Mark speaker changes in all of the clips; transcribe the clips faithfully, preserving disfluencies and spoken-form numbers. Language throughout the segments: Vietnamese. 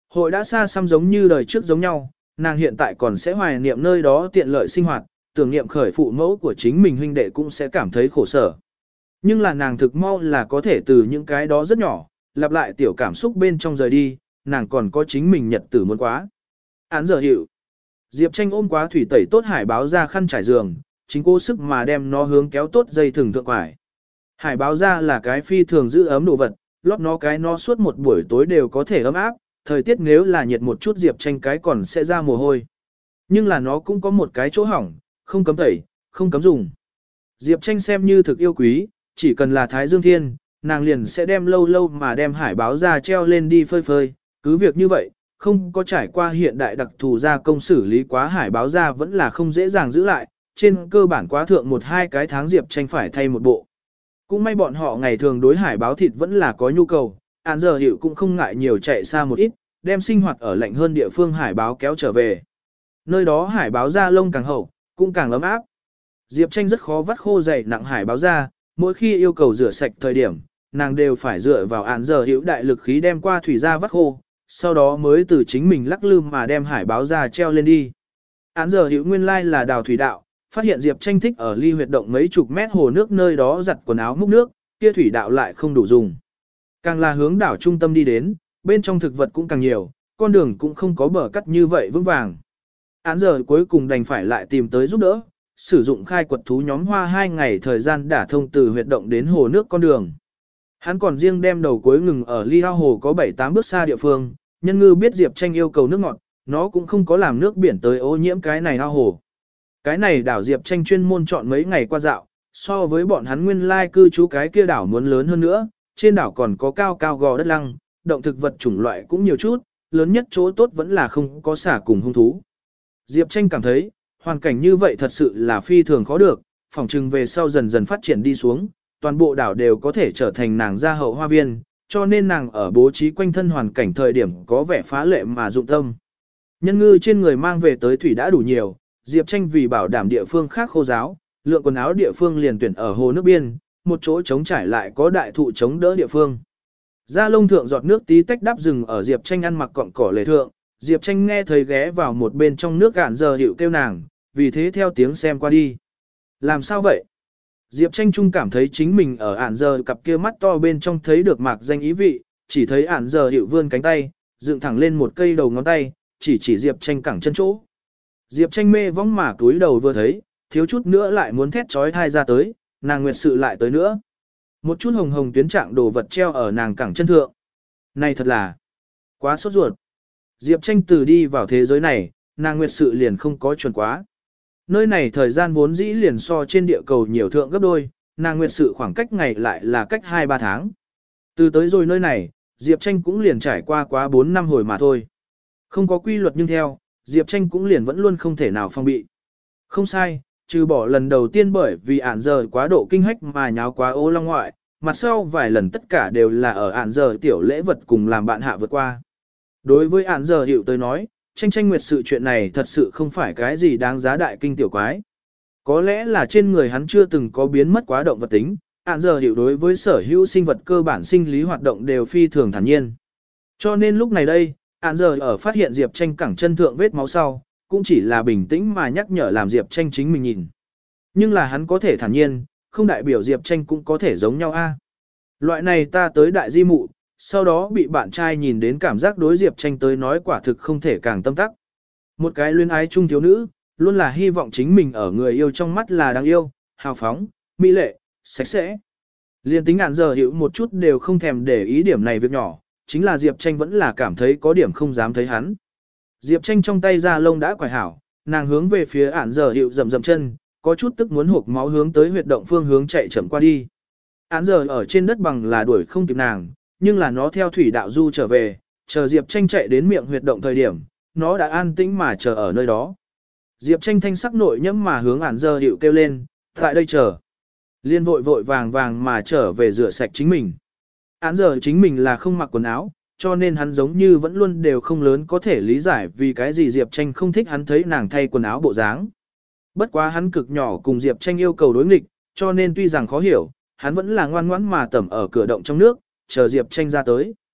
Speaker 1: Hội đã xa xăm giống như đời trước giống nhau, nàng hiện tại còn sẽ hoài niệm nơi đó tiện lợi sinh hoạt, tưởng niệm khởi phụ mẫu của chính mình huynh đệ cũng sẽ cảm thấy khổ sở. Nhưng là nàng thực mau là có thể từ những cái đó rất nhỏ, lặp lại tiểu cảm xúc bên trong rời đi, nàng còn có chính mình nhật tử muốn quá. Án giờ hiệu. Diệp Tranh ôm quá thủy tẩy tốt hải báo ra khăn trải giường, chính cố sức mà đem nó hướng kéo tốt dây thừng thượng quải. Hải báo ra là cái phi thường giữ ấm đồ vật, lót nó cái nó suốt một buổi tối đều có thể ấm áp, thời tiết nếu là nhiệt một chút Diệp Tranh cái còn sẽ ra mồ hôi. Nhưng là nó cũng có một cái chỗ hỏng, không cấm tẩy, không cấm dùng. Diệp Tranh xem như thực yêu quý, chỉ cần là Thái Dương Thiên, nàng liền sẽ đem lâu lâu mà đem hải báo ra treo lên đi phơi phơi, cứ việc như vậy, không có trải qua hiện đại đặc thù gia công xử lý quá hải báo ra vẫn là không dễ dàng giữ lại, trên cơ bản quá thượng một hai cái tháng Diệp Tranh phải thay một bộ. Cũng may bọn họ ngày thường đối hải báo thịt vẫn là có nhu cầu, án giờ hiệu cũng không ngại nhiều chạy xa một ít, đem sinh hoạt ở lạnh hơn địa phương hải báo kéo trở về. Nơi đó hải báo da lông càng hậu, cũng càng ấm áp. Diệp Tranh rất khó vắt khô dày nặng hải báo ra, mỗi khi yêu cầu rửa sạch thời điểm, nàng đều phải dựa vào án giờ hiệu đại lực khí đem qua thủy ra vắt khô, sau đó mới từ chính mình lắc lư mà đem hải báo ra treo lên đi. Án giờ hiệu nguyên lai là đào thủy đạo, phát hiện Diệp Tranh thích ở ly huyệt động mấy chục mét hồ nước nơi đó giặt quần áo múc nước, kia thủy đạo lại không đủ dùng. Càng là hướng đảo trung tâm đi đến, bên trong thực vật cũng càng nhiều, con đường cũng không có bờ cắt như vậy vững vàng. Án giờ cuối cùng đành phải lại tìm tới giúp đỡ, sử dụng khai quật thú nhóm hoa hai ngày thời gian đả thông từ huyệt động đến hồ nước con đường. Hắn còn riêng đem đầu cuối ngừng ở ly ao hồ có bảy tám bước xa địa phương, nhân ngư biết Diệp Tranh yêu cầu nước ngọt, nó cũng không có làm nước biển tới ô nhiễm cái này ao hồ. Cái này đảo Diệp Tranh chuyên môn chọn mấy ngày qua dạo, so với bọn hắn nguyên lai cư trú cái kia đảo muốn lớn hơn nữa, trên đảo còn có cao cao gò đất lăng, động thực vật chủng loại cũng nhiều chút, lớn nhất chỗ tốt vẫn là không có xả cùng hung thú. Diệp Tranh cảm thấy, hoàn cảnh như vậy thật sự là phi thường khó được, phòng trừng về sau dần dần phát triển đi xuống, toàn bộ đảo đều có thể trở thành nàng gia hậu hoa viên, cho nên nàng ở bố trí quanh thân hoàn cảnh thời điểm có vẻ phá lệ mà dụng tâm. Nhân ngư trên người mang về tới thủy đã đủ nhiều, Diệp Tranh vì bảo đảm địa phương khác khô ráo, lượng quần áo địa phương liền tuyển ở hồ nước biên, một chỗ trống trải lại có đại thụ chống đỡ địa phương. Da lông thượng giọt nước tí tách đáp rừng ở Diệp Tranh ăn mặc cọng cỏ lề thượng, Diệp Tranh nghe thấy ghé vào một bên trong nước gạn giờ hiệu kêu nàng, vì thế theo tiếng xem qua đi. Làm sao vậy? Diệp Tranh trung cảm thấy chính mình ở ản giờ cặp kia mắt to bên trong thấy được mạc danh ý vị, chỉ thấy ản giờ hiệu vươn cánh tay, dựng thẳng lên một cây đầu ngón tay, chỉ chỉ Diệp Tranh cẳng chân chỗ. Diệp Tranh mê vong mà túi đầu vừa thấy, thiếu chút nữa lại muốn thét trói thai ra tới, nàng nguyệt sự lại tới nữa. Một chút hồng hồng tuyến trạng đồ vật treo ở nàng cẳng chân thượng. Này thật là quá sốt ruột. Diệp Tranh từ đi vào thế giới này, nàng nguyệt sự liền không có chuẩn quá. Nơi này thời gian vốn dĩ liền so trên địa cầu nhiều thượng gấp đôi, nàng nguyệt sự khoảng cách ngày lại là cách hai ba tháng. Từ tới rồi nơi này, Diệp Tranh cũng liền trải qua quá bốn năm hồi mà thôi. Không có quy luật nhưng theo, Diệp Tranh cũng liền vẫn luôn không thể nào phong bị. Không sai, trừ bỏ lần đầu tiên bởi vì ản giờ quá độ kinh hách mà nháo quá ô long ngoại, mặt sau vài lần tất cả đều là ở ản giờ tiểu lễ vật cùng làm bạn hạ vượt qua. Đối với ản giờ hiệu tới nói, Tranh Tranh nguyệt sự chuyện này thật sự không phải cái gì đáng giá đại kinh tiểu quái. Có lẽ là trên người hắn chưa từng có biến mất quá động vật tính, ản giờ hiệu đối với sở hữu sinh vật cơ bản sinh lý hoạt động đều phi thường thản nhiên. Cho nên lúc này đây, ản giờ ở phát hiện Diệp Tranh cẳng chân thượng vết máu sau, cũng chỉ là bình tĩnh mà nhắc nhở làm Diệp Tranh chính mình nhìn. Nhưng là hắn có thể thản nhiên, không đại biểu Diệp Tranh cũng có thể giống nhau a. Loại này ta tới đại di mụ, sau đó bị bạn trai nhìn đến cảm giác đối Diệp Tranh tới nói quả thực không thể càng tâm tắc. Một cái luyến ái trung thiếu nữ, luôn là hy vọng chính mình ở người yêu trong mắt là đáng yêu, hào phóng, mỹ lệ, sạch sẽ. Liên tính ản giờ hiểu một chút đều không thèm để ý điểm này việc nhỏ, chính là Diệp Tranh vẫn là cảm thấy có điểm không dám thấy hắn. Diệp Tranh trong tay da lông đã quải hảo, nàng hướng về phía ản giờ hiệu rầm rầm chân, có chút tức muốn hộp máu hướng tới huyệt động phương hướng chạy chậm qua đi. Ản giờ ở trên đất bằng là đuổi không kịp nàng, nhưng là nó theo thủy đạo du trở về, chờ Diệp Tranh chạy đến miệng huyệt động thời điểm, nó đã an tĩnh mà chờ ở nơi đó. Diệp Tranh thanh sắc nội nhẫm mà hướng ản giờ hiệu kêu lên, tại đây chờ. Liên vội vội vàng vàng mà trở về rửa sạch chính mình. Ản giờ chính mình là không mặc quần áo, cho nên hắn giống như vẫn luôn đều không lớn có thể lý giải vì cái gì Diệp Tranh không thích hắn thấy nàng thay quần áo bộ dáng. Bất quá hắn cực nhỏ cùng Diệp Tranh yêu cầu đối nghịch, cho nên tuy rằng khó hiểu, hắn vẫn là ngoan ngoãn mà tẩm ở cửa động trong nước, chờ Diệp Tranh ra tới.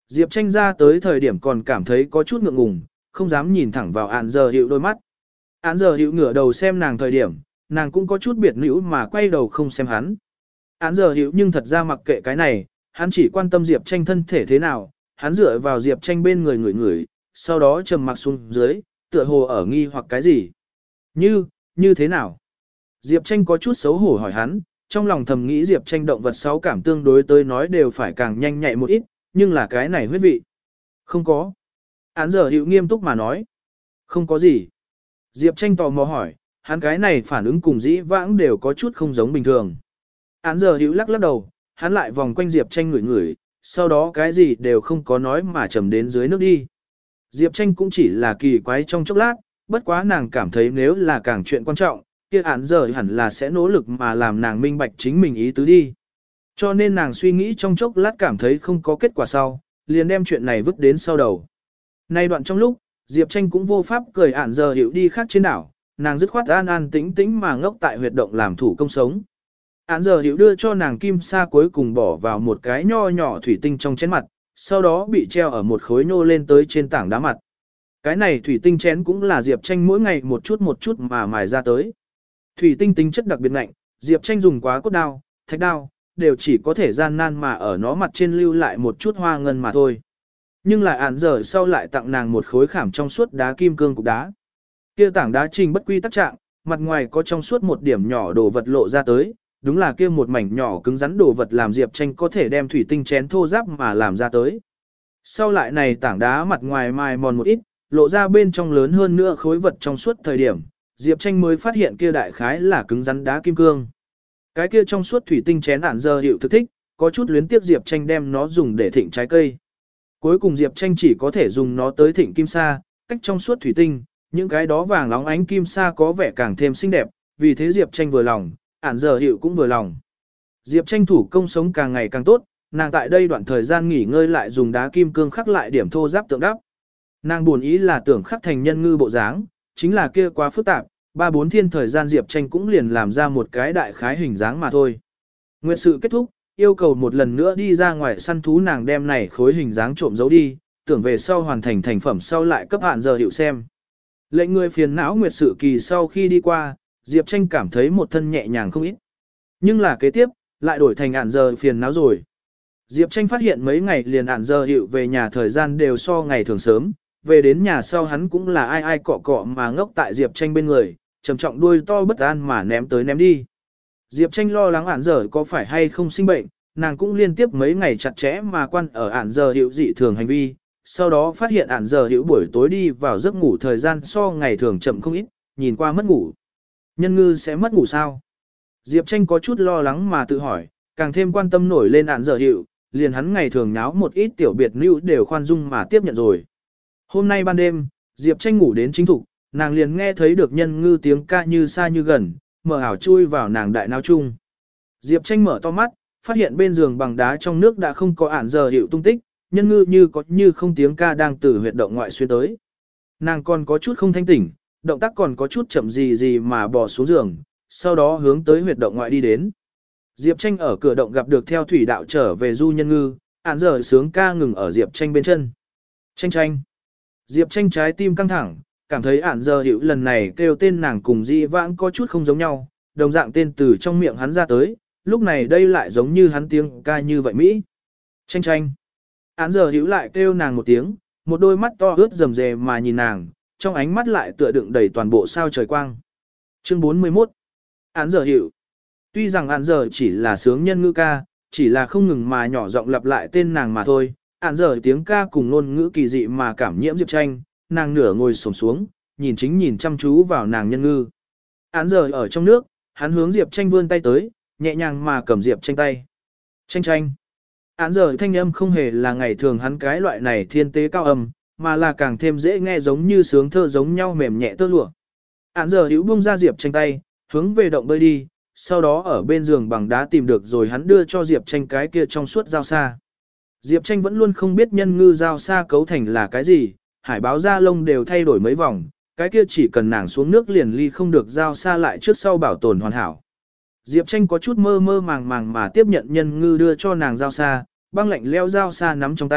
Speaker 1: Diệp Tranh ra tới thời điểm còn cảm thấy có chút ngượng ngùng, không dám nhìn thẳng vào Án Giờ Hiệu đôi mắt. Án Giờ Hiệu ngửa đầu xem nàng thời điểm, nàng cũng có chút biệt nữ mà quay đầu không xem hắn. Án Giờ Hiệu nhưng thật ra mặc kệ cái này, hắn chỉ quan tâm Diệp Tranh thân thể thế nào, hắn dựa vào Diệp Tranh bên người người người, sau đó trầm mặc xuống dưới, tựa hồ ở nghi hoặc cái gì. Như, như thế nào? Diệp Tranh có chút xấu hổ hỏi hắn, trong lòng thầm nghĩ Diệp Tranh động vật sáu cảm tương đối tới nói đều phải càng nhanh nhạy một ít, nhưng là cái này huyết vị. Không có. Án Giờ Hiệu nghiêm túc mà nói. Không có gì. Diệp Tranh tò mò hỏi, hắn cái này phản ứng cùng dĩ vãng đều có chút không giống bình thường. Án Giờ Hiệu lắc lắc đầu, hắn lại vòng quanh Diệp Tranh ngửi ngửi, sau đó cái gì đều không có nói mà trầm đến dưới nước đi. Diệp Tranh cũng chỉ là kỳ quái trong chốc lát, bất quá nàng cảm thấy nếu là càng chuyện quan trọng, kia Án Giờ hẳn là sẽ nỗ lực mà làm nàng minh bạch chính mình ý tứ đi. Cho nên nàng suy nghĩ trong chốc lát cảm thấy không có kết quả sau, liền đem chuyện này vứt đến sau đầu. Nay đoạn trong lúc, Diệp Tranh cũng vô pháp cười Án Giờ Hiệu đi khác trên đảo, nàng dứt khoát an an tĩnh tĩnh mà ngốc tại huyệt động làm thủ công sống. Án Giờ Hiệu đưa cho nàng kim sa cuối cùng bỏ vào một cái nho nhỏ thủy tinh trong chén mặt, sau đó bị treo ở một khối nô lên tới trên tảng đá mặt. Cái này thủy tinh chén cũng là Diệp Tranh mỗi ngày một chút một chút mà mài ra tới. Thủy tinh tính chất đặc biệt ngạnh, Diệp Tranh dùng quá cốt đao, thạch đao, đều chỉ có thể gian nan mà ở nó mặt trên lưu lại một chút hoa ngân mà thôi. Nhưng lại Án Giờ sau lại tặng nàng một khối khảm trong suốt đá kim cương cục đá. Kia tảng đá trình bất quy tắc trạng, mặt ngoài có trong suốt một điểm nhỏ đồ vật lộ ra tới, đúng là kia một mảnh nhỏ cứng rắn đồ vật làm Diệp Tranh có thể đem thủy tinh chén thô ráp mà làm ra tới. Sau lại này tảng đá mặt ngoài mài mòn một ít, lộ ra bên trong lớn hơn nữa khối vật trong suốt thời điểm, Diệp Tranh mới phát hiện kia đại khái là cứng rắn đá kim cương. Cái kia trong suốt thủy tinh chén Án Giờ Hiệu thực thích, có chút luyến tiếp Diệp Tranh đem nó dùng để thịnh trái cây. Cuối cùng Diệp Tranh chỉ có thể dùng nó tới thịnh kim sa, cách trong suốt thủy tinh, những cái đó vàng óng ánh kim sa có vẻ càng thêm xinh đẹp, vì thế Diệp Tranh vừa lòng, Án Giờ Hiệu cũng vừa lòng. Diệp Tranh thủ công sống càng ngày càng tốt, nàng tại đây đoạn thời gian nghỉ ngơi lại dùng đá kim cương khắc lại điểm thô giáp tượng đắp. Nàng buồn ý là tưởng khắc thành nhân ngư bộ dáng, chính là kia quá phức tạp, ba bốn thiên thời gian Diệp Tranh cũng liền làm ra một cái đại khái hình dáng mà thôi. Nguyệt sự kết thúc, yêu cầu một lần nữa đi ra ngoài săn thú, nàng đem này khối hình dáng trộm giấu đi, tưởng về sau hoàn thành thành phẩm sau lại cấp Án Giờ Hiệu xem. Lệnh người phiền não nguyệt sự kỳ sau khi đi qua, Diệp Tranh cảm thấy một thân nhẹ nhàng không ít. Nhưng là kế tiếp, lại đổi thành Án Giờ phiền não rồi. Diệp Tranh phát hiện mấy ngày liền Án Giờ Hiệu về nhà thời gian đều so ngày thường sớm, về đến nhà sau hắn cũng là ai ai cọ cọ mà ngốc tại Diệp Tranh bên người, trầm trọng đuôi to bất an mà ném tới ném đi. Diệp Tranh lo lắng Án Giờ có phải hay không sinh bệnh, nàng cũng liên tiếp mấy ngày chặt chẽ mà quan ở Án Giờ Hiệu dị thường hành vi, sau đó phát hiện Án Giờ Hiệu buổi tối đi vào giấc ngủ thời gian so ngày thường chậm không ít, nhìn qua mất ngủ. Nhân ngư sẽ mất ngủ sao? Diệp Tranh có chút lo lắng mà tự hỏi, càng thêm quan tâm nổi lên Án Giờ Hiệu, liền hắn ngày thường nháo một ít tiểu biệt nữ đều khoan dung mà tiếp nhận rồi. Hôm nay ban đêm, Diệp Tranh ngủ đến chính thục, nàng liền nghe thấy được nhân ngư tiếng ca như xa như gần, mở ảo chui vào nàng đại não chung. Diệp Tranh mở to mắt, phát hiện bên giường bằng đá trong nước đã không có Án Giờ Hiệu tung tích, nhân ngư như có như không tiếng ca đang từ huyệt động ngoại xuyên tới. Nàng còn có chút không thanh tỉnh, động tác còn có chút chậm gì gì mà bò xuống giường, sau đó hướng tới huyệt động ngoại đi đến. Diệp Tranh ở cửa động gặp được theo thủy đạo trở về du nhân ngư, Án Giờ sướng ca ngừng ở Diệp Tranh bên chân. Tranh tranh. Diệp Tranh trái tim căng thẳng, cảm thấy Án Giờ Hiệu lần này kêu tên nàng cùng dị vãng có chút không giống nhau, đồng dạng tên từ trong miệng hắn ra tới, lúc này đây lại giống như hắn tiếng ca như vậy Mỹ. Tranh tranh. Án Giờ Hiệu lại kêu nàng một tiếng, một đôi mắt to ướt rầm rề mà nhìn nàng, trong ánh mắt lại tựa đựng đầy toàn bộ sao trời quang. Chương bốn mươi mốt. Án Giờ Hiệu. Tuy rằng Án Giờ chỉ là sướng nhân ngữ ca, chỉ là không ngừng mà nhỏ giọng lặp lại tên nàng mà thôi, Án Giờ tiếng ca cùng ngôn ngữ kỳ dị mà cảm nhiễm Diệp Tranh, nàng nửa ngồi xổm xuống, nhìn chính nhìn chăm chú vào nàng nhân ngư. Án Giờ ở trong nước, hắn hướng Diệp Tranh vươn tay tới, nhẹ nhàng mà cầm Diệp Tranh tay. Tranh tranh. Án Giờ thanh âm không hề là ngày thường hắn cái loại này thiên tế cao âm, mà là càng thêm dễ nghe giống như sướng thơ giống nhau mềm nhẹ tơ lụa. Án Giờ hữu buông ra Diệp Tranh tay, hướng về động bơi đi, sau đó ở bên giường bằng đá tìm được rồi hắn đưa cho Diệp Tranh cái kia trong suốt dao sa. Diệp Tranh vẫn luôn không biết nhân ngư dao sa cấu thành là cái gì, hải báo da lông đều thay đổi mấy vòng, cái kia chỉ cần nàng xuống nước liền ly không được dao sa lại trước sau bảo tồn hoàn hảo. Diệp Tranh có chút mơ mơ màng màng mà tiếp nhận nhân ngư đưa cho nàng dao sa, băng lạnh leo dao sa nắm trong tay,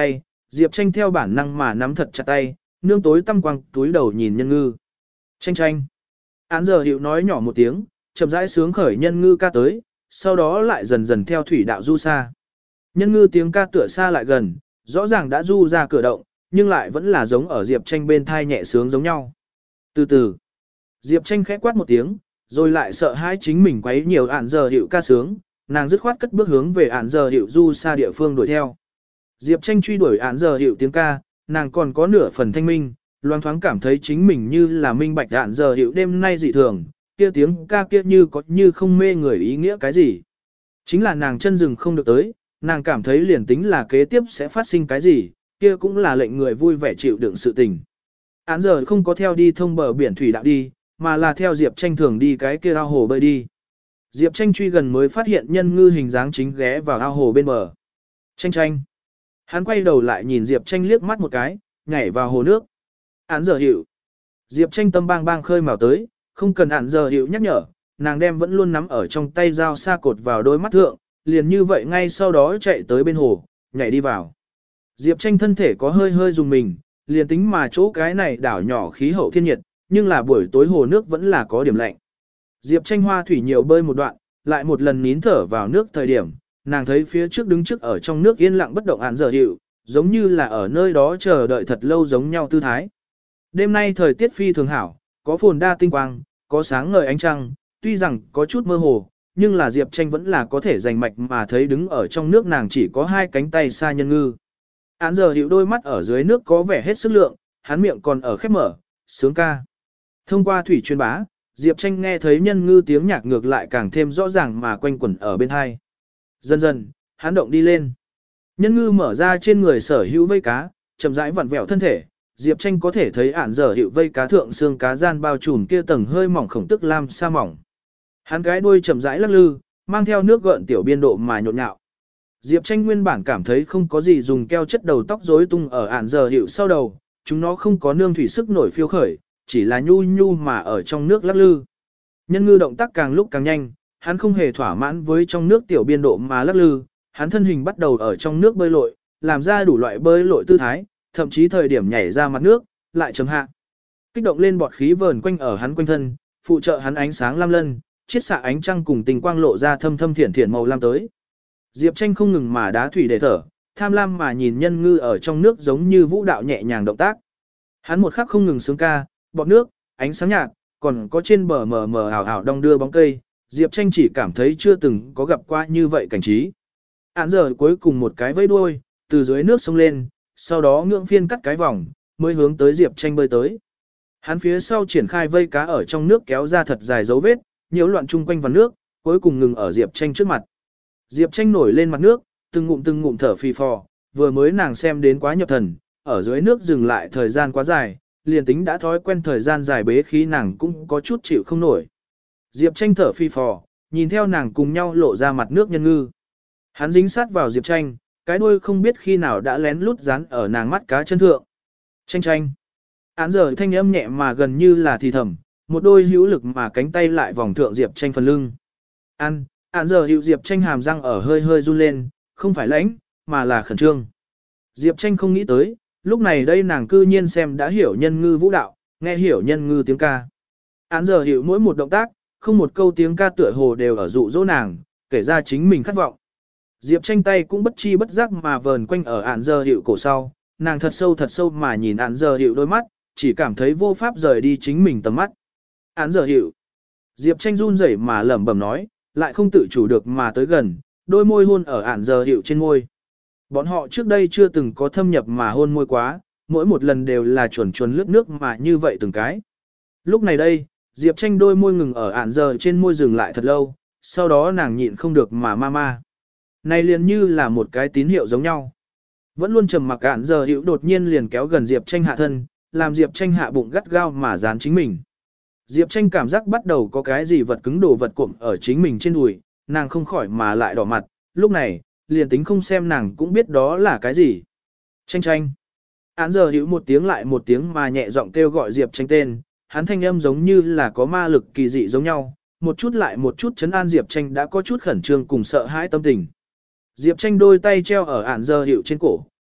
Speaker 1: Diệp Tranh theo bản năng mà nắm thật chặt tay, nương tối tăm quăng túi đầu nhìn Nhân Ngư. Tranh tranh. Án giờ hiệu nói nhỏ một tiếng, chậm rãi sướng khởi Nhân Ngư ca tới, sau đó lại dần dần theo thủy đạo du xa. Nhân Ngư tiếng ca tựa xa lại gần, rõ ràng đã du ra cửa động, nhưng lại vẫn là giống ở Diệp Tranh bên thai nhẹ sướng giống nhau. Từ từ, Diệp Tranh khẽ quát một tiếng, rồi lại sợ hãi chính mình quấy nhiều án giờ hiệu ca sướng, nàng dứt khoát cất bước hướng về án giờ hiệu du xa địa phương đuổi theo. Diệp Tranh truy đuổi án giờ hiệu tiếng ca, nàng còn có nửa phần thanh minh, loang thoáng cảm thấy chính mình như là minh bạch án giờ hiệu đêm nay dị thường, kia tiếng ca kia như có như không mê người ý nghĩa cái gì. Chính là nàng chân rừng không được tới, nàng cảm thấy liền tính là kế tiếp sẽ phát sinh cái gì, kia cũng là lệnh người vui vẻ chịu đựng sự tình. Án giờ không có theo đi thông bờ biển thủy đạo đi, mà là theo Diệp Tranh thường đi cái kia ao hồ bơi đi. Diệp Tranh truy gần mới phát hiện Nhân Ngư hình dáng chính ghé vào ao hồ bên bờ. Tranh tranh. Hắn quay đầu lại nhìn Diệp Tranh liếc mắt một cái, nhảy vào hồ nước. Án giờ hiệu. Diệp Tranh tâm bang bang khơi mào tới, không cần án giờ hiệu nhắc nhở, nàng đem vẫn luôn nắm ở trong tay dao sa cột vào đôi mắt thượng, liền như vậy ngay sau đó chạy tới bên hồ, nhảy đi vào. Diệp Tranh thân thể có hơi hơi dùng mình, liền tính mà chỗ cái này đảo nhỏ khí hậu thiên nhiệt, nhưng là buổi tối hồ nước vẫn là có điểm lạnh. Diệp Tranh hoa thủy nhiều bơi một đoạn, lại một lần nín thở vào nước thời điểm, nàng thấy phía trước đứng trước ở trong nước yên lặng bất động án giờ hiệu, giống như là ở nơi đó chờ đợi thật lâu giống nhau tư thái. Đêm nay thời tiết phi thường hảo, có phồn đa tinh quang, có sáng ngời ánh trăng, tuy rằng có chút mơ hồ, nhưng là Diệp Tranh vẫn là có thể rành mạch mà thấy đứng ở trong nước nàng chỉ có hai cánh tay xa Nhân Ngư. Án giờ hiệu đôi mắt ở dưới nước có vẻ hết sức lượng, hắn miệng còn ở khép mở, sướng ca. Thông qua thủy truyền bá, Diệp Tranh nghe thấy Nhân Ngư tiếng nhạc ngược lại càng thêm rõ ràng mà quanh quẩn ở bên hai. Dần dần, hắn động đi lên. Nhân Ngư mở ra trên người sở hữu vây cá, chậm rãi vặn vẹo thân thể. Diệp Tranh có thể thấy ản giờ hiệu vây cá thượng xương cá gian bao trùm kia tầng hơi mỏng khổng tức lam sa mỏng. Hắn cái đuôi chậm rãi lắc lư, mang theo nước gợn tiểu biên độ mà nhộn nhạo. Diệp Tranh nguyên bản cảm thấy không có gì dùng keo chất đầu tóc rối tung ở ản giờ hiệu sau đầu, chúng nó không có nương thủy sức nổi phiêu khởi, chỉ là nhu nhu mà ở trong nước lắc lư. Nhân Ngư động tác càng lúc càng nhanh, hắn không hề thỏa mãn với trong nước tiểu biên độ mà lắc lư, hắn thân hình bắt đầu ở trong nước bơi lội, làm ra đủ loại bơi lội tư thái, thậm chí thời điểm nhảy ra mặt nước, lại chấm hạ. Kích động lên bọt khí vờn quanh ở hắn quanh thân, phụ trợ hắn ánh sáng lam lân, chiết xạ ánh trăng cùng tình quang lộ ra thâm thâm thiển thiển màu lam tới. Diệp Tranh không ngừng mà đá thủy để thở, tham lam mà nhìn Nhân Ngư ở trong nước giống như vũ đạo nhẹ nhàng động tác. Hắn một khắc không ngừng sướng ca, bọt nước, ánh sáng nhạt, còn có trên bờ mờ mờ ảo ảo đong đưa bóng cây, Diệp Tranh chỉ cảm thấy chưa từng có gặp qua như vậy cảnh trí. Án giờ cuối cùng một cái vẫy đuôi, từ dưới nước sông lên, sau đó ngưỡng phiên cắt cái vòng, mới hướng tới Diệp Tranh bơi tới. Hắn phía sau triển khai vây cá ở trong nước kéo ra thật dài dấu vết, nhiễu loạn chung quanh vào nước, cuối cùng ngừng ở Diệp Tranh trước mặt. Diệp Tranh nổi lên mặt nước, từng ngụm từng ngụm thở phì phò, vừa mới nàng xem đến quá nhập thần, ở dưới nước dừng lại thời gian quá dài, liền tính đã thói quen thời gian dài bế khí nàng cũng có chút chịu không nổi. Diệp Tranh thở phì phò, nhìn theo nàng cùng nhau lộ ra mặt nước Nhân Ngư. Hắn dính sát vào Diệp Tranh, cái đuôi không biết khi nào đã lén lút dán ở nàng mắt cá chân thượng. Tranh tranh. Án giờ thanh âm nhẹ mà gần như là thì thầm, một đôi hữu lực mà cánh tay lại vòng thượng Diệp Tranh phần lưng. An, án giờ hữu Diệp Tranh hàm răng ở hơi hơi run lên, không phải lãnh, mà là khẩn trương. Diệp Tranh không nghĩ tới, lúc này đây nàng cư nhiên xem đã hiểu Nhân Ngư vũ đạo, nghe hiểu Nhân Ngư tiếng ca. Án giờ hiểu mỗi một động tác, không một câu tiếng ca tựa hồ đều ở dụ dỗ nàng, kể ra chính mình khát vọng. Diệp Tranh tay cũng bất chi bất giác mà vờn quanh ở án giờ hiệu cổ sau, nàng thật sâu thật sâu mà nhìn án giờ hiệu đôi mắt, chỉ cảm thấy vô pháp rời đi chính mình tầm mắt. Án giờ hiệu. Diệp Tranh run rẩy mà lẩm bẩm nói, lại không tự chủ được mà tới gần, đôi môi hôn ở án giờ hiệu trên môi. Bọn họ trước đây chưa từng có thâm nhập mà hôn môi quá, mỗi một lần đều là chuồn chuồn lướt nước mà như vậy từng cái. Lúc này đây, Diệp Tranh đôi môi ngừng ở án giờ trên môi dừng lại thật lâu, sau đó nàng nhịn không được mà ma ma. Này liền như là một cái tín hiệu giống nhau. Vẫn luôn trầm mặc án giờ hiệu đột nhiên liền kéo gần Diệp Tranh hạ thân, làm Diệp Tranh hạ bụng gắt gao mà dán chính mình. Diệp Tranh cảm giác bắt đầu có cái gì vật cứng đổ vật cuộn ở chính mình trên đùi, nàng không khỏi mà lại đỏ mặt, lúc này, liền tính không xem nàng cũng biết đó là cái gì. Tranh tranh. Án giờ hữu một tiếng lại một tiếng mà nhẹ giọng kêu gọi Diệp Tranh tên, hắn thanh âm giống như là có ma lực kỳ dị giống nhau, một chút lại một chút chấn an Diệp Tranh đã có chút khẩn trương cùng sợ hãi tâm tình. Diệp Tranh đôi tay treo ở án giờ hữu trên cổ,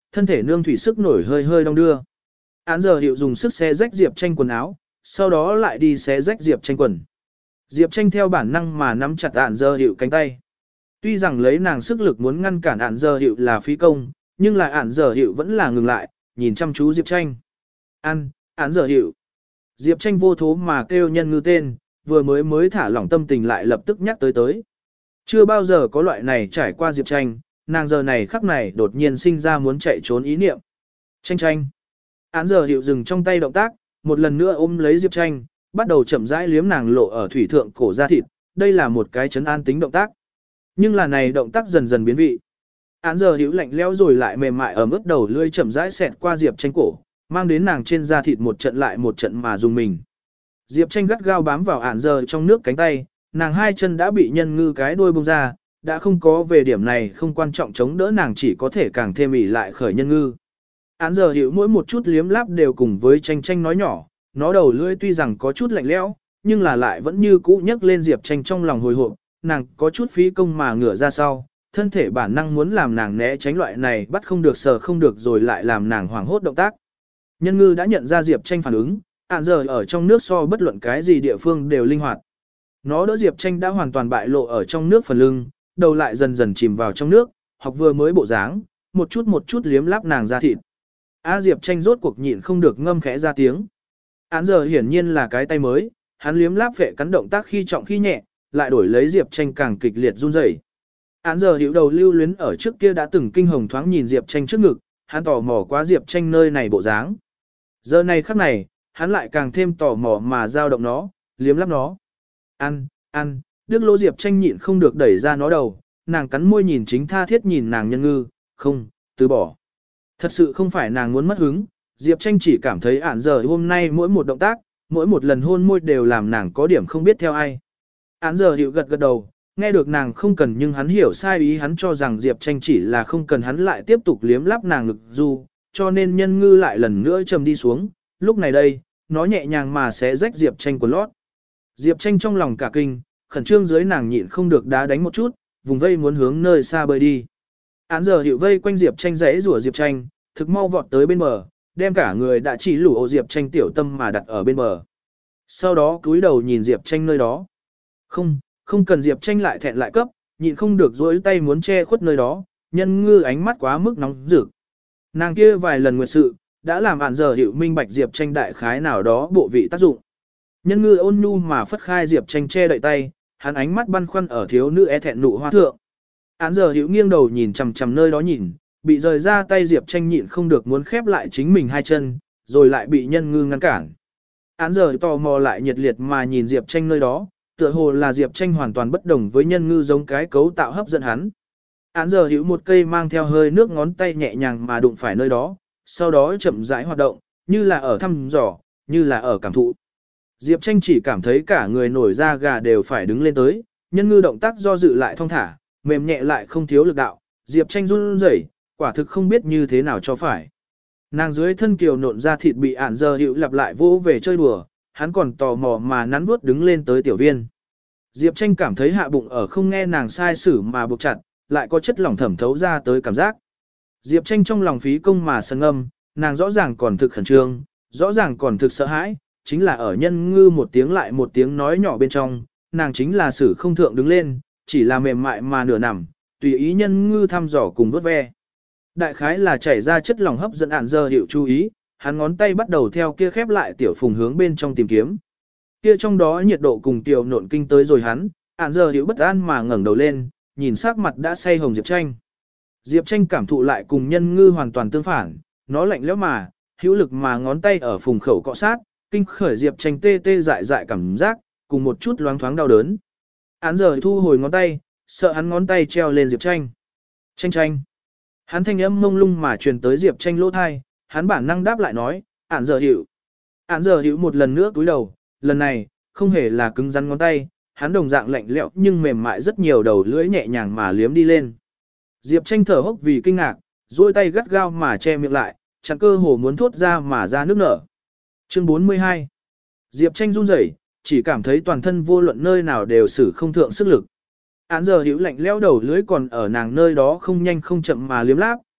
Speaker 1: thân thể nương thủy sức nổi hơi hơi đong đưa. Án giờ hiệu dùng sức xé rách Diệp Tranh quần áo, sau đó lại đi xé rách Diệp Tranh quần. Diệp Tranh theo bản năng mà nắm chặt án giờ hiệu cánh tay. Tuy rằng lấy nàng sức lực muốn ngăn cản án giờ hiệu là phí công, nhưng lại án giờ hiệu vẫn là ngừng lại, nhìn chăm chú Diệp Tranh. Ăn, án giờ hiệu. Diệp Tranh vô thố mà kêu Nhân Ngư tên, vừa mới mới thả lỏng tâm tình lại lập tức nhắc tới tới. Chưa bao giờ có loại này trải qua Diệp Tranh, nàng giờ này khắc này đột nhiên sinh ra muốn chạy trốn ý niệm. Tranh tranh. Án giờ hiệu dừng trong tay động tác, một lần nữa ôm lấy Diệp Tranh, bắt đầu chậm rãi liếm nàng lộ ở thủy thượng cổ da thịt, đây là một cái chấn an tính động tác. Nhưng là này động tác dần dần biến vị. Án giờ hiệu lạnh lẽo rồi lại mềm mại ở mức đầu lưỡi chậm rãi xẹt qua Diệp Tranh cổ, mang đến nàng trên da thịt một trận lại một trận mà dùng mình. Diệp Tranh gắt gao bám vào án giờ trong nước cánh tay, nàng hai chân đã bị Nhân Ngư cái đuôi bông ra, đã không có về điểm này không quan trọng chống đỡ nàng chỉ có thể càng thêm ỉ lại khởi Nhân Ngư. Án giờ hiểu mỗi một chút liếm láp đều cùng với Tranh Tranh nói nhỏ, nó đầu lưỡi tuy rằng có chút lạnh lẽo, nhưng là lại vẫn như cũ nhấc lên Diệp Tranh trong lòng hồi hộp, nàng có chút phí công mà ngửa ra sau, thân thể bản năng muốn làm nàng né tránh loại này bắt không được sờ không được rồi lại làm nàng hoảng hốt động tác. Nhân Ngư đã nhận ra Diệp Tranh phản ứng, án giờ ở trong nước so bất luận cái gì địa phương đều linh hoạt. Nó đỡ Diệp Tranh đã hoàn toàn bại lộ ở trong nước phần lưng, đầu lại dần dần chìm vào trong nước, học vừa mới bộ dáng, một chút một chút liếm láp nàng ra thịt. A Diệp Tranh rốt cuộc nhịn không được ngâm khẽ ra tiếng. Án giờ hiển nhiên là cái tay mới, hắn liếm láp vệ cắn động tác khi trọng khi nhẹ, lại đổi lấy Diệp Tranh càng kịch liệt run rẩy. Án giờ hiểu đầu lưu luyến ở trước kia đã từng kinh hồng thoáng nhìn Diệp Tranh trước ngực, hắn tò mò quá Diệp Tranh nơi này bộ dáng. Giờ này khắc này, hắn lại càng thêm tò mò mà giao động nó, liếm láp nó. Ăn, ăn, Đức Lỗ Diệp Tranh nhịn không được đẩy ra nó đầu, nàng cắn môi nhìn chính tha thiết nhìn nàng Nhân Ngư, không, từ bỏ. Thật sự không phải nàng muốn mất hứng, Diệp Tranh chỉ cảm thấy ản giờ hôm nay mỗi một động tác, mỗi một lần hôn môi đều làm nàng có điểm không biết theo ai. Án giờ hiểu gật gật đầu, nghe được nàng không cần nhưng hắn hiểu sai ý hắn cho rằng Diệp Tranh chỉ là không cần hắn lại tiếp tục liếm láp nàng ngực du, cho nên Nhân Ngư lại lần nữa trầm đi xuống, lúc này đây, nó nhẹ nhàng mà sẽ rách Diệp Tranh quần lót. Diệp Tranh trong lòng cả kinh, khẩn trương dưới nàng nhịn không được đá đánh một chút, vùng vây muốn hướng nơi xa bơi đi. Án giờ hiểu vây quanh Diệp Tranh rẽ rủa Diệp Tranh, thực mau vọt tới bên bờ, đem cả người đã chỉ lủ ổ Diệp Tranh tiểu tâm mà đặt ở bên bờ. Sau đó cúi đầu nhìn Diệp Tranh nơi đó. Không, không cần Diệp Tranh lại thẹn lại cấp, nhịn không được dối tay muốn che khuất nơi đó, Nhân Ngư ánh mắt quá mức nóng rực. Nàng kia vài lần nguyệt sự, đã làm án giờ hiểu minh bạch Diệp Tranh đại khái nào đó bộ vị tác dụng. Nhân Ngư ôn nhu mà phất khai Diệp Tranh che đậy tay, hắn ánh mắt băn khoăn ở thiếu nữ e thẹn nụ hoa thượng. Án giờ hiểu nghiêng đầu nhìn chằm chằm nơi đó nhìn, bị rời ra tay Diệp Tranh nhịn không được muốn khép lại chính mình hai chân, rồi lại bị Nhân Ngư ngăn cản. Án giờ tò mò lại nhiệt liệt mà nhìn Diệp Tranh nơi đó, tựa hồ là Diệp Tranh hoàn toàn bất đồng với Nhân Ngư giống cái cấu tạo hấp dẫn hắn. Án giờ hiểu một cây mang theo hơi nước ngón tay nhẹ nhàng mà đụng phải nơi đó, sau đó chậm rãi hoạt động, như là ở thăm dò, như là ở cảm thụ. Diệp Tranh chỉ cảm thấy cả người nổi da gà đều phải đứng lên tới, Nhân Ngư động tác do dự lại thong thả, mềm nhẹ lại không thiếu lực đạo, Diệp Tranh run rẩy, quả thực không biết như thế nào cho phải. Nàng dưới thân kiều nộn ra thịt bị ản giờ hiệu lặp lại vỗ về chơi đùa, hắn còn tò mò mà nắn vuốt đứng lên tới tiểu viên. Diệp Tranh cảm thấy hạ bụng ở không nghe nàng sai xử mà buộc chặt, lại có chất lỏng thẩm thấu ra tới cảm giác. Diệp Tranh trong lòng phí công mà sân âm, nàng rõ ràng còn thực khẩn trương, rõ ràng còn thực sợ hãi, chính là ở Nhân Ngư một tiếng lại một tiếng nói nhỏ bên trong, nàng chính là xử không thượng đứng lên, chỉ là mềm mại mà nửa nằm, tùy ý Nhân Ngư thăm dò cùng vớt ve. Đại khái là chảy ra chất lỏng hấp dẫn ản giờ hiệu chú ý, hắn ngón tay bắt đầu theo kia khép lại tiểu phùng hướng bên trong tìm kiếm. Kia trong đó nhiệt độ cùng tiểu nộn kinh tới rồi hắn, ản giờ hiệu bất an mà ngẩng đầu lên, nhìn sắc mặt đã say hồng Diệp Tranh. Diệp Tranh cảm thụ lại cùng Nhân Ngư hoàn toàn tương phản, nó lạnh lẽo mà, hữu lực mà ngón tay ở phùng khẩu cọ sát, kinh khởi Diệp Tranh tê tê dại dại cảm giác, cùng một chút loáng thoáng đau đớn. Án giờ thu hồi ngón tay, sợ hắn ngón tay treo lên Diệp Tranh. Tranh tranh. Hắn thanh âm mông lung mà truyền tới Diệp Tranh lỗ thai, hắn bản năng đáp lại nói, án giờ hiểu. Án giờ hiểu một lần nữa cúi đầu, lần này, không hề là cứng rắn ngón tay, hắn đồng dạng lạnh lẽo nhưng mềm mại rất nhiều đầu lưỡi nhẹ nhàng mà liếm đi lên. Diệp Tranh thở hốc vì kinh ngạc, duỗi tay gắt gao mà che miệng lại, chặn cơ hồ muốn thốt ra mà ra nước nở. Chương bốn mươi hai. Diệp Tranh run rẩy, chỉ cảm thấy toàn thân vô luận nơi nào đều sử không thượng sức lực. Án giờ hiểu lạnh lẽo đầu lưỡi còn ở nàng nơi đó không nhanh không chậm mà liếm láp,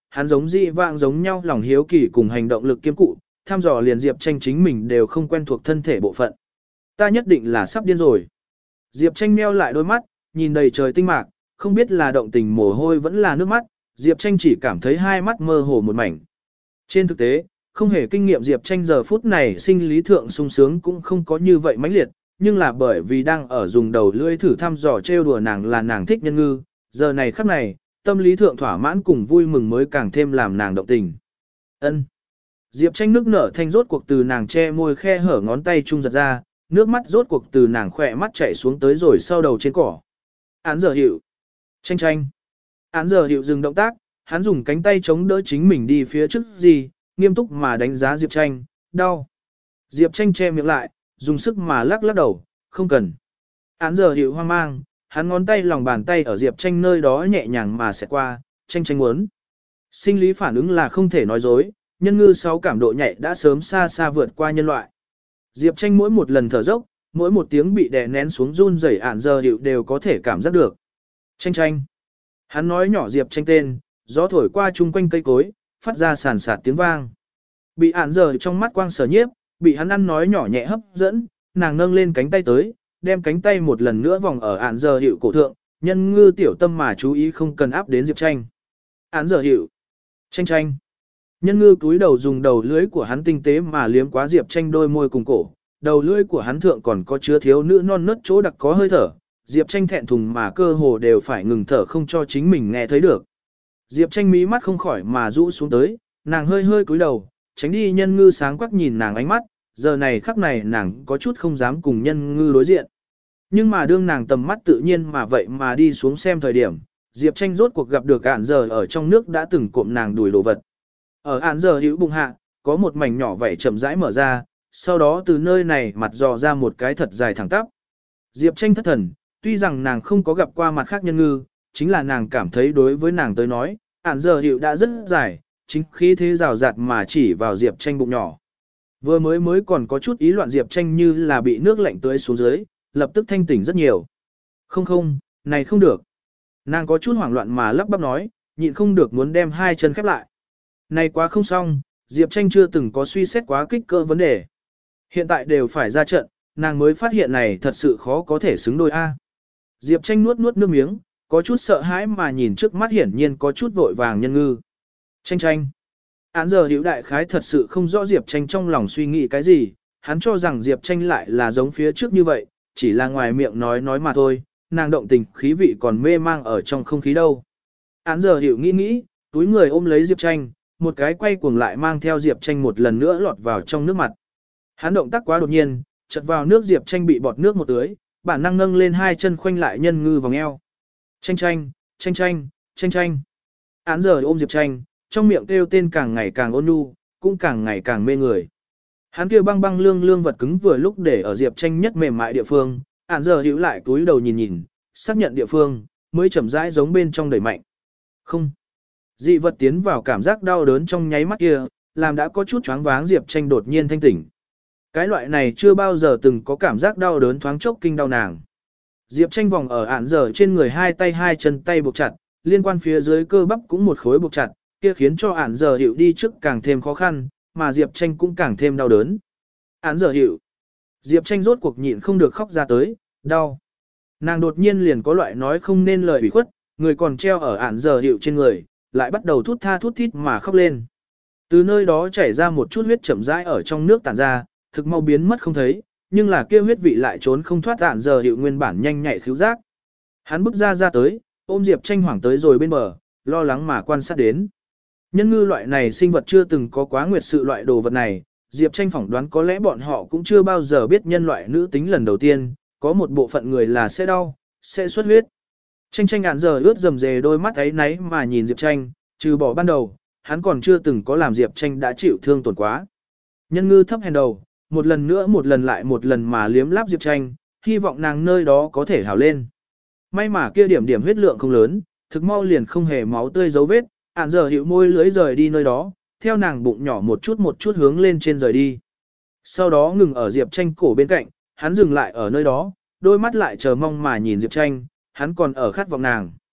Speaker 1: hắn giống dị vãng giống nhau lòng hiếu kỳ cùng hành động lực kiêm cụ, tham dò liền Diệp Tranh chính mình đều không quen thuộc thân thể bộ phận. Ta nhất định là sắp điên rồi. Diệp Tranh meo lại đôi mắt, nhìn đầy trời tinh mạc, không biết là động tình mồ hôi vẫn là nước mắt, Diệp Tranh chỉ cảm thấy hai mắt mơ hồ một mảnh. Trên thực tế, không hề kinh nghiệm Diệp Tranh giờ phút này sinh lý thượng sung sướng cũng không có như vậy mãnh liệt, nhưng là bởi vì đang ở dùng đầu lưỡi thử thăm dò trêu đùa nàng là nàng thích Nhân Ngư, giờ này khắc này, tâm lý thượng thỏa mãn cùng vui mừng mới càng thêm làm nàng động tình. Ân. Diệp Tranh nước nở thanh rốt cuộc từ nàng che môi khe hở ngón tay trung giật ra, nước mắt rốt cuộc từ nàng khỏe mắt chảy xuống tới rồi sau đầu trên cỏ. Án giờ hiệu. Tranh tranh. Án giờ hiệu dừng động tác, hắn dùng cánh tay chống đỡ chính mình đi phía trước gì, nghiêm túc mà đánh giá Diệp Tranh, đau. Diệp Tranh che miệng lại, dùng sức mà lắc lắc đầu, không cần. Án giờ hiệu hoang mang, hắn ngón tay lòng bàn tay ở Diệp Tranh nơi đó nhẹ nhàng mà sẽ qua, Tranh tranh muốn. Sinh lý phản ứng là không thể nói dối, Nhân Ngư sáu cảm độ nhạy đã sớm xa xa vượt qua nhân loại. Diệp Tranh mỗi một lần thở dốc, mỗi một tiếng bị đè nén xuống run rẩy ản giờ hiệu đều có thể cảm giác được. Tranh tranh. Hắn nói nhỏ Diệp Tranh tên, gió thổi qua chung quanh cây cối, phát ra sàn sạt tiếng vang. Bị ản giờ trong mắt quang sở nhiếp, bị hắn ăn nói nhỏ nhẹ hấp dẫn, nàng nâng lên cánh tay tới, đem cánh tay một lần nữa vòng ở ản giờ hiệu cổ thượng, Nhân Ngư tiểu tâm mà chú ý không cần áp đến Diệp Tranh. Ản giờ hiệu. Tranh tranh. Nhân Ngư cúi đầu dùng đầu lưỡi của hắn tinh tế mà liếm quá Diệp Tranh đôi môi cùng cổ, đầu lưỡi của hắn thượng còn có chứa thiếu nữ non nớt chỗ đặc có hơi thở, Diệp Tranh thẹn thùng mà cơ hồ đều phải ngừng thở không cho chính mình nghe thấy được. Diệp Tranh mí mắt không khỏi mà rũ xuống tới, nàng hơi hơi cúi đầu, tránh đi Nhân Ngư sáng quắc nhìn nàng ánh mắt, giờ này khắc này nàng có chút không dám cùng Nhân Ngư đối diện. Nhưng mà đương nàng tầm mắt tự nhiên mà vậy mà đi xuống xem thời điểm, Diệp Tranh rốt cuộc gặp được ản giờ ở trong nước đã từng cộm nàng đùi đồ vật. Ở ản giờ hữu bụng hạ, có một mảnh nhỏ vảy chậm rãi mở ra, sau đó từ nơi này mặt dò ra một cái thật dài thẳng tắp. Diệp Tranh thất thần, tuy rằng nàng không có gặp qua mặt khác Nhân Ngư, chính là nàng cảm thấy đối với nàng tới nói, ản giờ hiệu đã rất dài, chính khí thế rào rạt mà chỉ vào Diệp Tranh bụng nhỏ. Vừa mới mới còn có chút ý loạn Diệp Tranh như là bị nước lạnh tưới xuống dưới, lập tức thanh tỉnh rất nhiều. Không không, này không được. Nàng có chút hoảng loạn mà lắp bắp nói, nhịn không được muốn đem hai chân khép lại. Này quá không xong, Diệp Tranh chưa từng có suy xét quá kích cỡ vấn đề. Hiện tại đều phải ra trận, nàng mới phát hiện này thật sự khó có thể xứng đôi A. Diệp Tranh nuốt nuốt nước miếng, có chút sợ hãi mà nhìn trước mắt hiển nhiên có chút vội vàng Nhân Ngư. Tranh tranh. Án giờ hữu đại khái thật sự không rõ Diệp Tranh trong lòng suy nghĩ cái gì, hắn cho rằng Diệp Tranh lại là giống phía trước như vậy, chỉ là ngoài miệng nói nói mà thôi, nàng động tình khí vị còn mê mang ở trong không khí đâu. Án giờ hữu nghĩ nghĩ, túi người ôm lấy Diệp Tranh, một cái quay cuồng lại mang theo Diệp Tranh một lần nữa lọt vào trong nước mặt. Hắn động tác quá đột nhiên, chợt vào nước Diệp Tranh bị bọt nước một tưới, bản năng nâng lên hai chân khoanh lại Nhân Ngư vòng eo. Tranh tranh, tranh tranh, tranh tranh. Án giờ ôm Diệp Tranh, trong miệng kêu tên càng ngày càng ôn nhu, cũng càng ngày càng mê người. Hắn kêu băng băng lương lương vật cứng vừa lúc để ở Diệp Tranh nhất mềm mại địa phương, án giờ hữu lại túi đầu nhìn nhìn, xác nhận địa phương, mới chậm rãi giống bên trong đẩy mạnh. Không. Dị vật tiến vào cảm giác đau đớn trong nháy mắt kia, làm đã có chút choáng váng Diệp Tranh đột nhiên thanh tỉnh. Cái loại này chưa bao giờ từng có cảm giác đau đớn thoáng chốc kinh đau nàng. Diệp Tranh vòng ở ản giờ trên người hai tay hai chân tay buộc chặt, liên quan phía dưới cơ bắp cũng một khối buộc chặt, kia khiến cho ản giờ hiệu đi trước càng thêm khó khăn, mà Diệp Tranh cũng càng thêm đau đớn. Ản giờ hiệu. Diệp Tranh rốt cuộc nhịn không được khóc ra tới, đau. Nàng đột nhiên liền có loại nói không nên lời ủy khuất, người còn treo ở ản giờ hiệu trên người, lại bắt đầu thút tha thút thít mà khóc lên. Từ nơi đó chảy ra một chút huyết chậm rãi ở trong nước tản ra, thực mau biến mất không thấy, nhưng là kia huyết vị lại trốn không thoát ản giờ hiệu nguyên bản nhanh nhạy khứu giác. Hắn bước ra ra tới, ôm Diệp Tranh hoảng tới rồi bên bờ, lo lắng mà quan sát đến. Nhân ngư loại này sinh vật chưa từng có quá nguyệt sự loại đồ vật này, Diệp Tranh phỏng đoán có lẽ bọn họ cũng chưa bao giờ biết nhân loại nữ tính lần đầu tiên, có một bộ phận người là sẽ đau, sẽ xuất huyết. Tranh tranh ản giờ ướt dầm dề đôi mắt ấy náy mà nhìn Diệp Tranh, trừ bỏ ban đầu, hắn còn chưa từng có làm Diệp Tranh đã chịu thương tổn quá. Nhân ngư thấp hèn đầu, một lần nữa một lần lại một lần mà liếm láp Diệp Tranh, hy vọng nàng nơi đó có thể hào lên. May mà kia điểm điểm huyết lượng không lớn, thực mau liền không hề máu tươi dấu vết, ản giờ hiệu môi lưới rời đi nơi đó, theo nàng bụng nhỏ một chút một chút hướng lên trên rời đi. Sau đó ngừng ở Diệp Tranh cổ bên cạnh, hắn dừng lại ở nơi đó, đôi mắt lại chờ mong mà nhìn Diệp Tranh, hắn còn ở khát vọng nàng.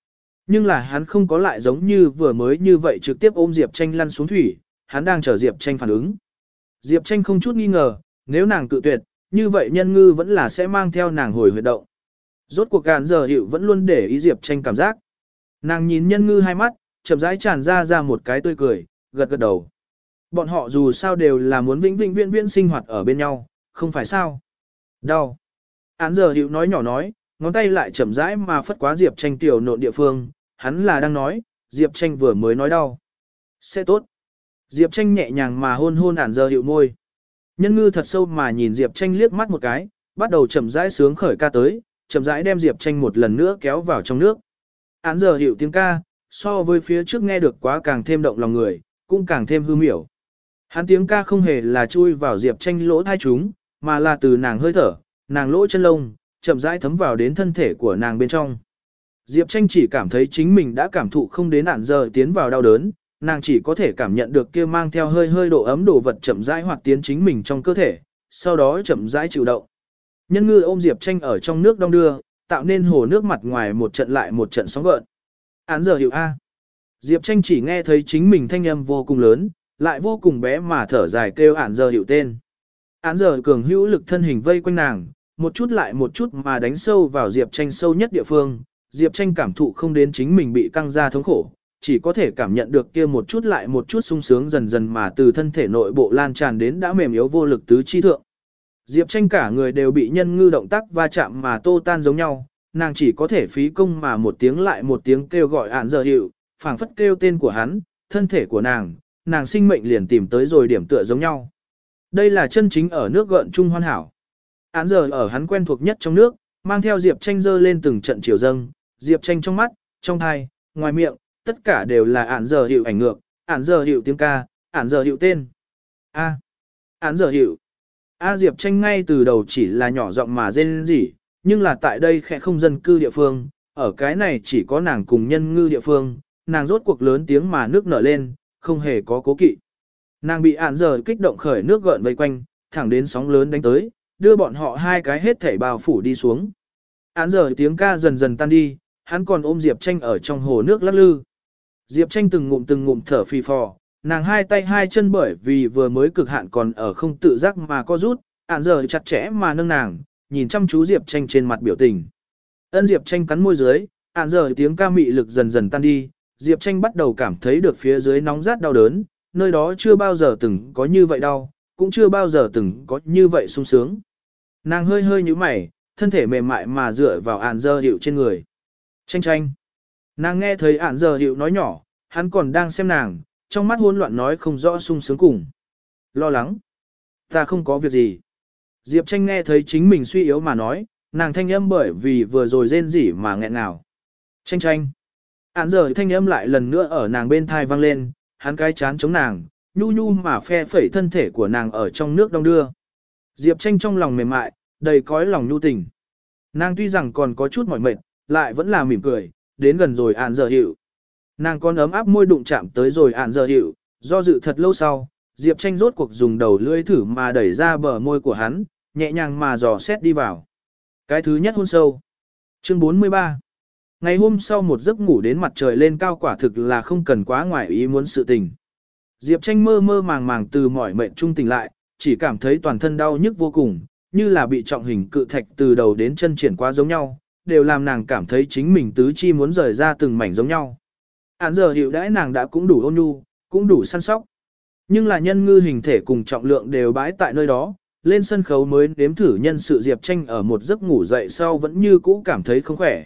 Speaker 1: Nhưng là hắn không có lại giống như vừa mới như vậy trực tiếp ôm Diệp Tranh lăn xuống thủy, hắn đang chờ Diệp Tranh phản ứng. Diệp Tranh không chút nghi ngờ, nếu nàng cự tuyệt, như vậy nhân ngư vẫn là sẽ mang theo nàng hồi huyệt động. Rốt cuộc Án giờ hiệu vẫn luôn để ý Diệp Tranh cảm giác. Nàng nhìn nhân ngư hai mắt, chậm rãi tràn ra ra một cái tươi cười, gật gật đầu. Bọn họ dù sao đều là muốn vĩnh vĩnh viễn viễn sinh hoạt ở bên nhau, không phải sao? Đau. Án giờ hiệu nói nhỏ nói, ngón tay lại chậm rãi mà phất quá Diệp Tranh tiểu nộn địa phương, hắn là đang nói, Diệp Tranh vừa mới nói đau. Sẽ tốt. Diệp Tranh nhẹ nhàng mà hôn hôn án giờ hiệu môi. Nhân ngư thật sâu mà nhìn Diệp Tranh liếc mắt một cái, bắt đầu chậm rãi sướng khởi ca tới, chậm rãi đem Diệp Tranh một lần nữa kéo vào trong nước. Án giờ hiệu tiếng ca, so với phía trước nghe được quá càng thêm động lòng người, cũng càng thêm hư miểu. Hắn tiếng ca không hề là chui vào Diệp Tranh lỗ thai chúng, mà là từ nàng hơi thở, nàng lỗ chân lông, chậm rãi thấm vào đến thân thể của nàng bên trong. Diệp Tranh chỉ cảm thấy chính mình đã cảm thụ không đến ản giờ tiến vào đau đớn, nàng chỉ có thể cảm nhận được kia mang theo hơi hơi độ ấm đồ vật chậm rãi hoạt tiến chính mình trong cơ thể, sau đó chậm rãi chịu động. Nhân ngư ôm Diệp Tranh ở trong nước đong đưa, tạo nên hồ nước mặt ngoài một trận lại một trận sóng gợn. Án giờ hiệu A. Diệp Tranh chỉ nghe thấy chính mình thanh âm vô cùng lớn, lại vô cùng bé mà thở dài kêu án giờ hiệu tên. Án giờ cường hữu lực thân hình vây quanh nàng, một chút lại một chút mà đánh sâu vào Diệp Tranh sâu nhất địa phương. Diệp Tranh cảm thụ không đến chính mình bị căng ra thống khổ, chỉ có thể cảm nhận được kia một chút lại một chút sung sướng dần dần mà từ thân thể nội bộ lan tràn đến đã mềm yếu vô lực tứ chi thượng. Diệp Tranh cả người đều bị nhân ngư động tác va chạm mà tô tan giống nhau, nàng chỉ có thể phí công mà một tiếng lại một tiếng kêu gọi án giờ hiệu, phảng phất kêu tên của hắn, thân thể của nàng, nàng sinh mệnh liền tìm tới rồi điểm tựa giống nhau. Đây là chân chính ở nước gợn trung hoàn hảo. Án giờ ở hắn quen thuộc nhất trong nước, mang theo Diệp Tranh dơ lên từng trận chiều dâng, Diệp Tranh trong mắt, trong thai, ngoài miệng, tất cả đều là án giờ hiệu ảnh ngược, án giờ hiệu tiếng ca, án giờ hiệu tên. A. Án giờ hiệu. A Diệp Tranh ngay từ đầu chỉ là nhỏ giọng mà rên rỉ, nhưng là tại đây khẽ không dân cư địa phương, ở cái này chỉ có nàng cùng nhân ngư địa phương, nàng rốt cuộc lớn tiếng mà nước nở lên, không hề có cố kỵ. Nàng bị án giờ kích động khởi nước gợn vây quanh, thẳng đến sóng lớn đánh tới, đưa bọn họ hai cái hết thảy bao phủ đi xuống. Án giờ tiếng ca dần dần tan đi, hắn còn ôm Diệp Tranh ở trong hồ nước lắc lư. Diệp Tranh từng ngụm từng ngụm thở phì phò, nàng hai tay hai chân bởi vì vừa mới cực hạn còn ở không tự giác mà co rút, án giờ chặt chẽ mà nâng nàng, nhìn chăm chú Diệp Tranh trên mặt biểu tình. Ân Diệp Tranh cắn môi dưới, án giờ tiếng ca mị lực dần dần tan đi, Diệp Tranh bắt đầu cảm thấy được phía dưới nóng rát đau đớn, nơi đó chưa bao giờ từng có như vậy đau, cũng chưa bao giờ từng có như vậy sung sướng. Nàng hơi hơi nhíu mày, thân thể mềm mại mà dựa vào án giờ hiệu trên người. Tranh tranh. Nàng nghe thấy án giờ hiệu nói nhỏ, hắn còn đang xem nàng, trong mắt hỗn loạn nói không rõ sung sướng cùng. Lo lắng. Ta không có việc gì. Diệp Tranh nghe thấy chính mình suy yếu mà nói, nàng thanh âm bởi vì vừa rồi rên rỉ mà nghẹn ngào. Tranh tranh. Án giờ thanh âm lại lần nữa ở nàng bên thai vang lên, hắn cái chán chống nàng, nhu nhu mà phe phẩy thân thể của nàng ở trong nước đong đưa. Diệp Tranh trong lòng mềm mại, đầy cõi lòng nhu tình. Nàng tuy rằng còn có chút mỏi mệt, lại vẫn là mỉm cười, đến gần rồi án giờ hiệu. Nàng còn ấm áp môi đụng chạm tới rồi án giờ hiệu, do dự thật lâu sau, Diệp Tranh rốt cuộc dùng đầu lưỡi thử mà đẩy ra bờ môi của hắn, nhẹ nhàng mà dò xét đi vào. Cái thứ nhất hôn sâu. Chương bốn mươi ba. Ngày hôm sau một giấc ngủ đến mặt trời lên cao quả thực là không cần quá ngoài ý muốn sự tình. Diệp Tranh mơ mơ màng màng từ mỏi mệt trung tỉnh lại, chỉ cảm thấy toàn thân đau nhức vô cùng, như là bị trọng hình cự thạch từ đầu đến chân triển qua giống nhau, đều làm nàng cảm thấy chính mình tứ chi muốn rời ra từng mảnh giống nhau. Án giờ hiệu đãi nàng đã cũng đủ ôn nhu, cũng đủ săn sóc. Nhưng là nhân ngư hình thể cùng trọng lượng đều bãi tại nơi đó, lên sân khấu mới nếm thử nhân sự Diệp Tranh ở một giấc ngủ dậy sau vẫn như cũ cảm thấy không khỏe.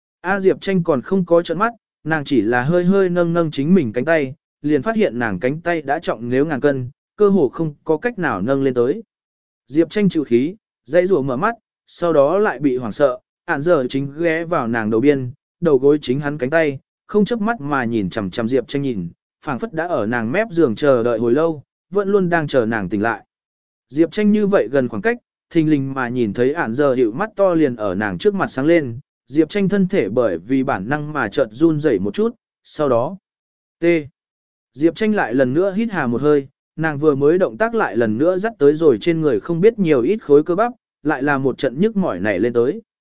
Speaker 1: A Diệp Tranh còn không có trợn mắt, nàng chỉ là hơi hơi nâng nâng chính mình cánh tay, liền phát hiện nàng cánh tay đã trọng nếu ngàn cân, cơ hồ không có cách nào nâng lên tới. Diệp Tranh chịu khí, dãy rủa mở mắt, sau đó lại bị hoảng sợ, án giờ chính ghé vào nàng đầu biên, đầu gối chính hắn cánh tay, không chớp mắt mà nhìn chằm chằm Diệp Tranh nhìn, phảng phất đã ở nàng mép giường chờ đợi hồi lâu, vẫn luôn đang chờ nàng tỉnh lại. Diệp Tranh như vậy gần khoảng cách, thình lình mà nhìn thấy án giờ hiệu mắt to liền ở nàng trước mặt sáng lên, Diệp Tranh thân thể bởi vì bản năng mà chợt run rẩy một chút, sau đó T. Diệp Tranh lại lần nữa hít hà một hơi, nàng vừa mới động tác lại lần nữa dắt tới rồi trên người không biết nhiều ít khối cơ bắp, lại là một trận nhức mỏi nảy lên tới.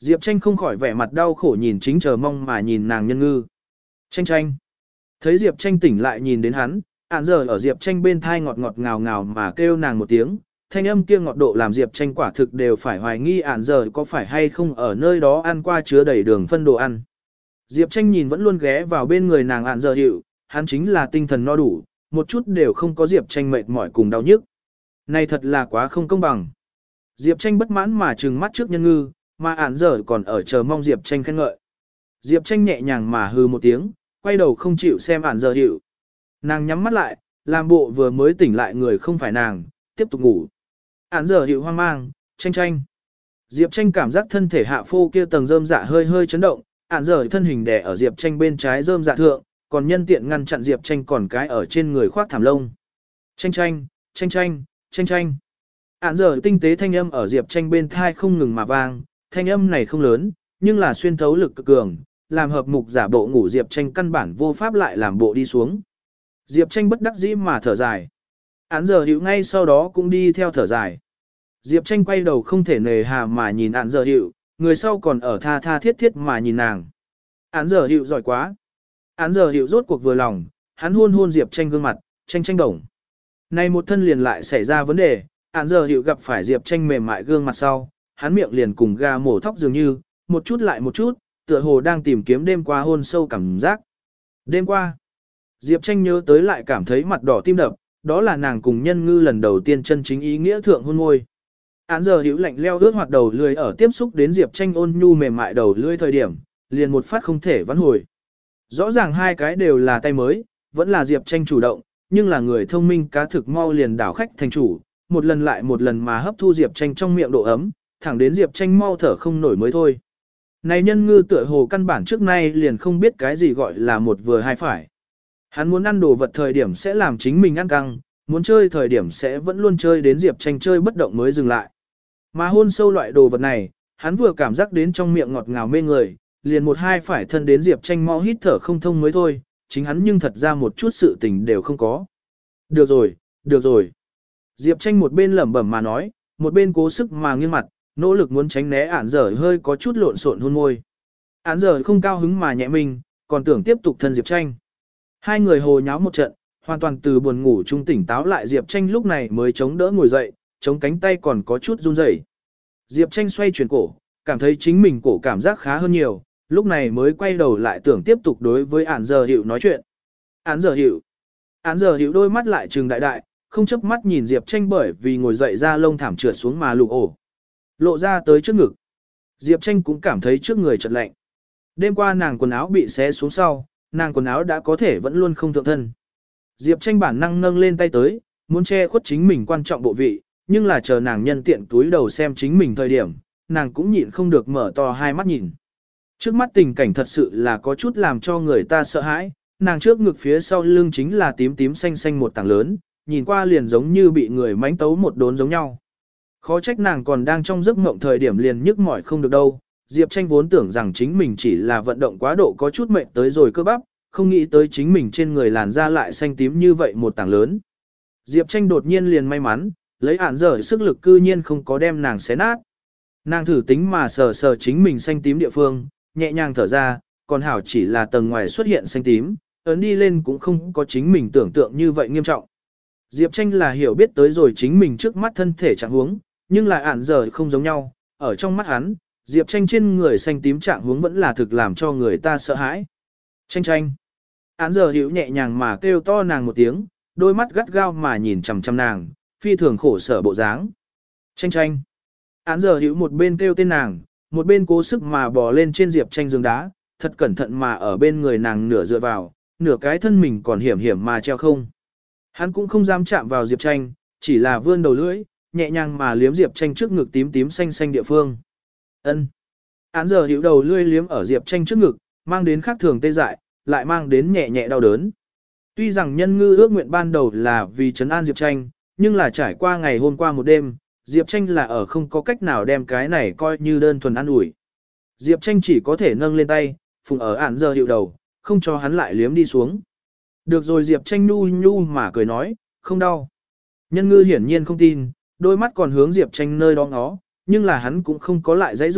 Speaker 1: Diệp Tranh không khỏi vẻ mặt đau khổ nhìn chính chờ mong mà nhìn nàng Nhân Ngư. Tranh Tranh. Thấy Diệp Tranh tỉnh lại nhìn đến hắn, ản giờ ở Diệp Tranh bên thai ngọt ngọt ngào ngào mà kêu nàng một tiếng, thanh âm kia ngọt độ làm Diệp Tranh quả thực đều phải hoài nghi ản giờ có phải hay không ở nơi đó ăn qua chứa đầy đường phân đồ ăn. Diệp Tranh nhìn vẫn luôn ghé vào bên người nàng ản giờ hiệu, hắn chính là tinh thần no đủ, một chút đều không có Diệp Tranh mệt mỏi cùng đau nhức. Này thật là quá không công bằng. Diệp Tranh bất mãn mà trừng mắt trước Nhân Ngư, mà ản giờ còn ở chờ mong Diệp Tranh khen ngợi. Diệp Tranh nhẹ nhàng mà hừ một tiếng, quay đầu không chịu xem ản giờ hiệu. Nàng nhắm mắt lại, làm bộ vừa mới tỉnh lại người không phải nàng, tiếp tục ngủ. Ản giờ hiệu hoang mang, Tranh Tranh. Diệp Tranh cảm giác thân thể hạ phô kia tầng rơm dạ hơi hơi chấn động, ản giờ thân hình đè ở Diệp Tranh bên trái rơm dạ thượng, còn nhân tiện ngăn chặn Diệp Tranh còn cái ở trên người khoác thảm lông. Tranh Tranh, Tranh Tranh, Tranh Tranh. Ản giờ tinh tế thanh âm ở Diệp Tranh bên thai không ngừng mà vang, thanh âm này không lớn, nhưng là xuyên thấu lực cực cường, làm hợp mục giả bộ ngủ Diệp Tranh căn bản vô pháp lại làm bộ đi xuống. Diệp Tranh bất đắc dĩ mà thở dài. Ản giờ hiệu ngay sau đó cũng đi theo thở dài. Diệp Tranh quay đầu không thể nề hà mà nhìn Ản giờ hiệu, người sau còn ở tha tha thiết thiết mà nhìn nàng. Ản giờ hiệu giỏi quá. Ản giờ hiệu rốt cuộc vừa lòng, hắn hôn hôn Diệp Tranh gương mặt, Tranh Tranh đồng. Này một thân liền lại xảy ra vấn đề, Ản giờ hiệu gặp phải Diệp Tranh mềm mại gương mặt sau, hắn miệng liền cùng gà mổ thóc dường như, một chút lại một chút, tựa hồ đang tìm kiếm đêm qua hôn sâu cảm giác. Đêm qua, Diệp Tranh nhớ tới lại cảm thấy mặt đỏ tim đập, đó là nàng cùng Nhân Ngư lần đầu tiên chân chính ý nghĩa thượng hôn môi. Án giờ hữu lạnh leo ướt hoạt đầu lưỡi ở tiếp xúc đến Diệp Tranh ôn nhu mềm mại đầu lưỡi thời điểm, liền một phát không thể vãn hồi. Rõ ràng hai cái đều là tay mới, vẫn là Diệp Tranh chủ động, nhưng là người thông minh cá thực mau liền đảo khách thành chủ, một lần lại một lần mà hấp thu Diệp Tranh trong miệng độ ấm, thẳng đến Diệp Tranh mau thở không nổi mới thôi. Này Nhân Ngư tựa hồ căn bản trước nay liền không biết cái gì gọi là một vừa hai phải. Hắn muốn ăn đồ vật thời điểm sẽ làm chính mình ăn căng, muốn chơi thời điểm sẽ vẫn luôn chơi đến Diệp Tranh chơi bất động mới dừng lại. Mà hôn sâu loại đồ vật này, hắn vừa cảm giác đến trong miệng ngọt ngào mê người, liền một hai phải thân đến Diệp Tranh mau hít thở không thông mới thôi, chính hắn nhưng thật ra một chút sự tình đều không có. Được rồi, được rồi. Diệp Tranh một bên lẩm bẩm mà nói, một bên cố sức mà nghiêng mặt, nỗ lực muốn tránh né Án giờ hơi có chút lộn xộn hôn môi. Án giờ không cao hứng mà nhẹ mình, còn tưởng tiếp tục thân Diệp Tranh. Hai người hồ nháo một trận, hoàn toàn từ buồn ngủ trung tỉnh táo lại Diệp Tranh lúc này mới chống đỡ ngồi dậy, chống cánh tay còn có chút run rẩy. Diệp Tranh xoay chuyển cổ, cảm thấy chính mình cổ cảm giác khá hơn nhiều, lúc này mới quay đầu lại tưởng tiếp tục đối với Án giờ hiệu nói chuyện. Án giờ hiệu. Án giờ hiệu đôi mắt lại trừng đại đại, không chớp mắt nhìn Diệp Tranh bởi vì ngồi dậy ra lông thảm trượt xuống mà lục ổ. Lộ ra tới trước ngực. Diệp Tranh cũng cảm thấy trước người chợt lạnh. Đêm qua nàng quần áo bị xé xuống sau, nàng quần áo đã có thể vẫn luôn không thượng thân. Diệp Tranh bản năng nâng lên tay tới, muốn che khuất chính mình quan trọng bộ vị, nhưng là chờ nàng nhân tiện túi đầu xem chính mình thời điểm, nàng cũng nhịn không được mở to hai mắt nhìn. Trước mắt tình cảnh thật sự là có chút làm cho người ta sợ hãi, nàng trước ngực phía sau lưng chính là tím tím xanh xanh một tảng lớn, nhìn qua liền giống như bị người mánh tấu một đốn giống nhau. Khó trách nàng còn đang trong giấc mộng thời điểm liền nhức mỏi không được đâu. Diệp Tranh vốn tưởng rằng chính mình chỉ là vận động quá độ có chút mệt tới rồi cơ bắp, không nghĩ tới chính mình trên người làn da lại xanh tím như vậy một tảng lớn. Diệp Tranh đột nhiên liền may mắn, lấy Án giờ sức lực cư nhiên không có đem nàng xé nát. Nàng thử tính mà sờ sờ chính mình xanh tím địa phương, nhẹ nhàng thở ra, còn hảo chỉ là tầng ngoài xuất hiện xanh tím, ấn đi lên cũng không có chính mình tưởng tượng như vậy nghiêm trọng. Diệp Tranh là hiểu biết tới rồi chính mình trước mắt thân thể trạng huống, nhưng lại Án giờ không giống nhau, ở trong mắt hắn, Diệp Tranh trên người xanh tím trạng huống vẫn là thực làm cho người ta sợ hãi. Tranh Tranh. Án giờ hiểu nhẹ nhàng mà kêu to nàng một tiếng, đôi mắt gắt gao mà nhìn chằm chằm nàng, phi thường khổ sở bộ dáng. Tranh Tranh. Án giờ hiểu một bên kêu tên nàng, một bên cố sức mà bò lên trên Diệp Tranh giường đá, thật cẩn thận mà ở bên người nàng nửa dựa vào, nửa cái thân mình còn hiểm hiểm mà treo không. Hắn cũng không dám chạm vào Diệp Tranh, chỉ là vươn đầu lưỡi, nhẹ nhàng mà liếm Diệp Tranh trước ngực tím tím xanh xanh địa phương. Ân. Án giờ hiểu đầu lưỡi liếm ở Diệp Tranh trước ngực, mang đến khác thường tê dại, lại mang đến nhẹ nhẹ đau đớn. Tuy rằng Nhân Ngư ước nguyện ban đầu là vì trấn an Diệp Tranh, nhưng là trải qua ngày hôm qua một đêm, Diệp Tranh là ở không có cách nào đem cái này coi như đơn thuần ăn ủi. Diệp Tranh chỉ có thể nâng lên tay, phùng ở Án giờ hiệu đầu, không cho hắn lại liếm đi xuống. Được rồi Diệp Tranh nhu nhu mà cười nói, không đau. Nhân Ngư hiển nhiên không tin, đôi mắt còn hướng Diệp Tranh nơi đó ngó, nhưng là hắn cũng không có lại dãy rủa,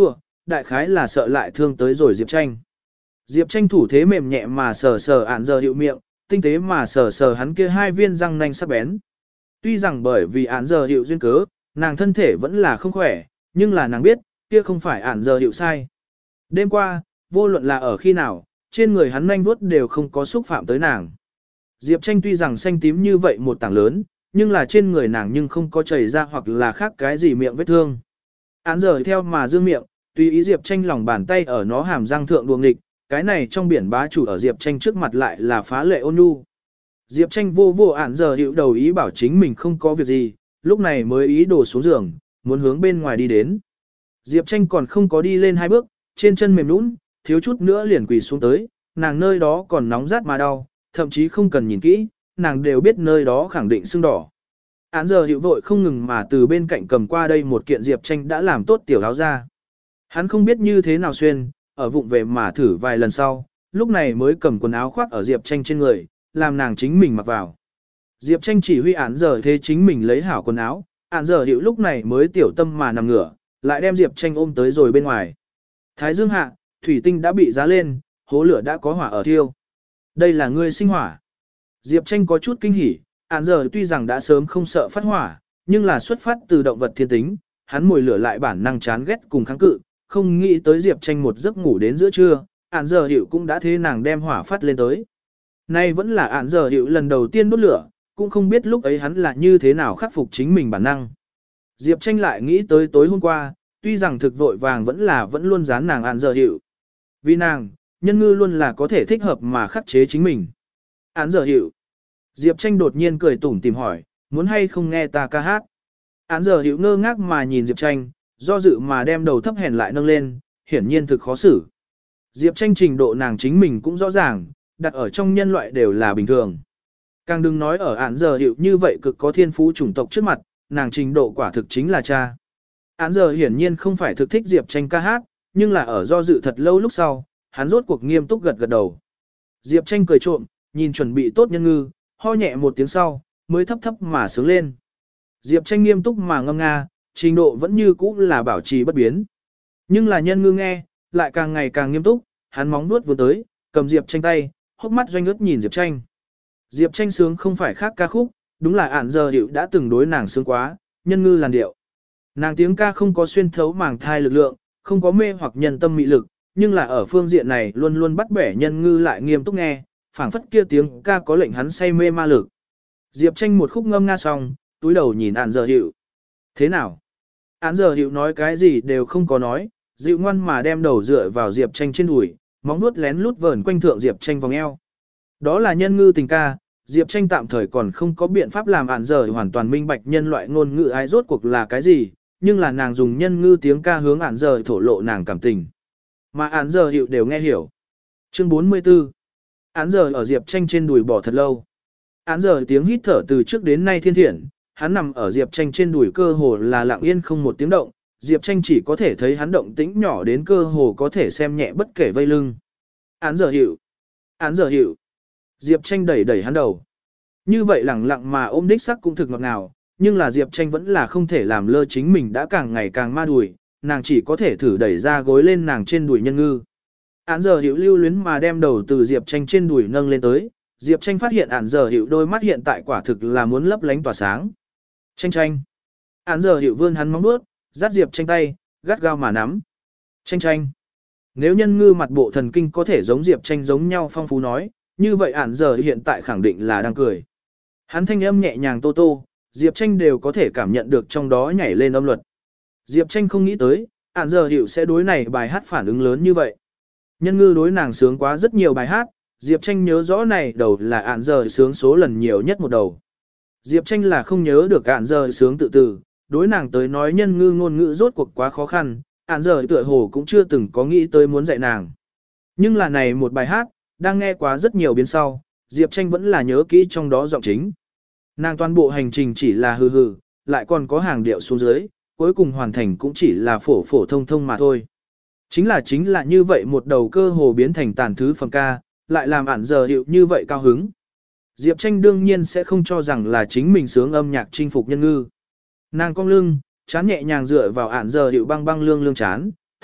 Speaker 1: đại khái là sợ lại thương tới rồi Diệp Tranh. Diệp Tranh thủ thế mềm nhẹ mà sờ sờ ản giờ hiệu miệng, tinh tế mà sờ sờ hắn kia hai viên răng nanh sắc bén. Tuy rằng bởi vì ản giờ hiệu duyên cớ, nàng thân thể vẫn là không khỏe, nhưng là nàng biết, kia không phải ản giờ hiệu sai. Đêm qua, vô luận là ở khi nào, trên người hắn nanh vuốt đều không có xúc phạm tới nàng. Diệp Tranh tuy rằng xanh tím như vậy một tảng lớn, nhưng là trên người nàng nhưng không có chảy ra hoặc là khác cái gì miệng vết thương. Án giờ theo mà dương miệng, tùy ý Diệp Tranh lòng bàn tay ở nó hàm răng thượng đuồng nghịch, cái này trong biển bá chủ ở Diệp Tranh trước mặt lại là phá lệ ôn nhu. Diệp Tranh vô vô án giờ hiệu đầu ý bảo chính mình không có việc gì, lúc này mới ý đồ xuống giường, muốn hướng bên ngoài đi đến. Diệp Tranh còn không có đi lên hai bước, trên chân mềm nũng, thiếu chút nữa liền quỳ xuống tới, nàng nơi đó còn nóng rát mà đau, thậm chí không cần nhìn kỹ, nàng đều biết nơi đó khẳng định sưng đỏ. Án giờ hiệu vội không ngừng mà từ bên cạnh cầm qua đây một kiện Diệp Tranh đã làm tốt tiểu áo ra. Hắn không biết như thế nào xuyên, ở vụng về mà thử vài lần sau, lúc này mới cầm quần áo khoác ở Diệp Tranh trên người, làm nàng chính mình mặc vào. Diệp Tranh chỉ huy án giờ thế chính mình lấy hảo quần áo, án giờ hiệu lúc này mới tiểu tâm mà nằm ngửa, lại đem Diệp Tranh ôm tới rồi bên ngoài. Thái dương hạ, thủy tinh đã bị giá lên, hố lửa đã có hỏa ở thiêu. Đây là ngươi sinh hỏa. Diệp Tranh có chút kinh hỉ, án giờ tuy rằng đã sớm không sợ phát hỏa, nhưng là xuất phát từ động vật thiên tính, hắn mồi lửa lại bản năng chán ghét cùng kháng cự, không nghĩ tới Diệp Tranh một giấc ngủ đến giữa trưa, án giờ hiệu cũng đã thế nàng đem hỏa phát lên tới. Nay vẫn là án giờ hiệu lần đầu tiên đốt lửa, cũng không biết lúc ấy hắn là như thế nào khắc phục chính mình bản năng. Diệp Tranh lại nghĩ tới tối hôm qua, tuy rằng thực vội vàng vẫn là vẫn luôn dán nàng án giờ hiệu. Vì nàng, nhân ngư luôn là có thể thích hợp mà khắc chế chính mình. Án giờ hiệu. Diệp Tranh đột nhiên cười tủm tìm hỏi, muốn hay không nghe ta ca hát. Án giờ hiệu ngơ ngác mà nhìn Diệp Tranh, do dự mà đem đầu thấp hèn lại nâng lên, hiển nhiên thực khó xử. Diệp Tranh trình độ nàng chính mình cũng rõ ràng, đặt ở trong nhân loại đều là bình thường. Càng đừng nói ở án giờ hiệu như vậy cực có thiên phú chủng tộc trước mặt, nàng trình độ quả thực chính là cha. Án giờ hiển nhiên không phải thực thích Diệp Tranh ca hát, nhưng là ở do dự thật lâu lúc sau, hắn rốt cuộc nghiêm túc gật gật đầu. Diệp Tranh cười trộm, nhìn chuẩn bị tốt nhân ngư, ho nhẹ một tiếng sau, mới thấp thấp mà sướng lên. Diệp Tranh nghiêm túc mà ngâm nga, trình độ vẫn như cũ là bảo trì bất biến. Nhưng là nhân ngư nghe, lại càng ngày càng nghiêm túc, hắn móng vuốt vừa tới, cầm Diệp Tranh tay, hốc mắt doanh ướt nhìn Diệp Tranh. Diệp Tranh sướng không phải khác ca khúc, đúng là ản giờ hiệu đã từng đối nàng sướng quá, nhân ngư làn điệu. Nàng tiếng ca không có xuyên thấu màng thai lực lượng, không có mê hoặc nhân tâm mị lực, nhưng là ở phương diện này luôn luôn bắt bẻ nhân ngư lại nghiêm túc nghe, phảng phất kia tiếng ca có lệnh hắn say mê ma lực. Diệp Tranh một khúc ngâm nga xong, túi đầu nhìn ản giờ hiệu. Thế nào? Ản giờ hiệu nói cái gì đều không có nói, dịu ngoan mà đem đầu dựa vào Diệp Tranh trên đùi, móng nuốt lén lút vờn quanh thượng Diệp Tranh vòng eo. Đó là nhân ngư tình ca, Diệp Tranh tạm thời còn không có biện pháp làm ản giờ hoàn toàn minh bạch nhân loại ngôn ngữ ái rốt cuộc là cái gì, nhưng là nàng dùng nhân ngư tiếng ca hướng ản giờ thổ lộ nàng cảm tình. Mà ản giờ hiệu đều nghe hiểu. Chương bốn mươi tư. Ản giờ ở Diệp Tranh trên đùi bỏ thật lâu. Ản giờ tiếng hít thở từ trước đến nay thiên thiện, hắn nằm ở Diệp Tranh trên đùi cơ hồ là lặng yên không một tiếng động, Diệp Tranh chỉ có thể thấy hắn động tĩnh nhỏ đến cơ hồ có thể xem nhẹ bất kể vây lưng. Ản giờ hiệu. Ản giờ hiệu. Diệp Tranh đẩy đẩy hắn đầu. Như vậy lẳng lặng mà ôm đích sắc cũng thực ngọt ngào, nhưng là Diệp Tranh vẫn là không thể làm lơ chính mình đã càng ngày càng ma đùi, nàng chỉ có thể thử đẩy ra gối lên nàng trên đùi nhân ngư. Án giờ hiệu lưu luyến mà đem đầu từ Diệp Tranh trên đùi nâng lên tới, Diệp Tranh phát hiện án giờ hiệu đôi mắt hiện tại quả thực là muốn lấp lánh tỏa sáng. Tranh tranh. Án giờ hiệu vươn hắn móng vuốt, dắt Diệp Tranh tay, gắt gao mà nắm. Tranh tranh. Nếu nhân ngư mặt bộ thần kinh có thể giống Diệp Tranh giống nhau phong phú nói, như vậy án giờ hiện tại khẳng định là đang cười. Hắn thanh âm nhẹ nhàng tô tô, Diệp Tranh đều có thể cảm nhận được trong đó nhảy lên âm luật. Diệp Tranh không nghĩ tới, án giờ hiệu sẽ đối này bài hát phản ứng lớn như vậy. Nhân ngư đối nàng sướng quá rất nhiều bài hát, Diệp Tranh nhớ rõ này đầu là án giờ sướng số lần nhiều nhất một đầu. Diệp Tranh là không nhớ được án giờ sướng tự từ, đối nàng tới nói nhân ngư ngôn ngữ rốt cuộc quá khó khăn, án giờ tựa hồ cũng chưa từng có nghĩ tới muốn dạy nàng. Nhưng là này một bài hát, đang nghe quá rất nhiều biến sau, Diệp Tranh vẫn là nhớ kỹ trong đó giọng chính. Nàng toàn bộ hành trình chỉ là hừ hừ, lại còn có hàng điệu xuống dưới, cuối cùng hoàn thành cũng chỉ là phổ phổ thông thông mà thôi. Chính là chính là như vậy một đầu cơ hồ biến thành tàn thứ phẩm ca, lại làm ản giờ hiệu như vậy cao hứng. Diệp Tranh đương nhiên sẽ không cho rằng là chính mình sướng âm nhạc chinh phục nhân ngư. Nàng cong lưng, chán nhẹ nhàng dựa vào ản giờ hiệu băng băng lương lương chán,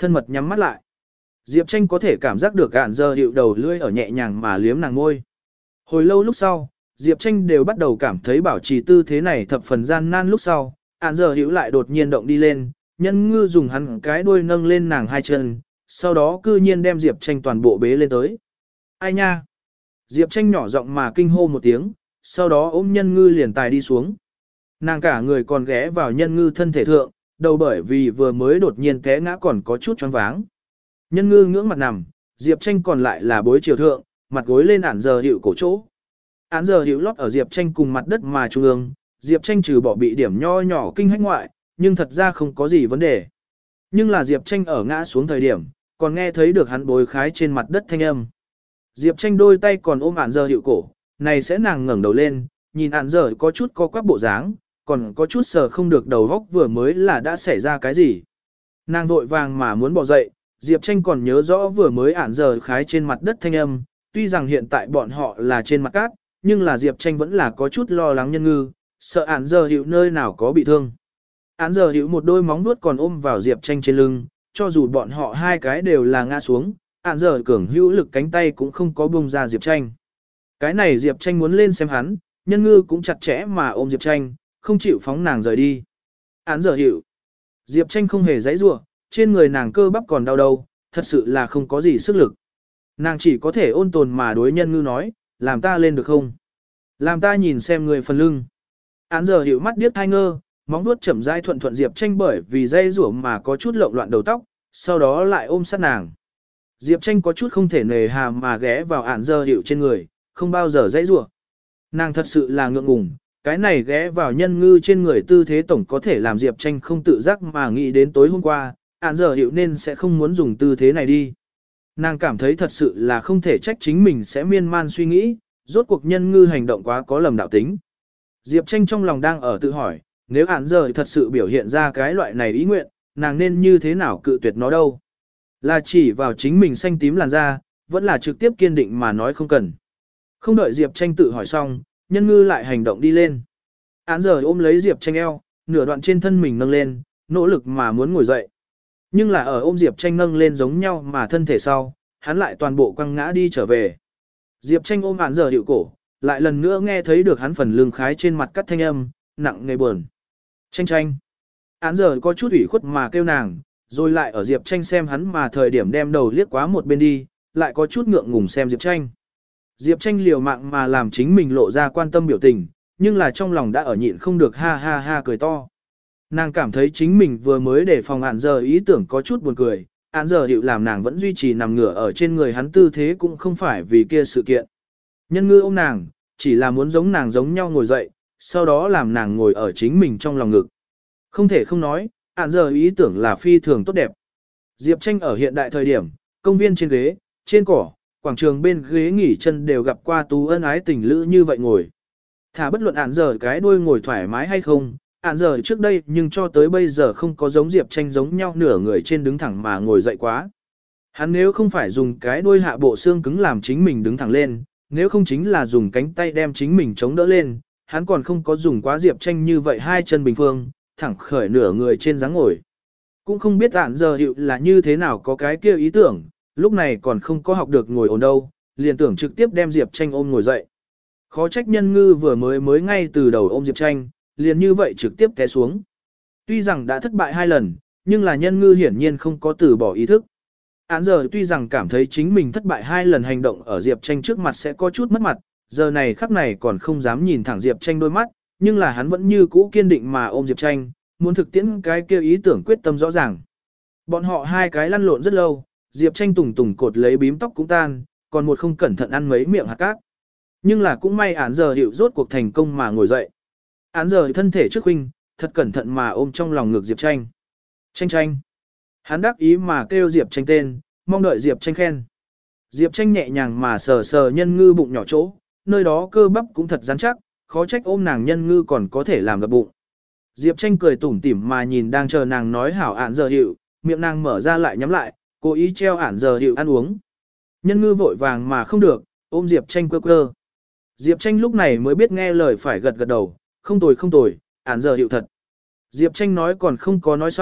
Speaker 1: thân mật nhắm mắt lại. Diệp Tranh có thể cảm giác được ản giờ hiệu đầu lưỡi ở nhẹ nhàng mà liếm nàng ngôi. Hồi lâu lúc sau, Diệp Tranh đều bắt đầu cảm thấy bảo trì tư thế này thập phần gian nan lúc sau, ản giờ hiệu lại đột nhiên động đi lên, nhân ngư dùng hắn cái đuôi nâng lên nàng hai chân, sau đó cư nhiên đem Diệp Tranh toàn bộ bế lên tới. Ai nha? Diệp Tranh nhỏ giọng mà kinh hô một tiếng, sau đó ôm nhân ngư liền tài đi xuống. Nàng cả người còn ghé vào nhân ngư thân thể thượng, đầu bởi vì vừa mới đột nhiên té ngã còn có chút choáng váng. Nhân ngư ngưỡng mặt nằm, Diệp Tranh còn lại là bối chiều thượng, mặt gối lên ản giờ hiệu cổ chỗ. Án giờ hiệu lót ở Diệp Tranh cùng mặt đất mà trung ương, Diệp Tranh trừ bỏ bị điểm nho nhỏ kinh hách ngoại, nhưng thật ra không có gì vấn đề. Nhưng là Diệp Tranh ở ngã xuống thời điểm, còn nghe thấy được hắn bối khái trên mặt đất thanh âm. Diệp Tranh đôi tay còn ôm ản giờ hiệu cổ, này sẽ nàng ngẩng đầu lên, nhìn ản giờ có chút co quắp bộ dáng, còn có chút sờ không được đầu góc vừa mới là đã xảy ra cái gì. Nàng vội vàng mà muốn bỏ dậy, Diệp Tranh còn nhớ rõ vừa mới ản giờ khái trên mặt đất thanh âm, tuy rằng hiện tại bọn họ là trên mặt cát, nhưng là Diệp Tranh vẫn là có chút lo lắng nhân ngư, sợ ản giờ hiệu nơi nào có bị thương. Ản giờ hiệu một đôi móng vuốt còn ôm vào Diệp Tranh trên lưng, cho dù bọn họ hai cái đều là ngã xuống, ản giờ cường hữu lực cánh tay cũng không có buông ra Diệp Tranh. Cái này Diệp Tranh muốn lên xem hắn, nhân ngư cũng chặt chẽ mà ôm Diệp Tranh, không chịu phóng nàng rời đi. Ản giờ hiệu. Diệp Tranh không hề giãy giụa, trên người nàng cơ bắp còn đau đầu, thật sự là không có gì sức lực. Nàng chỉ có thể ôn tồn mà đối nhân ngư nói, làm ta lên được không? Làm ta nhìn xem người phần lưng. Án giờ hiệu mắt điếc thai ngơ, móng vuốt chậm rãi thuận thuận Diệp Tranh bởi vì dây rủa mà có chút lộn loạn đầu tóc, sau đó lại ôm sát nàng. Diệp Tranh có chút không thể nề hà mà ghé vào án giờ hiệu trên người, không bao giờ dây rủa. Nàng thật sự là ngượng ngùng, cái này ghé vào nhân ngư trên người tư thế tổng có thể làm Diệp Tranh không tự giác mà nghĩ đến tối hôm qua, án giờ hiệu nên sẽ không muốn dùng tư thế này đi. Nàng cảm thấy thật sự là không thể trách chính mình sẽ miên man suy nghĩ, rốt cuộc nhân ngư hành động quá có lầm đạo tính. Diệp Tranh trong lòng đang ở tự hỏi, nếu án giờ thật sự biểu hiện ra cái loại này ý nguyện, nàng nên như thế nào cự tuyệt nó đâu. Là chỉ vào chính mình xanh tím làn da, vẫn là trực tiếp kiên định mà nói không cần. Không đợi Diệp Tranh tự hỏi xong, nhân ngư lại hành động đi lên. Án giờ ôm lấy Diệp Tranh eo, nửa đoạn trên thân mình nâng lên, nỗ lực mà muốn ngồi dậy. Nhưng là ở ôm Diệp Tranh nâng lên giống nhau mà thân thể sau, hắn lại toàn bộ quăng ngã đi trở về. Diệp Tranh ôm án giờ hiệu cổ, lại lần nữa nghe thấy được hắn phần lưng khái trên mặt cắt thanh âm, nặng nề buồn. Tranh Tranh. Án giờ có chút ủy khuất mà kêu nàng, rồi lại ở Diệp Tranh xem hắn mà thời điểm đem đầu liếc quá một bên đi, lại có chút ngượng ngùng xem Diệp Tranh. Diệp Tranh liều mạng mà làm chính mình lộ ra quan tâm biểu tình, nhưng là trong lòng đã ở nhịn không được ha ha ha cười to. Nàng cảm thấy chính mình vừa mới để phòng án giờ ý tưởng có chút buồn cười, án giờ hiệu làm nàng vẫn duy trì nằm ngửa ở trên người hắn tư thế cũng không phải vì kia sự kiện. Nhân ngư ôm nàng, chỉ là muốn giống nàng giống nhau ngồi dậy, sau đó làm nàng ngồi ở chính mình trong lòng ngực. Không thể không nói, án giờ ý tưởng là phi thường tốt đẹp. Diệp Tranh ở hiện đại thời điểm, công viên trên ghế, trên cỏ, quảng trường bên ghế nghỉ chân đều gặp qua tú ân ái tình lữ như vậy ngồi. Thả bất luận án giờ cái đuôi ngồi thoải mái hay không, án giờ trước đây nhưng cho tới bây giờ không có giống Diệp Tranh giống nhau nửa người trên đứng thẳng mà ngồi dậy quá. Hắn nếu không phải dùng cái đuôi hạ bộ xương cứng làm chính mình đứng thẳng lên, nếu không chính là dùng cánh tay đem chính mình chống đỡ lên, hắn còn không có dùng quá Diệp Tranh như vậy hai chân bình phương, thẳng khởi nửa người trên dáng ngồi. Cũng không biết án giờ hiệu là như thế nào có cái kia ý tưởng, lúc này còn không có học được ngồi ổn đâu, liền tưởng trực tiếp đem Diệp Tranh ôm ngồi dậy. Khó trách nhân ngư vừa mới mới ngay từ đầu ôm Diệp Tranh, liền như vậy trực tiếp té xuống. Tuy rằng đã thất bại hai lần, nhưng là nhân ngư hiển nhiên không có từ bỏ ý thức. Án giờ tuy rằng cảm thấy chính mình thất bại hai lần hành động ở Diệp Tranh trước mặt sẽ có chút mất mặt, giờ này khắc này còn không dám nhìn thẳng Diệp Tranh đôi mắt, nhưng là hắn vẫn như cũ kiên định mà ôm Diệp Tranh, muốn thực tiễn cái kia ý tưởng quyết tâm rõ ràng. Bọn họ hai cái lăn lộn rất lâu, Diệp Tranh tùng tùng cột lấy bím tóc cũng tan, còn một không cẩn thận ăn mấy miệng hạt cát. Nhưng là cũng may án giờ hiệu rốt cuộc thành công mà ngồi dậy. Án giờ thân thể trước huynh, thật cẩn thận mà ôm trong lòng ngực Diệp Tranh. Tranh Tranh. Hắn đắc ý mà kêu Diệp Tranh tên, mong đợi Diệp Tranh khen. Diệp Tranh nhẹ nhàng mà sờ sờ nhân ngư bụng nhỏ chỗ, nơi đó cơ bắp cũng thật rắn chắc, khó trách ôm nàng nhân ngư còn có thể làm gập bụng. Diệp Tranh cười tủm tỉm mà nhìn đang chờ nàng nói hảo án giờ hiệu, miệng nàng mở ra lại nhắm lại, cố ý treo án giờ hiệu ăn uống. Nhân ngư vội vàng mà không được, ôm Diệp Tranh quơ quơ. Diệp Tranh lúc này mới biết nghe lời phải gật gật đầu, không tồi không tồi, án giờ hiệu thật. Diệp Tranh nói còn không có nói xong,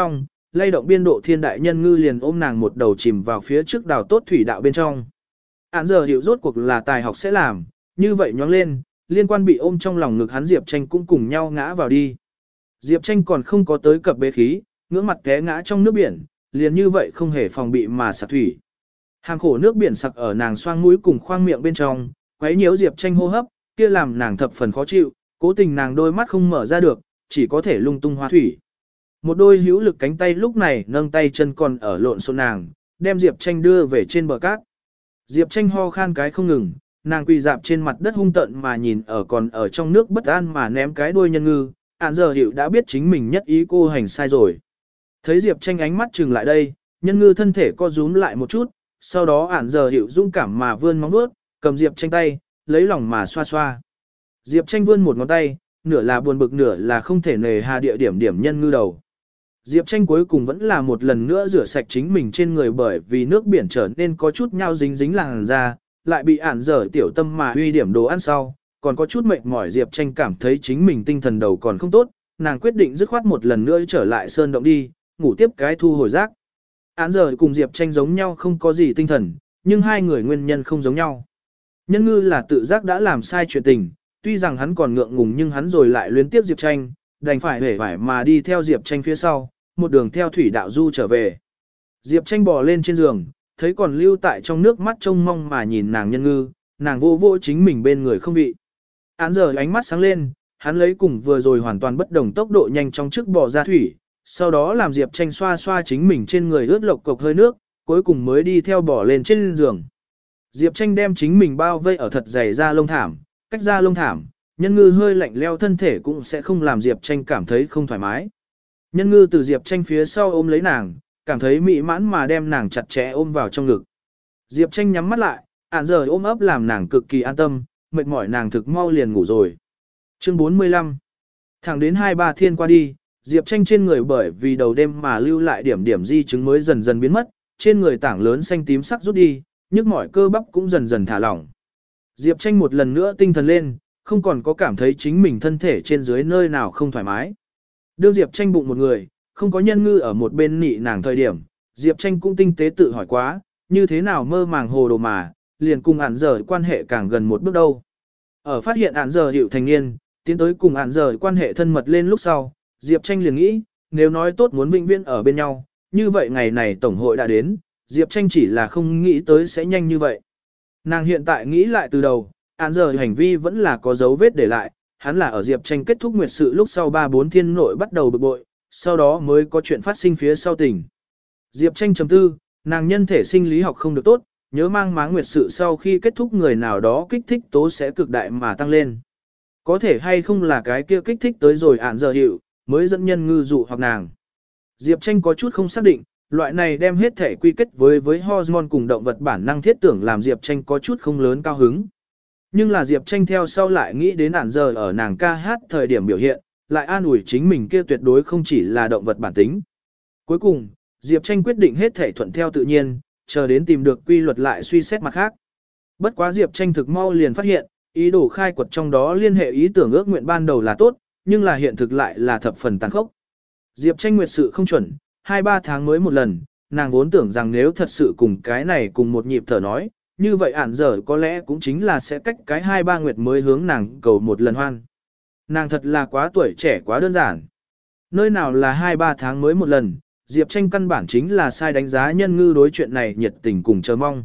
Speaker 1: lay động biên độ thiên đại nhân ngư liền ôm nàng một đầu chìm vào phía trước đào tốt thủy đạo bên trong. Án giờ hiểu rốt cuộc là tài học sẽ làm, như vậy nhoáng lên, liên quan bị ôm trong lòng ngực hắn Diệp Tranh cũng cùng nhau ngã vào đi. Diệp Tranh còn không có tới cập bế khí, ngưỡng mặt té ngã trong nước biển, liền như vậy không hề phòng bị mà sặc thủy. Hàng khổ nước biển sặc ở nàng xoang mũi cùng khoang miệng bên trong, quấy nhiễu Diệp Tranh hô hấp, kia làm nàng thập phần khó chịu, cố tình nàng đôi mắt không mở ra được, chỉ có thể lung tung hoa thủy. Một đôi hữu lực cánh tay lúc này nâng tay chân còn ở lộn xộn nàng, đem Diệp Tranh đưa về trên bờ cát. Diệp Tranh ho khan cái không ngừng, nàng quỳ dạp trên mặt đất hung tợn mà nhìn ở còn ở trong nước bất an mà ném cái đuôi nhân ngư, Án giờ hiểu đã biết chính mình nhất ý cô hành sai rồi. Thấy Diệp Tranh ánh mắt trừng lại đây, nhân ngư thân thể co rúm lại một chút, sau đó Án giờ hiểu dũng cảm mà vươn móng vuốt, cầm Diệp Tranh tay, lấy lòng mà xoa xoa. Diệp Tranh vươn một ngón tay, nửa là buồn bực nửa là không thể nề hà địa điểm điểm nhân ngư đầu. Diệp Tranh cuối cùng vẫn là một lần nữa rửa sạch chính mình trên người bởi vì nước biển trở nên có chút nhau dính dính làn da, lại bị ản dở tiểu tâm mà huy điểm đồ ăn sau, còn có chút mệt mỏi. Diệp Tranh cảm thấy chính mình tinh thần đầu còn không tốt, nàng quyết định dứt khoát một lần nữa trở lại sơn động đi, ngủ tiếp cái thu hồi giác. Ản dở cùng Diệp Tranh giống nhau không có gì tinh thần, nhưng hai người nguyên nhân không giống nhau. Nhân ngư là tự giác đã làm sai chuyện tình, tuy rằng hắn còn ngượng ngùng nhưng hắn rồi lại luyến tiếp Diệp Tranh, đành phải hể vải mà đi theo Diệp Tranh phía sau, một đường theo thủy đạo du trở về. Diệp Tranh bò lên trên giường, thấy còn lưu tại trong nước mắt trông mong mà nhìn nàng nhân ngư, nàng vô vô chính mình bên người không vị. Án giờ ánh mắt sáng lên, hắn lấy cùng vừa rồi hoàn toàn bất đồng tốc độ nhanh trong trước bò ra thủy, sau đó làm Diệp Tranh xoa xoa chính mình trên người ướt lộc cục hơi nước, cuối cùng mới đi theo bò lên trên giường. Diệp Tranh đem chính mình bao vây ở thật dày da lông thảm, cách da lông thảm, nhân ngư hơi lạnh leo thân thể cũng sẽ không làm Diệp Tranh cảm thấy không thoải mái. Nhân ngư từ Diệp Tranh phía sau ôm lấy nàng, cảm thấy mỹ mãn mà đem nàng chặt chẽ ôm vào trong ngực. Diệp Tranh nhắm mắt lại, ản giờ ôm ấp làm nàng cực kỳ an tâm, mệt mỏi nàng thực mau liền ngủ rồi. Chương bốn mươi lăm. Thẳng đến hai ba thiên qua đi, Diệp Tranh trên người bởi vì đầu đêm mà lưu lại điểm điểm di chứng mới dần dần biến mất, trên người tảng lớn xanh tím sắc rút đi, nhức mỏi cơ bắp cũng dần dần thả lỏng. Diệp Tranh một lần nữa tinh thần lên, không còn có cảm thấy chính mình thân thể trên dưới nơi nào không thoải mái. Đương Diệp Tranh bụng một người, không có nhân ngư ở một bên nị nàng thời điểm, Diệp Tranh cũng tinh tế tự hỏi quá, như thế nào mơ màng hồ đồ mà, liền cùng ản giờ quan hệ càng gần một bước đâu. Ở phát hiện ản giờ hiệu thành niên, tiến tới cùng ản giờ quan hệ thân mật lên lúc sau, Diệp Tranh liền nghĩ, nếu nói tốt muốn vĩnh viễn ở bên nhau, như vậy ngày này tổng hội đã đến, Diệp Tranh chỉ là không nghĩ tới sẽ nhanh như vậy. Nàng hiện tại nghĩ lại từ đầu, ản giờ hành vi vẫn là có dấu vết để lại, hắn là ở Diệp Tranh kết thúc nguyệt sự lúc sau ba bốn thiên nội bắt đầu bực bội, sau đó mới có chuyện phát sinh phía sau tình. Diệp Tranh chấm tư, nàng nhân thể sinh lý học không được tốt, nhớ mang máng nguyệt sự sau khi kết thúc người nào đó kích thích tố sẽ cực đại mà tăng lên. Có thể hay không là cái kia kích thích tới rồi ản giờ hiệu, mới dẫn nhân ngư dụ hoặc nàng. Diệp Tranh có chút không xác định, loại này đem hết thể quy kết với với hormone cùng động vật bản năng thiết tưởng làm Diệp Tranh có chút không lớn cao hứng. Nhưng là Diệp Tranh theo sau lại nghĩ đến ản giờ ở nàng ca hát thời điểm biểu hiện, lại an ủi chính mình kia tuyệt đối không chỉ là động vật bản tính. Cuối cùng, Diệp Tranh quyết định hết thể thuận theo tự nhiên, chờ đến tìm được quy luật lại suy xét mặt khác. Bất quá Diệp Tranh thực mau liền phát hiện, ý đồ khai quật trong đó liên hệ ý tưởng ước nguyện ban đầu là tốt, nhưng là hiện thực lại là thập phần tàn khốc. Diệp Tranh nguyệt sự không chuẩn, hai ba tháng mới một lần, nàng vốn tưởng rằng nếu thật sự cùng cái này cùng một nhịp thở nói, như vậy ản giờ có lẽ cũng chính là sẽ cách cái hai ba nguyệt mới hướng nàng cầu một lần hoan. Nàng thật là quá tuổi trẻ quá đơn giản. Nơi nào là hai ba tháng mới một lần, Diệp Tranh căn bản chính là sai đánh giá nhân ngư đối chuyện này nhiệt tình cùng chờ mong.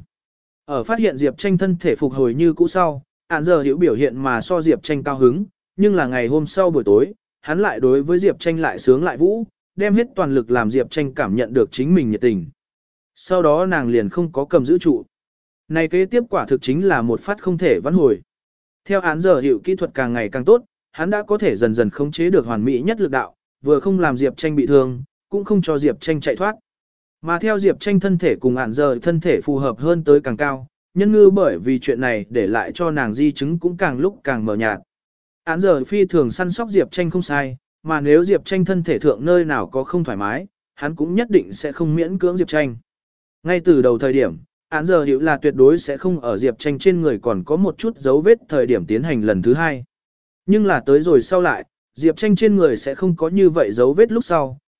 Speaker 1: Ở phát hiện Diệp Tranh thân thể phục hồi như cũ sau, ản giờ hiểu biểu hiện mà so Diệp Tranh cao hứng, nhưng là ngày hôm sau buổi tối, hắn lại đối với Diệp Tranh lại sướng lại vũ, đem hết toàn lực làm Diệp Tranh cảm nhận được chính mình nhiệt tình. Sau đó nàng liền không có cầm giữ trụ. Này kế tiếp quả thực chính là một phát không thể vãn hồi. Theo án giờ hiệu kỹ thuật càng ngày càng tốt, hắn đã có thể dần dần khống chế được hoàn mỹ nhất lực đạo, vừa không làm Diệp Tranh bị thương, cũng không cho Diệp Tranh chạy thoát. Mà theo Diệp Tranh thân thể cùng án giờ thân thể phù hợp hơn tới càng cao, nhân ngư bởi vì chuyện này để lại cho nàng di chứng cũng càng lúc càng mờ nhạt. Án giờ phi thường săn sóc Diệp Tranh không sai, mà nếu Diệp Tranh thân thể thượng nơi nào có không thoải mái, hắn cũng nhất định sẽ không miễn cưỡng Diệp Tranh. Ngay từ đầu thời điểm, án giờ hiểu là tuyệt đối sẽ không ở Diệp Tranh trên người còn có một chút dấu vết thời điểm tiến hành lần thứ hai. Nhưng là tới rồi sau lại, Diệp Tranh trên người sẽ không có như vậy dấu vết lúc sau,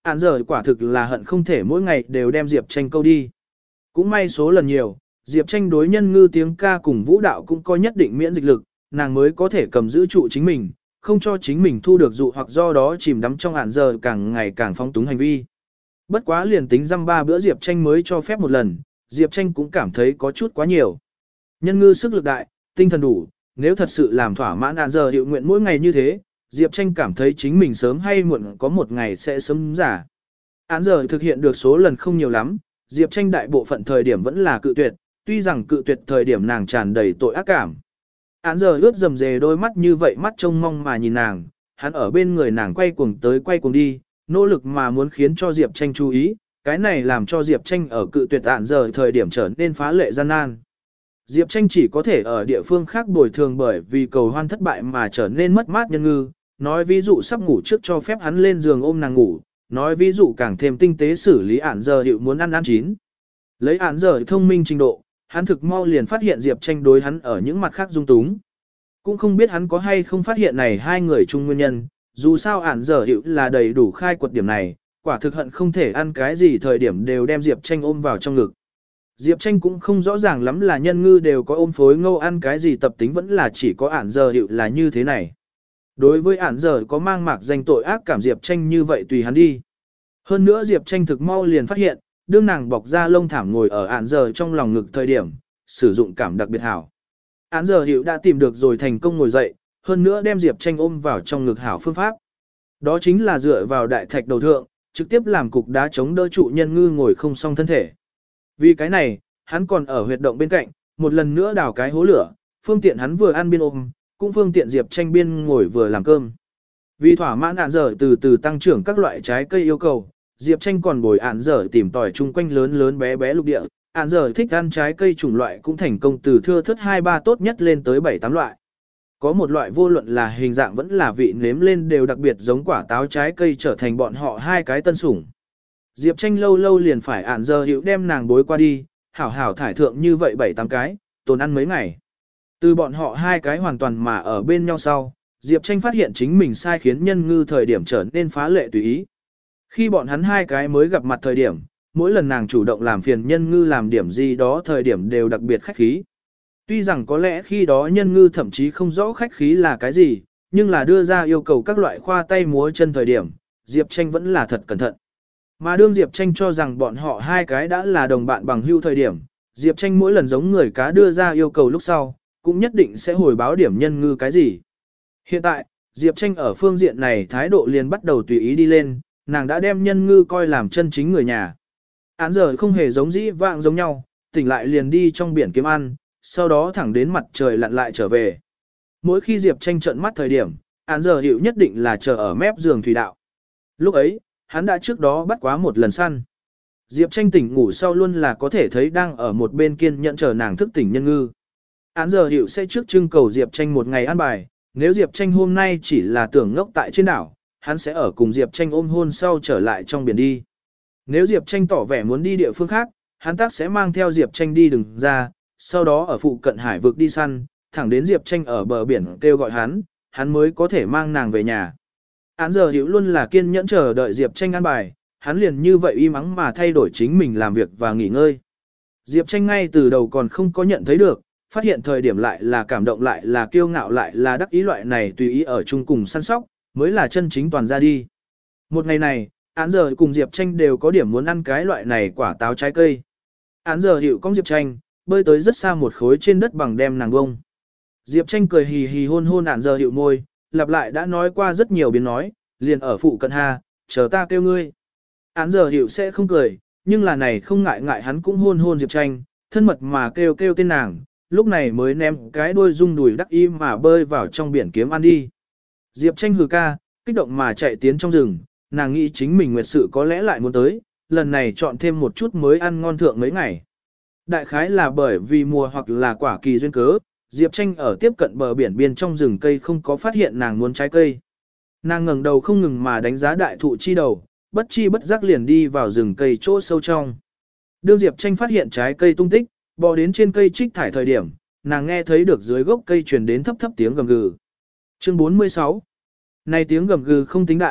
Speaker 1: Án giờ quả thực là hận không thể mỗi ngày đều đem Diệp Tranh câu đi. Cũng may số lần nhiều, Diệp Tranh đối nhân ngư tiếng ca cùng vũ đạo cũng có nhất định miễn dịch lực, nàng mới có thể cầm giữ trụ chính mình, không cho chính mình thu được dụ hoặc do đó chìm đắm trong án giờ càng ngày càng phóng túng hành vi. Bất quá liền tính dăm ba bữa Diệp Tranh mới cho phép một lần, Diệp Tranh cũng cảm thấy có chút quá nhiều. Nhân ngư sức lực đại, tinh thần đủ, nếu thật sự làm thỏa mãn án giờ hiệu nguyện mỗi ngày như thế, Diệp Tranh cảm thấy chính mình sớm hay muộn có một ngày sẽ sớm giả. Án giờ thực hiện được số lần không nhiều lắm, Diệp Tranh đại bộ phận thời điểm vẫn là cự tuyệt, tuy rằng cự tuyệt thời điểm nàng tràn đầy tội ác cảm. Án giờ ướt dầm dề đôi mắt như vậy mắt trông mong mà nhìn nàng, hắn ở bên người nàng quay cuồng tới quay cuồng đi, nỗ lực mà muốn khiến cho Diệp Tranh chú ý, cái này làm cho Diệp Tranh ở cự tuyệt án giờ thời điểm trở nên phá lệ gian nan. Diệp Tranh chỉ có thể ở địa phương khác bồi thường bởi vì cầu hoan thất bại mà trở nên mất mát nhân ngư, nói ví dụ sắp ngủ trước cho phép hắn lên giường ôm nàng ngủ, nói ví dụ càng thêm tinh tế xử lý án giờ hiệu muốn ăn ăn chín. Lấy án giờ thông minh trình độ, hắn thực mau liền phát hiện Diệp Tranh đối hắn ở những mặt khác dung túng. Cũng không biết hắn có hay không phát hiện này hai người chung nguyên nhân, dù sao án giờ hiệu là đầy đủ khai quật điểm này, quả thực hận không thể ăn cái gì thời điểm đều đem Diệp Tranh ôm vào trong ngực. Diệp Tranh cũng không rõ ràng lắm là nhân ngư đều có ôm phối ngâu ăn cái gì tập tính vẫn là chỉ có án giờ hiệu là như thế này. Đối với án giờ có mang mạc danh tội ác cảm Diệp Tranh như vậy tùy hắn đi. Hơn nữa Diệp Tranh thực mau liền phát hiện, đương nàng bọc ra lông thảm ngồi ở án giờ trong lòng ngực thời điểm, sử dụng cảm đặc biệt hảo. Án giờ hiệu đã tìm được rồi thành công ngồi dậy, hơn nữa đem Diệp Tranh ôm vào trong ngực hảo phương pháp. Đó chính là dựa vào đại thạch đầu thượng, trực tiếp làm cục đá chống đỡ trụ nhân ngư ngồi không song thân thể. Vì cái này, hắn còn ở huyệt động bên cạnh, một lần nữa đào cái hố lửa, phương tiện hắn vừa ăn biên ôm, cũng phương tiện Diệp Tranh biên ngồi vừa làm cơm. Vì thỏa mãn án giờ từ từ tăng trưởng các loại trái cây yêu cầu, Diệp Tranh còn bồi án giờ tìm tòi chung quanh lớn lớn bé bé lục địa, án giờ thích ăn trái cây chủng loại cũng thành công từ thưa thớt hai ba tốt nhất lên tới bảy tám loại. Có một loại vô luận là hình dạng vẫn là vị nếm lên đều đặc biệt giống quả táo trái cây trở thành bọn họ hai cái tân sủng. Diệp Tranh lâu lâu liền phải án giờ hiệu đem nàng bối qua đi, hảo hảo thải thượng như vậy bảy tám cái, tồn ăn mấy ngày. Từ bọn họ hai cái hoàn toàn mà ở bên nhau sau, Diệp Tranh phát hiện chính mình sai khiến nhân ngư thời điểm trở nên phá lệ tùy ý. Khi bọn hắn hai cái mới gặp mặt thời điểm, mỗi lần nàng chủ động làm phiền nhân ngư làm điểm gì đó thời điểm đều đặc biệt khách khí. Tuy rằng có lẽ khi đó nhân ngư thậm chí không rõ khách khí là cái gì, nhưng là đưa ra yêu cầu các loại khoa tay múa chân thời điểm, Diệp Tranh vẫn là thật cẩn thận. Mà đương Diệp Tranh cho rằng bọn họ hai cái đã là đồng bạn bằng hữu thời điểm, Diệp Tranh mỗi lần giống người cá đưa ra yêu cầu lúc sau, cũng nhất định sẽ hồi báo điểm nhân ngư cái gì. Hiện tại, Diệp Tranh ở phương diện này thái độ liền bắt đầu tùy ý đi lên, nàng đã đem nhân ngư coi làm chân chính người nhà. Án giờ không hề giống dĩ vãng giống nhau, tỉnh lại liền đi trong biển kiếm ăn, sau đó thẳng đến mặt trời lặn lại trở về. Mỗi khi Diệp Tranh trợn mắt thời điểm, án giờ hiệu nhất định là chờ ở mép giường thủy đạo. Lúc ấy, hắn đã trước đó bắt quá một lần săn. Diệp Tranh tỉnh ngủ sau luôn là có thể thấy đang ở một bên kiên nhận chờ nàng thức tỉnh nhân ngư. Án giờ hiệu sẽ trước trưng cầu Diệp Tranh một ngày ăn bài, nếu Diệp Tranh hôm nay chỉ là tưởng ngốc tại trên đảo, hắn sẽ ở cùng Diệp Tranh ôm hôn sau trở lại trong biển đi. Nếu Diệp Tranh tỏ vẻ muốn đi địa phương khác, hắn tác sẽ mang theo Diệp Tranh đi đừng ra, sau đó ở phụ cận hải vực đi săn, thẳng đến Diệp Tranh ở bờ biển kêu gọi hắn, hắn mới có thể mang nàng về nhà. Án giờ hiểu luôn là kiên nhẫn chờ đợi Diệp Tranh ăn bài, hắn liền như vậy im ắng mà thay đổi chính mình làm việc và nghỉ ngơi. Diệp Tranh ngay từ đầu còn không có nhận thấy được, phát hiện thời điểm lại là cảm động lại là kiêu ngạo lại là đắc ý loại này tùy ý ở chung cùng săn sóc, mới là chân chính toàn ra đi. Một ngày này, án giờ cùng Diệp Tranh đều có điểm muốn ăn cái loại này quả táo trái cây. Án giờ hiểu con Diệp Tranh, bơi tới rất xa một khối trên đất bằng đem nàng bông. Diệp Tranh cười hì hì hôn hôn án giờ hiểu môi, lặp lại đã nói qua rất nhiều biến nói, liền ở phụ cận ha, chờ ta kêu ngươi. Án giờ hiểu sẽ không cười, nhưng là này không ngại ngại hắn cũng hôn hôn Diệp Tranh, thân mật mà kêu kêu tên nàng, lúc này mới ném cái đuôi rung đùi đắc ý mà bơi vào trong biển kiếm ăn đi. Diệp Tranh hừ ca, kích động mà chạy tiến trong rừng, nàng nghĩ chính mình nguyệt sự có lẽ lại muốn tới, lần này chọn thêm một chút mới ăn ngon thượng mấy ngày. Đại khái là bởi vì mùa hoặc là quả kỳ duyên cớ, Diệp Tranh ở tiếp cận bờ biển biên trong rừng cây không có phát hiện nàng muốn trái cây. Nàng ngẩng đầu không ngừng mà đánh giá đại thụ chi đầu, bất chi bất giác liền đi vào rừng cây chỗ sâu trong. Đương Diệp Tranh phát hiện trái cây tung tích, bò đến trên cây trích thải thời điểm, nàng nghe thấy được dưới gốc cây truyền đến thấp thấp tiếng gầm gừ. Chương bốn mươi sáu. Này tiếng gầm gừ không tính đại,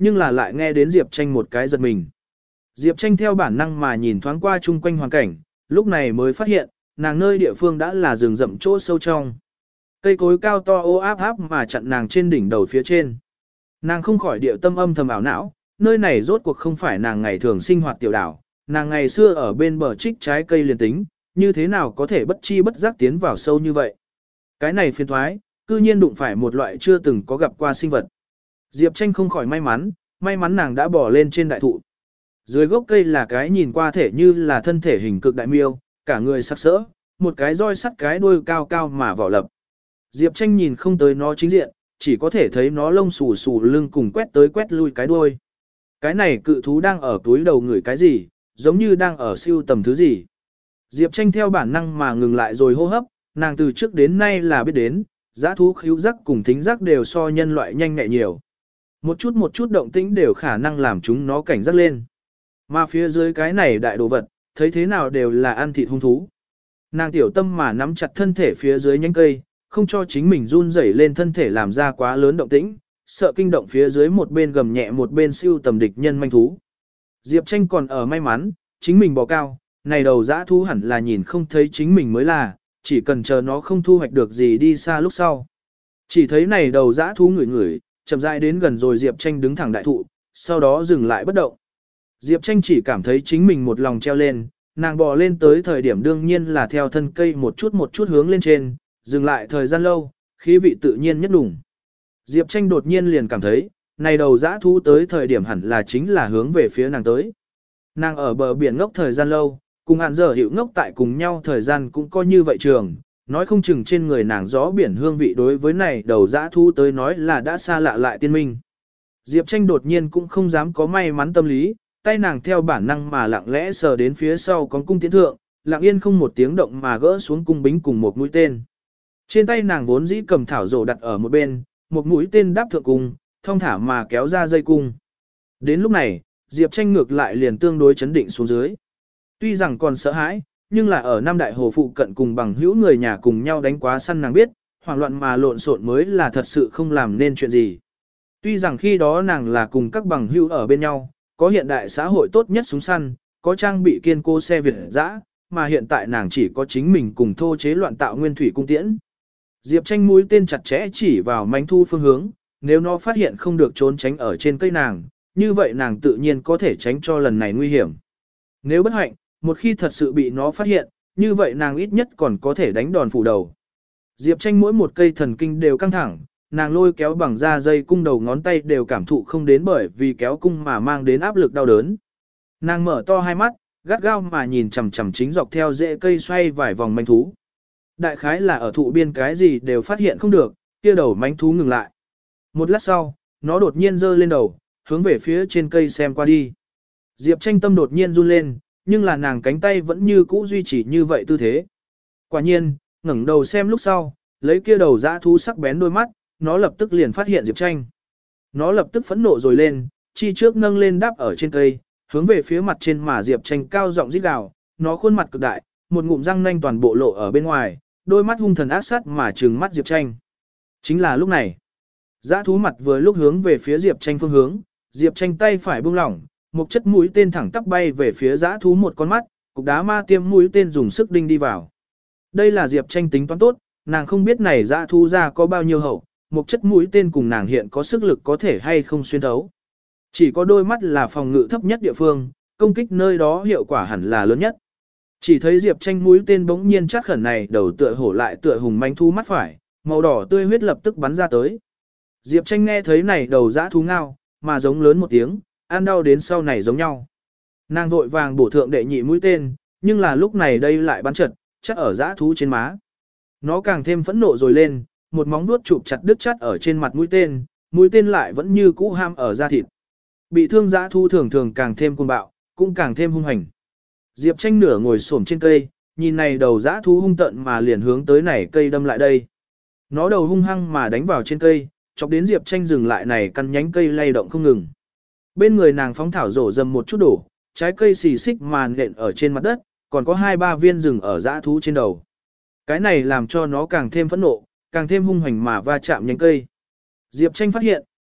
Speaker 1: nhưng là lại nghe đến Diệp Tranh một cái giật mình. Diệp Tranh theo bản năng mà nhìn thoáng qua chung quanh hoàn cảnh, lúc này mới phát hiện, nàng nơi địa phương đã là rừng rậm chỗ sâu trong. Cây cối cao to ô áp áp mà chặn nàng trên đỉnh đầu phía trên. Nàng không khỏi điệu tâm âm thầm ảo não, nơi này rốt cuộc không phải nàng ngày thường sinh hoạt tiểu đảo, nàng ngày xưa ở bên bờ trích trái cây liền tính, như thế nào có thể bất chi bất giác tiến vào sâu như vậy. Cái này phiền thoái, cư nhiên đụng phải một loại chưa từng có gặp qua sinh vật. Diệp Tranh không khỏi may mắn, may mắn nàng đã bỏ lên trên đại thụ. Dưới gốc cây là cái nhìn qua thể như là thân thể hình cực đại miêu, cả người sắc sỡ, một cái roi sắt cái đuôi cao cao mà vỏ lập. Diệp Tranh nhìn không tới nó chính diện, chỉ có thể thấy nó lông xù xù lưng cùng quét tới quét lui cái đuôi. Cái này cự thú đang ở túi đầu người cái gì, giống như đang ở siêu tầm thứ gì. Diệp Tranh theo bản năng mà ngừng lại rồi hô hấp, nàng từ trước đến nay là biết đến, dã thú khíu giác cùng thính giác đều so nhân loại nhanh nhẹ nhiều. Một chút một chút động tĩnh đều khả năng làm chúng nó cảnh giác lên. Mà phía dưới cái này đại đồ vật, thấy thế nào đều là ăn thịt hung thú. Nàng tiểu tâm mà nắm chặt thân thể phía dưới nhánh cây, không cho chính mình run rẩy lên thân thể làm ra quá lớn động tĩnh, sợ kinh động phía dưới một bên gầm nhẹ một bên siêu tầm địch nhân manh thú. Diệp Tranh còn ở may mắn, chính mình bò cao, này đầu dã thú hẳn là nhìn không thấy chính mình mới là, chỉ cần chờ nó không thu hoạch được gì đi xa lúc sau. Chỉ thấy này đầu dã thú ngửi ngửi, chậm rãi đến gần rồi Diệp Tranh đứng thẳng đại thụ, sau đó dừng lại bất động. Diệp Tranh chỉ cảm thấy chính mình một lòng treo lên, nàng bò lên tới thời điểm đương nhiên là theo thân cây một chút một chút hướng lên trên, dừng lại thời gian lâu, khí vị tự nhiên nhất đủng. Diệp Tranh đột nhiên liền cảm thấy, này đầu dã thú tới thời điểm hẳn là chính là hướng về phía nàng tới. Nàng ở bờ biển ngốc thời gian lâu, cùng hạn giờ hiệu ngốc tại cùng nhau thời gian cũng coi như vậy trường, nói không chừng trên người nàng gió biển hương vị đối với này đầu dã thú tới nói là đã xa lạ lại tiên minh. Diệp Tranh đột nhiên cũng không dám có may mắn tâm lý, tay nàng theo bản năng mà lặng lẽ sờ đến phía sau con cung tiến thượng, lặng yên không một tiếng động mà gỡ xuống cung bính cùng một mũi tên. Trên tay nàng vốn dĩ cầm thảo rổ đặt ở một bên, một mũi tên đáp thượng cung, thong thả mà kéo ra dây cung. Đến lúc này, Diệp Tranh ngược lại liền tương đối chấn định xuống dưới. Tuy rằng còn sợ hãi, nhưng là ở Nam Đại Hồ phụ cận cùng bằng hữu người nhà cùng nhau đánh quá săn nàng biết, hoảng loạn mà lộn xộn mới là thật sự không làm nên chuyện gì. Tuy rằng khi đó nàng là cùng các bằng hữu ở bên nhau, có hiện đại xã hội tốt nhất súng săn, có trang bị kiên cố xe Việt dã, mà hiện tại nàng chỉ có chính mình cùng thô chế loạn tạo nguyên thủy cung tiễn. Diệp Tranh mũi tên chặt chẽ chỉ vào manh thu phương hướng, nếu nó phát hiện không được trốn tránh ở trên cây nàng, như vậy nàng tự nhiên có thể tránh cho lần này nguy hiểm. Nếu bất hạnh, một khi thật sự bị nó phát hiện, như vậy nàng ít nhất còn có thể đánh đòn phủ đầu. Diệp Tranh mỗi một cây thần kinh đều căng thẳng, nàng lôi kéo bằng da dây cung đầu ngón tay đều cảm thụ không đến bởi vì kéo cung mà mang đến áp lực đau đớn. Nàng mở to hai mắt, gắt gao mà nhìn chằm chằm chính dọc theo rễ cây xoay vài vòng manh thú. Đại khái là ở thụ biên cái gì đều phát hiện không được, kia đầu manh thú ngừng lại. Một lát sau, nó đột nhiên giơ lên đầu, hướng về phía trên cây xem qua đi. Diệp Tranh tâm đột nhiên run lên, nhưng là nàng cánh tay vẫn như cũ duy trì như vậy tư thế. Quả nhiên, ngẩng đầu xem lúc sau, lấy kia đầu dã thú sắc bén đôi mắt, nó lập tức liền phát hiện Diệp Tranh. Nó lập tức phẫn nộ rồi lên, chi trước nâng lên đáp ở trên cây, hướng về phía mặt trên mà Diệp Tranh cao giọng rít gào, nó khuôn mặt cực đại, một ngụm răng nanh toàn bộ lộ ở bên ngoài, đôi mắt hung thần ác sát mà trừng mắt Diệp Tranh. Chính là lúc này, dã thú mặt vừa lúc hướng về phía Diệp Tranh phương hướng, Diệp Tranh tay phải buông lỏng, một chất mũi tên thẳng tắp bay về phía dã thú một con mắt, cục đá ma tiêm mũi tên dùng sức đinh đi vào. Đây là Diệp Tranh tính toán tốt, nàng không biết này dã thú ra có bao nhiêu hậu, một chất mũi tên cùng nàng hiện có sức lực có thể hay không xuyên thấu. Chỉ có đôi mắt là phòng ngự thấp nhất địa phương, công kích nơi đó hiệu quả hẳn là lớn nhất. Chỉ thấy Diệp Tranh mũi tên bỗng nhiên chắc khẩn này đầu tựa hổ lại tựa hùng manh thú mắt phải, màu đỏ tươi huyết lập tức bắn ra tới. Diệp Tranh nghe thấy này đầu dã thú ngao, mà giống lớn một tiếng, ăn đau đến sau này giống nhau. Nàng vội vàng bổ thượng đệ nhị mũi tên, nhưng là lúc này đây lại bắn trật, chắc ở dã thú trên má. Nó càng thêm phẫn nộ rồi lên, một móng vuốt chụp chặt đứt chắt ở trên mặt mũi tên, mũi tên lại vẫn như cũ ham ở da thịt. Bị thương dã thú thường thường càng thêm cuồng bạo, cũng càng thêm hung hành. Diệp Tranh nửa ngồi xổm trên cây, nhìn này đầu dã thú hung tận mà liền hướng tới này cây đâm lại đây. Nó đầu hung hăng mà đánh vào trên cây, chọc đến Diệp Tranh dừng lại này căn nhánh cây lay động không ngừng. Bên người nàng phóng thảo rổ dầm một chút đổ, trái cây xì xích màn nện ở trên mặt đất, còn có hai ba viên rừng ở dã thú trên đầu. Cái này làm cho nó càng thêm phẫn nộ, càng thêm hung hành mà va chạm nhánh cây. Diệp Tranh phát hiện,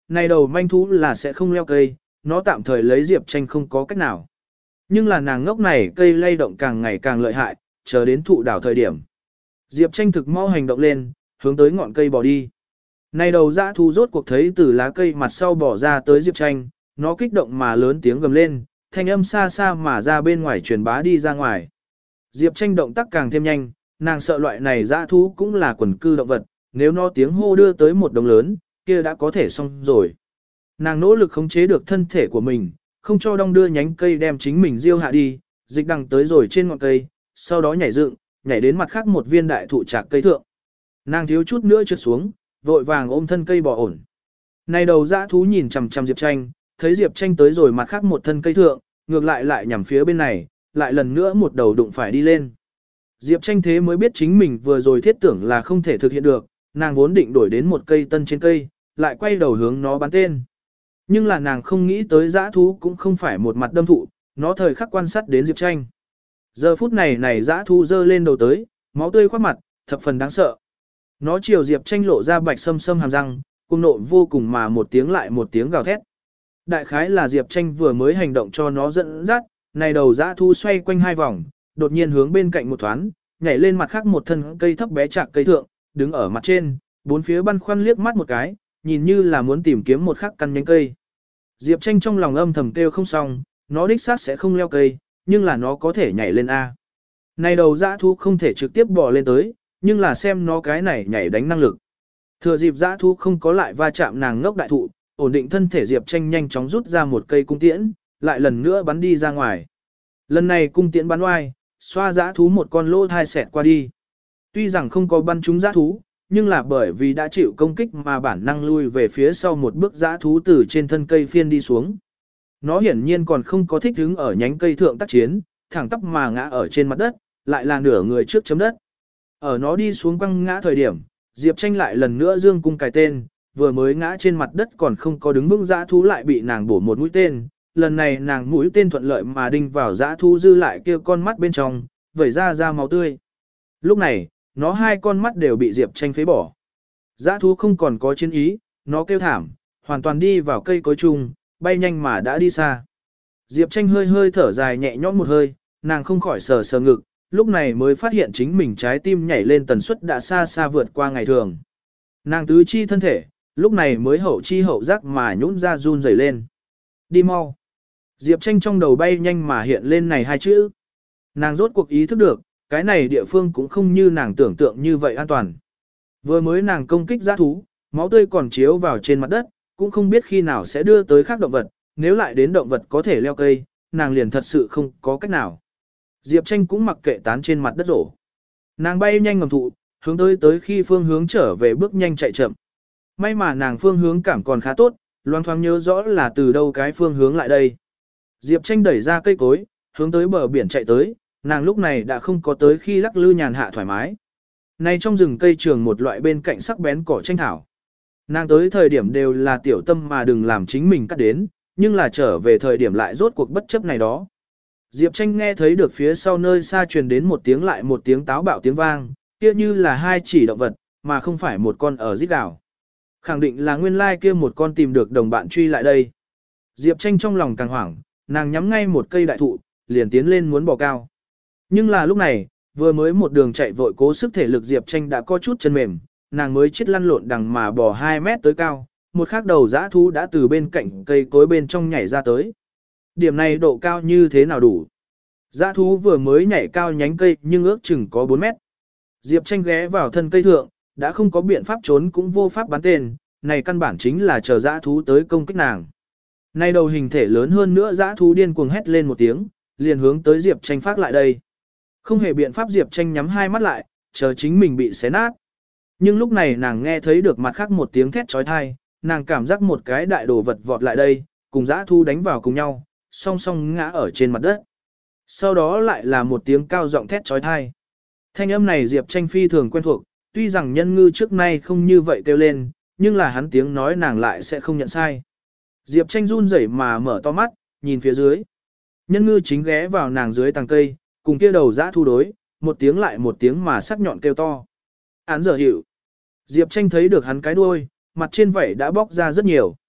Speaker 1: Này đầu manh thú là sẽ không leo cây, nó tạm thời lấy Diệp Tranh không có cách nào. Nhưng là nàng ngốc này cây lay động càng ngày càng lợi hại, chờ đến thụ đảo thời điểm. Diệp Tranh thực mau hành động lên, hướng tới ngọn cây bò đi. Này đầu dã thú rốt cuộc thấy từ lá cây mặt sau bỏ ra tới Diệp Tranh, nó kích động mà lớn tiếng gầm lên, thanh âm xa xa mà ra bên ngoài truyền bá đi ra ngoài. Diệp Tranh động tác càng thêm nhanh, nàng sợ loại này dã thú cũng là quần cư động vật, nếu nó tiếng hô đưa tới một đồng lớn, kia đã có thể xong rồi. Nàng nỗ lực khống chế được thân thể của mình, không cho đong đưa nhánh cây đem chính mình diêu hạ đi, dịch đằng tới rồi trên ngọn cây, sau đó nhảy dựng, nhảy đến mặt khác một viên đại thụ trạc cây thượng. Nàng thiếu chút nữa trượt xuống, vội vàng ôm thân cây bỏ ổn. Này đầu dã thú nhìn chằm chằm Diệp Tranh, thấy Diệp Tranh tới rồi mặt khác một thân cây thượng, ngược lại lại nhằm phía bên này, lại lần nữa một đầu đụng phải đi lên. Diệp Tranh thế mới biết chính mình vừa rồi thiết tưởng là không thể thực hiện được, nàng vốn định đổi đến một cây tân trên cây, lại quay đầu hướng nó bắn tên. Nhưng là nàng không nghĩ tới dã thú cũng không phải một mặt đâm thụ, nó thời khắc quan sát đến Diệp Tranh. Giờ phút này này dã thú giơ lên đầu tới, máu tươi khoác mặt, thập phần đáng sợ. Nó chiều Diệp Tranh lộ ra bạch sâm sâm hàm răng, cung nộ vô cùng mà một tiếng lại một tiếng gào thét. Đại khái là Diệp Tranh vừa mới hành động cho nó dẫn dắt, này đầu dã thú xoay quanh hai vòng, đột nhiên hướng bên cạnh một thoáng, nhảy lên mặt khác một thân cây thấp bé chạc cây thượng, đứng ở mặt trên, bốn phía băn khoăn liếc mắt một cái, nhìn như là muốn tìm kiếm một khắc căn nhánh cây. Diệp Tranh trong lòng âm thầm kêu không xong, nó đích xác sẽ không leo cây, nhưng là nó có thể nhảy lên A. Này đầu dã thú không thể trực tiếp bò lên tới, nhưng là xem nó cái này nhảy đánh năng lực. Thừa dịp dã thú không có lại va chạm nàng ngốc đại thụ, ổn định thân thể Diệp Tranh nhanh chóng rút ra một cây cung tiễn, lại lần nữa bắn đi ra ngoài. Lần này cung tiễn bắn oai, xoa dã thú một con lỗ thai xẹt qua đi. Tuy rằng không có bắn trúng dã thú, nhưng là bởi vì đã chịu công kích mà bản năng lui về phía sau một bước dã thú từ trên thân cây phiên đi xuống. Nó hiển nhiên còn không có thích hứng ở nhánh cây thượng tác chiến, thẳng tắp mà ngã ở trên mặt đất, lại là nửa người trước chấm đất. Ở nó đi xuống quăng ngã thời điểm, Diệp Tranh lại lần nữa dương cung cài tên, vừa mới ngã trên mặt đất còn không có đứng vững dã thú lại bị nàng bổ một mũi tên, lần này nàng mũi tên thuận lợi mà đinh vào dã thú dư lại kia con mắt bên trong, vẩy ra ra máu tươi. Lúc này, nó hai con mắt đều bị Diệp Tranh phế bỏ. Dã thú không còn có chiến ý, nó kêu thảm, hoàn toàn đi vào cây cối chung, bay nhanh mà đã đi xa. Diệp Tranh hơi hơi thở dài nhẹ nhõm một hơi, nàng không khỏi sờ sờ ngực, lúc này mới phát hiện chính mình trái tim nhảy lên tần suất đã xa xa vượt qua ngày thường. Nàng tứ chi thân thể, lúc này mới hậu chi hậu giác mà nhũn ra run rẩy lên. Đi mau. Diệp Tranh trong đầu bay nhanh mà hiện lên này hai chữ. Nàng rốt cuộc ý thức được, cái này địa phương cũng không như nàng tưởng tượng như vậy an toàn. Vừa mới nàng công kích dã thú, máu tươi còn chiếu vào trên mặt đất, cũng không biết khi nào sẽ đưa tới khác động vật, nếu lại đến động vật có thể leo cây, nàng liền thật sự không có cách nào. Diệp Tranh cũng mặc kệ tán trên mặt đất rổ. Nàng bay nhanh ngầm thụ, hướng tới tới khi phương hướng trở về bước nhanh chạy chậm. May mà nàng phương hướng cảm còn khá tốt, loang thoáng nhớ rõ là từ đâu cái phương hướng lại đây. Diệp Tranh đẩy ra cây cối, hướng tới bờ biển chạy tới, nàng lúc này đã không có tới khi lắc lư nhàn hạ thoải mái. Nay trong rừng cây trường một loại bên cạnh sắc bén cỏ tranh thảo. Nàng tới thời điểm đều là tiểu tâm mà đừng làm chính mình cắt đến, nhưng là trở về thời điểm lại rốt cuộc bất chấp này đó. Diệp Tranh nghe thấy được phía sau nơi xa truyền đến một tiếng lại một tiếng táo bạo tiếng vang, kia như là hai chỉ động vật, mà không phải một con ở rít gào. Khẳng định là nguyên lai kia một con tìm được đồng bạn truy lại đây. Diệp Tranh trong lòng càng hoảng, nàng nhắm ngay một cây đại thụ, liền tiến lên muốn bò cao. Nhưng là lúc này, vừa mới một đường chạy vội cố sức thể lực Diệp Tranh đã có chút chân mềm, nàng mới chết lăn lộn đằng mà bò hai mét tới cao, một khắc đầu dã thú đã từ bên cạnh cây cối bên trong nhảy ra tới. Điểm này độ cao như thế nào đủ? Dã thú vừa mới nhảy cao nhánh cây nhưng ước chừng có bốn mét. Diệp Tranh ghé vào thân cây thượng, đã không có biện pháp trốn cũng vô pháp bắn tên, này căn bản chính là chờ dã thú tới công kích nàng. Nay đầu hình thể lớn hơn nữa dã thú điên cuồng hét lên một tiếng, liền hướng tới Diệp Tranh phát lại đây. Không hề biện pháp Diệp Tranh nhắm hai mắt lại, chờ chính mình bị xé nát. Nhưng lúc này nàng nghe thấy được mặt khác một tiếng thét trói thai, nàng cảm giác một cái đại đồ vật vọt lại đây, cùng dã thú đánh vào cùng nhau, song song ngã ở trên mặt đất. Sau đó lại là một tiếng cao giọng thét trói thai. Thanh âm này Diệp Tranh phi thường quen thuộc, tuy rằng nhân ngư trước nay không như vậy kêu lên, nhưng là hắn tiếng nói nàng lại sẽ không nhận sai. Diệp Tranh run rẩy mà mở to mắt, nhìn phía dưới. Nhân ngư chính ghé vào nàng dưới tàng cây, cùng kia đầu dã thu đối, một tiếng lại một tiếng mà sắc nhọn kêu to. Án giờ hiểu. Diệp Tranh thấy được hắn cái đuôi, mặt trên vảy đã bóc ra rất nhiều.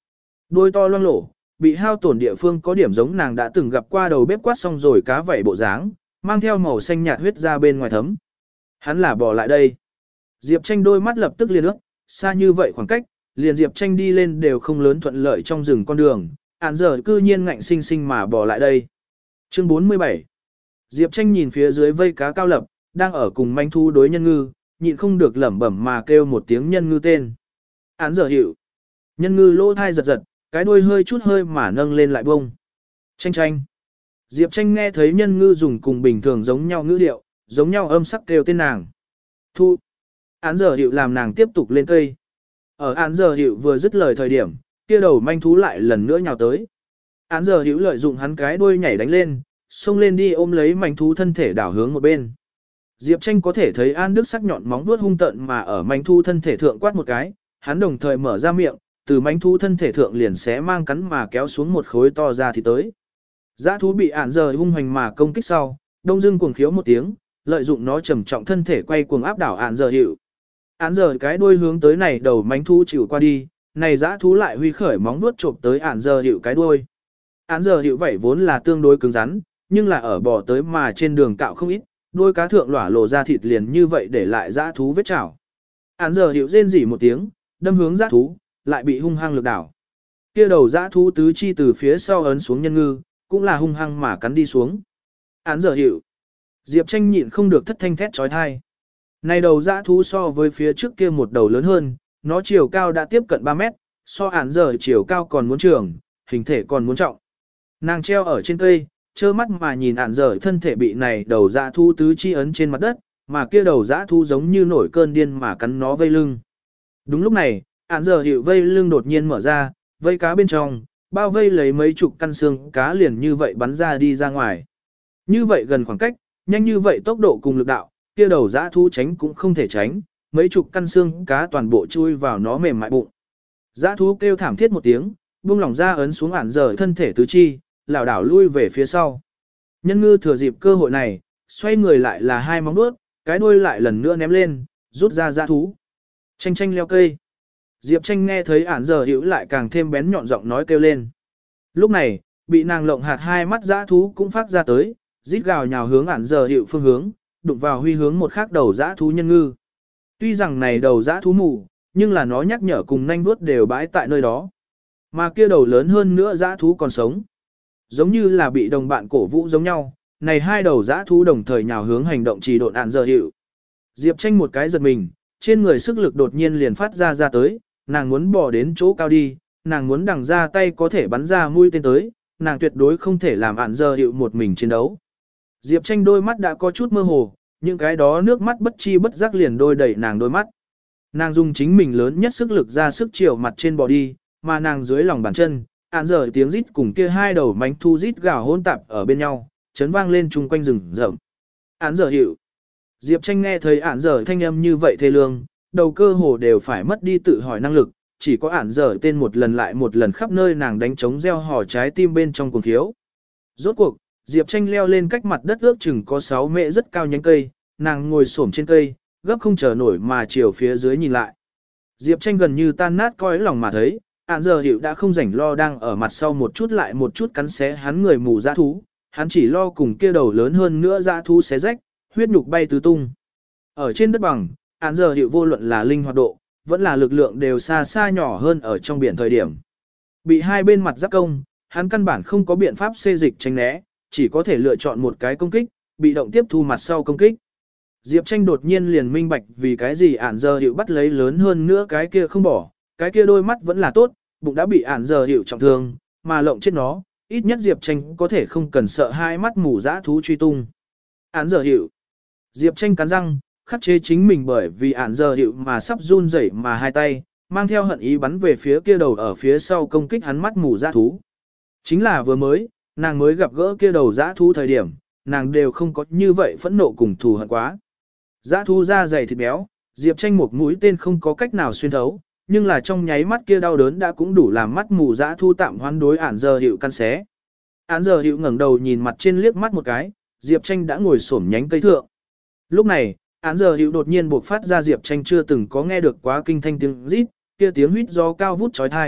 Speaker 1: Đôi to loang lổ, bị hao tổn địa phương có điểm giống nàng đã từng gặp qua đầu bếp quát xong rồi cá vảy bộ dáng, mang theo màu xanh nhạt huyết ra bên ngoài thấm. Hắn là bỏ lại đây. Diệp Tranh đôi mắt lập tức liền ước, xa như vậy khoảng cách, liền Diệp Tranh đi lên đều không lớn thuận lợi trong rừng con đường, án giờ cư nhiên ngạnh sinh sinh mà bỏ lại đây. Chương bốn mươi bảy. Diệp Tranh nhìn phía dưới vây cá cao lập, đang ở cùng manh thu đối nhân ngư, nhịn không được lẩm bẩm mà kêu một tiếng nhân ngư tên. Án giờ hiểu. Nhân ngư lỗ thai giật giật, cái đuôi hơi chút hơi mà nâng lên lại bông. Tranh tranh. Diệp Tranh nghe thấy nhân ngư dùng cùng bình thường giống nhau ngữ điệu, giống nhau âm sắc kêu tên nàng. Thu. Án giờ hiệu làm nàng tiếp tục lên cây. Ở án giờ hiệu vừa dứt lời thời điểm, kia đầu manh thú lại lần nữa nhào tới. Án giờ hiệu lợi dụng hắn cái đuôi nhảy đánh lên, xông lên đi ôm lấy manh thú thân thể đảo hướng một bên. Diệp Tranh có thể thấy An Đức sắc nhọn móng vuốt hung tợn mà ở manh thú thân thể thượng quát một cái, hắn đồng thời mở ra miệng, từ manh thú thân thể thượng liền xé mang cắn mà kéo xuống một khối to ra thì tới. Dã thú bị án giờ hung hoành mà công kích sau, đông dưng cuồng khiếu một tiếng, lợi dụng nó trầm trọng thân thể quay cuồng áp đảo án giờ hiệu. Án giờ cái đuôi hướng tới này đầu manh thú chịu qua đi, này dã thú lại huy khởi móng vuốt chộp tới án giờ hiệu cái đuôi. Án giờ hiệu vậy vốn là tương đối cứng rắn, nhưng là ở bò tới mà trên đường cạo không ít, đuôi cá thượng lỏa lộ ra thịt liền như vậy để lại dã thú vết chảo. Án giờ hiệu rên rỉ một tiếng, đâm hướng dã thú, lại bị hung hăng lực đảo. Kia đầu dã thú tứ chi từ phía sau ấn xuống nhân ngư, cũng là hung hăng mà cắn đi xuống. Án giờ hiệu. Diệp Tranh nhịn không được thất thanh thét trói thai. Này đầu dã thú so với phía trước kia một đầu lớn hơn, nó chiều cao đã tiếp cận ba mét, so án giờ chiều cao còn muốn trường, hình thể còn muốn trọng. Nàng treo ở trên cây, trơ mắt mà nhìn án giờ thân thể bị này đầu dã thú tứ chi ấn trên mặt đất, mà kia đầu dã thú giống như nổi cơn điên mà cắn nó vây lưng. Đúng lúc này, án giờ hiệu vây lưng đột nhiên mở ra, vây cá bên trong, bao vây lấy mấy chục căn xương cá liền như vậy bắn ra đi ra ngoài. Như vậy gần khoảng cách, nhanh như vậy tốc độ cùng lực đạo, kia đầu dã thú tránh cũng không thể tránh, mấy chục căn xương cá toàn bộ chui vào nó mềm mại bụng. Dã thú kêu thảm thiết một tiếng, buông lỏng ra ấn xuống án giờ thân thể tứ chi, lảo đảo lui về phía sau. Nhân ngư thừa dịp cơ hội này, xoay người lại là hai móng vuốt, cái đuôi lại lần nữa ném lên, rút ra dã thú. Tranh tranh leo cây. Diệp Tranh nghe thấy án giờ hữu lại càng thêm bén nhọn giọng nói kêu lên. Lúc này, bị nàng lộng hạt hai mắt dã thú cũng phát ra tới, rít gào nhào hướng án giờ hữu phương hướng, đụng vào huy hướng một khác đầu dã thú nhân ngư. Tuy rằng này đầu dã thú mù, nhưng là nó nhắc nhở cùng nanh vuốt đều bãi tại nơi đó. Mà kia đầu lớn hơn nữa dã thú còn sống. Giống như là bị đồng bạn cổ vũ giống nhau, này hai đầu dã thú đồng thời nhào hướng hành động trì độn án giờ hữu. Diệp Tranh một cái giật mình, trên người sức lực đột nhiên liền phát ra ra tới, nàng muốn bỏ đến chỗ cao đi, nàng muốn đằng ra tay có thể bắn ra mũi tên tới, nàng tuyệt đối không thể làm án giờ hiệu một mình chiến đấu. Diệp Tranh đôi mắt đã có chút mơ hồ, những cái đó nước mắt bất chi bất giác liền đôi đẩy nàng đôi mắt. Nàng dùng chính mình lớn nhất sức lực ra sức chiều mặt trên bò đi, mà nàng dưới lòng bàn chân, án giờ tiếng rít cùng kia hai đầu mánh thu rít gào hỗn tạp ở bên nhau, chấn vang lên chung quanh rừng rậm. Án giờ hiệu. Diệp Tranh nghe thấy án giờ thanh âm như vậy thê lương, đầu cơ hồ đều phải mất đi tự hỏi năng lực, chỉ có án giờ tên một lần lại một lần khắp nơi nàng đánh trống gieo hò trái tim bên trong cuồng thiếu. Rốt cuộc, Diệp Tranh leo lên cách mặt đất ước chừng có sáu mễ rất cao nhánh cây, nàng ngồi xổm trên cây, gấp không chờ nổi mà chiều phía dưới nhìn lại. Diệp Tranh gần như tan nát cõi lòng mà thấy, án giờ hiệu đã không rảnh lo đang ở mặt sau một chút lại một chút cắn xé hắn người mù dã thú, hắn chỉ lo cùng kia đầu lớn hơn nữa dã thú xé rách, huyết nhục bay tứ tung. Ở trên đất bằng, án giờ hiệu vô luận là linh hoạt độ, vẫn là lực lượng đều xa xa nhỏ hơn ở trong biển thời điểm. Bị hai bên mặt giáp công, hắn căn bản không có biện pháp xê dịch tránh né, chỉ có thể lựa chọn một cái công kích, bị động tiếp thu mặt sau công kích. Diệp Tranh đột nhiên liền minh bạch vì cái gì án giờ hiệu bắt lấy lớn hơn nữa cái kia không bỏ, cái kia đôi mắt vẫn là tốt, bụng đã bị án giờ hiệu trọng thương, mà lộng chết nó, ít nhất Diệp Tranh có thể không cần sợ hai mắt mù dã thú truy tung. Án giờ hiệu. Diệp Tranh cắn răng, khắc chế chính mình bởi vì án giờ hiệu mà sắp run rẩy mà hai tay, mang theo hận ý bắn về phía kia đầu ở phía sau công kích hắn mắt mù dã thú. Chính là vừa mới, nàng mới gặp gỡ kia đầu dã thú thời điểm, nàng đều không có như vậy phẫn nộ cùng thù hận quá. Dã thú da dày thịt béo, Diệp Tranh một mũi tên không có cách nào xuyên thấu, nhưng là trong nháy mắt kia đau đớn đã cũng đủ làm mắt mù dã thú tạm hoán đối án giờ hiệu căn xé. Án giờ hiệu ngẩng đầu nhìn mặt trên liếc mắt một cái, Diệp Tranh đã ngồi xổm nhánh cây thượng. Lúc này, án giờ hiệu đột nhiên buộc phát ra Diệp Tranh chưa từng có nghe được quá kinh thanh tiếng rít, kia tiếng huýt gió cao vút chói tai,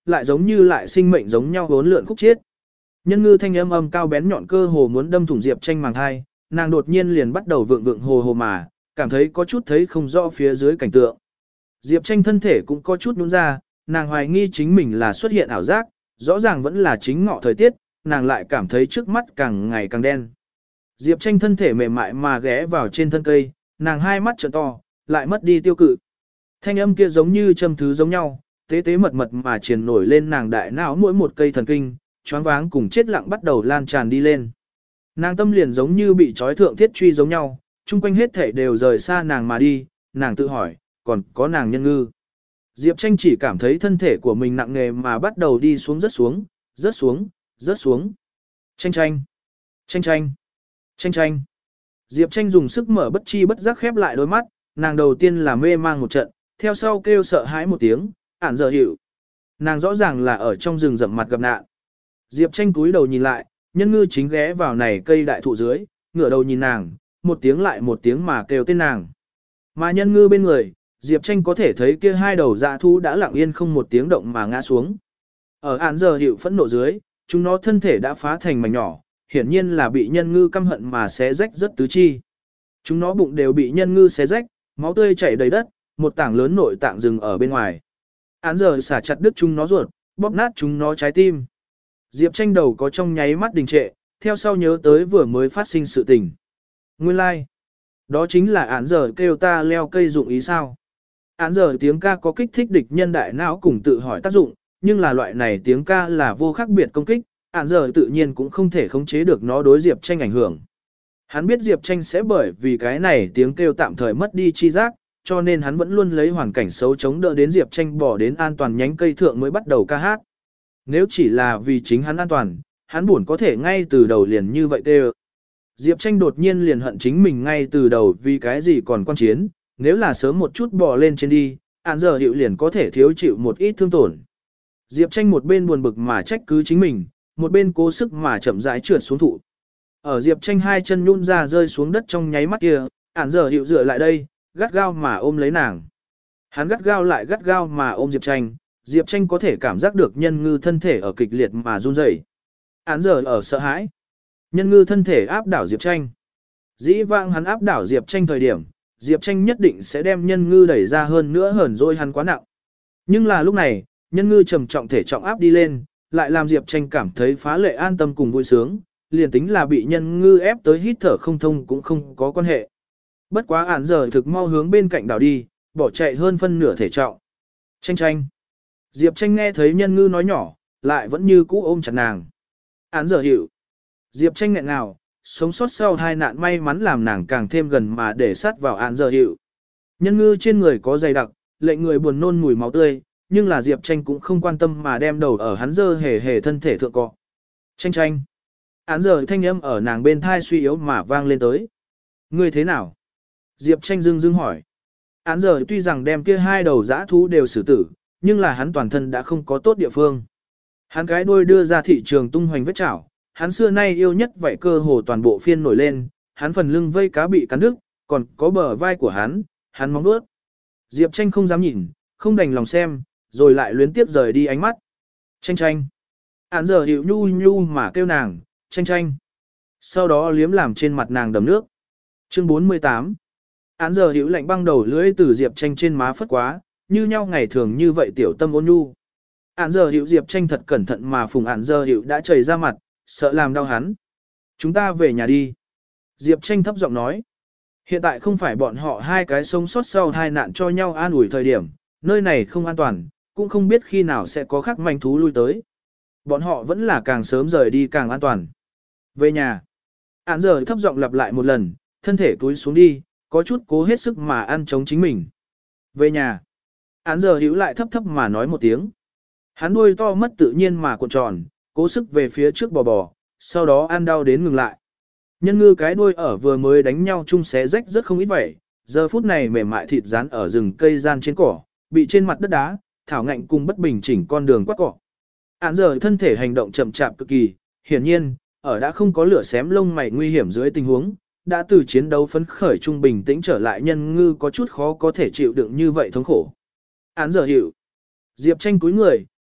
Speaker 1: lại giống như lại sinh mệnh giống nhau vốn lượn khúc chiết. Nhân ngư thanh âm âm cao bén nhọn cơ hồ muốn đâm thủng Diệp Tranh màng hai, nàng đột nhiên liền bắt đầu vượng vượng hồ hồ mà, cảm thấy có chút thấy không rõ phía dưới cảnh tượng. Diệp Tranh thân thể cũng có chút nhũn ra, nàng hoài nghi chính mình là xuất hiện ảo giác, rõ ràng vẫn là chính ngọ thời tiết, nàng lại cảm thấy trước mắt càng ngày càng đen. Diệp Tranh thân thể mềm mại mà ghé vào trên thân cây, nàng hai mắt trợn to, lại mất đi tiêu cự. Thanh âm kia giống như châm thứ giống nhau, tế tế mật mật mà truyền nổi lên nàng đại não mỗi một cây thần kinh, choáng váng cùng chết lặng bắt đầu lan tràn đi lên. Nàng tâm liền giống như bị trói thượng thiết truy giống nhau, chung quanh hết thể đều rời xa nàng mà đi, nàng tự hỏi, còn có nàng Nhân Ngư. Diệp Tranh chỉ cảm thấy thân thể của mình nặng nề mà bắt đầu đi xuống rất xuống, rất xuống, rất xuống. Tranh tranh, tranh tranh, tranh tranh. Diệp Tranh dùng sức mở bất chi bất giác khép lại đôi mắt, nàng đầu tiên là mê mang một trận, theo sau kêu sợ hãi một tiếng, ản giờ hiệu. Nàng rõ ràng là ở trong rừng rậm mặt gặp nạn. Diệp Tranh cúi đầu nhìn lại, Nhân Ngư chính ghé vào này cây đại thụ dưới, ngửa đầu nhìn nàng, một tiếng lại một tiếng mà kêu tên nàng. Mà Nhân Ngư bên người, Diệp Tranh có thể thấy kia hai đầu dã thú đã lặng yên không một tiếng động mà ngã xuống. Ở án giờ hiệu phẫn nộ dưới, chúng nó thân thể đã phá thành mảnh nhỏ, hiển nhiên là bị Nhân Ngư căm hận mà xé rách rất tứ chi. Chúng nó bụng đều bị Nhân Ngư xé rách, máu tươi chảy đầy đất, một tảng lớn nội tạng rừng ở bên ngoài. Án giờ xả chặt đứt chúng nó ruột, bóp nát chúng nó trái tim. Diệp Tranh đầu có trong nháy mắt đình trệ, theo sau nhớ tới vừa mới phát sinh sự tình. Nguyên lai, like. Đó chính là án giờ kêu ta leo cây dụng ý sao. Án giờ tiếng ca có kích thích địch nhân đại não cùng tự hỏi tác dụng, nhưng là loại này tiếng ca là vô khác biệt công kích, án giờ tự nhiên cũng không thể khống chế được nó đối Diệp Tranh ảnh hưởng. Hắn biết Diệp Tranh sẽ bởi vì cái này tiếng kêu tạm thời mất đi chi giác, cho nên hắn vẫn luôn lấy hoàn cảnh xấu chống đỡ đến Diệp Tranh bỏ đến an toàn nhánh cây thượng mới bắt đầu ca hát. Nếu chỉ là vì chính hắn an toàn, hắn buồn có thể ngay từ đầu liền như vậy kêu. Diệp Tranh đột nhiên liền hận chính mình ngay từ đầu vì cái gì còn quan chiến, nếu là sớm một chút bò lên trên đi, án giờ hiệu liền có thể thiếu chịu một ít thương tổn. Diệp Tranh một bên buồn bực mà trách cứ chính mình, một bên cố sức mà chậm rãi trượt xuống thụ. Ở Diệp Tranh hai chân nhún ra rơi xuống đất trong nháy mắt kia, án giờ hiệu dựa lại đây, gắt gao mà ôm lấy nàng. Hắn gắt gao lại gắt gao mà ôm Diệp Tranh, Diệp Tranh có thể cảm giác được Nhân Ngư thân thể ở kịch liệt mà run rẩy. Án giờ ở sợ hãi. Nhân Ngư thân thể áp đảo Diệp Tranh. Dĩ vãng hắn áp đảo Diệp Tranh thời điểm, Diệp Tranh nhất định sẽ đem Nhân Ngư đẩy ra hơn nữa hờn dỗi hắn quá nặng. Nhưng là lúc này, Nhân Ngư trầm trọng thể trọng áp đi lên, lại làm Diệp Tranh cảm thấy phá lệ an tâm cùng vui sướng, liền tính là bị Nhân Ngư ép tới hít thở không thông cũng không có quan hệ. Bất quá án giờ thực mau hướng bên cạnh đảo đi, bỏ chạy hơn phân nửa thể trọng. Tranh tranh. Diệp Tranh nghe thấy Nhân Ngư nói nhỏ, lại vẫn như cũ ôm chặt nàng. Án giờ hiểu. Diệp Tranh nghẹn ngào, sống sót sau hai nạn may mắn làm nàng càng thêm gần mà để sát vào án giờ hiểu. Nhân Ngư trên người có dày đặc, lệnh người buồn nôn mùi máu tươi, nhưng là Diệp Tranh cũng không quan tâm mà đem đầu ở hắn dơ hề hề thân thể thượng cọ. Tranh tranh. Án giờ thanh âm ở nàng bên thai suy yếu mà vang lên tới. Ngươi thế nào? Diệp Tranh dưng dưng hỏi. Án giờ tuy rằng đem kia hai đầu dã thú đều xử tử, nhưng là hắn toàn thân đã không có tốt địa phương. Hắn cái đuôi đưa ra thị trường tung hoành vết chảo, hắn xưa nay yêu nhất vậy cơ hồ toàn bộ phiên nổi lên, hắn phần lưng vây cá bị cắn đứt, còn có bờ vai của hắn, hắn móng vuốt. Diệp Tranh không dám nhìn, không đành lòng xem, rồi lại luyến tiếp rời đi ánh mắt. Tranh tranh. Án giờ hiệu nhu nhu mà kêu nàng, tranh tranh. Sau đó liếm làm trên mặt nàng đầm nước. Chương bốn mươi tám. Án giờ hiệu lạnh băng đầu lưỡi từ Diệp Tranh trên má phất quá, như nhau ngày thường như vậy tiểu tâm ôn nhu. Án giờ hiệu Diệp Tranh thật cẩn thận mà phùng án giờ hiệu đã chảy ra mặt, sợ làm đau hắn. Chúng ta về nhà đi. Diệp Tranh thấp giọng nói. Hiện tại không phải bọn họ hai cái sống sót sau hai nạn cho nhau an ủi thời điểm, nơi này không an toàn, cũng không biết khi nào sẽ có khắc manh thú lui tới. Bọn họ vẫn là càng sớm rời đi càng an toàn. Về nhà. Án giờ thấp giọng lặp lại một lần, thân thể túi xuống đi, có chút cố hết sức mà ăn chống chính mình. Về nhà. Án giờ hữu lại thấp thấp mà nói một tiếng. Hắn đuôi to mất tự nhiên mà cuộn tròn, cố sức về phía trước bò bò, sau đó ăn đau đến ngừng lại. Nhân Ngư cái đuôi ở vừa mới đánh nhau chung xé rách rất không ít vậy, giờ phút này mềm mại thịt rán ở rừng cây gian trên cỏ, bị trên mặt đất đá, thảo ngạnh cùng bất bình chỉnh con đường quát cỏ. Án giờ thân thể hành động chậm chạp cực kỳ, hiển nhiên, ở đã không có lửa xém lông mày nguy hiểm dưới tình huống, đã từ chiến đấu phấn khởi trung bình tĩnh trở lại Nhân Ngư có chút khó có thể chịu đựng như vậy thống khổ. Án giờ hiểu. Diệp Tranh cúi người,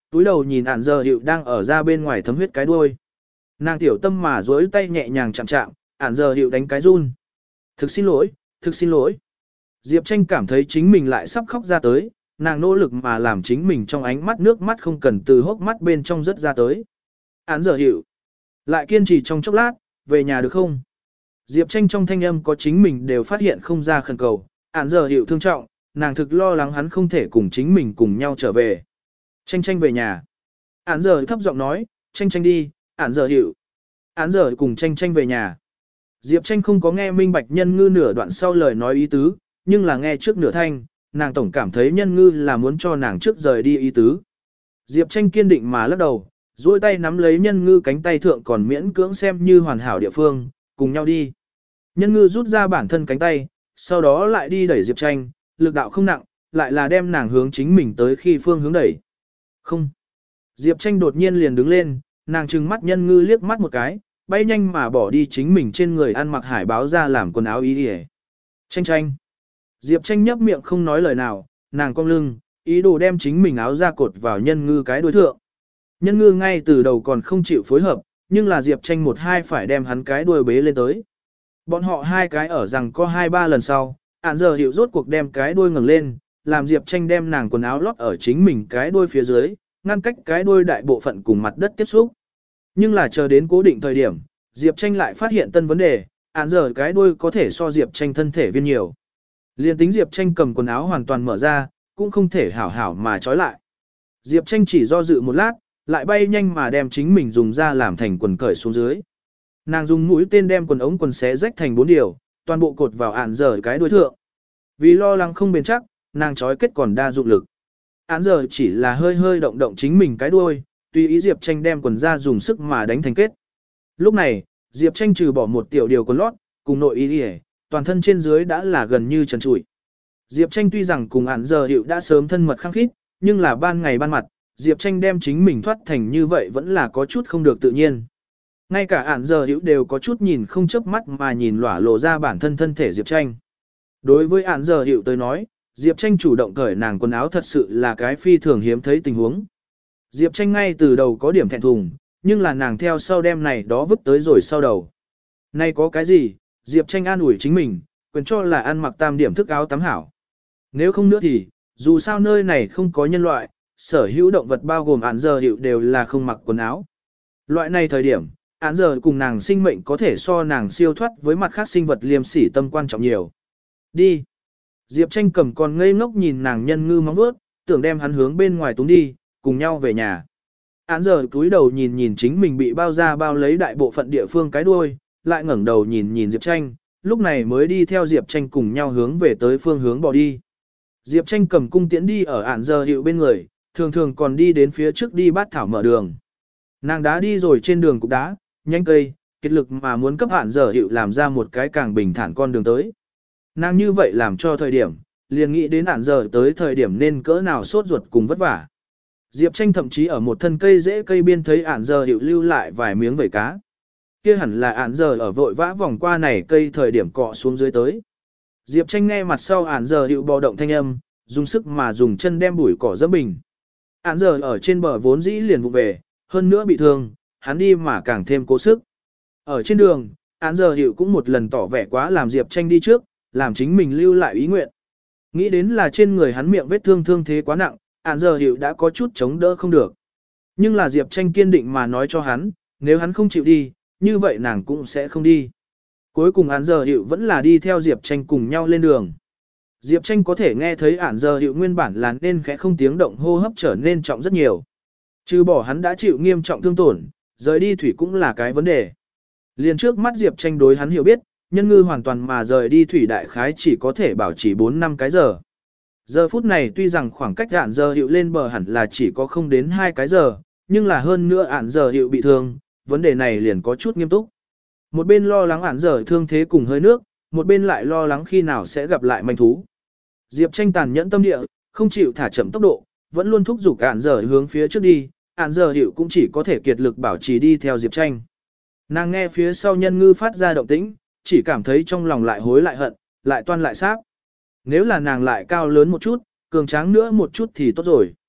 Speaker 1: túi đầu nhìn ản giờ hiệu đang ở ra bên ngoài thấm huyết cái đuôi. Nàng tiểu tâm mà duỗi tay nhẹ nhàng chạm chạm, ản giờ hiệu đánh cái run. Thực xin lỗi, thực xin lỗi. Diệp Tranh cảm thấy chính mình lại sắp khóc ra tới, nàng nỗ lực mà làm chính mình trong ánh mắt nước mắt không cần từ hốc mắt bên trong rớt ra tới. Ản giờ hiệu. Lại kiên trì trong chốc lát, về nhà được không? Diệp Tranh trong thanh âm có chính mình đều phát hiện không ra khẩn cầu, ản giờ hiệu thương trọng, nàng thực lo lắng hắn không thể cùng chính mình cùng nhau trở về. Tranh Tranh về nhà. Ản giờ thấp giọng nói, Tranh Tranh đi, ản giờ hiệu. Ản giờ cùng Tranh Tranh về nhà. Diệp Tranh không có nghe minh bạch nhân ngư nửa đoạn sau lời nói ý tứ, nhưng là nghe trước nửa thanh, nàng tổng cảm thấy nhân ngư là muốn cho nàng trước rời đi ý tứ. Diệp Tranh kiên định mà lắc đầu, duỗi tay nắm lấy nhân ngư cánh tay thượng còn miễn cưỡng xem như hoàn hảo địa phương, cùng nhau đi. Nhân ngư rút ra bản thân cánh tay, sau đó lại đi đẩy Diệp Tranh, lực đạo không nặng, lại là đem nàng hướng chính mình tới khi phương hướng đẩy. Không. Diệp Tranh đột nhiên liền đứng lên, nàng trừng mắt nhân ngư liếc mắt một cái, bay nhanh mà bỏ đi chính mình trên người ăn mặc hải báo ra làm quần áo y đi. Tranh Tranh. Diệp Tranh nhấp miệng không nói lời nào, nàng cong lưng, ý đồ đem chính mình áo ra cột vào nhân ngư cái đối thượng. Nhân ngư ngay từ đầu còn không chịu phối hợp, nhưng là Diệp Tranh một hai phải đem hắn cái đuôi bế lên tới. Bọn họ hai cái ở rằng có hai ba lần sau, ản giờ hiệu rốt cuộc đem cái đuôi ngẩng lên, làm Diệp Tranh đem nàng quần áo lót ở chính mình cái đuôi phía dưới, ngăn cách cái đuôi đại bộ phận cùng mặt đất tiếp xúc. Nhưng là chờ đến cố định thời điểm, Diệp Tranh lại phát hiện tân vấn đề, ản giờ cái đuôi có thể so Diệp Tranh thân thể viên nhiều. Liên tính Diệp Tranh cầm quần áo hoàn toàn mở ra, cũng không thể hảo hảo mà trói lại. Diệp Tranh chỉ do dự một lát, lại bay nhanh mà đem chính mình dùng ra làm thành quần cởi xuống dưới. Nàng dùng mũi tên đem quần ống quần xé rách thành bốn điều, toàn bộ cột vào ản giờ cái đuôi thượng. Vì lo lắng không bền chắc, nàng trói kết còn đa dụng lực. Ản giờ chỉ là hơi hơi động động chính mình cái đuôi, tùy ý Diệp Tranh đem quần ra dùng sức mà đánh thành kết. Lúc này, Diệp Tranh trừ bỏ một tiểu điều quần lót, cùng nội y đi, toàn thân trên dưới đã là gần như trần trụi. Diệp Tranh tuy rằng cùng ản giờ hiệu đã sớm thân mật khăng khít, nhưng là ban ngày ban mặt, Diệp Tranh đem chính mình thoát thành như vậy vẫn là có chút không được tự nhiên. Ngay cả ản giờ hiệu đều có chút nhìn không chớp mắt mà nhìn lỏa lộ ra bản thân thân thể Diệp Tranh. Đối với ản giờ hiệu tới nói, Diệp Tranh chủ động cởi nàng quần áo thật sự là cái phi thường hiếm thấy tình huống. Diệp Tranh ngay từ đầu có điểm thẹn thùng, nhưng là nàng theo sau đem này đó vứt tới rồi sau đầu. Nay có cái gì, Diệp Tranh an ủi chính mình, quyền cho là ăn mặc tam điểm thức áo tắm hảo. Nếu không nữa thì, dù sao nơi này không có nhân loại, sở hữu động vật bao gồm ản giờ hiệu đều là không mặc quần áo. Loại này thời điểm, ản giờ cùng nàng sinh mệnh có thể so nàng siêu thoát với mặt khác sinh vật liêm sỉ tâm quan trọng nhiều. Đi. Diệp Tranh cầm còn ngây ngốc nhìn nàng nhân ngư móng vuốt, tưởng đem hắn hướng bên ngoài túng đi, cùng nhau về nhà. Ản giờ cúi đầu nhìn nhìn chính mình bị bao ra bao lấy đại bộ phận địa phương cái đuôi, lại ngẩng đầu nhìn nhìn Diệp Tranh, lúc này mới đi theo Diệp Tranh cùng nhau hướng về tới phương hướng bỏ đi. Diệp Tranh cầm cung tiễn đi ở ản giờ hiệu bên người, thường thường còn đi đến phía trước đi bát thảo mở đường. Nàng đá đi rồi trên đường cục đá, nhanh cây, kết lực mà muốn cấp ản giờ hiệu làm ra một cái càng bình thản con đường tới. Nàng như vậy làm cho thời điểm, liền nghĩ đến ản giờ tới thời điểm nên cỡ nào sốt ruột cùng vất vả. Diệp Tranh thậm chí ở một thân cây rễ cây biên thấy ản giờ hiệu lưu lại vài miếng vẩy cá. Kia hẳn là ản giờ ở vội vã vòng qua này cây thời điểm cọ xuống dưới tới. Diệp Tranh nghe mặt sau ản giờ hiệu bò động thanh âm, dùng sức mà dùng chân đem bụi cỏ dẫm bình. Ản giờ ở trên bờ vốn dĩ liền vụ về, hơn nữa bị thương, hắn đi mà càng thêm cố sức. Ở trên đường, ản giờ hiệu cũng một lần tỏ vẻ quá làm Diệp Tranh đi trước, làm chính mình lưu lại ý nguyện. Nghĩ đến là trên người hắn miệng vết thương thương thế quá nặng, ản giờ hiệu đã có chút chống đỡ không được. Nhưng là Diệp Tranh kiên định mà nói cho hắn, nếu hắn không chịu đi, như vậy nàng cũng sẽ không đi. Cuối cùng ản giờ hiệu vẫn là đi theo Diệp Tranh cùng nhau lên đường. Diệp Tranh có thể nghe thấy ản giờ hiệu nguyên bản là nên khẽ không tiếng động hô hấp trở nên trọng rất nhiều. Trừ bỏ hắn đã chịu nghiêm trọng thương tổn, rời đi thủy cũng là cái vấn đề. Liền trước mắt Diệp Tranh đối hắn hiểu biết, nhân ngư hoàn toàn mà rời đi thủy đại khái chỉ có thể bảo trì bốn năm cái giờ. Giờ phút này tuy rằng khoảng cách ản giờ hiệu lên bờ hẳn là chỉ có không đến hai cái giờ, nhưng là hơn nữa ản giờ hiệu bị thương, vấn đề này liền có chút nghiêm túc. Một bên lo lắng ản giờ thương thế cùng hơi nước, một bên lại lo lắng khi nào sẽ gặp lại manh thú. Diệp Tranh tàn nhẫn tâm địa, không chịu thả chậm tốc độ, vẫn luôn thúc giục ản giờ hướng phía trước đi, ản giờ hiệu cũng chỉ có thể kiệt lực bảo trì đi theo Diệp Tranh. Nàng nghe phía sau nhân ngư phát ra động tĩnh, chỉ cảm thấy trong lòng lại hối lại hận, lại toan lại sáp. Nếu là nàng lại cao lớn một chút, cường tráng nữa một chút thì tốt rồi.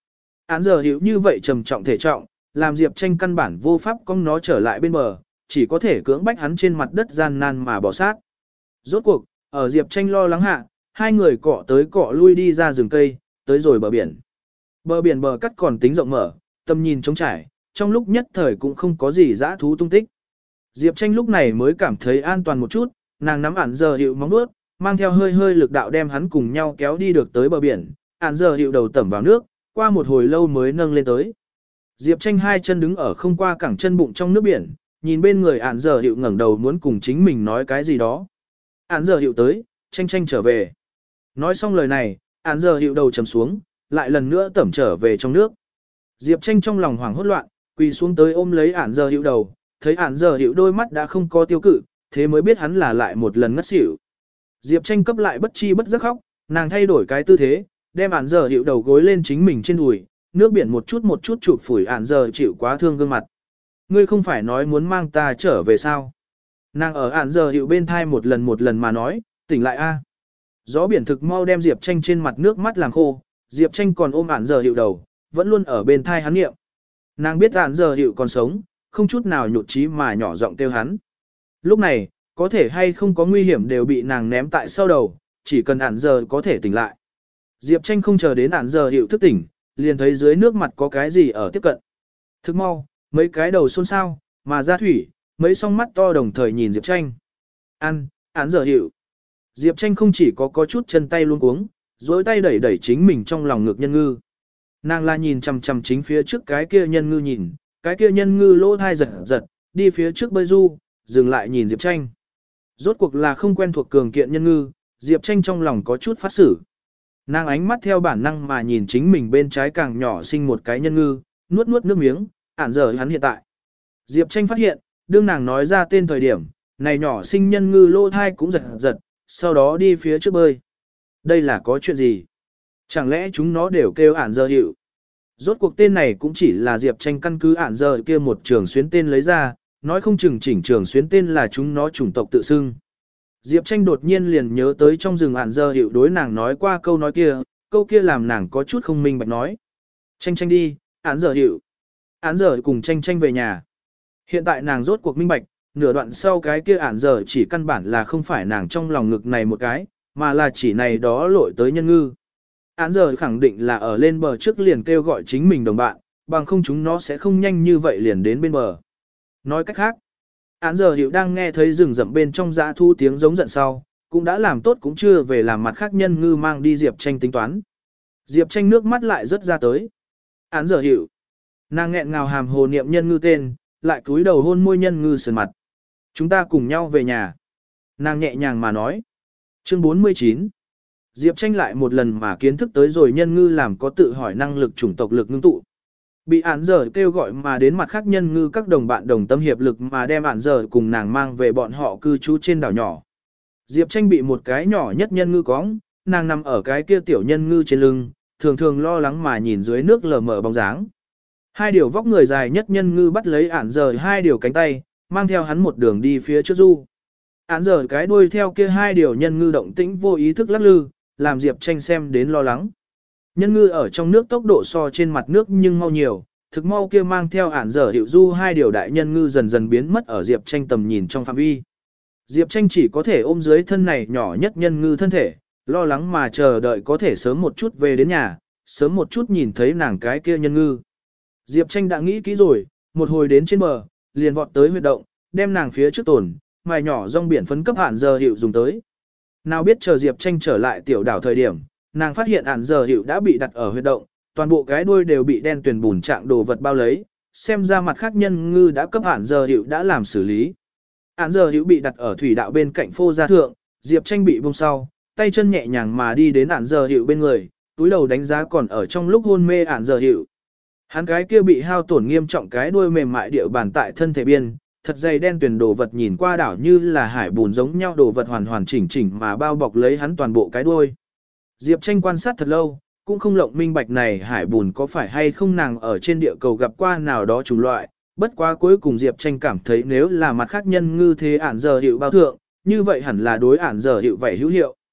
Speaker 1: Án giờ hiểu như vậy trầm trọng thể trọng, làm Diệp Tranh căn bản vô pháp cong nó trở lại bên bờ, chỉ có thể cưỡng bách hắn trên mặt đất gian nan mà bỏ sát. Rốt cuộc, ở Diệp Tranh lo lắng hạ, hai người cọ tới cọ lui đi ra rừng cây, tới rồi bờ biển. Bờ biển bờ cắt còn tính rộng mở, tầm nhìn trống trải, trong lúc nhất thời cũng không có gì dã thú tung tích. Diệp Tranh lúc này mới cảm thấy an toàn một chút, nàng nắm ản giờ hiệu móng nuốt, mang theo hơi hơi lực đạo đem hắn cùng nhau kéo đi được tới bờ biển, ản giờ hiệu đầu tẩm vào nước, qua một hồi lâu mới nâng lên tới. Diệp Tranh hai chân đứng ở không qua cẳng chân bụng trong nước biển, nhìn bên người ản giờ hiệu ngẩng đầu muốn cùng chính mình nói cái gì đó. Ản giờ hiệu tới, Tranh Tranh trở về. Nói xong lời này, ản giờ hiệu đầu trầm xuống, lại lần nữa tẩm trở về trong nước. Diệp Tranh trong lòng hoảng hốt loạn, quỳ xuống tới ôm lấy ản giờ hiệu đầu, thấy ản giờ hiệu đôi mắt đã không có tiêu cự, thế mới biết hắn là lại một lần ngất xỉu. Diệp Tranh cấp lại bất chi bất giác khóc, nàng thay đổi cái tư thế, đem ản giờ hiệu đầu gối lên chính mình trên đùi, nước biển một chút một chút chụp phủi ản giờ chịu quá thương gương mặt. Ngươi không phải nói muốn mang ta trở về sao? Nàng ở ản giờ hiệu bên thai một lần một lần mà nói, tỉnh lại a. Gió biển thực mau đem Diệp Tranh trên mặt nước mắt làm khô, Diệp Tranh còn ôm ản giờ hiệu đầu, vẫn luôn ở bên thai hắn niệm. Nàng biết ản giờ hiệu còn sống, không chút nào nhụt chí mà nhỏ giọng kêu hắn. Lúc này, có thể hay không có nguy hiểm đều bị nàng ném tại sau đầu, chỉ cần ản giờ có thể tỉnh lại. Diệp Tranh không chờ đến ản giờ hiệu thức tỉnh, liền thấy dưới nước mặt có cái gì ở tiếp cận. Thức mau, mấy cái đầu xôn xao, mà ra thủy, mấy song mắt to đồng thời nhìn Diệp Tranh. Ăn, ản giờ hiệu. Diệp Tranh không chỉ có có chút chân tay luôn cuống, dối tay đẩy đẩy chính mình trong lòng ngực nhân ngư. Nàng la nhìn chằm chằm chính phía trước cái kia nhân ngư nhìn, cái kia nhân ngư lỗ thai giật giật, đi phía trước bơi du, dừng lại nhìn Diệp Tranh. Rốt cuộc là không quen thuộc cường kiện nhân ngư, Diệp Tranh trong lòng có chút phát xử. Nàng ánh mắt theo bản năng mà nhìn chính mình bên trái càng nhỏ sinh một cái nhân ngư, nuốt nuốt nước miếng, ản giờ hắn hiện tại. Diệp Tranh phát hiện, đương nàng nói ra tên thời điểm, này nhỏ sinh nhân ngư lỗ thai cũng giật giật, sau đó đi phía trước bơi. Đây là có chuyện gì? Chẳng lẽ chúng nó đều kêu ản giờ hiệu? Rốt cuộc tên này cũng chỉ là Diệp Tranh căn cứ ản giờ kia một trường xuyến tên lấy ra, nói không chừng chỉnh trường xuyến tên là chúng nó chủng tộc tự xưng. Diệp Tranh đột nhiên liền nhớ tới trong rừng ản giờ hiệu đối nàng nói qua câu nói kia, câu kia làm nàng có chút không minh bạch nói. Tranh Tranh đi, ản giờ hiệu. Ản giờ cùng Tranh Tranh về nhà. Hiện tại nàng rốt cuộc minh bạch, nửa đoạn sau cái kia ản giờ chỉ căn bản là không phải nàng trong lòng ngực này một cái, mà là chỉ này đó lội tới nhân ngư. Ản giờ khẳng định là ở lên bờ trước liền kêu gọi chính mình đồng bạn, bằng không chúng nó sẽ không nhanh như vậy liền đến bên bờ. Nói cách khác, Ản giờ hiệu đang nghe thấy rừng rậm bên trong dã thu tiếng giống giận sau, cũng đã làm tốt cũng chưa về làm mặt khác nhân ngư mang đi Diệp Tranh tính toán. Diệp Tranh nước mắt lại rớt ra tới. Ản giờ hiệu. Nàng nghẹn ngào hàm hồ niệm nhân ngư tên, lại cúi đầu hôn môi nhân ngư sườn mặt. Chúng ta cùng nhau về nhà. Nàng nhẹ nhàng mà nói. Chương bốn mươi chín. Diệp Tranh lại một lần mà kiến thức tới rồi nhân ngư làm có tự hỏi năng lực chủng tộc lực ngưng tụ. Bị ản giờ kêu gọi mà đến mặt khác nhân ngư các đồng bạn đồng tâm hiệp lực mà đem ản giờ cùng nàng mang về bọn họ cư trú trên đảo nhỏ. Diệp Tranh bị một cái nhỏ nhất nhân ngư cóng, nàng nằm ở cái kia tiểu nhân ngư trên lưng, thường thường lo lắng mà nhìn dưới nước lờ mờ bóng dáng. Hai điều vóc người dài nhất nhân ngư bắt lấy ản giờ hai điều cánh tay, mang theo hắn một đường đi phía trước du. Ản giờ cái đuôi theo kia hai điều nhân ngư động tĩnh vô ý thức lắc lư, làm Diệp Tranh xem đến lo lắng. Nhân ngư ở trong nước tốc độ so trên mặt nước nhưng mau nhiều, thực mau kia mang theo ản giờ hiệu du hai điều đại nhân ngư dần dần biến mất ở Diệp Tranh tầm nhìn trong phạm vi. Diệp Tranh chỉ có thể ôm dưới thân này nhỏ nhất nhân ngư thân thể, lo lắng mà chờ đợi có thể sớm một chút về đến nhà, sớm một chút nhìn thấy nàng cái kia nhân ngư. Diệp Tranh đã nghĩ kỹ rồi, một hồi đến trên bờ, liền vọt tới huyệt động, đem nàng phía trước tồn, mài nhỏ rong biển phấn cấp ản giờ hiệu dùng tới. Nào biết chờ Diệp Tranh trở lại tiểu đảo thời điểm, nàng phát hiện ản giờ hiệu đã bị đặt ở huyệt động, toàn bộ cái đuôi đều bị đen tuyền bùn trạng đồ vật bao lấy, xem ra mặt khác nhân ngư đã cấp ản giờ hiệu đã làm xử lý. Ản giờ hiệu bị đặt ở thủy đạo bên cạnh phô gia thượng, Diệp Tranh bị buông sau, tay chân nhẹ nhàng mà đi đến ản giờ hiệu bên người, túi đầu đánh giá còn ở trong lúc hôn mê ản giờ hiệu. Hắn cái kia bị hao tổn nghiêm trọng cái đuôi mềm mại địa bàn tại thân thể biên, thật dày đen tuyền đồ vật nhìn qua đảo như là hải bùn giống nhau đồ vật hoàn hoàn chỉnh chỉnh mà bao bọc lấy hắn toàn bộ cái đuôi. Diệp Tranh quan sát thật lâu, cũng không lộng minh bạch này hải bùn có phải hay không nàng ở trên địa cầu gặp qua nào đó chủng loại, bất quá cuối cùng Diệp Tranh cảm thấy nếu là mặt khác nhân ngư thế ản giờ hiệu bao thượng, như vậy hẳn là đối ản giờ hiệu vậy hữu hiệu.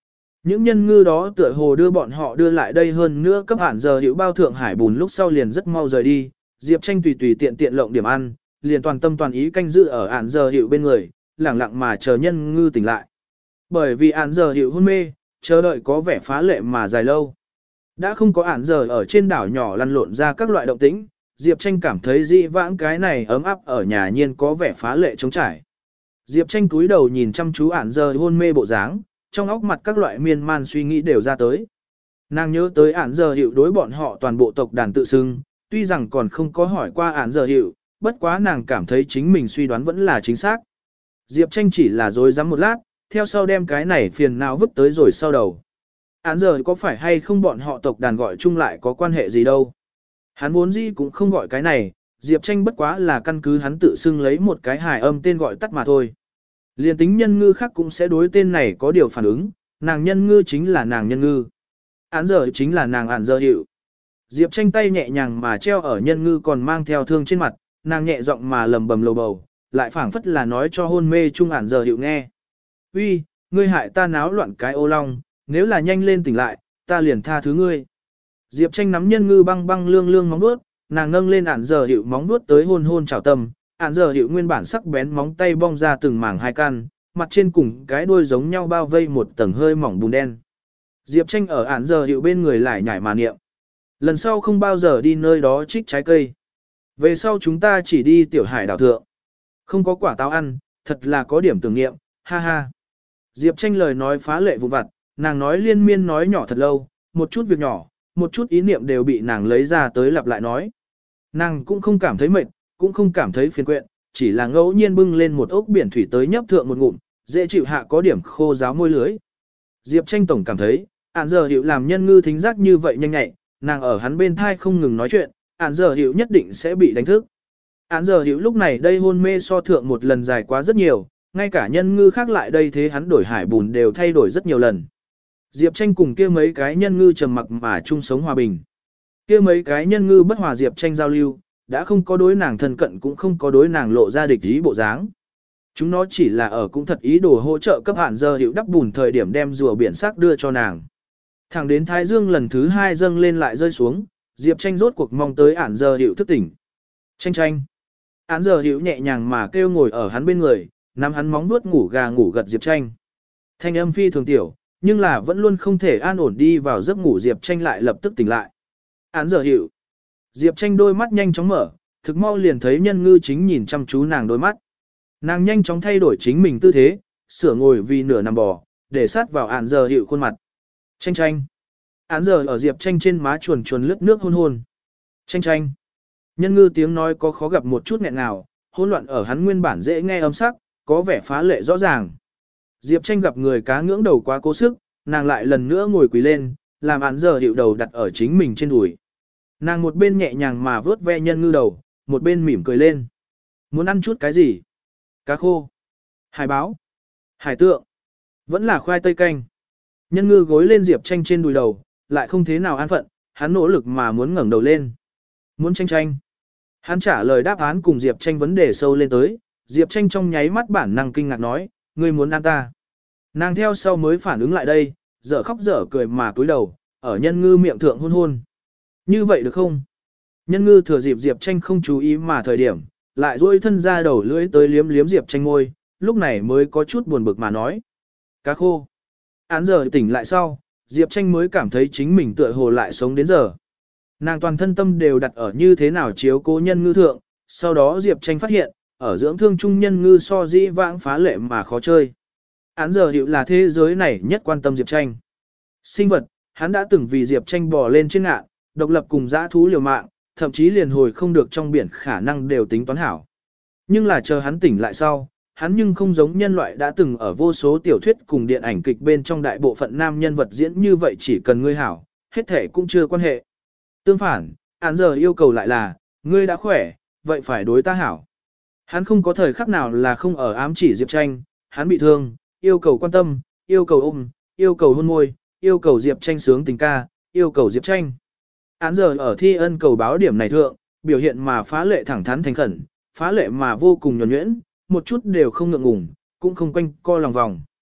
Speaker 1: Những nhân ngư đó tựa hồ đưa bọn họ đưa lại đây hơn nữa cấp hạn giờ hiệu bao thượng hải bùn lúc sau liền rất mau rời đi, Diệp Tranh tùy tùy tiện tiện lộng điểm ăn, liền toàn tâm toàn ý canh giữ ở hạn giờ hiệu bên người, lẳng lặng mà chờ nhân ngư tỉnh lại. Bởi vì hạn giờ hiệu hôn mê, chờ đợi có vẻ phá lệ mà dài lâu. Đã không có hạn giờ ở trên đảo nhỏ lăn lộn ra các loại động tĩnh, Diệp Tranh cảm thấy dị vãng cái này ấm áp ở nhà nhiên có vẻ phá lệ trống trải. Diệp Tranh cúi đầu nhìn chăm chú hạn giờ hôn mê bộ dáng, trong óc mặt các loại miên man suy nghĩ đều ra tới. Nàng nhớ tới ản giờ hiệu đối bọn họ toàn bộ tộc đàn tự xưng, tuy rằng còn không có hỏi qua ản giờ hiệu, bất quá nàng cảm thấy chính mình suy đoán vẫn là chính xác. Diệp Tranh chỉ là dối rắm một lát, theo sau đem cái này phiền não vứt tới rồi sau đầu. Ản giờ có phải hay không bọn họ tộc đàn gọi chung lại có quan hệ gì đâu. Hắn vốn gì cũng không gọi cái này, Diệp Tranh bất quá là căn cứ hắn tự xưng lấy một cái hài âm tên gọi tắt mà thôi. Liên tính nhân ngư khác cũng sẽ đối tên này có điều phản ứng, nàng nhân ngư chính là nàng nhân ngư. Án giờ chính là nàng án giờ hiệu. Diệp Tranh tay nhẹ nhàng mà treo ở nhân ngư còn mang theo thương trên mặt, nàng nhẹ giọng mà lầm bầm lầu bầu, lại phảng phất là nói cho hôn mê chung án giờ hiệu nghe. Uy, ngươi hại ta náo loạn cái ô long, nếu là nhanh lên tỉnh lại, ta liền tha thứ ngươi. Diệp Tranh nắm nhân ngư băng băng lương lương móng vuốt, nàng nâng lên án giờ hiệu móng vuốt tới hôn hôn chào tâm. Án giờ hiệu nguyên bản sắc bén móng tay bong ra từng mảng hai căn, mặt trên cùng cái đuôi giống nhau bao vây một tầng hơi mỏng bùn đen. Diệp Tranh ở án giờ hiệu bên người lại nhảy mà niệm. Lần sau không bao giờ đi nơi đó trích trái cây. Về sau chúng ta chỉ đi tiểu hải đảo thượng. Không có quả táo ăn, thật là có điểm tưởng niệm, ha ha. Diệp Tranh lời nói phá lệ vụn vặt, nàng nói liên miên nói nhỏ thật lâu, một chút việc nhỏ, một chút ý niệm đều bị nàng lấy ra tới lặp lại nói. Nàng cũng không cảm thấy mệt, cũng không cảm thấy phiền quyện, chỉ là ngẫu nhiên bưng lên một ốc biển thủy tới nhấp thượng một ngụm, dễ chịu hạ có điểm khô ráo môi lưới. Diệp Tranh tổng cảm thấy, ản giờ hiệu làm nhân ngư thính giác như vậy nhanh nhạy, nàng ở hắn bên thai không ngừng nói chuyện, ản giờ hiệu nhất định sẽ bị đánh thức. Ản giờ hiệu lúc này đây hôn mê so thượng một lần dài quá rất nhiều, ngay cả nhân ngư khác lại đây thế hắn đổi hải bùn đều thay đổi rất nhiều lần. Diệp Tranh cùng kia mấy cái nhân ngư trầm mặc mà chung sống hòa bình. Kia mấy cái nhân ngư bất hòa Diệp Tranh giao lưu, đã không có đối nàng thân cận cũng không có đối nàng lộ ra địch ý bộ dáng. Chúng nó chỉ là ở cũng thật ý đồ hỗ trợ cấp hạn giờ hiệu đắp bùn thời điểm đem rùa biển sắc đưa cho nàng. Thẳng đến Thái Dương lần thứ hai dâng lên lại rơi xuống, Diệp Tranh rốt cuộc mong tới hạn giờ hiệu thức tỉnh. Tranh tranh. Hạn giờ hiệu nhẹ nhàng mà kêu ngồi ở hắn bên người, nắm hắn móng vuốt ngủ gà ngủ gật Diệp Tranh. Thanh âm phi thường tiểu, nhưng là vẫn luôn không thể an ổn đi vào giấc ngủ Diệp Tranh lại lập tức tỉnh lại. Hạn giờ hiệu. Diệp Tranh đôi mắt nhanh chóng mở, thực mau liền thấy nhân ngư chính nhìn chăm chú nàng đôi mắt. Nàng nhanh chóng thay đổi chính mình tư thế, sửa ngồi vì nửa nằm bò, để sát vào án giờ hiệu khuôn mặt. Tranh tranh. Án giờ ở Diệp Tranh trên má chuồn chuồn lướt nước hôn hôn. Tranh tranh. Nhân ngư tiếng nói có khó gặp một chút nghẹn ngào, hỗn loạn ở hắn nguyên bản dễ nghe âm sắc, có vẻ phá lệ rõ ràng. Diệp Tranh gặp người cá ngưỡng đầu quá cố sức, nàng lại lần nữa ngồi quỳ lên, làm án giờ hiệu đầu đặt ở chính mình trên đùi. Nàng một bên nhẹ nhàng mà vớt ve nhân ngư đầu, một bên mỉm cười lên. Muốn ăn chút cái gì? Cá khô, hải báo, hải tượng, vẫn là khoai tây canh. Nhân ngư gối lên Diệp Tranh trên đùi đầu, lại không thế nào an phận, hắn nỗ lực mà muốn ngẩng đầu lên. Muốn tranh tranh. Hắn trả lời đáp án cùng Diệp Tranh vấn đề sâu lên tới, Diệp Tranh trong nháy mắt bản năng kinh ngạc nói, ngươi muốn ăn ta. Nàng theo sau mới phản ứng lại đây, dở khóc dở cười mà cúi đầu, ở nhân ngư miệng thượng hôn hôn. Như vậy được không? Nhân ngư thừa dịp Diệp Tranh không chú ý mà thời điểm, lại duỗi thân ra đầu lưỡi tới liếm liếm Diệp Tranh ngôi, lúc này mới có chút buồn bực mà nói. Cá khô. Án giờ tỉnh lại sau, Diệp Tranh mới cảm thấy chính mình tựa hồ lại sống đến giờ. Nàng toàn thân tâm đều đặt ở như thế nào chiếu cố nhân ngư thượng, sau đó Diệp Tranh phát hiện, ở dưỡng thương trung nhân ngư so dĩ vãng phá lệ mà khó chơi. Án giờ hiệu là thế giới này nhất quan tâm Diệp Tranh. Sinh vật, hắn đã từng vì Diệp Tranh bò lên trên ngạn, độc lập cùng dã thú liều mạng, thậm chí liền hồi không được trong biển khả năng đều tính toán hảo. Nhưng là chờ hắn tỉnh lại sau, hắn nhưng không giống nhân loại đã từng ở vô số tiểu thuyết cùng điện ảnh kịch bên trong đại bộ phận nam nhân vật diễn như vậy chỉ cần ngươi hảo, hết thể cũng chưa quan hệ. Tương phản, án giờ yêu cầu lại là, ngươi đã khỏe, vậy phải đối ta hảo. Hắn không có thời khắc nào là không ở ám chỉ Diệp Tranh, hắn bị thương, yêu cầu quan tâm, yêu cầu ôm, yêu cầu hôn môi, yêu cầu Diệp Tranh sướng tình ca, yêu cầu Diệp Tranh. Án giờ ở thi ân cầu báo điểm này thượng, biểu hiện mà phá lệ thẳng thắn thành khẩn, phá lệ mà vô cùng nhuần nhuyễn, một chút đều không ngượng ngùng, cũng không quanh co lòng vòng.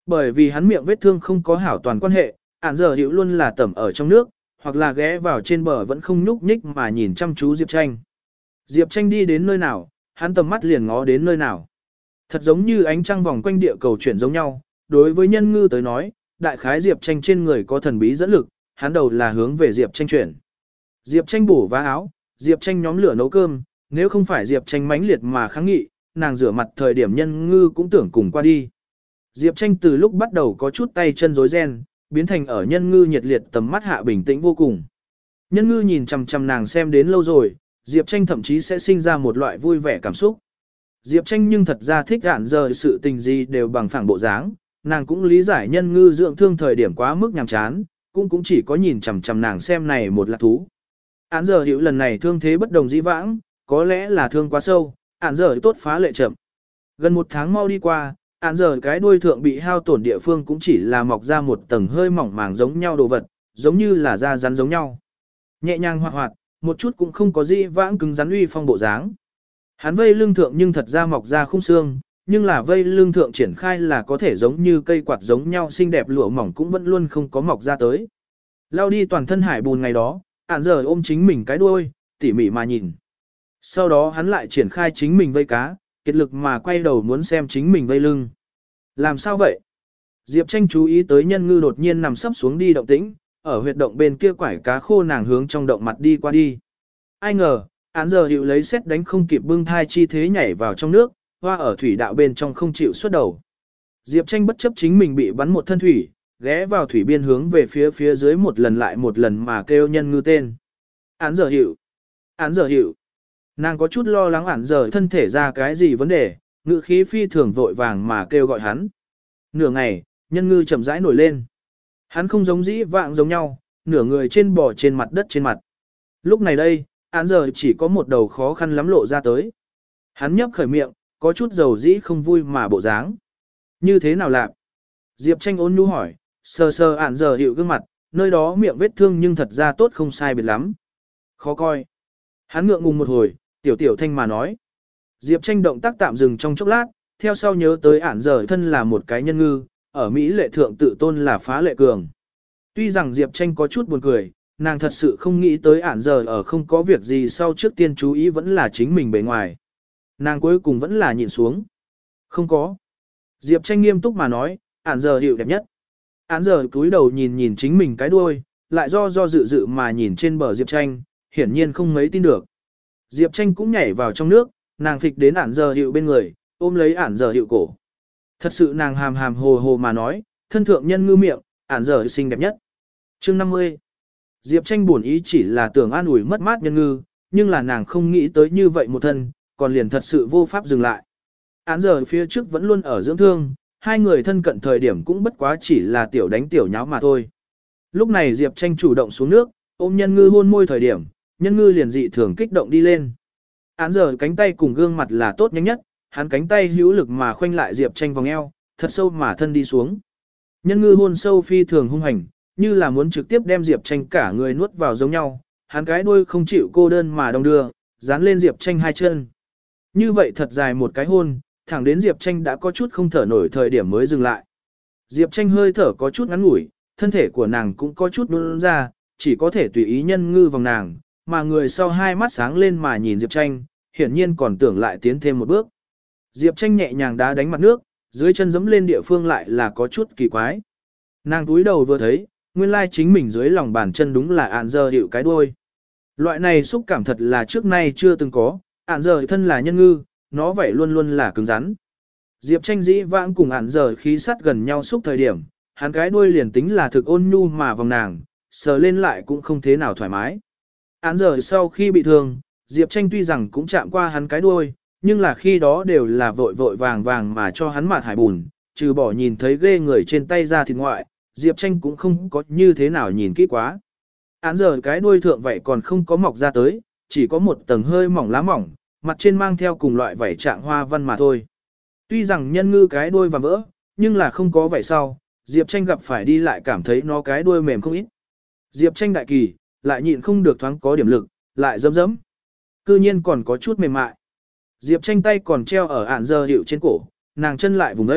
Speaker 1: Bởi vì hắn miệng vết thương không có hảo toàn quan hệ, ản giờ hiệu luôn là tẩm ở trong nước, hoặc là ghé vào trên bờ vẫn không nhúc nhích mà nhìn chăm chú Diệp Tranh. Diệp Tranh đi đến nơi nào, hắn tầm mắt liền ngó đến nơi nào. Thật giống như ánh trăng vòng quanh địa cầu chuyển giống nhau, đối với nhân ngư tới nói, đại khái Diệp Tranh trên người có thần bí dẫn lực, hắn đầu là hướng về Diệp Tranh chuyển. Diệp Tranh bổ vá áo, Diệp Tranh nhóm lửa nấu cơm, nếu không phải Diệp Tranh mãnh liệt mà kháng nghị, nàng rửa mặt thời điểm nhân ngư cũng tưởng cùng qua đi. Diệp Tranh từ lúc bắt đầu có chút tay chân rối ren, biến thành ở nhân ngư nhiệt liệt tầm mắt hạ bình tĩnh vô cùng. Nhân ngư nhìn chằm chằm nàng xem đến lâu rồi, Diệp Tranh thậm chí sẽ sinh ra một loại vui vẻ cảm xúc. Diệp Tranh nhưng thật ra thích gạn giờ sự tình gì đều bằng phẳng bộ dáng, nàng cũng lý giải nhân ngư dưỡng thương thời điểm quá mức nhàm chán, cũng cũng chỉ có nhìn chằm chằm nàng xem này một lạc thú. Án giờ hiểu lần này thương thế bất đồng dĩ vãng, có lẽ là thương quá sâu, án giờ tốt phá lệ chậm. Gần một tháng mau đi qua, án giờ cái đuôi thượng bị hao tổn địa phương cũng chỉ là mọc ra một tầng hơi mỏng màng giống nhau đồ vật, giống như là da rắn giống nhau. Nhẹ nhàng hoạt hoạt, một chút cũng không có dĩ vãng cứng rắn uy phong bộ dáng. Hắn vây lưng thượng nhưng thật ra mọc ra khung xương, nhưng là vây lưng thượng triển khai là có thể giống như cây quạt giống nhau xinh đẹp lụa mỏng cũng vẫn luôn không có mọc ra tới. Lao đi toàn thân hải bùn ngày đó, ản giờ ôm chính mình cái đuôi, tỉ mỉ mà nhìn. Sau đó hắn lại triển khai chính mình vây cá, kiệt lực mà quay đầu muốn xem chính mình vây lưng. Làm sao vậy? Diệp Tranh chú ý tới nhân ngư đột nhiên nằm sấp xuống đi động tĩnh, ở huyệt động bên kia quải cá khô nàng hướng trong động mặt đi qua đi. Ai ngờ, án giờ hiệu lấy xét đánh không kịp bưng thai chi thế nhảy vào trong nước, hoa ở thủy đạo bên trong không chịu xuất đầu. Diệp Tranh bất chấp chính mình bị bắn một thân thủy, ghé vào thủy biên hướng về phía phía dưới một lần lại một lần mà kêu nhân ngư tên. Án giờ hiệu, án giờ hiệu. Nàng có chút lo lắng án giờ thân thể ra cái gì vấn đề, ngự khí phi thường vội vàng mà kêu gọi hắn. Nửa ngày, nhân ngư chậm rãi nổi lên. Hắn không giống dĩ vạng giống nhau, nửa người trên bò trên mặt đất trên mặt. Lúc này đây, án giờ chỉ có một đầu khó khăn lắm lộ ra tới. Hắn nhấp khởi miệng, có chút dầu dĩ không vui mà bộ dáng. Như thế nào lạc? Diệp Tranh ôn nhu hỏi, sờ sờ án giờ hiệu gương mặt, nơi đó miệng vết thương nhưng thật ra tốt không sai biệt lắm. Khó coi. Hắn ngượng ngùng một hồi, tiểu tiểu thanh mà nói. Diệp Tranh động tác tạm dừng trong chốc lát, theo sau nhớ tới án giờ thân là một cái nhân ngư, ở Mỹ lệ thượng tự tôn là phá lệ cường. Tuy rằng Diệp Tranh có chút buồn cười, nàng thật sự không nghĩ tới án giờ ở không có việc gì sau trước tiên chú ý vẫn là chính mình bề ngoài. Nàng cuối cùng vẫn là nhìn xuống. Không có. Diệp Tranh nghiêm túc mà nói, án giờ hiệu đẹp nhất. Án giờ cúi đầu nhìn nhìn chính mình cái đuôi, lại do do dự dự mà nhìn trên bờ Diệp Tranh, hiển nhiên không mấy tin được. Diệp Tranh cũng nhảy vào trong nước, nàng phịch đến án giờ hiệu bên người, ôm lấy án giờ hiệu cổ. Thật sự nàng hàm hàm hồ hồ mà nói, thân thượng nhân ngư miệng, án giờ xinh đẹp nhất. Chương năm mươi. Diệp Tranh buồn ý chỉ là tưởng an ủi mất mát nhân ngư, nhưng là nàng không nghĩ tới như vậy một thân, còn liền thật sự vô pháp dừng lại. Án giờ phía trước vẫn luôn ở dưỡng thương, hai người thân cận thời điểm cũng bất quá chỉ là tiểu đánh tiểu nháo mà thôi. Lúc này Diệp Tranh chủ động xuống nước, ôm nhân ngư hôn môi thời điểm, nhân ngư liền dị thường kích động đi lên. Án giờ cánh tay cùng gương mặt là tốt nhanh nhất, hắn cánh tay hữu lực mà khoanh lại Diệp Tranh vòng eo, thật sâu mà thân đi xuống. Nhân ngư hôn sâu phi thường hung hành, như là muốn trực tiếp đem Diệp Tranh cả người nuốt vào giống nhau, hắn cái đuôi không chịu cô đơn mà đông đưa, dán lên Diệp Tranh hai chân. Như vậy thật dài một cái hôn, thẳng đến Diệp Tranh đã có chút không thở nổi thời điểm mới dừng lại. Diệp Tranh hơi thở có chút ngắn ngủi, thân thể của nàng cũng có chút nôn ra, chỉ có thể tùy ý nhân ngư vòng nàng, mà người sau hai mắt sáng lên mà nhìn Diệp Tranh, hiển nhiên còn tưởng lại tiến thêm một bước. Diệp Tranh nhẹ nhàng đá đánh mặt nước, dưới chân giẫm lên địa phương lại là có chút kỳ quái. Nàng túi đầu vừa thấy, nguyên lai chính mình dưới lòng bàn chân đúng là án giờ hiệu cái đuôi. Loại này xúc cảm thật là trước nay chưa từng có, án giờ thân là nhân ngư, nó vậy luôn luôn là cứng rắn. Diệp Tranh dĩ vãng cùng án giờ khí sát gần nhau xúc thời điểm, hắn cái đuôi liền tính là thực ôn nhu mà vòng nàng, sờ lên lại cũng không thế nào thoải mái. Án giờ sau khi bị thương, Diệp Tranh tuy rằng cũng chạm qua hắn cái đuôi, nhưng là khi đó đều là vội vội vàng vàng mà cho hắn mạt hải bùn, trừ bỏ nhìn thấy ghê người trên tay ra thịt ngoại, Diệp Tranh cũng không có như thế nào nhìn kỹ quá. Án giờ cái đuôi thượng vậy còn không có mọc ra tới, chỉ có một tầng hơi mỏng lá mỏng, mặt trên mang theo cùng loại vảy trạng hoa văn mà thôi. Tuy rằng nhân ngư cái đuôi và vỡ, nhưng là không có vảy sau, Diệp Tranh gặp phải đi lại cảm thấy nó cái đuôi mềm không ít. Diệp Tranh đại kỳ, lại nhịn không được thoáng có điểm lực, lại dấm dấm. Cư nhiên còn có chút mềm mại. Diệp Tranh tay còn treo ở ản giờ hiệu trên cổ, nàng chân lại vùng ấy,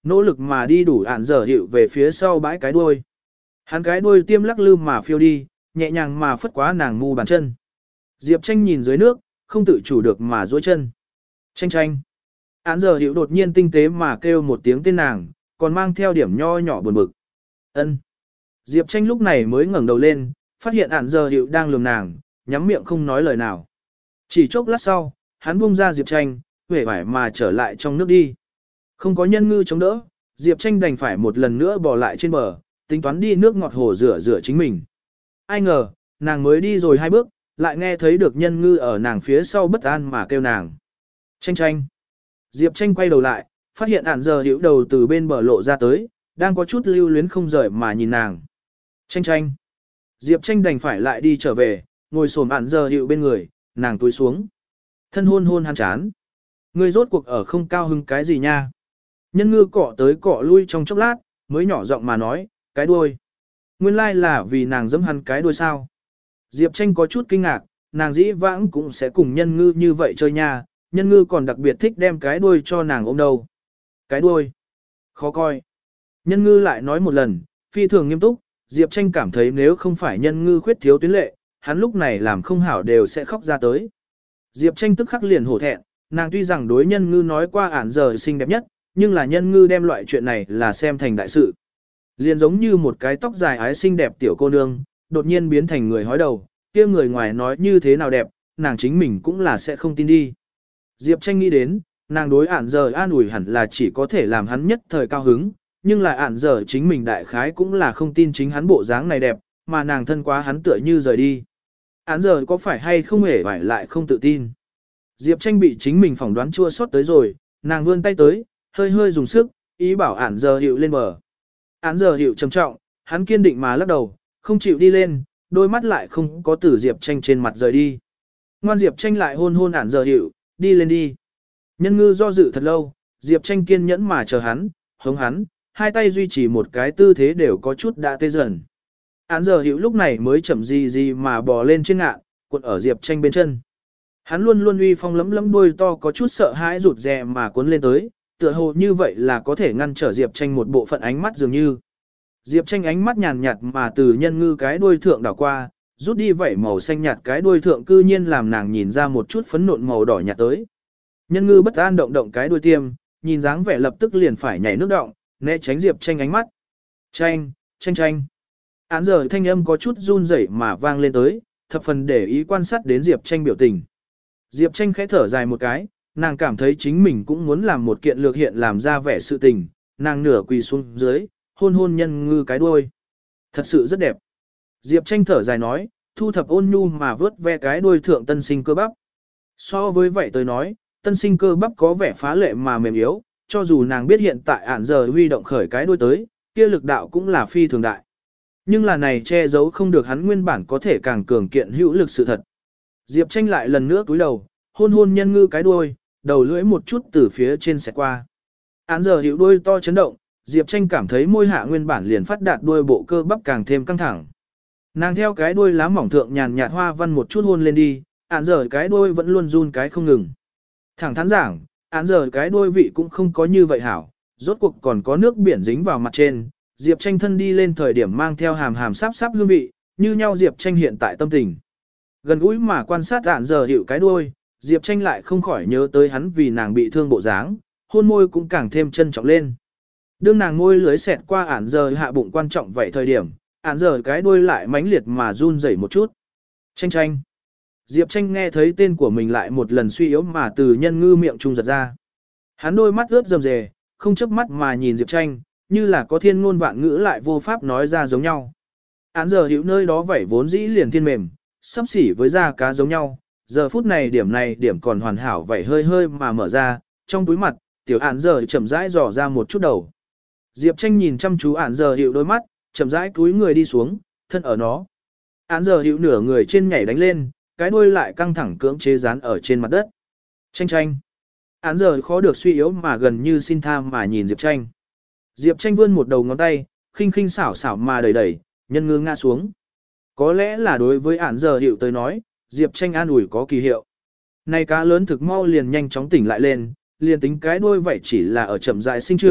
Speaker 1: nỗ lực mà đi đủ ản giờ hiệu về phía sau bãi cái đuôi. Hắn cái đuôi tiêm lắc lư mà phiêu đi, nhẹ nhàng mà phất quá nàng mu bàn chân. Diệp Tranh nhìn dưới nước, không tự chủ được mà duỗi chân. Tranh tranh. Ản giờ hiệu đột nhiên tinh tế mà kêu một tiếng tên nàng, còn mang theo điểm nho nhỏ buồn bực. Ân. Diệp Tranh lúc này mới ngẩng đầu lên, phát hiện ản giờ hiệu đang lườm nàng, nhắm miệng không nói lời nào. Chỉ chốc lát sau, hắn buông ra Diệp Tranh, huệ vải mà trở lại trong nước đi. Không có nhân ngư chống đỡ, Diệp Tranh đành phải một lần nữa bò lại trên bờ, tính toán đi nước ngọt hồ rửa rửa chính mình. Ai ngờ, nàng mới đi rồi hai bước, lại nghe thấy được nhân ngư ở nàng phía sau bất an mà kêu nàng. Tranh tranh. Diệp Tranh quay đầu lại, phát hiện ản giờ hiểu đầu từ bên bờ lộ ra tới, đang có chút lưu luyến không rời mà nhìn nàng. Tranh tranh. Diệp Tranh đành phải lại đi trở về, ngồi xổm ản giờ hiểu bên người, nàng túi xuống. Thân hôn hôn hắn chán. Ngươi rốt cuộc ở không cao hứng cái gì nha. Nhân ngư cọ tới cọ lui trong chốc lát, mới nhỏ giọng mà nói, cái đuôi. Nguyên lai là vì nàng giẫm hắn cái đuôi sao. Diệp Tranh có chút kinh ngạc, nàng dĩ vãng cũng sẽ cùng nhân ngư như vậy chơi nha, nhân ngư còn đặc biệt thích đem cái đuôi cho nàng ôm đầu. Cái đuôi. Khó coi. Nhân ngư lại nói một lần, phi thường nghiêm túc, Diệp Tranh cảm thấy nếu không phải nhân ngư khuyết thiếu tuyến lệ, hắn lúc này làm không hảo đều sẽ khóc ra tới. Diệp Tranh tức khắc liền hổ thẹn, nàng tuy rằng đối nhân ngư nói qua ản giờ xinh đẹp nhất, nhưng là nhân ngư đem loại chuyện này là xem thành đại sự. Liền giống như một cái tóc dài ái xinh đẹp tiểu cô nương, đột nhiên biến thành người hói đầu, kia người ngoài nói như thế nào đẹp, nàng chính mình cũng là sẽ không tin đi. Diệp Tranh nghĩ đến, nàng đối ản giờ an ủi hẳn là chỉ có thể làm hắn nhất thời cao hứng, nhưng là ản giờ chính mình đại khái cũng là không tin chính hắn bộ dáng này đẹp, mà nàng thân quá hắn tựa như rời đi. Ản giờ có phải hay không hề phải lại không tự tin. Diệp Tranh bị chính mình phỏng đoán chua xót tới rồi, nàng vươn tay tới, hơi hơi dùng sức, ý bảo ản giờ hiệu lên bờ. Ản giờ hiệu trầm trọng, hắn kiên định mà lắc đầu, không chịu đi lên, đôi mắt lại không có từ Diệp Tranh trên mặt rời đi. Ngoan Diệp Tranh lại hôn hôn ản giờ hiệu, đi lên đi. Nhân ngư do dự thật lâu, Diệp Tranh kiên nhẫn mà chờ hắn, hống hắn, hai tay duy trì một cái tư thế đều có chút đã tê dần. Ản giờ hiệu lúc này mới chậm gì gì mà bò lên trên ngạn, cuộn ở Diệp Tranh bên chân. Hắn luôn luôn uy phong lấm lấm đuôi to có chút sợ hãi rụt rè mà cuốn lên tới, tựa hồ như vậy là có thể ngăn trở Diệp Tranh một bộ phận ánh mắt dường như. Diệp Tranh ánh mắt nhàn nhạt mà từ nhân ngư cái đuôi thượng đảo qua, rút đi vảy màu xanh nhạt cái đuôi thượng cư nhiên làm nàng nhìn ra một chút phấn nộn màu đỏ nhạt tới. Nhân ngư bất an động động cái đuôi tiêm, nhìn dáng vẻ lập tức liền phải nhảy nước động, né tránh Diệp Tranh ánh mắt. Tranh, tranh tranh. Án giờ thanh âm có chút run rẩy mà vang lên tới, thập phần để ý quan sát đến Diệp Tranh biểu tình. Diệp Tranh khẽ thở dài một cái, nàng cảm thấy chính mình cũng muốn làm một kiện lược hiện làm ra vẻ sự tình, nàng nửa quỳ xuống dưới, hôn hôn nhân ngư cái đuôi. Thật sự rất đẹp. Diệp Tranh thở dài nói, thu thập ôn nhu mà vớt ve cái đuôi thượng tân sinh cơ bắp. So với vậy tôi nói, tân sinh cơ bắp có vẻ phá lệ mà mềm yếu, cho dù nàng biết hiện tại ản giờ huy động khởi cái đuôi tới, kia lực đạo cũng là phi thường đại. Nhưng là này che giấu không được hắn nguyên bản có thể càng cường kiện hữu lực sự thật. Diệp Tranh lại lần nữa cúi đầu, hôn hôn nhân ngư cái đuôi, đầu lưỡi một chút từ phía trên xẹt qua. Án giờ hữu đuôi to chấn động, Diệp Tranh cảm thấy môi hạ nguyên bản liền phát đạt đuôi bộ cơ bắp càng thêm căng thẳng. Nàng theo cái đuôi lá mỏng thượng nhàn nhạt hoa văn một chút hôn lên đi, án giờ cái đuôi vẫn luôn run cái không ngừng. Thẳng thắn giảng, án giờ cái đuôi vị cũng không có như vậy hảo, rốt cuộc còn có nước biển dính vào mặt trên. Diệp Tranh thân đi lên thời điểm mang theo hàm hàm sáp sáp hương vị, như nhau Diệp Tranh hiện tại tâm tình. Gần gũi mà quan sát án giờ hiệu cái đuôi, Diệp Tranh lại không khỏi nhớ tới hắn vì nàng bị thương bộ dáng, hôn môi cũng càng thêm trân trọng lên. Đương nàng môi lưới xẹt qua ản giờ hạ bụng quan trọng vậy thời điểm, ản giờ cái đuôi lại mãnh liệt mà run rẩy một chút. Tranh tranh. Diệp Tranh nghe thấy tên của mình lại một lần suy yếu mà từ nhân ngư miệng trung giật ra. Hắn đôi mắt ướt rầm rề, không chớp mắt mà nhìn Diệp Tranh, như là có thiên ngôn vạn ngữ lại vô pháp nói ra giống nhau. Ản giờ hiểu nơi đó vảy vốn dĩ liền thiên mềm, sắp xỉ với da cá giống nhau. Giờ phút này điểm này điểm còn hoàn hảo vậy hơi hơi mà mở ra, trong túi mặt, tiểu ản giờ chậm rãi dò ra một chút đầu. Diệp Tranh nhìn chăm chú ản giờ hiệu đôi mắt, chậm rãi cúi người đi xuống, thân ở nó. Ản giờ hiệu nửa người trên nhảy đánh lên, cái đuôi lại căng thẳng cưỡng chế dán ở trên mặt đất. Tranh tranh. Ản giờ khó được suy yếu mà gần như xin tha mà nhìn Diệp Tranh. Diệp Tranh vươn một đầu ngón tay, khinh khinh xảo xảo mà đẩy đẩy, nhân ngư ngã xuống. Có lẽ là đối với ản giờ hiệu tới nói, Diệp Tranh an ủi có kỳ hiệu. Này cá lớn thực mau liền nhanh chóng tỉnh lại lên, liền tính cái đuôi vậy chỉ là ở chậm rãi sinh trưởng,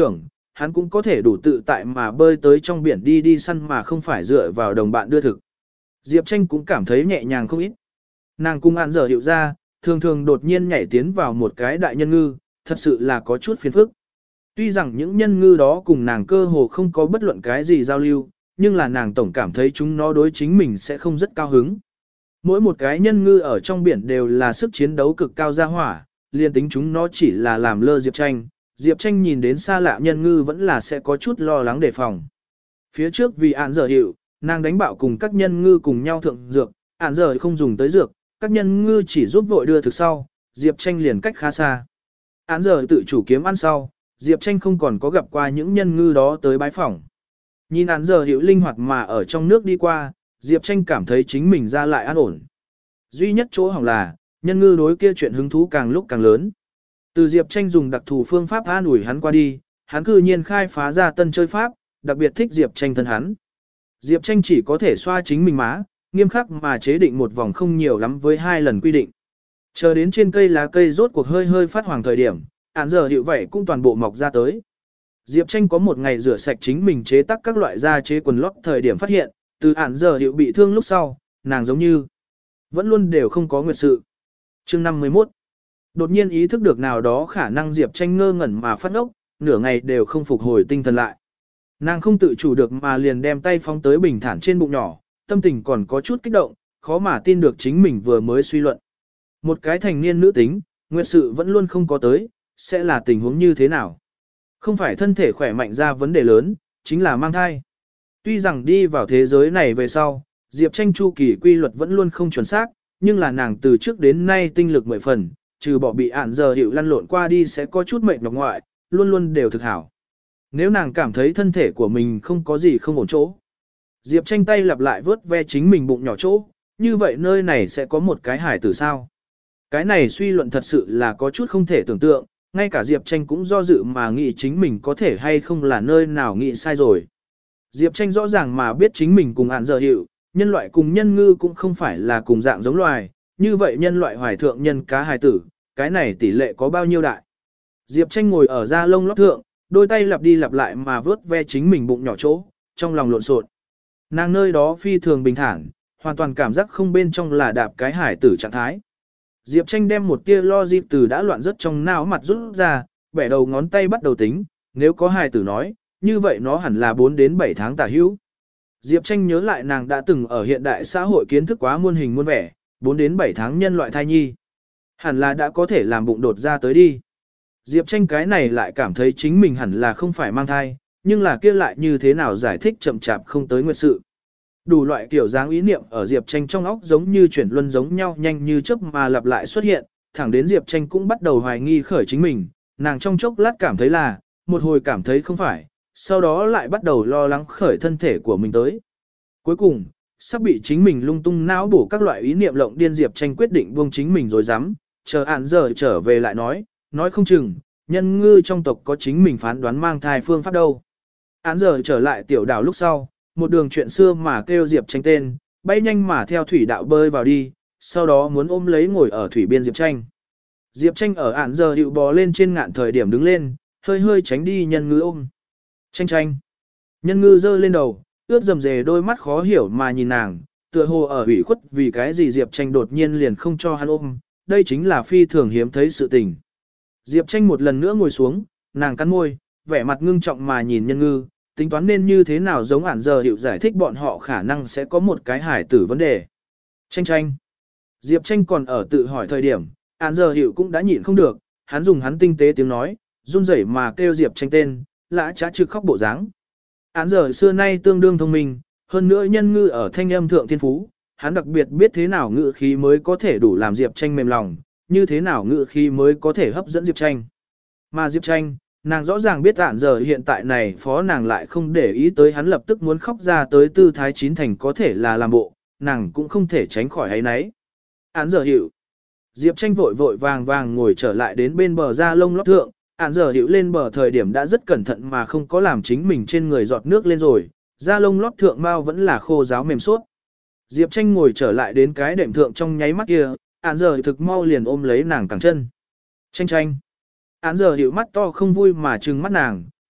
Speaker 1: hắn cũng có thể đủ tự tại mà bơi tới trong biển đi đi săn mà không phải dựa vào đồng bạn đưa thực. Diệp Tranh cũng cảm thấy nhẹ nhàng không ít. Nàng cung án giờ hiệu ra, thường thường đột nhiên nhảy tiến vào một cái đại nhân ngư, thật sự là có chút phiền phức. Tuy rằng những nhân ngư đó cùng nàng cơ hồ không có bất luận cái gì giao lưu, nhưng là nàng tổng cảm thấy chúng nó đối chính mình sẽ không rất cao hứng. Mỗi một cái nhân ngư ở trong biển đều là sức chiến đấu cực cao gia hỏa, liền tính chúng nó chỉ là làm lơ Diệp Tranh. Diệp Tranh nhìn đến xa lạ nhân ngư vẫn là sẽ có chút lo lắng đề phòng. Phía trước vì án giờ hiệu, nàng đánh bạo cùng các nhân ngư cùng nhau thượng dược, án giờ không dùng tới dược, các nhân ngư chỉ giúp vội đưa thực sau, Diệp Tranh liền cách khá xa. Án giờ tự chủ kiếm ăn sau, Diệp Tranh không còn có gặp qua những nhân ngư đó tới bái phỏng. Nhìn án giờ hiệu linh hoạt mà ở trong nước đi qua, Diệp Tranh cảm thấy chính mình ra lại an ổn. Duy nhất chỗ hỏng là, nhân ngư đối kia chuyện hứng thú càng lúc càng lớn. Từ Diệp Tranh dùng đặc thù phương pháp an ủi hắn qua đi, hắn cư nhiên khai phá ra tân chơi pháp, đặc biệt thích Diệp Tranh thân hắn. Diệp Tranh chỉ có thể xoa chính mình má, nghiêm khắc mà chế định một vòng không nhiều lắm với hai lần quy định. Chờ đến trên cây lá cây rốt cuộc hơi hơi phát hoàng thời điểm, án giờ hiệu vậy cũng toàn bộ mọc ra tới. Diệp Tranh có một ngày rửa sạch chính mình chế tác các loại da chế quần lót thời điểm phát hiện, từ án giờ hiệu bị thương lúc sau, nàng giống như vẫn luôn đều không có nguyệt sự. Chương năm mươi mốt. Đột nhiên ý thức được nào đó khả năng Diệp Tranh ngơ ngẩn mà phát ốc, nửa ngày đều không phục hồi tinh thần lại. Nàng không tự chủ được mà liền đem tay phóng tới bình thản trên bụng nhỏ, tâm tình còn có chút kích động, khó mà tin được chính mình vừa mới suy luận. Một cái thành niên nữ tính, nguyệt sự vẫn luôn không có tới, sẽ là tình huống như thế nào? Không phải thân thể khỏe mạnh ra vấn đề lớn, chính là mang thai. Tuy rằng đi vào thế giới này về sau, Diệp Tranh chu kỳ quy luật vẫn luôn không chuẩn xác, nhưng là nàng từ trước đến nay tinh lực mười phần, trừ bỏ bị ản giờ hiệu lăn lộn qua đi sẽ có chút mệt nhọc ngoại, luôn luôn đều thực hảo. Nếu nàng cảm thấy thân thể của mình không có gì không ổn chỗ, Diệp Tranh tay lặp lại vớt ve chính mình bụng nhỏ chỗ, như vậy nơi này sẽ có một cái hải tử sao. Cái này suy luận thật sự là có chút không thể tưởng tượng, ngay cả Diệp Tranh cũng do dự mà nghĩ chính mình có thể hay không là nơi nào nghĩ sai rồi. Diệp Tranh rõ ràng mà biết chính mình cùng ản giờ hiệu, nhân loại cùng nhân ngư cũng không phải là cùng dạng giống loài, như vậy nhân loại hoài thượng nhân cá hài tử, cái này tỷ lệ có bao nhiêu đại. Diệp Tranh ngồi ở da lông lót thượng, đôi tay lặp đi lặp lại mà vớt ve chính mình bụng nhỏ chỗ, trong lòng lộn xộn. Nàng nơi đó phi thường bình thản, hoàn toàn cảm giác không bên trong là đạp cái hải tử trạng thái. Diệp Tranh đem một tia logic từ đã loạn rất trong não mặt rút ra, bẻ đầu ngón tay bắt đầu tính, nếu có hài tử nói, như vậy nó hẳn là bốn đến bảy tháng tả hữu. Diệp Tranh nhớ lại nàng đã từng ở hiện đại xã hội kiến thức quá muôn hình muôn vẻ, bốn đến bảy tháng nhân loại thai nhi. Hẳn là đã có thể làm bụng đột ra tới đi. Diệp Tranh cái này lại cảm thấy chính mình hẳn là không phải mang thai, nhưng là kia lại như thế nào giải thích chậm chạp không tới nguyệt sự. Đủ loại kiểu dáng ý niệm ở Diệp Tranh trong óc giống như chuyển luân giống nhau nhanh như chớp mà lặp lại xuất hiện, thẳng đến Diệp Tranh cũng bắt đầu hoài nghi khởi chính mình, nàng trong chốc lát cảm thấy là, một hồi cảm thấy không phải, sau đó lại bắt đầu lo lắng khởi thân thể của mình tới. Cuối cùng, sắp bị chính mình lung tung não bổ các loại ý niệm lộng điên Diệp Tranh quyết định buông chính mình rồi dám, chờ án giờ trở về lại nói, nói không chừng, nhân ngư trong tộc có chính mình phán đoán mang thai phương pháp đâu. Án giờ trở lại tiểu đảo lúc sau, một đường chuyện xưa mà kêu Diệp Tranh tên, bay nhanh mà theo thủy đạo bơi vào đi, sau đó muốn ôm lấy ngồi ở thủy biên Diệp Tranh. Diệp Tranh ở án giờ hiệu bò lên trên ngạn thời điểm đứng lên, hơi hơi tránh đi nhân ngư ôm. Tranh tranh. Nhân ngư giơ lên đầu, ướt rầm rề đôi mắt khó hiểu mà nhìn nàng, tựa hồ ở ủy khuất vì cái gì Diệp Tranh đột nhiên liền không cho hắn ôm, đây chính là phi thường hiếm thấy sự tình. Diệp Tranh một lần nữa ngồi xuống, nàng cắn môi, vẻ mặt ngưng trọng mà nhìn nhân ngư, tính toán nên như thế nào giống ản giờ hiệu giải thích bọn họ khả năng sẽ có một cái hải tử vấn đề. Tranh tranh. Diệp Tranh còn ở tự hỏi thời điểm, ản giờ hiệu cũng đã nhịn không được, hắn dùng hắn tinh tế tiếng nói, run rẩy mà kêu Diệp Tranh tên, lã trá trực khóc bộ dáng. Án giờ xưa nay tương đương thông minh, hơn nữa nhân ngư ở thanh âm thượng thiên phú, hắn đặc biệt biết thế nào ngữ khí mới có thể đủ làm Diệp Tranh mềm lòng, như thế nào ngữ khí mới có thể hấp dẫn Diệp Tranh. Mà Diệp Tranh, nàng rõ ràng biết án giờ hiện tại này phó nàng lại không để ý tới hắn lập tức muốn khóc ra tới tư thái chín thành có thể là làm bộ, nàng cũng không thể tránh khỏi ấy nấy. Án giờ hiệu. Diệp Tranh vội vội vàng vàng ngồi trở lại đến bên bờ da lông lót thượng, án giờ hiệu lên bờ thời điểm đã rất cẩn thận mà không có làm chính mình trên người giọt nước lên rồi, da lông lót thượng mau vẫn là khô ráo mềm suốt. Diệp Tranh ngồi trở lại đến cái đệm thượng trong nháy mắt kia, án giờ thực mau liền ôm lấy nàng cẳng chân. Tranh tranh. Án giờ hiệu mắt to không vui mà trừng mắt nàng,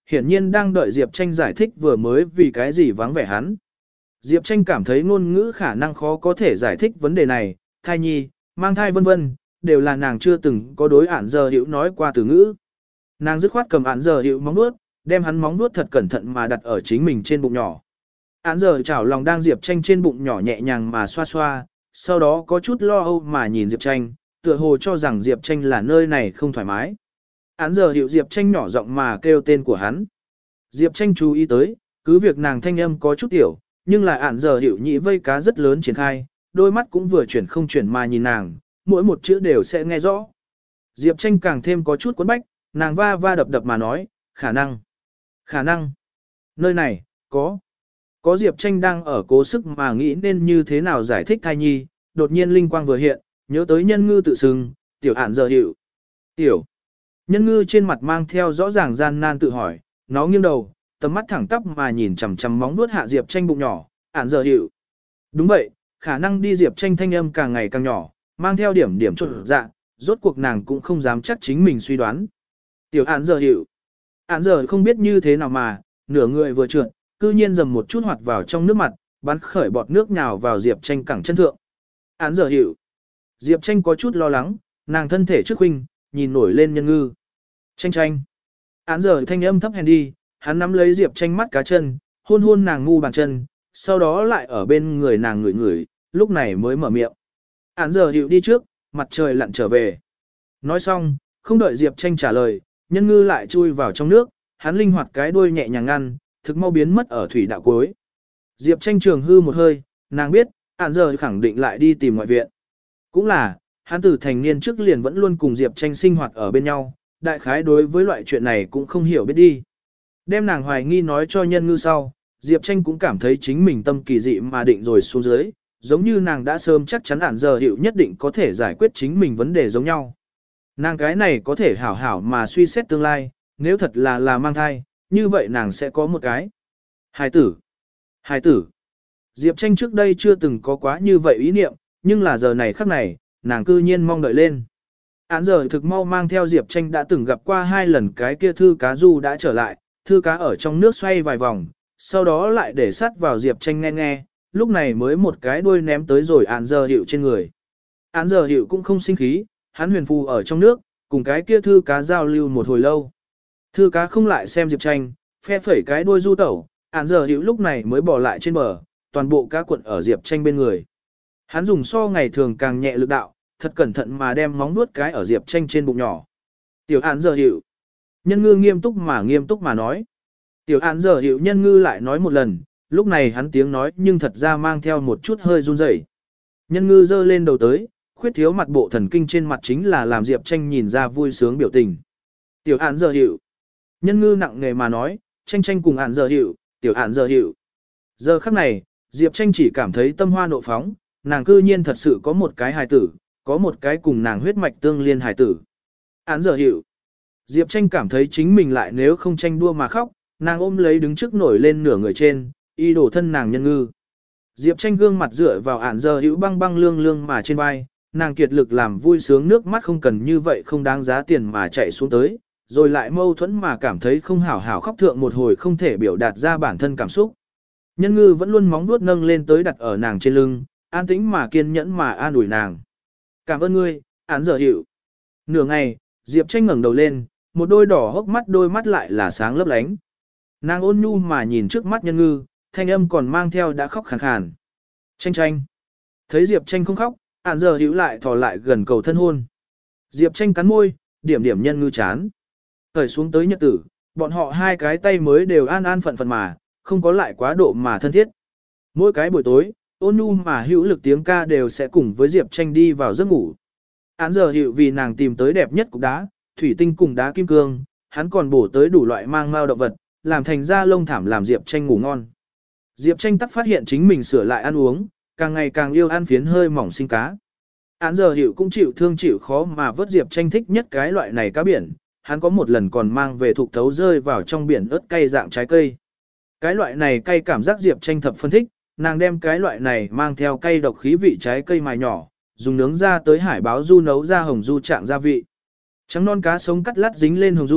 Speaker 1: hiển nhiên đang đợi Diệp Tranh giải thích vừa mới vì cái gì vắng vẻ hắn. Diệp Tranh cảm thấy ngôn ngữ khả năng khó có thể giải thích vấn đề này, thai nhi, mang thai vân vân, đều là nàng chưa từng có đối ản giờ hiểu nói qua từ ngữ. Nàng dứt khoát cầm ản giờ hiểu móng nuốt, đem hắn móng nuốt thật cẩn thận mà đặt ở chính mình trên bụng nhỏ. Ản giờ chảo lòng đang Diệp Tranh trên bụng nhỏ nhẹ nhàng mà xoa xoa, sau đó có chút lo âu mà nhìn Diệp Tranh, tựa hồ cho rằng Diệp Tranh là nơi này không thoải mái. Ản giờ hiểu Diệp Tranh nhỏ giọng mà kêu tên của hắn. Diệp Tranh chú ý tới, cứ việc nàng thanh âm có chút tiểu, nhưng là ản giờ hiểu nhị vây cá rất lớn triển khai, đôi mắt cũng vừa chuyển không chuyển mà nhìn nàng, mỗi một chữ đều sẽ nghe rõ. Diệp Tranh càng thêm có chút cuốn bách, nàng va va đập đập mà nói, khả năng, khả năng, nơi này, có, có Diệp Tranh đang ở cố sức mà nghĩ nên như thế nào giải thích thai nhi, đột nhiên linh quang vừa hiện, nhớ tới nhân ngư tự xưng, tiểu ản giờ hiểu, tiểu, nhân ngư trên mặt mang theo rõ ràng gian nan tự hỏi, nó nghiêng đầu, tầm mắt thẳng tắp mà nhìn chằm chằm móng vuốt hạ Diệp Tranh bụng nhỏ, ản giờ hiểu. Đúng vậy, khả năng đi Diệp Tranh thanh âm càng ngày càng nhỏ, mang theo điểm điểm trộn dạ, rốt cuộc nàng cũng không dám chắc chính mình suy đoán. Tiểu ản giờ hiểu. Ản giờ không biết như thế nào mà, nửa người vừa trượt, cư nhiên dầm một chút hoạt vào trong nước mặt, bắn khởi bọt nước nhào vào Diệp Tranh cẳng chân thượng. Ản giờ hiểu. Diệp Tranh có chút lo lắng, nàng thân thể trước huynh, nhìn nổi lên nhân ngư. Tranh tranh. Ản giờ thanh âm thấp hèn đi, hắn nắm lấy Diệp Tranh mắt cá chân, hôn hôn nàng ngu bàn chân, sau đó lại ở bên người nàng ngửi ngửi, lúc này mới mở miệng. Ản giờ hiểu đi trước, mặt trời lặn trở về. Nói xong, không đợi Diệp Tranh trả lời, nhân ngư lại chui vào trong nước, hắn linh hoạt cái đuôi nhẹ nhàng ngăn, thực mau biến mất ở thủy đạo cuối. Diệp Tranh trường hư một hơi, nàng biết, Ản giờ khẳng định lại đi tìm ngoại viện. Cũng là, hắn từ thành niên trước liền vẫn luôn cùng Diệp Tranh sinh hoạt ở bên nhau, đại khái đối với loại chuyện này cũng không hiểu biết đi. Đem nàng hoài nghi nói cho nhân ngư sau, Diệp Tranh cũng cảm thấy chính mình tâm kỳ dị mà định rồi xuống dưới, giống như nàng đã sớm chắc chắn ản giờ hiệu nhất định có thể giải quyết chính mình vấn đề giống nhau. Nàng cái này có thể hảo hảo mà suy xét tương lai, nếu thật là là mang thai, như vậy nàng sẽ có một cái. Hài tử. Hài tử. Diệp Tranh trước đây chưa từng có quá như vậy ý niệm, nhưng là giờ này khắc này, nàng cư nhiên mong đợi lên. Án giờ thực mau mang theo Diệp Tranh đã từng gặp qua hai lần cái kia thư cá du đã trở lại, thư cá ở trong nước xoay vài vòng, sau đó lại để sát vào Diệp Tranh nghe nghe, lúc này mới một cái đuôi ném tới rồi án giờ hiệu trên người. Án giờ hiệu cũng không sinh khí, hắn huyền phù ở trong nước, cùng cái kia thư cá giao lưu một hồi lâu. Thư cá không lại xem Diệp Tranh, phe phẩy cái đuôi du tẩu, án giờ hiệu lúc này mới bỏ lại trên bờ, toàn bộ cá cuộn ở Diệp Tranh bên người. Hắn dùng so ngày thường càng nhẹ lực đạo, thật cẩn thận mà đem móng vuốt cái ở Diệp Tranh trên bụng nhỏ. Tiểu án giờ hiệu. Nhân ngư nghiêm túc mà nghiêm túc mà nói. Tiểu án giờ hiệu nhân ngư lại nói một lần, lúc này hắn tiếng nói nhưng thật ra mang theo một chút hơi run rẩy. Nhân ngư giơ lên đầu tới, khuyết thiếu mặt bộ thần kinh trên mặt chính là làm Diệp Tranh nhìn ra vui sướng biểu tình. Tiểu án giờ hiệu. Nhân ngư nặng nề mà nói, Tranh Tranh cùng án giờ hiệu, tiểu án giờ hiệu. Giờ khắc này, Diệp Tranh chỉ cảm thấy tâm hoa nộ phóng, nàng cư nhiên thật sự có một cái hài tử, có một cái cùng nàng huyết mạch tương liên hài tử. Án giờ hiệu. Diệp Tranh cảm thấy chính mình lại nếu không tranh đua mà khóc, nàng ôm lấy đứng trước nổi lên nửa người trên, y đổ thân nàng nhân ngư. Diệp Tranh gương mặt dựa vào án giờ hiệu băng băng lương lương mà trên vai, nàng kiệt lực làm vui sướng nước mắt không cần như vậy không đáng giá tiền mà chạy xuống tới, rồi lại mâu thuẫn mà cảm thấy không hảo hảo khóc thượng một hồi không thể biểu đạt ra bản thân cảm xúc. Nhân ngư vẫn luôn móng vuốt nâng lên tới đặt ở nàng trên lưng, an tĩnh mà kiên nhẫn mà an ủi nàng. Cảm ơn ngươi, án giờ hiệu. Nửa ngày, Diệp Tranh ngẩng đầu lên, một đôi đỏ hốc mắt đôi mắt lại là sáng lấp lánh. Nàng ôn nhu mà nhìn trước mắt nhân ngư, thanh âm còn mang theo đã khóc khàn khàn. Tranh Tranh. Thấy Diệp Tranh không khóc, án giờ hiệu lại thò lại gần cầu thân hôn. Diệp Tranh cắn môi, điểm điểm nhân ngư chán. Thời xuống tới nhật tử, bọn họ hai cái tay mới đều an an phận phận mà, không có lại quá độ mà thân thiết. Mỗi cái buổi tối, ôn nhu mà hữu lực tiếng ca đều sẽ cùng với Diệp Tranh đi vào giấc ngủ. Án giờ hiệu vì nàng tìm tới đẹp nhất cục đá, thủy tinh cùng đá kim cương, hắn còn bổ tới đủ loại mang mao động vật, làm thành ra lông thảm làm Diệp Tranh ngủ ngon. Diệp Tranh tắc phát hiện chính mình sửa lại ăn uống, càng ngày càng yêu ăn phiến hơi mỏng sinh cá. Án giờ hiệu cũng chịu thương chịu khó mà vớt Diệp Tranh thích nhất cái loại này cá biển, hắn có một lần còn mang về thục thấu rơi vào trong biển ớt cay dạng trái cây. Cái loại này cay cảm giác Diệp Tranh thập phân thích, nàng đem cái loại này mang theo cay độc khí vị trái cây mài nhỏ, dùng nướng ra tới hải báo du nấu ra hồng du trạng gia vị. Trắng non cá sống cắt lát dính lên hồng du,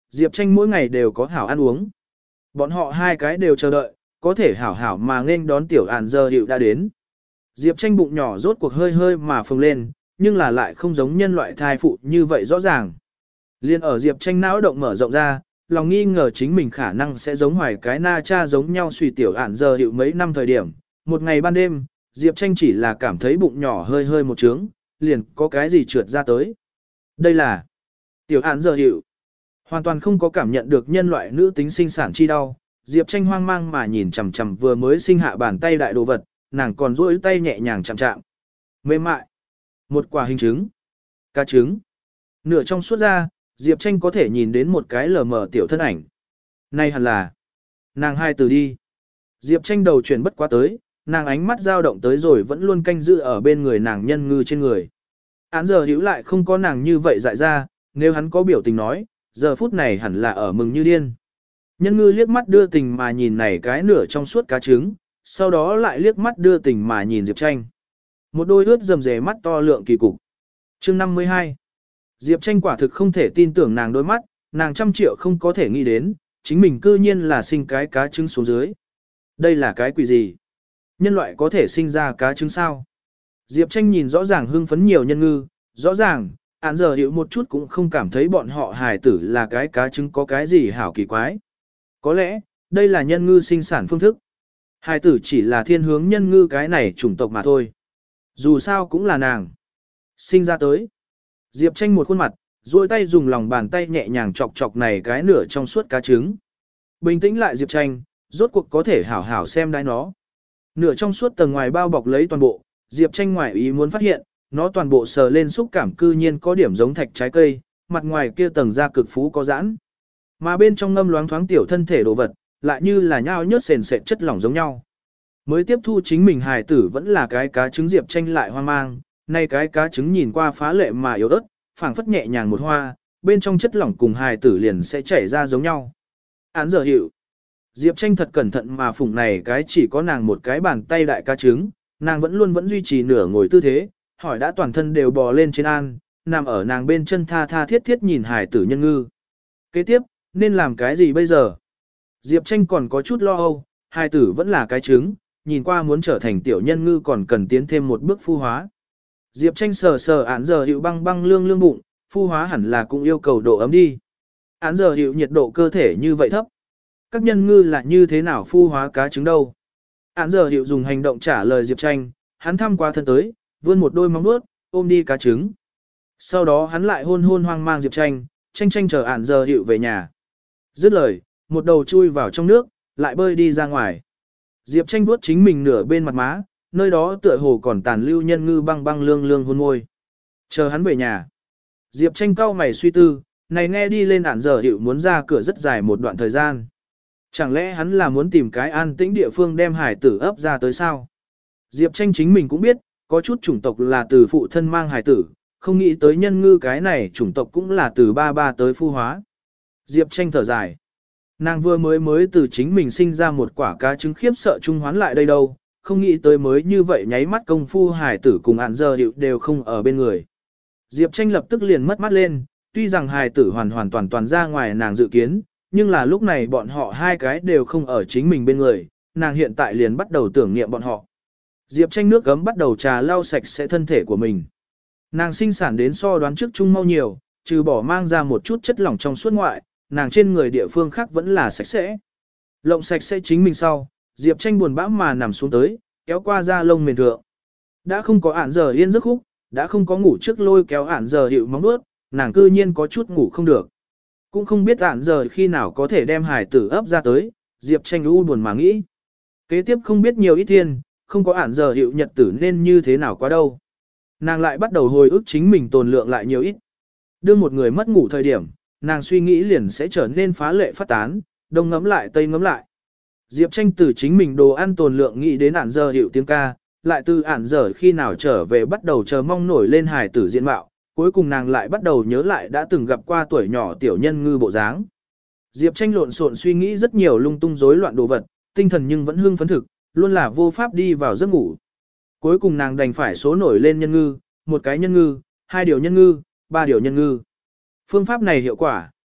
Speaker 1: Diệp Tranh mỗi ngày đều có hảo ăn uống. Bọn họ hai cái đều chờ đợi, có thể hảo hảo mà nên đón tiểu ản giờ hiệu đã đến. Diệp Tranh bụng nhỏ rốt cuộc hơi hơi mà phồng lên, nhưng là lại không giống nhân loại thai phụ như vậy rõ ràng. Liên ở Diệp Tranh não động mở rộng ra, lòng nghi ngờ chính mình khả năng sẽ giống hoài cái na cha giống nhau suy tiểu ản giờ hiệu mấy năm thời điểm. Một ngày ban đêm, Diệp Tranh chỉ là cảm thấy bụng nhỏ hơi hơi một trướng, liền có cái gì trượt ra tới. Đây là tiểu ản giờ hiệu. Hoàn toàn không có cảm nhận được nhân loại nữ tính sinh sản chi đau. Diệp Tranh hoang mang mà nhìn chằm chằm vừa mới sinh hạ bàn tay đại đồ vật, nàng còn duỗi tay nhẹ nhàng chạm chạm. Mềm mại. Một quả hình trứng. Cá trứng. Nửa trong suốt ra, Diệp Tranh có thể nhìn đến một cái lờ mờ tiểu thân ảnh. Này hẳn là nàng hai từ đi. Diệp Tranh đầu chuyển bất quá tới, nàng ánh mắt dao động tới rồi vẫn luôn canh giữ ở bên người nàng nhân ngư trên người. Án giờ hữu lại không có nàng như vậy dại ra, nếu hắn có biểu tình nói, giờ phút này hẳn là ở mừng như điên. Nhân ngư liếc mắt đưa tình mà nhìn này cái nửa trong suốt cá trứng, sau đó lại liếc mắt đưa tình mà nhìn Diệp Tranh. Một đôi ướt rầm rề mắt to lượng kỳ cục. Chương năm mươi hai. Diệp Tranh quả thực không thể tin tưởng nàng đôi mắt, nàng trăm triệu không có thể nghĩ đến, chính mình cư nhiên là sinh cái cá trứng xuống dưới. Đây là cái quỷ gì? Nhân loại có thể sinh ra cá trứng sao? Diệp Tranh nhìn rõ ràng hưng phấn nhiều nhân ngư, rõ ràng, án giờ hiểu một chút cũng không cảm thấy bọn họ hài tử là cái cá trứng có cái gì hảo kỳ quái. Có lẽ, đây là nhân ngư sinh sản phương thức. Hài tử chỉ là thiên hướng nhân ngư cái này chủng tộc mà thôi. Dù sao cũng là nàng. Sinh ra tới. Diệp Tranh một khuôn mặt, duỗi tay dùng lòng bàn tay nhẹ nhàng chọc chọc này cái nửa trong suốt cá trứng. Bình tĩnh lại Diệp Tranh, rốt cuộc có thể hảo hảo xem đáy nó. Nửa trong suốt tầng ngoài bao bọc lấy toàn bộ, Diệp Tranh ngoài ý muốn phát hiện, nó toàn bộ sờ lên xúc cảm cư nhiên có điểm giống thạch trái cây, mặt ngoài kia tầng da cực phú có giãn. Mà bên trong ngâm loáng thoáng tiểu thân thể đồ vật, lại như là nhao nhớt sền sệt chất lỏng giống nhau. Mới tiếp thu chính mình hài tử vẫn là cái cá trứng Diệp Tranh lại hoang mang, nay cái cá trứng nhìn qua phá lệ mà yếu ớt, phảng phất nhẹ nhàng một hoa, bên trong chất lỏng cùng hài tử liền sẽ chảy ra giống nhau. Án giờ hiệu. Diệp Tranh thật cẩn thận mà phụng này cái chỉ có nàng một cái bàn tay đại cá trứng, nàng vẫn luôn vẫn duy trì nửa ngồi tư thế, hỏi đã toàn thân đều bò lên trên an, nằm ở nàng bên chân tha tha thiết thiết nhìn hài tử nhân ngư. Kế tiếp, nên làm cái gì bây giờ? Diệp Tranh còn có chút lo âu, hài tử vẫn là cái trứng, nhìn qua muốn trở thành tiểu nhân ngư còn cần tiến thêm một bước phu hóa. Diệp Tranh sờ sờ án giờ hiệu băng băng lương lương bụng, phu hóa hẳn là cũng yêu cầu độ ấm đi. Án giờ hiệu nhiệt độ cơ thể như vậy thấp. Các nhân ngư là như thế nào phu hóa cá trứng đâu? Án giờ hiệu dùng hành động trả lời Diệp Tranh, hắn thăm qua thân tới, vươn một đôi móng vuốt, ôm đi cá trứng. Sau đó hắn lại hôn hôn hoang mang Diệp Tranh, tranh tranh chờ án giờ hiệu về nhà. Dứt lời, một đầu chui vào trong nước, lại bơi đi ra ngoài. Diệp Tranh vuốt chính mình nửa bên mặt má, nơi đó tựa hồ còn tàn lưu nhân ngư băng băng lương lương hôn môi. Chờ hắn về nhà. Diệp Tranh cau mày suy tư, này nghe đi lên án giờ hiệu muốn ra cửa rất dài một đoạn thời gian. Chẳng lẽ hắn là muốn tìm cái an tĩnh địa phương đem hải tử ấp ra tới sao? Diệp Tranh chính mình cũng biết, có chút chủng tộc là từ phụ thân mang hải tử, không nghĩ tới nhân ngư cái này chủng tộc cũng là từ ba ba tới phu hóa. Diệp Tranh thở dài. Nàng vừa mới mới từ chính mình sinh ra một quả cá trứng khiếp sợ trung hoán lại đây đâu, không nghĩ tới mới như vậy nháy mắt công phu hải tử cùng án giờ hiệu đều không ở bên người. Diệp Tranh lập tức liền mất mắt lên, tuy rằng hải tử hoàn hoàn toàn toàn ra ngoài nàng dự kiến, nhưng là lúc này bọn họ hai cái đều không ở chính mình bên người, nàng hiện tại liền bắt đầu tưởng niệm bọn họ. Diệp Tranh nước gấm bắt đầu trà lau sạch sẽ thân thể của mình. Nàng sinh sản đến so đoán trước chung mau nhiều, trừ bỏ mang ra một chút chất lỏng trong suốt ngoại, nàng trên người địa phương khác vẫn là sạch sẽ. Lộng sạch sẽ chính mình sau, Diệp Tranh buồn bã mà nằm xuống tới, kéo qua da lông mền thượng. Đã không có ản giờ yên giấc khúc, đã không có ngủ trước lôi kéo ản giờ hiệu móng nuốt, nàng cư nhiên có chút ngủ không được. Cũng không biết ản giờ khi nào có thể đem hài tử ấp ra tới, Diệp Tranh u buồn mà nghĩ. Kế tiếp không biết nhiều ít thiên, không có ản giờ hiệu nhật tử nên như thế nào quá đâu. Nàng lại bắt đầu hồi ức chính mình tồn lượng lại nhiều ít. Đưa một người mất ngủ thời điểm, nàng suy nghĩ liền sẽ trở nên phá lệ phát tán, đông ngấm lại tây ngấm lại. Diệp Tranh từ chính mình đồ ăn tồn lượng nghĩ đến ản giờ hiệu tiếng ca, lại từ ản giờ khi nào trở về bắt đầu chờ mong nổi lên hài tử diện mạo, cuối cùng nàng lại bắt đầu nhớ lại đã từng gặp qua tuổi nhỏ tiểu nhân ngư bộ dáng. Diệp Tranh lộn xộn suy nghĩ rất nhiều lung tung rối loạn đồ vật, tinh thần nhưng vẫn hưng phấn thực, luôn là vô pháp đi vào giấc ngủ. Cuối cùng nàng đành phải số nổi lên nhân ngư, một cái nhân ngư, hai điều nhân ngư, ba điều nhân ngư. Phương pháp này hiệu quả,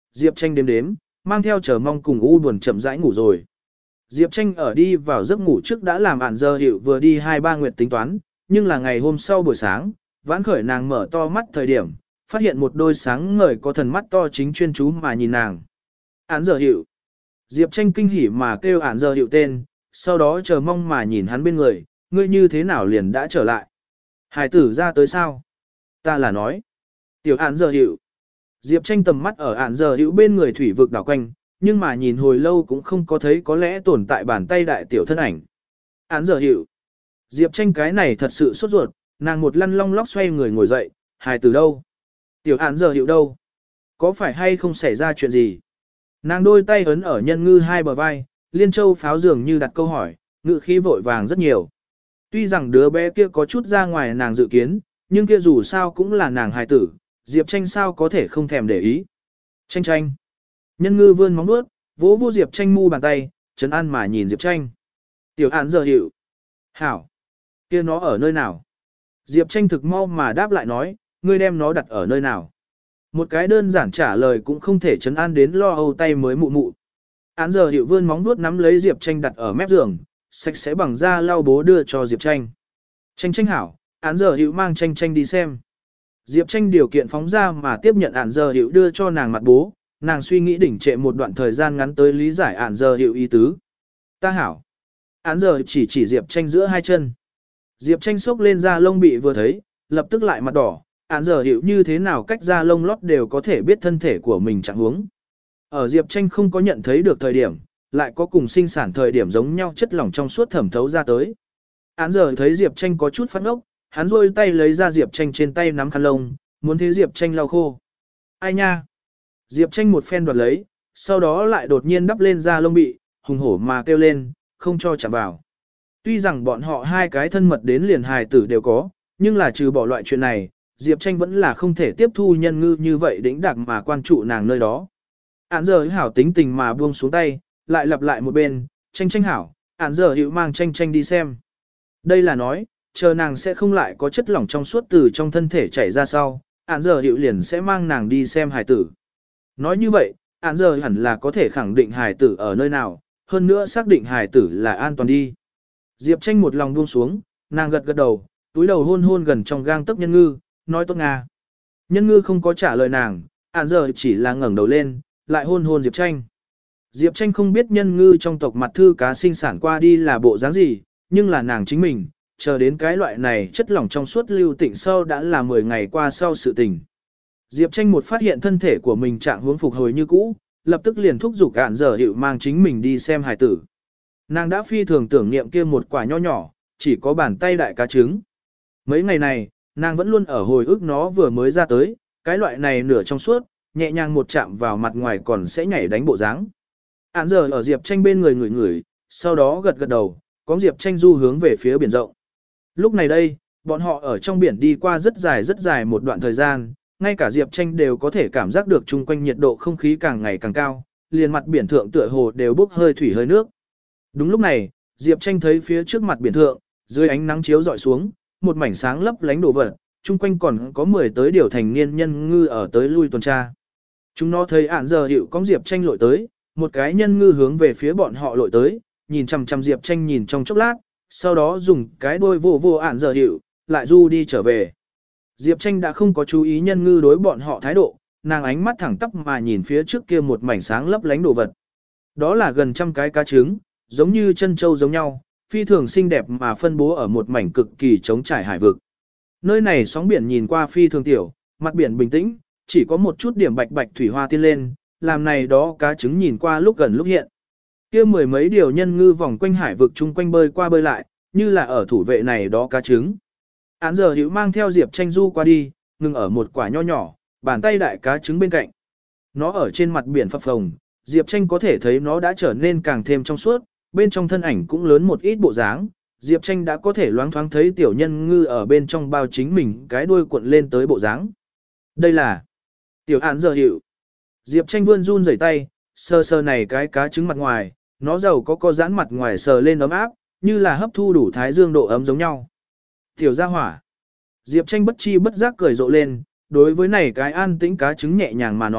Speaker 1: Diệp Tranh đếm đếm, mang theo chờ mong cùng u buồn chậm rãi ngủ rồi. Diệp Tranh ở đi vào giấc ngủ trước đã làm ản giờ hiệu vừa đi hai ba nguyệt tính toán, nhưng là ngày hôm sau buổi sáng, vãn khởi nàng mở to mắt thời điểm, phát hiện một đôi sáng ngời có thần mắt to chính chuyên chú mà nhìn nàng. Ản giờ hiệu. Diệp Tranh kinh hỉ mà kêu ản giờ hiệu tên, sau đó chờ mong mà nhìn hắn bên người, ngươi như thế nào liền đã trở lại. Hải tử ra tới sao? Ta là nói. Tiểu ản giờ hiệu. Diệp Tranh tầm mắt ở ản giờ hiệu bên người thủy vực đảo quanh, nhưng mà nhìn hồi lâu cũng không có thấy có lẽ tồn tại bàn tay đại tiểu thân ảnh. Ản giờ hiệu. Diệp Tranh cái này thật sự sốt ruột, nàng một lăn long lóc xoay người ngồi dậy, hài từ đâu? Tiểu ản giờ hiệu đâu? Có phải hay không xảy ra chuyện gì? Nàng đôi tay ấn ở nhân ngư hai bờ vai, liên châu pháo dường như đặt câu hỏi, ngự khí vội vàng rất nhiều. Tuy rằng đứa bé kia có chút ra ngoài nàng dự kiến, nhưng kia dù sao cũng là nàng hài tử, Diệp Tranh sao có thể không thèm để ý. Tranh tranh. Nhân ngư vươn móng vuốt, vỗ vô Diệp Tranh mu bàn tay, trấn an mà nhìn Diệp Tranh. Tiểu ản giờ hiệu. Hảo. Kia nó ở nơi nào? Diệp Tranh thực mau mà đáp lại nói, ngươi đem nó đặt ở nơi nào? Một cái đơn giản trả lời cũng không thể trấn an đến lo âu tay mới mụ mụ. Án giờ hiệu vươn móng vuốt nắm lấy Diệp Tranh đặt ở mép giường, sạch sẽ bằng da lau bố đưa cho Diệp Tranh. Tranh tranh hảo, án giờ hiệu mang tranh tranh đi xem. Diệp Tranh điều kiện phóng ra mà tiếp nhận án giờ hiệu đưa cho nàng mặt bố, nàng suy nghĩ đỉnh trệ một đoạn thời gian ngắn tới lý giải án giờ hiệu ý tứ. Ta hảo. Án giờ chỉ chỉ Diệp Tranh giữa hai chân. Diệp Tranh sốc lên da lông bị vừa thấy, lập tức lại mặt đỏ, án giờ hiệu như thế nào cách da lông lót đều có thể biết thân thể của mình trạng huống. Ở Diệp Tranh không có nhận thấy được thời điểm, lại có cùng sinh sản thời điểm giống nhau chất lỏng trong suốt thẩm thấu ra tới. Án giờ thấy Diệp Tranh có chút phát ngốc, hắn rôi tay lấy ra Diệp Tranh trên tay nắm khăn lông, muốn thế Diệp Tranh lau khô. Ai nha? Diệp Tranh một phen đoạt lấy, sau đó lại đột nhiên đắp lên da lông bị, hùng hổ mà kêu lên, không cho chạm vào. Tuy rằng bọn họ hai cái thân mật đến liền hài tử đều có, nhưng là trừ bỏ loại chuyện này, Diệp Tranh vẫn là không thể tiếp thu nhân ngư như vậy đĩnh đặc mà quan trụ nàng nơi đó. Án giờ hảo tính tình mà buông xuống tay, lại lặp lại một bên, tranh tranh hảo, án giờ hữu mang tranh tranh đi xem. Đây là nói, chờ nàng sẽ không lại có chất lỏng trong suốt từ trong thân thể chảy ra sau, án giờ hữu liền sẽ mang nàng đi xem hài tử. Nói như vậy, án giờ hẳn là có thể khẳng định hài tử ở nơi nào, hơn nữa xác định hài tử là an toàn đi. Diệp Tranh một lòng buông xuống, nàng gật gật đầu, túi đầu hôn hôn gần trong gang tấc nhân ngư, nói tốt nga. Nhân ngư không có trả lời nàng, án giờ chỉ là ngẩng đầu lên, lại hôn hôn Diệp Tranh. Diệp Tranh không biết nhân ngư trong tộc mặt thư cá sinh sản qua đi là bộ dáng gì, nhưng là nàng chính mình, chờ đến cái loại này chất lỏng trong suốt lưu tịnh sau đã là mười ngày qua sau sự tình. Diệp Tranh một phát hiện thân thể của mình trạng hướng phục hồi như cũ, lập tức liền thúc giục án giờ hiệu mang chính mình đi xem hài tử. Nàng đã phi thường tưởng niệm kia một quả nho nhỏ, chỉ có bàn tay đại cá trứng. Mấy ngày này, nàng vẫn luôn ở hồi ức nó vừa mới ra tới, cái loại này nửa trong suốt, nhẹ nhàng một chạm vào mặt ngoài còn sẽ nhảy đánh bộ dáng. Án giờ ở Diệp Tranh bên người người người, sau đó gật gật đầu, có Diệp Tranh du hướng về phía biển rộng. Lúc này đây, bọn họ ở trong biển đi qua rất dài rất dài một đoạn thời gian, ngay cả Diệp Tranh đều có thể cảm giác được chung quanh nhiệt độ không khí càng ngày càng cao, liền mặt biển thượng tựa hồ đều bốc hơi thủy hơi nước. Đúng lúc này, Diệp Tranh thấy phía trước mặt biển thượng, dưới ánh nắng chiếu dọi xuống, một mảnh sáng lấp lánh đồ vật, chung quanh còn có mười tới điều thành niên nhân ngư ở tới lui tuần tra. Chúng nó thấy án giờ hiệu có Diệp Tranh lội tới, một cái nhân ngư hướng về phía bọn họ lội tới, nhìn chằm chằm Diệp Tranh nhìn trong chốc lát, sau đó dùng cái đuôi vô vô án giờ hiệu, lại du đi trở về. Diệp Tranh đã không có chú ý nhân ngư đối bọn họ thái độ, nàng ánh mắt thẳng tắp mà nhìn phía trước kia một mảnh sáng lấp lánh đồ vật. Đó là gần trăm cái cá trứng, giống như chân châu giống nhau, phi thường xinh đẹp mà phân bố ở một mảnh cực kỳ trống trải hải vực. Nơi này sóng biển nhìn qua phi thường tiểu, mặt biển bình tĩnh, chỉ có một chút điểm bạch bạch thủy hoa tiên lên, làm này đó cá trứng nhìn qua lúc gần lúc hiện. Kia mười mấy điều nhân ngư vòng quanh hải vực chung quanh bơi qua bơi lại, như là ở thủ vệ này đó cá trứng. Án giờ hữu mang theo Diệp Tranh du qua đi, ngừng ở một quả nho nhỏ, bàn tay đại cá trứng bên cạnh. Nó ở trên mặt biển phập phồng, Diệp Tranh có thể thấy nó đã trở nên càng thêm trong suốt, bên trong thân ảnh cũng lớn một ít bộ dáng. Diệp Tranh đã có thể loáng thoáng thấy tiểu nhân ngư ở bên trong bao chính mình cái đuôi cuộn lên tới bộ dáng. Đây là tiểu án giờ hiệu. Diệp Tranh vươn run rẩy tay, sờ sờ này cái cá trứng mặt ngoài, nó giàu có co giãn mặt ngoài sờ lên ấm áp, như là hấp thu đủ thái dương độ ấm giống nhau. Tiểu gia hỏa. Diệp Tranh bất chi bất giác cười rộ lên, đối với này cái an tĩnh cá trứng nhẹ nhàng mà nói,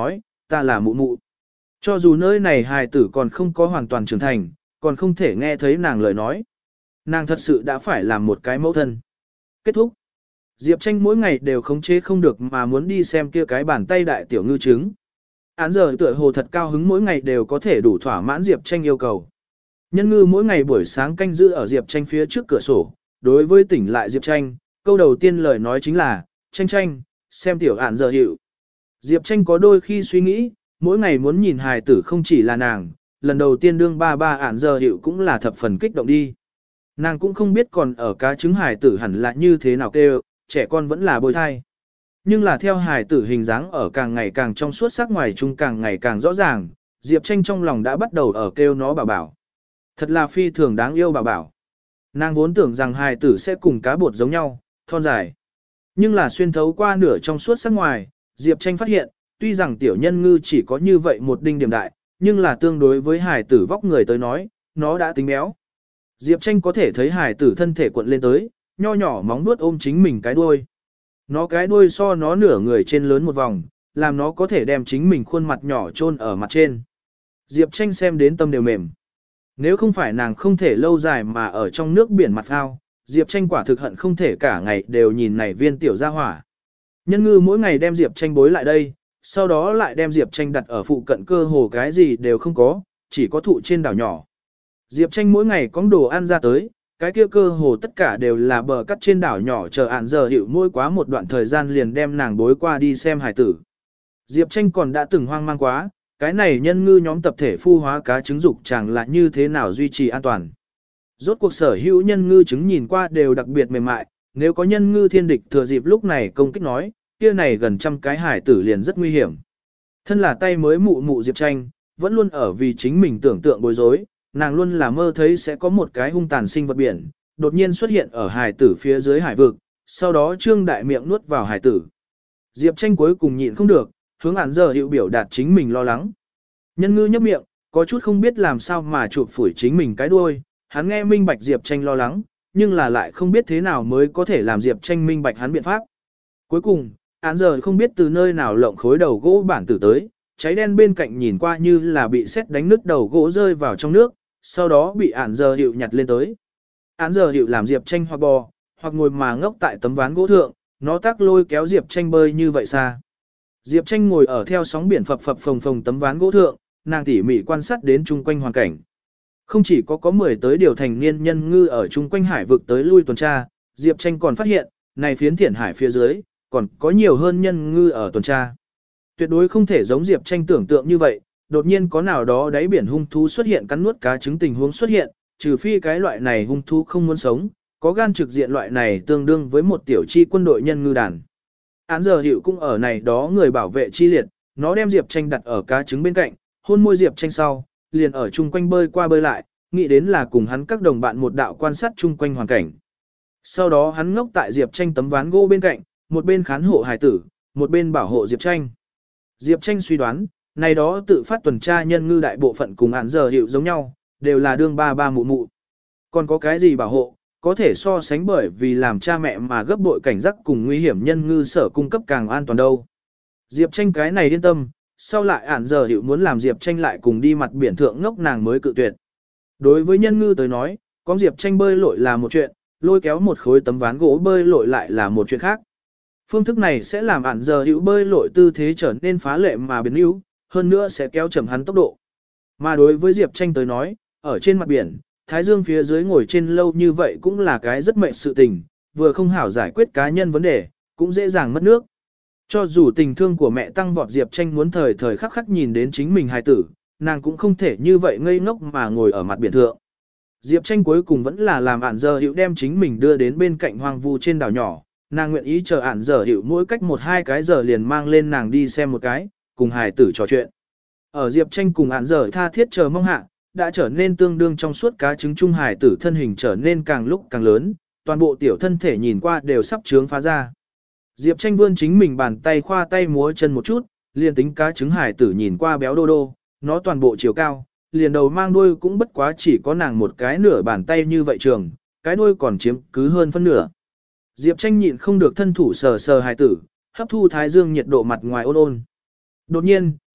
Speaker 1: ta là mụ mụ. Cho dù nơi này hài tử còn không có hoàn toàn trưởng thành, còn không thể nghe thấy nàng lời nói. Nàng thật sự đã phải làm một cái mẫu thân. Kết thúc. Diệp Tranh mỗi ngày đều khống chế không được mà muốn đi xem kia cái bàn tay đại tiểu ngư trứng. Án giờ tựa hồ thật cao hứng mỗi ngày đều có thể đủ thỏa mãn Diệp Tranh yêu cầu. Nhân ngư mỗi ngày buổi sáng canh giữ ở Diệp Tranh phía trước cửa sổ, đối với tỉnh lại Diệp Tranh, câu đầu tiên lời nói chính là, Tranh Tranh, xem tiểu án giờ hiệu. Diệp Tranh có đôi khi suy nghĩ, mỗi ngày muốn nhìn hài tử không chỉ là nàng, lần đầu tiên đương ba ba án giờ hiệu cũng là thập phần kích động đi. Nàng cũng không biết còn ở cá trứng hài tử hẳn là như thế nào kêu, trẻ con vẫn là bôi thai. Nhưng là theo hài tử hình dáng ở càng ngày càng trong suốt sắc ngoài chung càng ngày càng rõ ràng, Diệp Tranh trong lòng đã bắt đầu ở kêu nó bảo bảo. Thật là phi thường đáng yêu bảo bảo. Nàng vốn tưởng rằng hài tử sẽ cùng cá bột giống nhau, thon dài. Nhưng là xuyên thấu qua nửa trong suốt sắc ngoài, Diệp Tranh phát hiện, tuy rằng tiểu nhân ngư chỉ có như vậy một đinh điểm đại, nhưng là tương đối với hài tử vóc người tới nói, nó đã tính béo. Diệp Tranh có thể thấy hài tử thân thể cuộn lên tới, nho nhỏ móng vuốt ôm chính mình cái đuôi. Nó cái đuôi so nó nửa người trên lớn một vòng, làm nó có thể đem chính mình khuôn mặt nhỏ chôn ở mặt trên. Diệp Tranh xem đến tâm đều mềm. Nếu không phải nàng không thể lâu dài mà ở trong nước biển mặt ao, Diệp Tranh quả thực hận không thể cả ngày đều nhìn này viên tiểu gia hỏa. Nhân ngư mỗi ngày đem Diệp Tranh bối lại đây, sau đó lại đem Diệp Tranh đặt ở phụ cận cơ hồ cái gì đều không có, chỉ có thụ trên đảo nhỏ. Diệp Tranh mỗi ngày có đồ ăn ra tới, cái kia cơ hồ tất cả đều là bờ cắt trên đảo nhỏ chờ ản giờ hiệu mỗi quá một đoạn thời gian liền đem nàng bối qua đi xem hải tử. Diệp Tranh còn đã từng hoang mang quá, cái này nhân ngư nhóm tập thể phu hóa cá trứng dục chẳng là như thế nào duy trì an toàn. Rốt cuộc sở hữu nhân ngư trứng nhìn qua đều đặc biệt mềm mại, nếu có nhân ngư thiên địch thừa dịp lúc này công kích nói, kia này gần trăm cái hải tử liền rất nguy hiểm. Thân là tay mới mụ mụ Diệp Tranh, vẫn luôn ở vì chính mình tưởng tượng bối rối, nàng luôn là mơ thấy sẽ có một cái hung tàn sinh vật biển, đột nhiên xuất hiện ở hải tử phía dưới hải vực, sau đó trương đại miệng nuốt vào hải tử. Diệp Tranh cuối cùng nhịn không được, hướng ản giờ hiệu biểu đạt chính mình lo lắng. Nhân ngư nhấp miệng, có chút không biết làm sao mà chụp phủi chính mình cái đuôi, hắn nghe minh bạch Diệp Tranh lo lắng, nhưng là lại không biết thế nào mới có thể làm Diệp Tranh minh bạch hắn biện pháp. Cuối cùng, ản giờ không biết từ nơi nào lộng khối đầu gỗ bản tử tới, cháy đen bên cạnh nhìn qua như là bị sét đánh nứt đầu gỗ rơi vào trong nước, sau đó bị ản giờ hiệu nhặt lên tới. Ản giờ hiệu làm Diệp Tranh hoặc bò, hoặc ngồi mà ngốc tại tấm ván gỗ thượng, nó tác lôi kéo Diệp Tranh bơi như vậy xa. Diệp Tranh ngồi ở theo sóng biển phập phập phồng phồng tấm ván gỗ thượng, nàng tỉ mỉ quan sát đến chung quanh hoàn cảnh. Không chỉ có có mười tới điều thành niên nhân ngư ở chung quanh hải vực tới lui tuần tra, Diệp Tranh còn phát hiện, này phiến thiển hải phía dưới, còn có nhiều hơn nhân ngư ở tuần tra. Tuyệt đối không thể giống Diệp Tranh tưởng tượng như vậy, đột nhiên có nào đó đáy biển hung thú xuất hiện cắn nuốt cá trứng tình huống xuất hiện, trừ phi cái loại này hung thú không muốn sống, có gan trực diện loại này tương đương với một tiểu chi quân đội nhân ngư đàn. Án giờ hiệu cũng ở này đó người bảo vệ chi liệt, nó đem Diệp Tranh đặt ở cá trứng bên cạnh, hôn môi Diệp Tranh sau, liền ở chung quanh bơi qua bơi lại, nghĩ đến là cùng hắn các đồng bạn một đạo quan sát chung quanh hoàn cảnh. Sau đó hắn ngốc tại Diệp Tranh tấm ván gỗ bên cạnh, một bên khán hộ hài tử, một bên bảo hộ Diệp Tranh. Diệp Tranh suy đoán, này đó tự phát tuần tra nhân ngư đại bộ phận cùng án giờ hiệu giống nhau, đều là đương ba ba mụ mụ. Còn có cái gì bảo hộ, có thể so sánh bởi vì làm cha mẹ mà gấp bội cảnh giác cùng nguy hiểm nhân ngư sở cung cấp càng an toàn đâu. Diệp Tranh cái này yên tâm, sau lại án giờ hiệu muốn làm Diệp Tranh lại cùng đi mặt biển thượng ngốc nàng mới cự tuyệt. Đối với nhân ngư tới nói, có Diệp Tranh bơi lội là một chuyện, lôi kéo một khối tấm ván gỗ bơi lội lại là một chuyện khác. Phương thức này sẽ làm án giờ hiệu bơi lội tư thế trở nên phá lệ mà biến yếu, hơn nữa sẽ kéo chậm hắn tốc độ. Mà đối với Diệp Tranh tới nói, ở trên mặt biển, Thái Dương phía dưới ngồi trên lâu như vậy cũng là cái rất mệt sự tình, vừa không hảo giải quyết cá nhân vấn đề, cũng dễ dàng mất nước. Cho dù tình thương của mẹ tăng vọt Diệp Tranh muốn thời thời khắc khắc nhìn đến chính mình hài tử, nàng cũng không thể như vậy ngây ngốc mà ngồi ở mặt biển thượng. Diệp Tranh cuối cùng vẫn là làm ản giờ hiệu đem chính mình đưa đến bên cạnh hoang vu trên đảo nhỏ, nàng nguyện ý chờ ản giờ hiệu mỗi cách một hai cái giờ liền mang lên nàng đi xem một cái, cùng hài tử trò chuyện. Ở Diệp Tranh cùng ản giờ tha thiết chờ mong hạ, đã trở nên tương đương trong suốt cá trứng trung hài tử thân hình trở nên càng lúc càng lớn, toàn bộ tiểu thân thể nhìn qua đều sắp trướng phá ra. Diệp Tranh vươn chính mình bàn tay khoa tay múa chân một chút, liền tính cá trứng hài tử nhìn qua béo đô đô, nó toàn bộ chiều cao, liền đầu mang đuôi cũng bất quá chỉ có nàng một cái nửa bàn tay như vậy trường, cái đuôi còn chiếm cứ hơn phân nửa. Diệp Tranh nhịn không được thân thủ sờ sờ hài tử, hấp thu thái dương nhiệt độ mặt ngoài ôn ôn. Đột nhiên,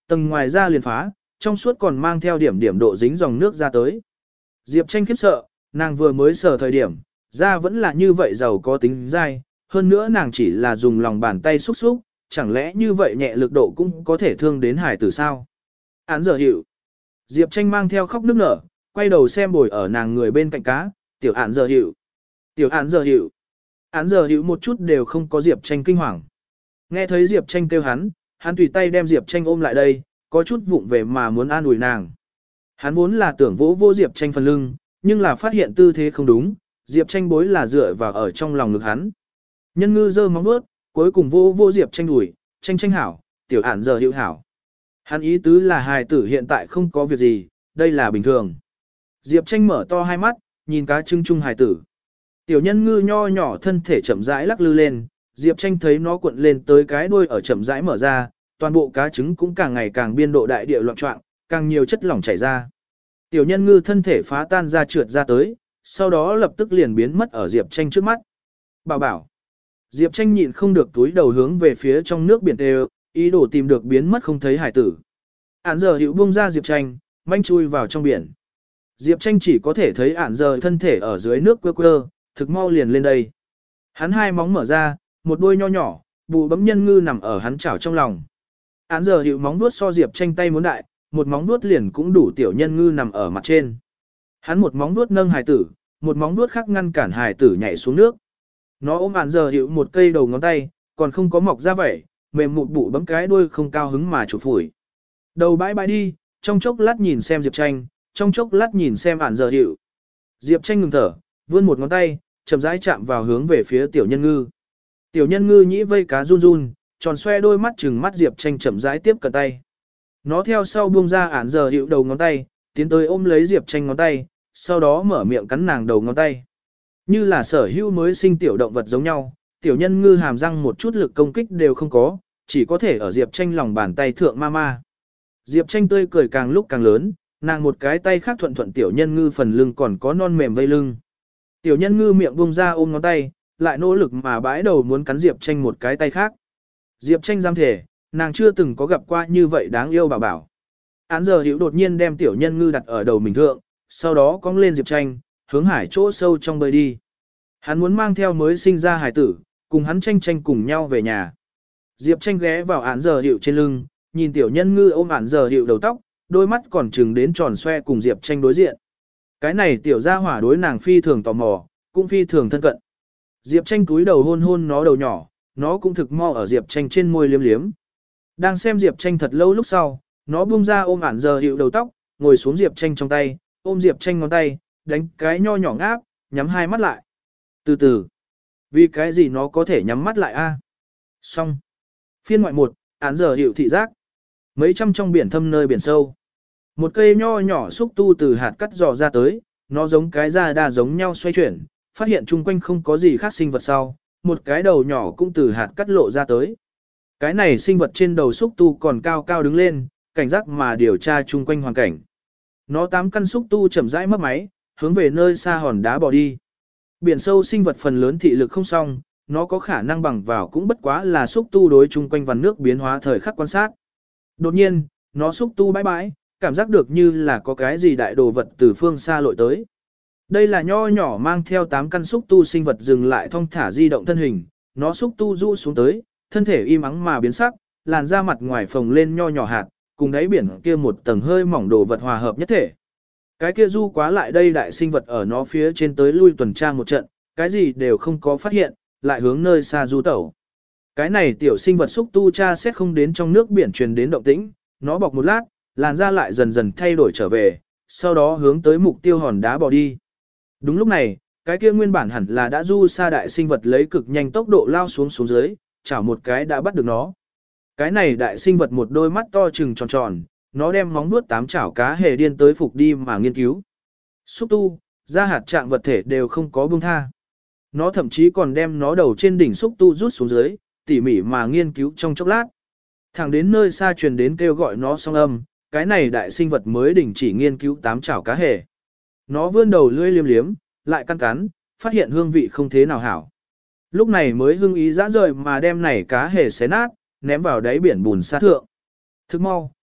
Speaker 1: Tầng ngoài ra liền phá, trong suốt còn mang theo điểm điểm độ dính dòng nước ra tới. Diệp Tranh khiếp sợ, nàng vừa mới sờ thời điểm, da vẫn là như vậy giàu có tính dai, hơn nữa nàng chỉ là dùng lòng bàn tay xúc xúc, chẳng lẽ như vậy nhẹ lực độ cũng có thể thương đến hải tử sao? Án giờ hiệu. Diệp Tranh mang theo khóc nức nở, quay đầu xem bồi ở nàng người bên cạnh cá, tiểu án giờ hiệu. Tiểu án giờ hiệu. Án giờ hiệu một chút đều không có Diệp Tranh kinh hoàng. Nghe thấy Diệp Tranh kêu hắn, hắn tùy tay đem Diệp Tranh ôm lại đây, có chút vụng về mà muốn an ủi nàng. Hắn vốn là tưởng vỗ vô Diệp Tranh phần lưng, nhưng là phát hiện tư thế không đúng, Diệp Tranh bối là dựa vào ở trong lòng ngực hắn. Nhân ngư giơ móng vuốt, cuối cùng vô vô Diệp Tranh đuổi, Tranh Tranh hảo, tiểu ản giờ hiệu hảo. Hắn ý tứ là hài tử hiện tại không có việc gì, đây là bình thường. Diệp Tranh mở to hai mắt, nhìn cá trưng chung hài tử. Tiểu nhân ngư nho nhỏ thân thể chậm rãi lắc lư lên, Diệp Tranh thấy nó cuộn lên tới cái đuôi ở chậm rãi mở ra, toàn bộ cá trứng cũng càng ngày càng biên độ đại địa loạn trọng, càng nhiều chất lỏng chảy ra. Tiểu nhân ngư thân thể phá tan ra trượt ra tới, sau đó lập tức liền biến mất ở Diệp Tranh trước mắt. Bảo bảo. Diệp Tranh nhịn không được túi đầu hướng về phía trong nước biển đều, ý đồ tìm được biến mất không thấy hải tử. Ản giờ hữu buông ra Diệp Tranh, manh chui vào trong biển. Diệp Tranh chỉ có thể thấy ản giờ thân thể ở dưới nước quơ quơ, thực mau liền lên đây. Hắn hai móng mở ra, một đuôi nho nhỏ, bù bấm nhân ngư nằm ở hắn chảo trong lòng. Ản giờ hữu móng vuốt so Diệp Tranh tay muốn đại, một móng vuốt liền cũng đủ tiểu nhân ngư nằm ở mặt trên. Hắn một móng vuốt nâng hài tử, một móng vuốt khác ngăn cản hài tử nhảy xuống nước. Nó ôm ản giờ hữu một cây đầu ngón tay, còn không có mọc ra vẻ, mềm mụt bụ bấm cái đuôi không cao hứng mà chụp phủi. Đầu bãi bãi đi, trong chốc lát nhìn xem Diệp Tranh, trong chốc lát nhìn xem ản giờ hữu. Diệp Tranh ngừng thở, vươn một ngón tay, chậm rãi chạm vào hướng về phía tiểu nhân ngư. Tiểu nhân ngư nhĩ vây cá run run, tròn xoe đôi mắt trừng mắt Diệp Tranh chậm rãi tiếp cận tay. Nó theo sau buông ra ản giờ hữu đầu ngón tay, tiến tới ôm lấy Diệp Tranh ngón tay, sau đó mở miệng cắn nàng đầu ngón tay. Như là sở hữu mới sinh tiểu động vật giống nhau, tiểu nhân ngư hàm răng một chút lực công kích đều không có, chỉ có thể ở Diệp Tranh lòng bàn tay thượng ma ma. Diệp Tranh tươi cười càng lúc càng lớn, nàng một cái tay khác thuận thuận tiểu nhân ngư phần lưng còn có non mềm vây lưng. Tiểu nhân ngư miệng buông ra ôm ngón tay, lại nỗ lực mà bãi đầu muốn cắn Diệp Tranh một cái tay khác. Diệp Tranh giam thể, nàng chưa từng có gặp qua như vậy đáng yêu bảo bảo. Án giờ hữu đột nhiên đem tiểu nhân ngư đặt ở đầu mình thượng, sau đó cong lên Diệp Tranh, hướng hải chỗ sâu trong bơi đi. Hắn muốn mang theo mới sinh ra hải tử, cùng hắn Tranh Tranh cùng nhau về nhà. Diệp Tranh ghé vào án giờ hữu trên lưng, nhìn tiểu nhân ngư ôm án giờ hữu đầu tóc, đôi mắt còn trừng đến tròn xoe cùng Diệp Tranh đối diện. Cái này tiểu gia hỏa đối nàng phi thường tò mò, cũng phi thường thân cận. Diệp Tranh cúi đầu hôn hôn nó đầu nhỏ, nó cũng thực mo ở Diệp Tranh trên môi liếm liếm. Đang xem Diệp Tranh thật lâu lúc sau, nó buông ra ôm ản giờ hiệu đầu tóc, ngồi xuống Diệp Tranh trong tay, ôm Diệp Tranh ngón tay, đánh cái nho nhỏ ngáp, nhắm hai mắt lại. Từ từ, vì cái gì nó có thể nhắm mắt lại a? Xong. Phiên ngoại một, án giờ hiệu thị giác. Mấy trăm trong biển thâm nơi biển sâu. Một cây nho nhỏ xúc tu từ hạt cắt dò ra tới, nó giống cái da đa giống nhau xoay chuyển, phát hiện chung quanh không có gì khác sinh vật sau, một cái đầu nhỏ cũng từ hạt cắt lộ ra tới. Cái này sinh vật trên đầu xúc tu còn cao cao đứng lên, cảnh giác mà điều tra chung quanh hoàn cảnh. Nó tám căn xúc tu chậm rãi mất máy, hướng về nơi xa hòn đá bò đi. Biển sâu sinh vật phần lớn thị lực không xong, nó có khả năng bằng vào cũng bất quá là xúc tu đối chung quanh vằn nước biến hóa thời khắc quan sát. Đột nhiên, nó xúc tu bãi bãi, cảm giác được như là có cái gì đại đồ vật từ phương xa lội tới. Đây là nho nhỏ mang theo tám căn xúc tu sinh vật dừng lại thong thả di động thân hình, nó xúc tu rũ xuống tới, thân thể im ắng mà biến sắc, làn da mặt ngoài phồng lên nho nhỏ hạt, cùng đáy biển kia một tầng hơi mỏng đồ vật hòa hợp nhất thể. Cái kia du quá lại đây đại sinh vật ở nó phía trên tới lui tuần tra một trận, cái gì đều không có phát hiện, lại hướng nơi xa du tẩu. Cái này tiểu sinh vật xúc tu tra xét không đến trong nước biển truyền đến động tĩnh, nó bọc một lát, làn da lại dần dần thay đổi trở về, sau đó hướng tới mục tiêu hòn đá bò đi. Đúng lúc này, cái kia nguyên bản hẳn là đã du xa đại sinh vật lấy cực nhanh tốc độ lao xuống xuống dưới, chảo một cái đã bắt được nó. Cái này đại sinh vật một đôi mắt to trừng tròn tròn, nó đem móng vuốt tám chảo cá hề điên tới phục đi mà nghiên cứu. Xúc tu, da hạt trạng vật thể đều không có buông tha. Nó thậm chí còn đem nó đầu trên đỉnh xúc tu rút xuống dưới, tỉ mỉ mà nghiên cứu trong chốc lát. Thẳng đến nơi xa truyền đến kêu gọi nó song âm, cái này đại sinh vật mới đình chỉ nghiên cứu tám chảo cá hề. Nó vươn đầu lưỡi liếm liếm, lại căn cắn, phát hiện hương vị không thế nào hảo. Lúc này mới hưng ý dã rời mà đem này cá hề xé nát, ném vào đáy biển bùn sa thượng. Thức mau,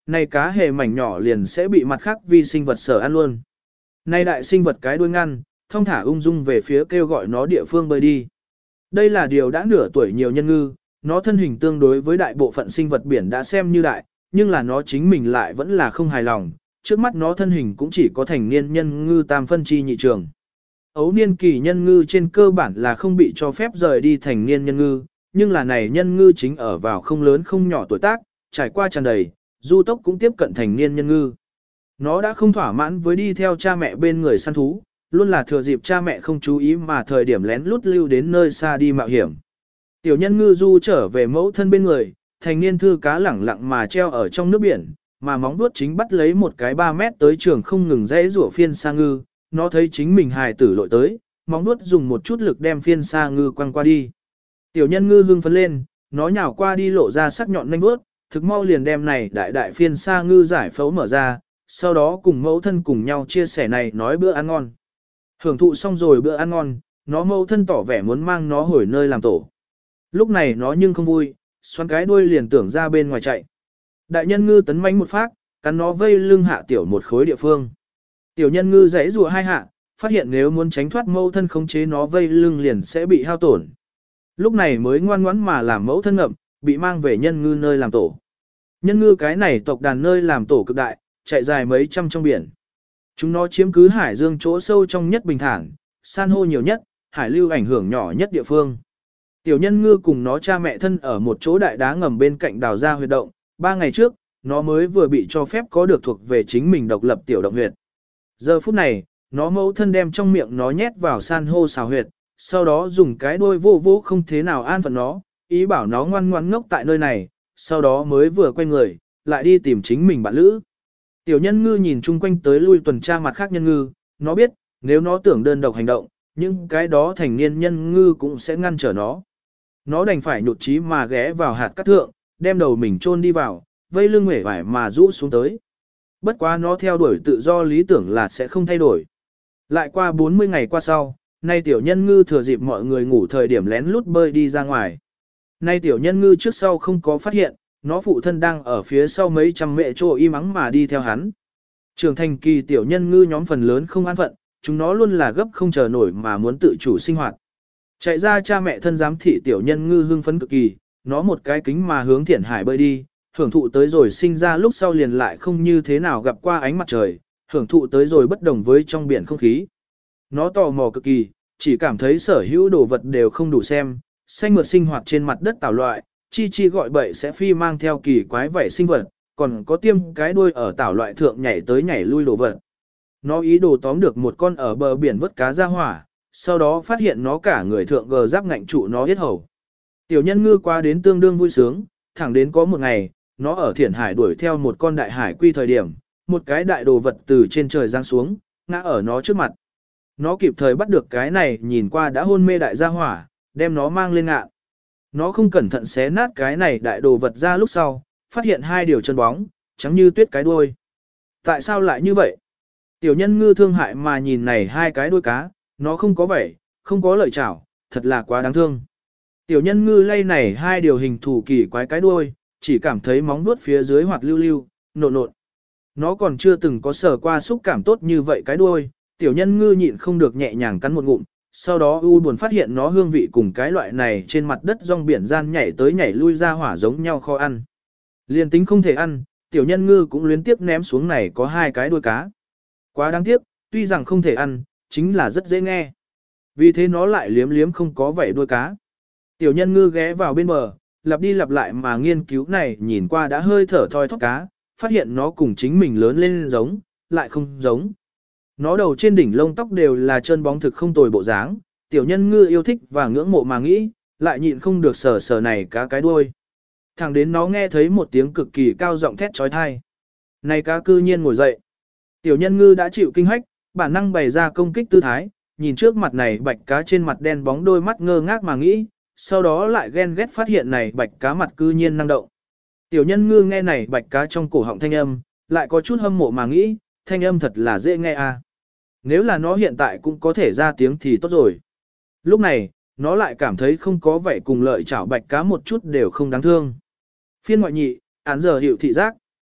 Speaker 1: này cá hề mảnh nhỏ liền sẽ bị mặt khác vi sinh vật sở ăn luôn. Này đại sinh vật cái đuôi ngăn, thong thả ung dung về phía kêu gọi nó địa phương bơi đi. Đây là điều đã nửa tuổi nhiều nhân ngư, nó thân hình tương đối với đại bộ phận sinh vật biển đã xem như đại, nhưng là nó chính mình lại vẫn là không hài lòng, trước mắt nó thân hình cũng chỉ có thành niên nhân ngư tam phân chi nhị trường. Ấu niên kỳ nhân ngư trên cơ bản là không bị cho phép rời đi thành niên nhân ngư, nhưng là này nhân ngư chính ở vào không lớn không nhỏ tuổi tác, trải qua tràn đầy, du tốc cũng tiếp cận thành niên nhân ngư. Nó đã không thỏa mãn với đi theo cha mẹ bên người săn thú, luôn là thừa dịp cha mẹ không chú ý mà thời điểm lén lút lưu đến nơi xa đi mạo hiểm. Tiểu nhân ngư du trở về mẫu thân bên người, thành niên thư cá lẳng lặng mà treo ở trong nước biển, mà móng vuốt chính bắt lấy một cái ba mét tới trường không ngừng dãy rủa phiên sa ngư, nó thấy chính mình hài tử lội tới, móng vuốt dùng một chút lực đem phiên sa ngư quăng qua đi. Tiểu nhân ngư hưng phấn lên, nó nhào qua đi lộ ra sắc nhọn nanh vuốt, thực mau liền đem này đại đại phiên sa ngư giải phẫu mở ra, sau đó cùng mẫu thân cùng nhau chia sẻ này nói bữa ăn ngon. Hưởng thụ xong rồi bữa ăn ngon, nó mẫu thân tỏ vẻ muốn mang nó hồi nơi làm tổ. Lúc này nó nhưng không vui, xoắn cái đuôi liền tưởng ra bên ngoài chạy. Đại nhân ngư tấn mãnh một phát, cắn nó vây lưng hạ tiểu một khối địa phương. Tiểu nhân ngư giãy rùa hai hạ, phát hiện nếu muốn tránh thoát mẫu thân khống chế nó vây lưng liền sẽ bị hao tổn. Lúc này mới ngoan ngoãn mà làm mẫu thân ngậm, bị mang về nhân ngư nơi làm tổ. Nhân ngư cái này tộc đàn nơi làm tổ cực đại, chạy dài mấy trăm trong biển. Chúng nó chiếm cứ hải dương chỗ sâu trong nhất bình thản, san hô nhiều nhất, hải lưu ảnh hưởng nhỏ nhất địa phương. Tiểu nhân ngư cùng nó cha mẹ thân ở một chỗ đại đá ngầm bên cạnh đào ra huyệt động, ba ngày trước, nó mới vừa bị cho phép có được thuộc về chính mình độc lập tiểu động huyệt. Giờ phút này, nó mẫu thân đem trong miệng nó nhét vào san hô xào huyệt, sau đó dùng cái đuôi vô vô không thế nào an phận nó, ý bảo nó ngoan ngoan ngốc tại nơi này, sau đó mới vừa quay người, lại đi tìm chính mình bạn lữ. Tiểu nhân ngư nhìn chung quanh tới lui tuần tra mặt khác nhân ngư, nó biết, nếu nó tưởng đơn độc hành động, những cái đó thành niên nhân ngư cũng sẽ ngăn trở nó. Nó đành phải nhụt chí mà ghé vào hạt cát thượng, đem đầu mình chôn đi vào, vây lưng nguể vải mà rũ xuống tới. Bất quá nó theo đuổi tự do lý tưởng là sẽ không thay đổi. Lại qua bốn mươi ngày qua sau, nay tiểu nhân ngư thừa dịp mọi người ngủ thời điểm lén lút bơi đi ra ngoài. Nay tiểu nhân ngư trước sau không có phát hiện, nó phụ thân đang ở phía sau mấy trăm mẹ trô y mắng mà đi theo hắn. Trưởng thành kỳ tiểu nhân ngư nhóm phần lớn không an phận, chúng nó luôn là gấp không chờ nổi mà muốn tự chủ sinh hoạt. Chạy ra cha mẹ thân giám thị tiểu nhân ngư hưng phấn cực kỳ, nó một cái kính mà hướng thiển hải bơi đi, hưởng thụ tới rồi sinh ra lúc sau liền lại không như thế nào gặp qua ánh mặt trời, hưởng thụ tới rồi bất đồng với trong biển không khí. Nó tò mò cực kỳ, chỉ cảm thấy sở hữu đồ vật đều không đủ xem, xanh mượt sinh hoạt trên mặt đất tảo loại, chi chi gọi bậy sẽ phi mang theo kỳ quái vảy sinh vật, còn có tiêm cái đuôi ở tảo loại thượng nhảy tới nhảy lui đồ vật. Nó ý đồ tóm được một con ở bờ biển vớt cá ra hỏa, sau đó phát hiện nó cả người thượng gờ giáp ngạnh trụ nó yết hầu. Tiểu nhân ngư qua đến tương đương vui sướng, thẳng đến có một ngày, nó ở thiển hải đuổi theo một con đại hải quy thời điểm, một cái đại đồ vật từ trên trời giáng xuống, ngã ở nó trước mặt. Nó kịp thời bắt được cái này nhìn qua đã hôn mê đại gia hỏa, đem nó mang lên ngạn. Nó không cẩn thận xé nát cái này đại đồ vật ra lúc sau, phát hiện hai điều chân bóng, trắng như tuyết cái đuôi. Tại sao lại như vậy? Tiểu nhân ngư thương hại mà nhìn này hai cái đuôi cá, nó không có vảy, không có lợi chảo, thật là quá đáng thương. Tiểu nhân ngư lay này hai điều hình thù kỳ quái cái đuôi, chỉ cảm thấy móng vuốt phía dưới hoạt lưu lưu, nộn nộn. Nó còn chưa từng có sờ qua xúc cảm tốt như vậy cái đuôi, tiểu nhân ngư nhịn không được nhẹ nhàng cắn một ngụm, sau đó u buồn phát hiện nó hương vị cùng cái loại này trên mặt đất rong biển gian nhảy tới nhảy lui ra hỏa giống nhau kho ăn. Liên tính không thể ăn, tiểu nhân ngư cũng luyến tiếc ném xuống này có hai cái đuôi cá. Quá đáng tiếc, tuy rằng không thể ăn, chính là rất dễ nghe. Vì thế nó lại liếm liếm không có vảy đuôi cá. Tiểu nhân ngư ghé vào bên bờ, lặp đi lặp lại mà nghiên cứu này nhìn qua đã hơi thở thoi thóp cá, phát hiện nó cùng chính mình lớn lên giống, lại không giống. Nó đầu trên đỉnh lông tóc đều là chân bóng thực không tồi bộ dáng, tiểu nhân ngư yêu thích và ngưỡng mộ mà nghĩ, lại nhịn không được sờ sờ này cá cái đuôi. Thẳng đến nó nghe thấy một tiếng cực kỳ cao giọng thét trói thai. Này cá cư nhiên ngồi dậy. Tiểu nhân ngư đã chịu kinh hách, bản năng bày ra công kích tư thái, nhìn trước mặt này bạch cá trên mặt đen bóng đôi mắt ngơ ngác mà nghĩ, sau đó lại ghen ghét phát hiện này bạch cá mặt cư nhiên năng động. Tiểu nhân ngư nghe này bạch cá trong cổ họng thanh âm, lại có chút hâm mộ mà nghĩ, thanh âm thật là dễ nghe à. Nếu là nó hiện tại cũng có thể ra tiếng thì tốt rồi. Lúc này, nó lại cảm thấy không có vẻ cùng lợi chảo bạch cá một chút đều không đáng thương. Phiên ngoại nhị, án giờ hiệu thị giác.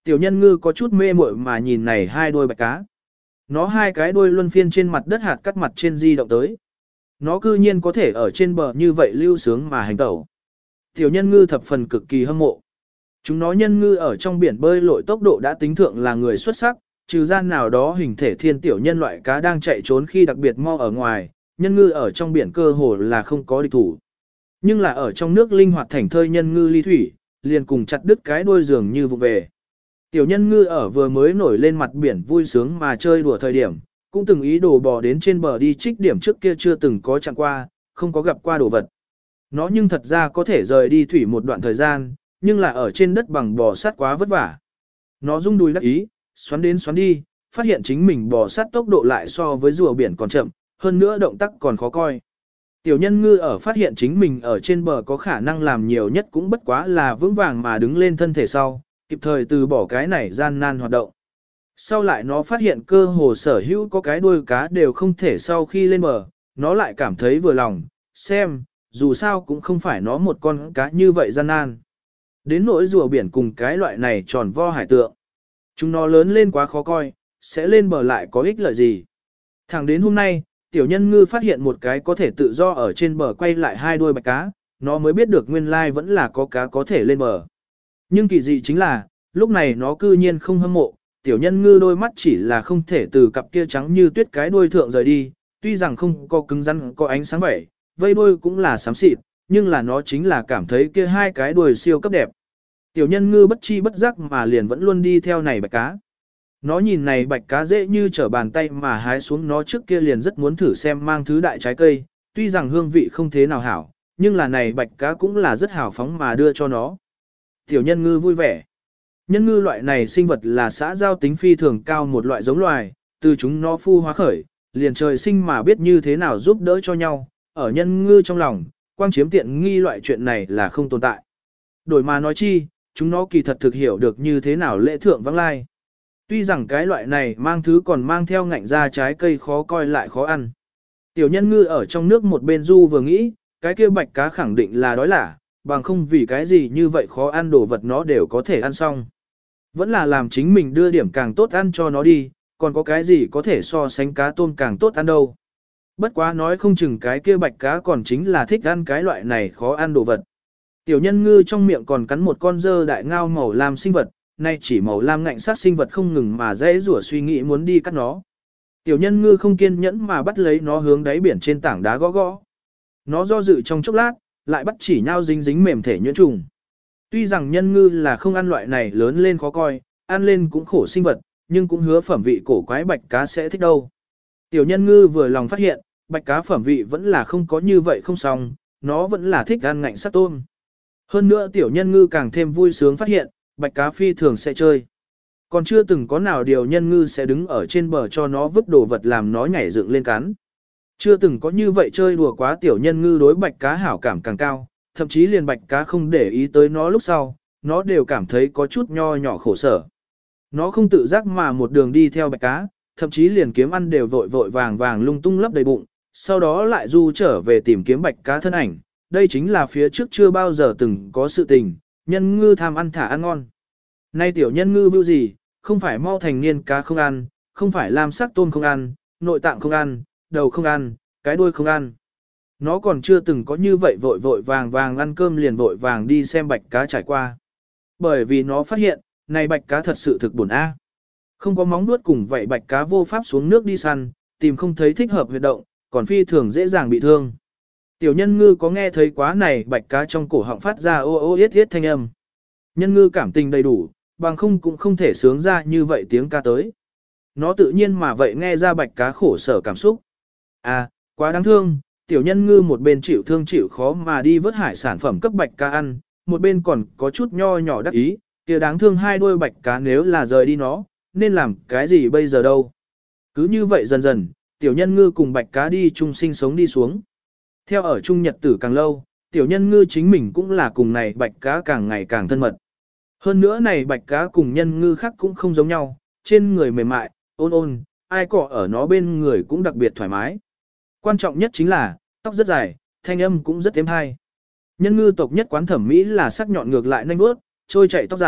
Speaker 1: Tiểu nhân ngư có chút mê muội mà nhìn này hai đôi bạch cá. Nó hai cái đuôi luân phiên trên mặt đất hạt cắt mặt trên di động tới. Nó cư nhiên có thể ở trên bờ như vậy lưu sướng mà hành tẩu. Tiểu nhân ngư thập phần cực kỳ hâm mộ. Chúng nó nhân ngư ở trong biển bơi lội tốc độ đã tính thượng là người xuất sắc, trừ gian nào đó hình thể thiên tiểu nhân loại cá đang chạy trốn khi đặc biệt mau ở ngoài, nhân ngư ở trong biển cơ hồ là không có địch thủ. Nhưng là ở trong nước linh hoạt thành thơi nhân ngư ly thủy, liền cùng chặt đứt cái đuôi dường như vụ về. Tiểu nhân ngư ở vừa mới nổi lên mặt biển vui sướng mà chơi đùa thời điểm, cũng từng ý đồ bò đến trên bờ đi trích điểm trước kia chưa từng có chạm qua, không có gặp qua đồ vật. Nó nhưng thật ra có thể rời đi thủy một đoạn thời gian, nhưng là ở trên đất bằng bò sát quá vất vả. Nó rung đùi đắc ý, xoắn đến xoắn đi, phát hiện chính mình bò sát tốc độ lại so với rùa biển còn chậm, hơn nữa động tác còn khó coi. Tiểu nhân ngư ở phát hiện chính mình ở trên bờ có khả năng làm nhiều nhất cũng bất quá là vững vàng mà đứng lên thân thể sau, kịp thời từ bỏ cái này gian nan hoạt động. Sau lại nó phát hiện cơ hồ sở hữu có cái đuôi cá đều không thể sau khi lên bờ, nó lại cảm thấy vừa lòng, xem, dù sao cũng không phải nó một con cá như vậy gian nan. Đến nỗi rùa biển cùng cái loại này tròn vo hải tượng. Chúng nó lớn lên quá khó coi, sẽ lên bờ lại có ích lợi gì. Thẳng đến hôm nay, tiểu nhân ngư phát hiện một cái có thể tự do ở trên bờ quay lại hai đuôi bạch cá, nó mới biết được nguyên lai vẫn là có cá có thể lên bờ. Nhưng kỳ dị chính là, lúc này nó cư nhiên không hâm mộ, tiểu nhân ngư đôi mắt chỉ là không thể từ cặp kia trắng như tuyết cái đuôi thượng rời đi, tuy rằng không có cứng rắn có ánh sáng vẻ, vây đuôi cũng là xám xịt, nhưng là nó chính là cảm thấy kia hai cái đuôi siêu cấp đẹp. Tiểu nhân ngư bất chi bất giác mà liền vẫn luôn đi theo này bạch cá. Nó nhìn này bạch cá dễ như trở bàn tay mà hái xuống, nó trước kia liền rất muốn thử xem mang thứ đại trái cây, tuy rằng hương vị không thế nào hảo, nhưng là này bạch cá cũng là rất hào phóng mà đưa cho nó. Tiểu nhân ngư vui vẻ. Nhân ngư loại này sinh vật là xã giao tính phi thường cao một loại giống loài, từ chúng nó phu hóa khởi, liền trời sinh mà biết như thế nào giúp đỡ cho nhau, ở nhân ngư trong lòng, quang chiếm tiện nghi loại chuyện này là không tồn tại. Đổi mà nói chi, chúng nó kỳ thật thực hiểu được như thế nào lễ thượng vắng lai. Tuy rằng cái loại này mang thứ còn mang theo ngạnh ra trái cây khó coi lại khó ăn. Tiểu nhân ngư ở trong nước một bên du vừa nghĩ, cái kia bạch cá khẳng định là đói lả, bằng không vì cái gì như vậy khó ăn đồ vật nó đều có thể ăn xong. Vẫn là làm chính mình đưa điểm càng tốt ăn cho nó đi, còn có cái gì có thể so sánh cá tôm càng tốt ăn đâu. Bất quá nói không chừng cái kia bạch cá còn chính là thích ăn cái loại này khó ăn đồ vật. Tiểu nhân ngư trong miệng còn cắn một con dơ đại ngao màu lam sinh vật, nay chỉ màu lam ngạnh sát sinh vật không ngừng mà dễ rủa suy nghĩ muốn đi cắt nó. Tiểu nhân ngư không kiên nhẫn mà bắt lấy nó hướng đáy biển trên tảng đá gõ gõ. Nó do dự trong chốc lát, lại bắt chỉ nhau dính dính mềm thể nhuyễn trùng. Tuy rằng nhân ngư là không ăn loại này lớn lên khó coi, ăn lên cũng khổ sinh vật, nhưng cũng hứa phẩm vị cổ quái bạch cá sẽ thích đâu. Tiểu nhân ngư vừa lòng phát hiện, bạch cá phẩm vị vẫn là không có như vậy không xong, nó vẫn là thích ăn ngạnh sát tôm. Hơn nữa tiểu nhân ngư càng thêm vui sướng phát hiện, bạch cá phi thường sẽ chơi. Còn chưa từng có nào điều nhân ngư sẽ đứng ở trên bờ cho nó vứt đồ vật làm nó nhảy dựng lên cắn. Chưa từng có như vậy chơi đùa quá tiểu nhân ngư đối bạch cá hảo cảm càng cao, thậm chí liền bạch cá không để ý tới nó lúc sau, nó đều cảm thấy có chút nho nhỏ khổ sở. Nó không tự giác mà một đường đi theo bạch cá, thậm chí liền kiếm ăn đều vội vội vàng vàng lung tung lấp đầy bụng, sau đó lại du trở về tìm kiếm bạch cá thân ảnh. Đây chính là phía trước chưa bao giờ từng có sự tình, nhân ngư tham ăn thả ăn ngon. Nay tiểu nhân ngư view gì, không phải mau thành niên cá không ăn, không phải lam sắc tôm không ăn, nội tạng không ăn, đầu không ăn, cái đuôi không ăn. Nó còn chưa từng có như vậy vội vội vàng vàng ăn cơm liền vội vàng đi xem bạch cá trải qua. Bởi vì nó phát hiện, này bạch cá thật sự thực buồn a. Không có móng nuốt cùng vậy bạch cá vô pháp xuống nước đi săn, tìm không thấy thích hợp huyệt động, còn phi thường dễ dàng bị thương. Tiểu nhân ngư có nghe thấy quá này bạch cá trong cổ họng phát ra ô ô yết yết thanh âm. Nhân ngư cảm tình đầy đủ, bằng không cũng không thể sướng ra như vậy tiếng ca tới. Nó tự nhiên mà vậy nghe ra bạch cá khổ sở cảm xúc. À, quá đáng thương, tiểu nhân ngư một bên chịu thương chịu khó mà đi vớt hải sản phẩm cấp bạch cá ăn, một bên còn có chút nho nhỏ đắc ý, kia đáng thương hai đôi bạch cá nếu là rời đi nó, nên làm cái gì bây giờ đâu. Cứ như vậy dần dần, tiểu nhân ngư cùng bạch cá đi chung sinh sống đi xuống. Theo ở chung nhật tử càng lâu, tiểu nhân ngư chính mình cũng là cùng này bạch cá càng ngày càng thân mật. Hơn nữa này bạch cá cùng nhân ngư khác cũng không giống nhau, trên người mềm mại, ôn ôn, ai cọ ở nó bên người cũng đặc biệt thoải mái. Quan trọng nhất chính là, tóc rất dài, thanh âm cũng rất êm hay. Nhân ngư tộc nhất quán thẩm mỹ là sắc nhọn ngược lại nhanh bước, trôi chạy tóc dài,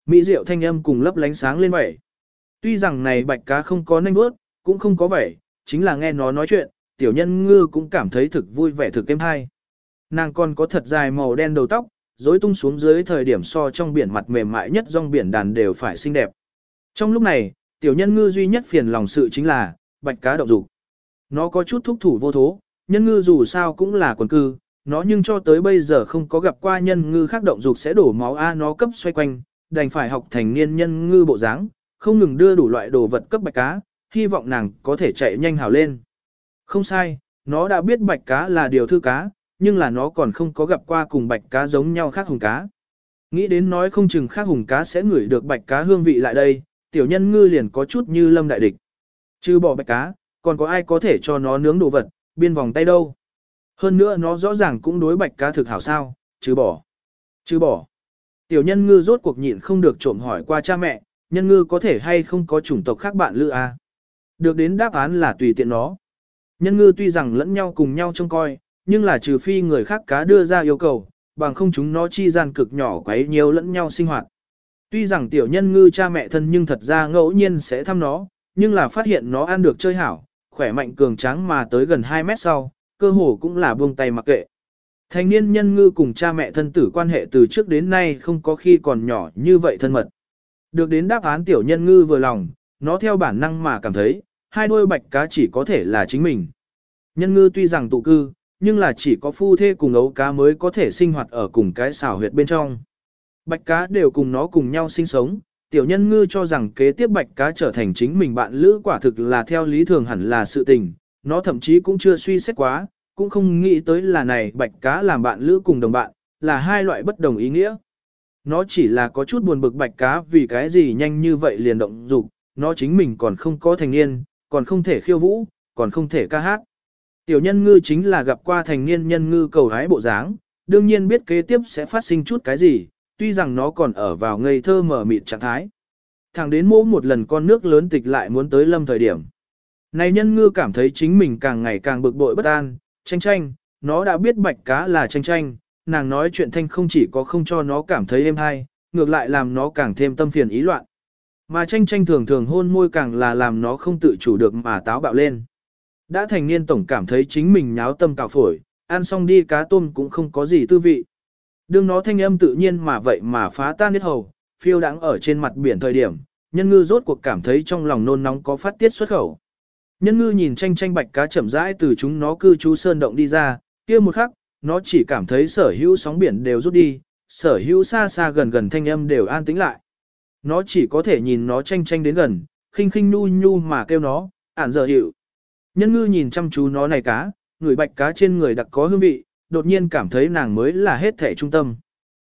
Speaker 1: Mỹ diệu thanh âm cùng lấp lánh sáng lên vậy. Tuy rằng này bạch cá không có nanh bước, cũng không có vẻ, chính là nghe nó nói chuyện, tiểu nhân ngư cũng cảm thấy thực vui vẻ thực êm hay. Nàng còn có thật dài màu đen đầu tóc, rối tung xuống dưới thời điểm so trong biển mặt mềm mại nhất rong biển đàn đều phải xinh đẹp. Trong lúc này, tiểu nhân ngư duy nhất phiền lòng sự chính là, bạch cá động dục. Nó có chút thúc thủ vô thố, nhân ngư dù sao cũng là quần cư, nó nhưng cho tới bây giờ không có gặp qua nhân ngư khác động dục sẽ đổ máu a nó cấp xoay quanh, đành phải học thành niên nhân ngư bộ dáng, không ngừng đưa đủ loại đồ vật cấp bạch cá, hy vọng nàng có thể chạy nhanh hào lên. Không sai, nó đã biết bạch cá là điều thư cá, nhưng là nó còn không có gặp qua cùng bạch cá giống nhau khác hùng cá. Nghĩ đến nói không chừng khác hùng cá sẽ ngửi được bạch cá hương vị lại đây, tiểu nhân ngư liền có chút như lâm đại địch. Chứ bỏ bạch cá, còn có ai có thể cho nó nướng đồ vật, biên vòng tay đâu. Hơn nữa nó rõ ràng cũng đối bạch cá thực hảo sao, chứ bỏ. Chứ bỏ. Tiểu nhân ngư rốt cuộc nhịn không được trộm hỏi qua cha mẹ, nhân ngư có thể hay không có chủng tộc khác bạn lữ a? Được đến đáp án là tùy tiện nó. Nhân ngư tuy rằng lẫn nhau cùng nhau trông coi, nhưng là trừ phi người khác cá đưa ra yêu cầu, bằng không chúng nó chi gian cực nhỏ quấy nhiều lẫn nhau sinh hoạt. Tuy rằng tiểu nhân ngư cha mẹ thân nhưng thật ra ngẫu nhiên sẽ thăm nó, nhưng là phát hiện nó ăn được chơi hảo, khỏe mạnh cường tráng mà tới gần hai mét sau, cơ hồ cũng là buông tay mặc kệ. Thành niên nhân ngư cùng cha mẹ thân tử quan hệ từ trước đến nay không có khi còn nhỏ như vậy thân mật. Được đến đáp án tiểu nhân ngư vừa lòng, nó theo bản năng mà cảm thấy, hai đôi bạch cá chỉ có thể là chính mình. Nhân ngư tuy rằng tụ cư, nhưng là chỉ có phu thê cùng ấu cá mới có thể sinh hoạt ở cùng cái xào huyệt bên trong. Bạch cá đều cùng nó cùng nhau sinh sống, tiểu nhân ngư cho rằng kế tiếp bạch cá trở thành chính mình bạn lữ quả thực là theo lý thường hẳn là sự tình, nó thậm chí cũng chưa suy xét quá, cũng không nghĩ tới là này bạch cá làm bạn lữ cùng đồng bạn, là hai loại bất đồng ý nghĩa. Nó chỉ là có chút buồn bực bạch cá vì cái gì nhanh như vậy liền động dục, nó chính mình còn không có thành niên, còn không thể khiêu vũ, còn không thể ca hát. Tiểu nhân ngư chính là gặp qua thành niên nhân ngư cầu hái bộ dáng, đương nhiên biết kế tiếp sẽ phát sinh chút cái gì, tuy rằng nó còn ở vào ngây thơ mở mịt trạng thái. Thẳng đến mỗi một lần con nước lớn tịch lại muốn tới lâm thời điểm. Này nhân ngư cảm thấy chính mình càng ngày càng bực bội bất an, tranh tranh, nó đã biết bạch cá là tranh tranh, nàng nói chuyện thanh không chỉ có không cho nó cảm thấy êm hay, ngược lại làm nó càng thêm tâm phiền ý loạn. Mà tranh tranh thường thường hôn môi càng là làm nó không tự chủ được mà táo bạo lên. Đã thành niên tổng cảm thấy chính mình nháo tâm cào phổi, ăn xong đi cá tôm cũng không có gì tư vị. Đương nó thanh âm tự nhiên mà vậy mà phá tan hết hầu, phiêu đáng ở trên mặt biển thời điểm, nhân ngư rốt cuộc cảm thấy trong lòng nôn nóng có phát tiết xuất khẩu. Nhân ngư nhìn tranh tranh bạch cá chậm rãi từ chúng nó cư trú sơn động đi ra, kia một khắc, nó chỉ cảm thấy sở hữu sóng biển đều rút đi, sở hữu xa xa gần gần thanh âm đều an tĩnh lại. Nó chỉ có thể nhìn nó tranh tranh đến gần, khinh khinh nu nhu mà kêu nó, ản giờ hiệu. Nhân ngư nhìn chăm chú nó này cá, người bạch cá trên người đặc có hương vị, đột nhiên cảm thấy nàng mới là hết thể trung tâm.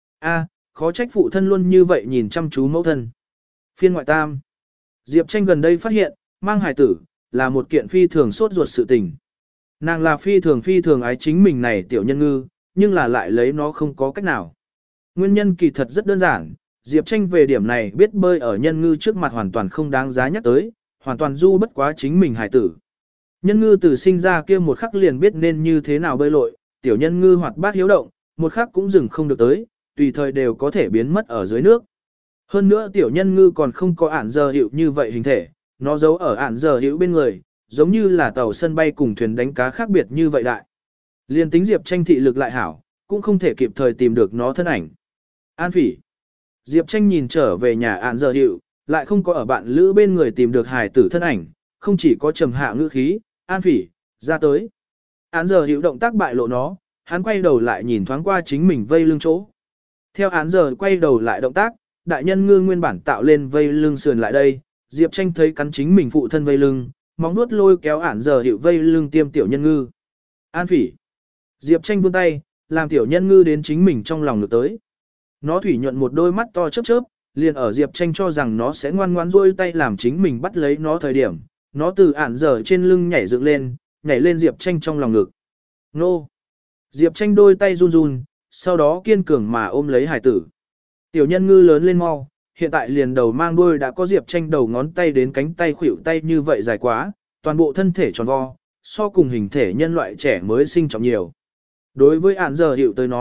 Speaker 1: A, khó trách phụ thân luôn như vậy nhìn chăm chú mẫu thân. Phiên ngoại tam. Diệp Tranh gần đây phát hiện, mang hài tử, là một kiện phi thường sốt ruột sự tình. Nàng là phi thường phi thường ái chính mình này tiểu nhân ngư, nhưng là lại lấy nó không có cách nào. Nguyên nhân kỳ thật rất đơn giản, Diệp Tranh về điểm này biết bơi ở nhân ngư trước mặt hoàn toàn không đáng giá nhắc tới, hoàn toàn du bất quá chính mình hài tử. Nhân ngư từ sinh ra kia một khắc liền biết nên như thế nào bơi lội, tiểu nhân ngư hoạt bát hiếu động, một khắc cũng dừng không được tới, tùy thời đều có thể biến mất ở dưới nước. Hơn nữa tiểu nhân ngư còn không có ản giờ hiệu như vậy hình thể, nó giấu ở ản giờ hiệu bên người, giống như là tàu sân bay cùng thuyền đánh cá khác biệt như vậy đại. Liên tính Diệp Tranh thị lực lại hảo, cũng không thể kịp thời tìm được nó thân ảnh. An Phỉ. Diệp Tranh nhìn trở về nhà ản giờ hiệu, lại không có ở bạn lữ bên người tìm được hài tử thân ảnh, không chỉ có trầm hạ ngữ khí, An Phỉ, ra tới. Án giờ hiệu động tác bại lộ nó, hắn quay đầu lại nhìn thoáng qua chính mình vây lưng chỗ. Theo án giờ quay đầu lại động tác, đại nhân ngư nguyên bản tạo lên vây lưng sườn lại đây, Diệp Tranh thấy cắn chính mình phụ thân vây lưng, móng nuốt lôi kéo án giờ hiệu vây lưng tiêm tiểu nhân ngư. An Phỉ. Diệp Tranh vươn tay, làm tiểu nhân ngư đến chính mình trong lòng ngược tới. Nó thủy nhuận một đôi mắt to chớp chớp, liền ở Diệp Tranh cho rằng nó sẽ ngoan ngoãn rôi tay làm chính mình bắt lấy nó thời điểm, nó từ ản giờ trên lưng nhảy dựng lên, nhảy lên Diệp Tranh trong lòng ngực. Nô! Diệp Tranh đôi tay run run, sau đó kiên cường mà ôm lấy hải tử. Tiểu nhân ngư lớn lên mau, hiện tại liền đầu mang đuôi đã có Diệp Tranh đầu ngón tay đến cánh tay khuỷu tay như vậy dài quá, toàn bộ thân thể tròn vo, so cùng hình thể nhân loại trẻ mới sinh trọng nhiều. Đối với ản giờ hiệu tới nói,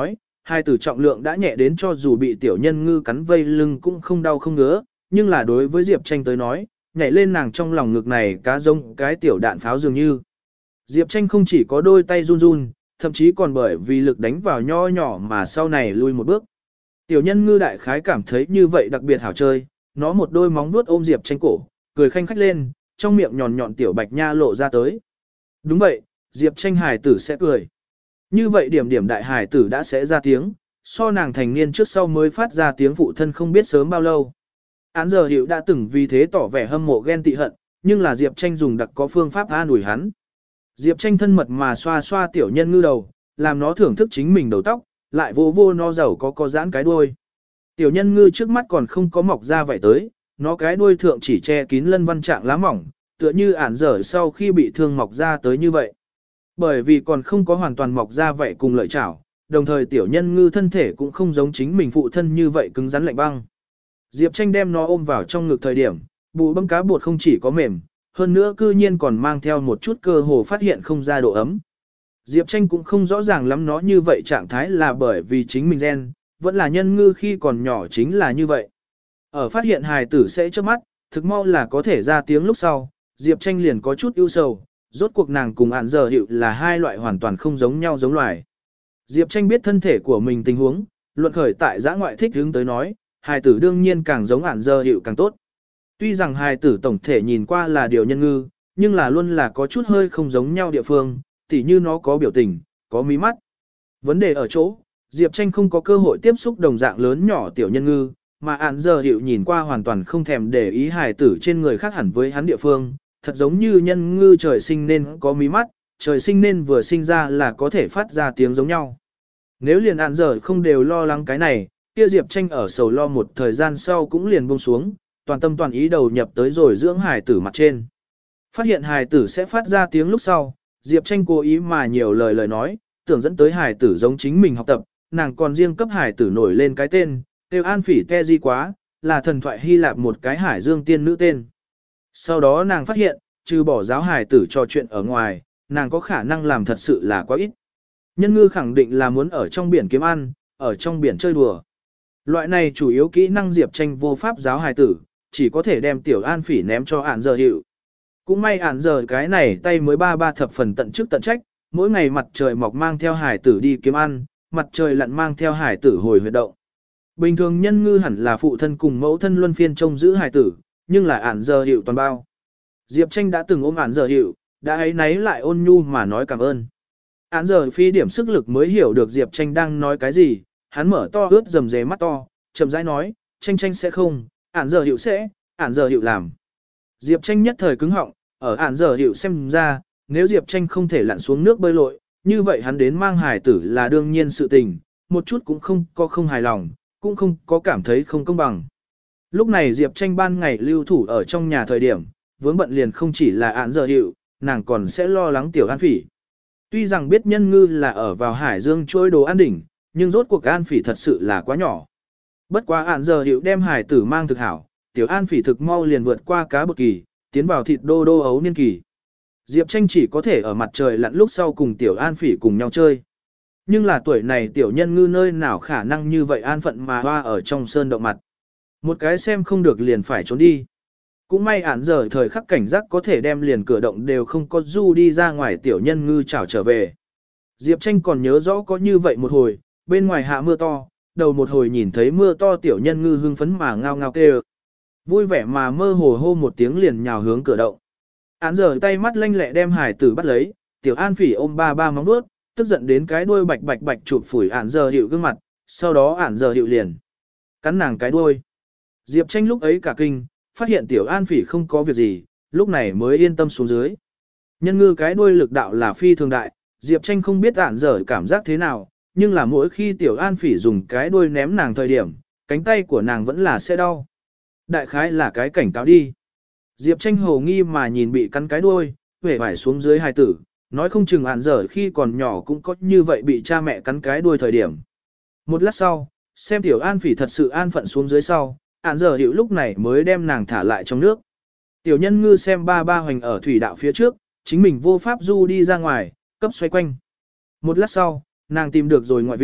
Speaker 1: Hai tử trọng lượng đã nhẹ đến cho dù bị tiểu nhân ngư cắn vây lưng cũng không đau không ngứa, nhưng là đối với Diệp Tranh tới nói, nhảy lên nàng trong lòng ngực này cá rông cái tiểu đạn pháo dường như. Diệp Tranh không chỉ có đôi tay run run, thậm chí còn bởi vì lực đánh vào nho nhỏ mà sau này lui một bước. Tiểu nhân ngư đại khái cảm thấy như vậy đặc biệt hảo chơi, nó một đôi móng vuốt ôm Diệp Tranh cổ, cười khanh khách lên, trong miệng nhọn nhọn tiểu bạch nha lộ ra tới. Đúng vậy, Diệp Tranh hài tử sẽ cười. Như vậy điểm điểm đại hài tử đã sẽ ra tiếng, so nàng thành niên trước sau mới phát ra tiếng phụ thân không biết sớm bao lâu. Án giờ hiểu đã từng vì thế tỏ vẻ hâm mộ ghen tị hận, nhưng là Diệp Tranh dùng đặc có phương pháp an ủi hắn. Diệp Tranh thân mật mà xoa xoa tiểu nhân ngư đầu, làm nó thưởng thức chính mình đầu tóc, lại vô vô nó giàu có có giãn cái đuôi. Tiểu nhân ngư trước mắt còn không có mọc ra vậy tới, nó cái đuôi thượng chỉ che kín lân văn trạng lá mỏng, tựa như ản dở sau khi bị thương mọc ra tới như vậy. Bởi vì còn không có hoàn toàn mọc ra vậy cùng lợi chảo, đồng thời tiểu nhân ngư thân thể cũng không giống chính mình phụ thân như vậy cứng rắn lạnh băng. Diệp Tranh đem nó ôm vào trong ngực thời điểm, bụ bấm cá bột không chỉ có mềm, hơn nữa cư nhiên còn mang theo một chút cơ hồ phát hiện không ra độ ấm. Diệp Tranh cũng không rõ ràng lắm nó như vậy trạng thái là bởi vì chính mình gen, vẫn là nhân ngư khi còn nhỏ chính là như vậy. Ở phát hiện hài tử sẽ trước mắt, thực mau là có thể ra tiếng lúc sau, Diệp Tranh liền có chút ưu sầu, rốt cuộc nàng cùng ản giờ hiệu là hai loại hoàn toàn không giống nhau giống loài. Diệp Tranh biết thân thể của mình tình huống, luận khởi tại giã ngoại thích hướng tới nói, hài tử đương nhiên càng giống ản giờ hiệu càng tốt. Tuy rằng hài tử tổng thể nhìn qua là điều nhân ngư, nhưng là luôn là có chút hơi không giống nhau địa phương, tỉ như nó có biểu tình, có mí mắt. Vấn đề ở chỗ, Diệp Tranh không có cơ hội tiếp xúc đồng dạng lớn nhỏ tiểu nhân ngư, mà ản giờ hiệu nhìn qua hoàn toàn không thèm để ý hài tử trên người khác hẳn với hắn địa phương, thật giống như nhân ngư trời sinh nên có mí mắt, trời sinh nên vừa sinh ra là có thể phát ra tiếng giống nhau. Nếu liền ản giờ không đều lo lắng cái này, kia Diệp Tranh ở sầu lo một thời gian sau cũng liền buông xuống, toàn tâm toàn ý đầu nhập tới rồi dưỡng hài tử mặt trên. Phát hiện hài tử sẽ phát ra tiếng lúc sau, Diệp Tranh cố ý mà nhiều lời lời nói, tưởng dẫn tới hài tử giống chính mình học tập, nàng còn riêng cấp hài tử nổi lên cái tên, tiêu An Phỉ Te Di quá, là thần thoại Hy Lạp một cái hải dương tiên nữ tên. Sau đó nàng phát hiện, trừ bỏ giáo hài tử trò chuyện ở ngoài, nàng có khả năng làm thật sự là quá ít. Nhân ngư khẳng định là muốn ở trong biển kiếm ăn, ở trong biển chơi đùa. Loại này chủ yếu kỹ năng Diệp Tranh vô pháp giáo hài tử, chỉ có thể đem tiểu An Phỉ ném cho ản giờ hiệu. Cũng may ản giờ cái này tay mới ba ba thập phần tận chức tận trách, mỗi ngày mặt trời mọc mang theo hải tử đi kiếm ăn, mặt trời lặn mang theo hải tử hồi huyệt động. Bình thường nhân ngư hẳn là phụ thân cùng mẫu thân luân phiên trông giữ hải tử, nhưng là ản giờ hiệu toàn bao. Diệp Tranh đã từng ôm ản giờ hiệu, đã ấy nấy lại ôn nhu mà nói cảm ơn. Ản giờ phi điểm sức lực mới hiểu được Diệp Tranh đang nói cái gì, hắn mở to ướt rầm rề mắt to, chậm rãi nói, Tranh Tranh sẽ không, ản giờ hiệu sẽ, ản giờ hiệu làm. Diệp Tranh nhất thời cứng họng, ở ản giờ hiệu xem ra, nếu Diệp Tranh không thể lặn xuống nước bơi lội, như vậy hắn đến mang hài tử là đương nhiên sự tình, một chút cũng không có không hài lòng, cũng không có cảm thấy không công bằng. Lúc này Diệp Tranh ban ngày lưu thủ ở trong nhà thời điểm, vướng bận liền không chỉ là ản giờ hiệu, nàng còn sẽ lo lắng tiểu An Phỉ. Tuy rằng biết nhân ngư là ở vào hải dương trôi đồ an đỉnh, nhưng rốt cuộc An Phỉ thật sự là quá nhỏ. Bất quá ản giờ hiệu đem hài tử mang thực hảo, tiểu An Phỉ thực mau liền vượt qua cá bột kỳ, tiến vào thịt đô đô ấu niên kỳ. Diệp Tranh chỉ có thể ở mặt trời lặn lúc sau cùng tiểu An Phỉ cùng nhau chơi. Nhưng là tuổi này tiểu nhân ngư nơi nào khả năng như vậy an phận mà hoa ở trong sơn động mặt. Một cái xem không được liền phải trốn đi. Cũng may ản giờ thời khắc cảnh giác có thể đem liền cửa động đều không có du đi ra ngoài tiểu nhân ngư chảo trở về. Diệp Tranh còn nhớ rõ có như vậy một hồi, bên ngoài hạ mưa to, đầu một hồi nhìn thấy mưa to tiểu nhân ngư hưng phấn mà ngao ngao kêu. Vui vẻ mà mơ hồ hô một tiếng liền nhào hướng cửa động. Án giờ tay mắt lanh lẹ đem hải tử bắt lấy, tiểu An Phỉ ôm ba ba móng vuốt, tức giận đến cái đuôi bạch bạch bạch chụp phủi án giờ hiệu gương mặt, sau đó án giờ hiệu liền cắn nàng cái đuôi. Diệp Tranh lúc ấy cả kinh, phát hiện tiểu An Phỉ không có việc gì, lúc này mới yên tâm xuống dưới. Nhân ngư cái đuôi lực đạo là phi thường đại, Diệp Tranh không biết án giờ cảm giác thế nào, nhưng là mỗi khi tiểu An Phỉ dùng cái đuôi ném nàng thời điểm, cánh tay của nàng vẫn là sẽ đau. Đại khái là cái cảnh cáo đi. Diệp Tranh hồ nghi mà nhìn bị cắn cái đuôi, vẻ vải xuống dưới hài tử, nói không chừng ản dở khi còn nhỏ cũng có như vậy bị cha mẹ cắn cái đuôi thời điểm. Một lát sau, xem tiểu An Phỉ thật sự an phận xuống dưới sau, ản dở hiệu lúc này mới đem nàng thả lại trong nước. Tiểu nhân ngư xem ba ba hoành ở thủy đạo phía trước, chính mình vô pháp du đi ra ngoài, cấp xoay quanh. Một lát sau, nàng tìm được rồi ngoại viện,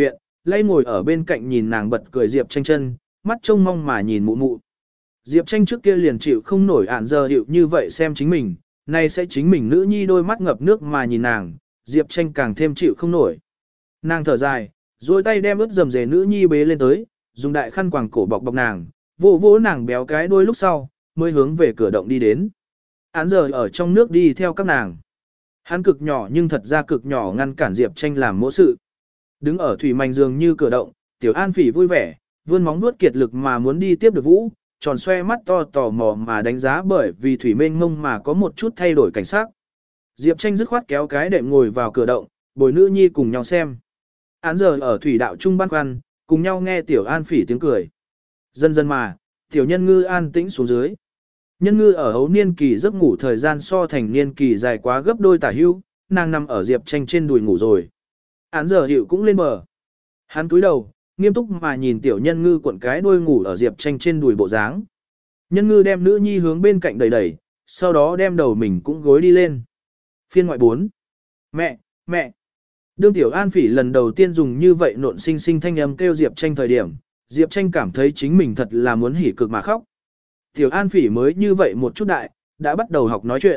Speaker 1: lay ngồi ở bên cạnh nhìn nàng bật cười Diệp Tranh chân, mắt trông mong mà nhìn mụ mụ. Diệp Tranh trước kia liền chịu không nổi ản giờ hiệu như vậy xem chính mình, nay sẽ chính mình nữ nhi đôi mắt ngập nước mà nhìn nàng, Diệp Tranh càng thêm chịu không nổi. Nàng thở dài, duỗi tay đem ướt dầm dề nữ nhi bế lên tới, dùng đại khăn quàng cổ bọc bọc nàng, vỗ vỗ nàng béo cái đuôi lúc sau, mới hướng về cửa động đi đến. Án giờ ở trong nước đi theo các nàng. Hắn cực nhỏ nhưng thật ra cực nhỏ ngăn cản Diệp Tranh làm mỗi sự. Đứng ở thủy mảnh dường như cửa động, Tiểu An Phỉ vui vẻ, vươn móng vuốt kiệt lực mà muốn đi tiếp được Vũ, tròn xoe mắt to tò mò mà đánh giá bởi vì thủy mênh mông mà có một chút thay đổi cảnh sắc. Diệp Tranh dứt khoát kéo cái đệm ngồi vào cửa động, bồi nữ nhi cùng nhau xem. Án giờ ở thủy đạo trung băn khoăn, cùng nhau nghe Tiểu An Phỉ tiếng cười. Dần dần mà, Tiểu Nhân Ngư an tĩnh xuống dưới. Nhân Ngư ở hấu niên kỳ giấc ngủ thời gian so thành niên kỳ dài quá gấp đôi tả hưu, nàng nằm ở Diệp Tranh trên đùi ngủ rồi. Án giờ hiệu cũng lên bờ. Hắn cúi đầu, nghiêm túc mà nhìn Tiểu Nhân Ngư cuộn cái đuôi ngủ ở Diệp Tranh trên đùi bộ dáng. Nhân Ngư đem nữ nhi hướng bên cạnh đẩy đẩy, sau đó đem đầu mình cũng gối đi lên. Phiên ngoại bốn. Mẹ, mẹ. Đương Tiểu An Phỉ lần đầu tiên dùng như vậy nộn sinh sinh thanh âm kêu Diệp Tranh thời điểm, Diệp Tranh cảm thấy chính mình thật là muốn hỉ cực mà khóc. Tiểu An Phỉ mới như vậy một chút đại, đã bắt đầu học nói chuyện.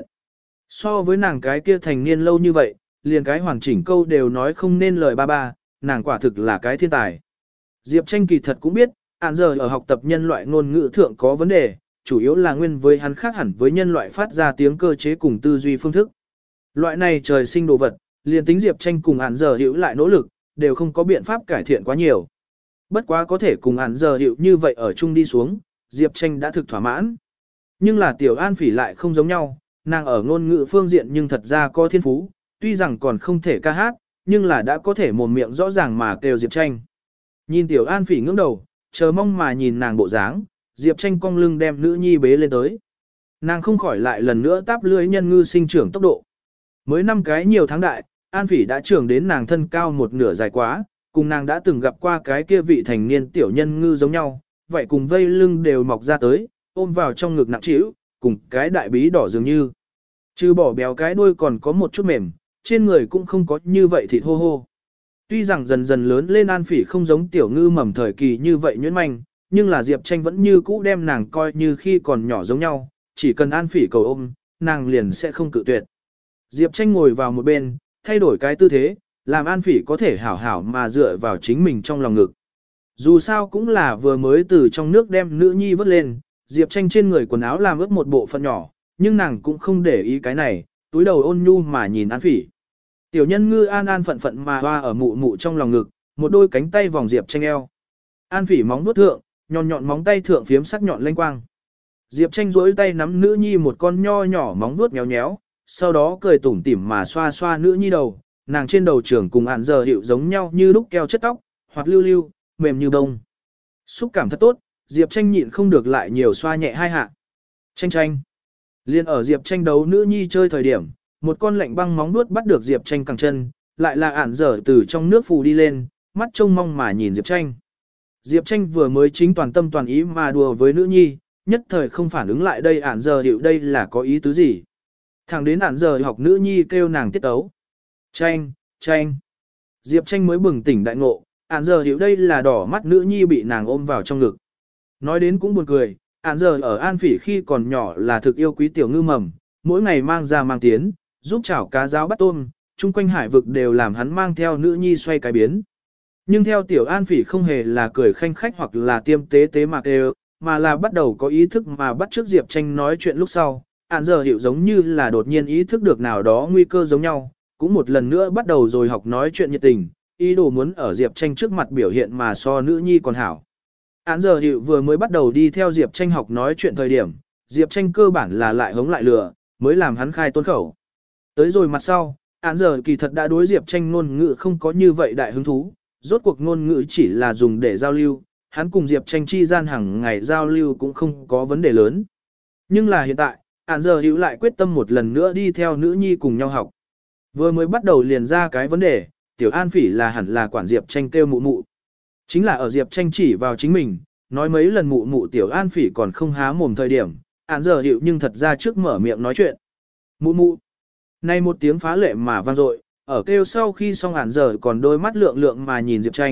Speaker 1: So với nàng cái kia thành niên lâu như vậy, liền cái hoàn chỉnh câu đều nói không nên lời ba ba, nàng quả thực là cái thiên tài. Diệp Tranh kỳ thật cũng biết, án giờ ở học tập nhân loại ngôn ngữ thượng có vấn đề, chủ yếu là nguyên với hắn khác hẳn với nhân loại phát ra tiếng cơ chế cùng tư duy phương thức. Loại này trời sinh đồ vật, liền tính Diệp Tranh cùng án giờ hữu lại nỗ lực, đều không có biện pháp cải thiện quá nhiều. Bất quá có thể cùng án giờ hữu như vậy ở chung đi xuống, Diệp Tranh đã thực thỏa mãn. Nhưng là Tiểu An Phỉ lại không giống nhau, nàng ở ngôn ngữ phương diện nhưng thật ra có thiên phú, tuy rằng còn không thể ca hát, nhưng là đã có thể mồm miệng rõ ràng mà kêu Diệp Tranh. Nhìn Tiểu An Phỉ ngưỡng đầu, chờ mong mà nhìn nàng bộ dáng, Diệp Tranh cong lưng đem nữ nhi bế lên tới. Nàng không khỏi lại lần nữa táp lưới Nhân Ngư sinh trưởng tốc độ. Mới năm cái nhiều tháng đại, An Phỉ đã trưởng đến nàng thân cao một nửa dài quá, cùng nàng đã từng gặp qua cái kia vị thành niên tiểu nhân ngư giống nhau, vậy cùng vây lưng đều mọc ra tới, ôm vào trong ngực nặng trĩu, cùng cái đại bí đỏ dường như. Chứ bỏ béo cái đuôi còn có một chút mềm, trên người cũng không có như vậy thịt hô hô. Tuy rằng dần dần lớn lên An Phỉ không giống tiểu ngư mầm thời kỳ như vậy nhuyễn manh, nhưng là Diệp Tranh vẫn như cũ đem nàng coi như khi còn nhỏ giống nhau, chỉ cần An Phỉ cầu ôm, nàng liền sẽ không cự tuyệt. Diệp Tranh ngồi vào một bên, thay đổi cái tư thế, làm An Phỉ có thể hảo hảo mà dựa vào chính mình trong lòng ngực. Dù sao cũng là vừa mới từ trong nước đem nữ nhi vớt lên, Diệp Tranh trên người quần áo làm ướt một bộ phận nhỏ, nhưng nàng cũng không để ý cái này, túi đầu ôn nhu mà nhìn An Phỉ. Tiểu Nhân Ngư an an phận phận mà hoa ở mụ mụ trong lòng ngực, một đôi cánh tay vòng Diệp Tranh eo. An Phỉ móng vuốt thượng, nhọn nhọn móng tay thượng phiếm sắc nhọn lanh quang. Diệp Tranh duỗi tay nắm nữ nhi một con nho nhỏ móng vuốt nhéo nhéo, sau đó cười tủm tỉm mà xoa xoa nữ nhi đầu, nàng trên đầu trưởng cùng ản giờ hiệu giống nhau như lúc keo chất tóc, hoặc lưu lưu, mềm như bông. Xúc cảm thật tốt, Diệp Tranh nhịn không được lại nhiều xoa nhẹ hai hạ. Tranh tranh. Liên ở Diệp Tranh đấu nữ nhi chơi thời điểm, một con lạnh băng móng vuốt bắt được Diệp Tranh cẳng chân, lại là ản giờ từ trong nước phù đi lên, mắt trông mong mà nhìn Diệp Tranh. Diệp Tranh vừa mới chính toàn tâm toàn ý mà đùa với nữ nhi, nhất thời không phản ứng lại đây ản giờ hiệu đây là có ý tứ gì. Thẳng đến ản giờ học nữ nhi kêu nàng tiết tấu. Tranh, tranh. Diệp Tranh mới bừng tỉnh đại ngộ, ản giờ hiệu đây là đỏ mắt nữ nhi bị nàng ôm vào trong ngực. Nói đến cũng buồn cười, ản giờ ở An Phỉ khi còn nhỏ là thực yêu quý tiểu ngư mầm, mỗi ngày mang ra mang tiến, giúp chảo cá giáo bắt tôm, chung quanh hải vực đều làm hắn mang theo nữ nhi xoay cái biến. Nhưng theo tiểu An Phỉ không hề là cười khanh khách hoặc là tiêm tế tế mạc đều, mà là bắt đầu có ý thức mà bắt trước Diệp Tranh nói chuyện lúc sau, ản giờ hiệu giống như là đột nhiên ý thức được nào đó nguy cơ giống nhau, cũng một lần nữa bắt đầu rồi học nói chuyện nhiệt tình, ý đồ muốn ở Diệp Tranh trước mặt biểu hiện mà so nữ nhi còn hảo. Ản giờ hiệu vừa mới bắt đầu đi theo Diệp Tranh học nói chuyện thời điểm, Diệp Tranh cơ bản là lại hống lại lừa, mới làm hắn khai tôn khẩu. Tới rồi mặt sau, ản giờ kỳ thật đã đối Diệp Tranh ngôn ngữ không có như vậy đại hứng thú, rốt cuộc ngôn ngữ chỉ là dùng để giao lưu, hắn cùng Diệp Tranh chi gian hàng ngày giao lưu cũng không có vấn đề lớn. Nhưng là hiện tại, ản giờ hữu lại quyết tâm một lần nữa đi theo nữ nhi cùng nhau học. Vừa mới bắt đầu liền ra cái vấn đề, tiểu An Phỉ là hẳn là quản Diệp Tranh kêu mụ mụ. Chính là ở Diệp Tranh chỉ vào chính mình, nói mấy lần mụ mụ tiểu An Phỉ còn không há mồm thời điểm, ản giờ hữu nhưng thật ra trước mở miệng nói chuyện. Mụ mụ. Nay một tiếng phá lệ mà vang dội, ở kêu sau khi xong ản giờ còn đôi mắt lượng lượng mà nhìn Diệp Tranh,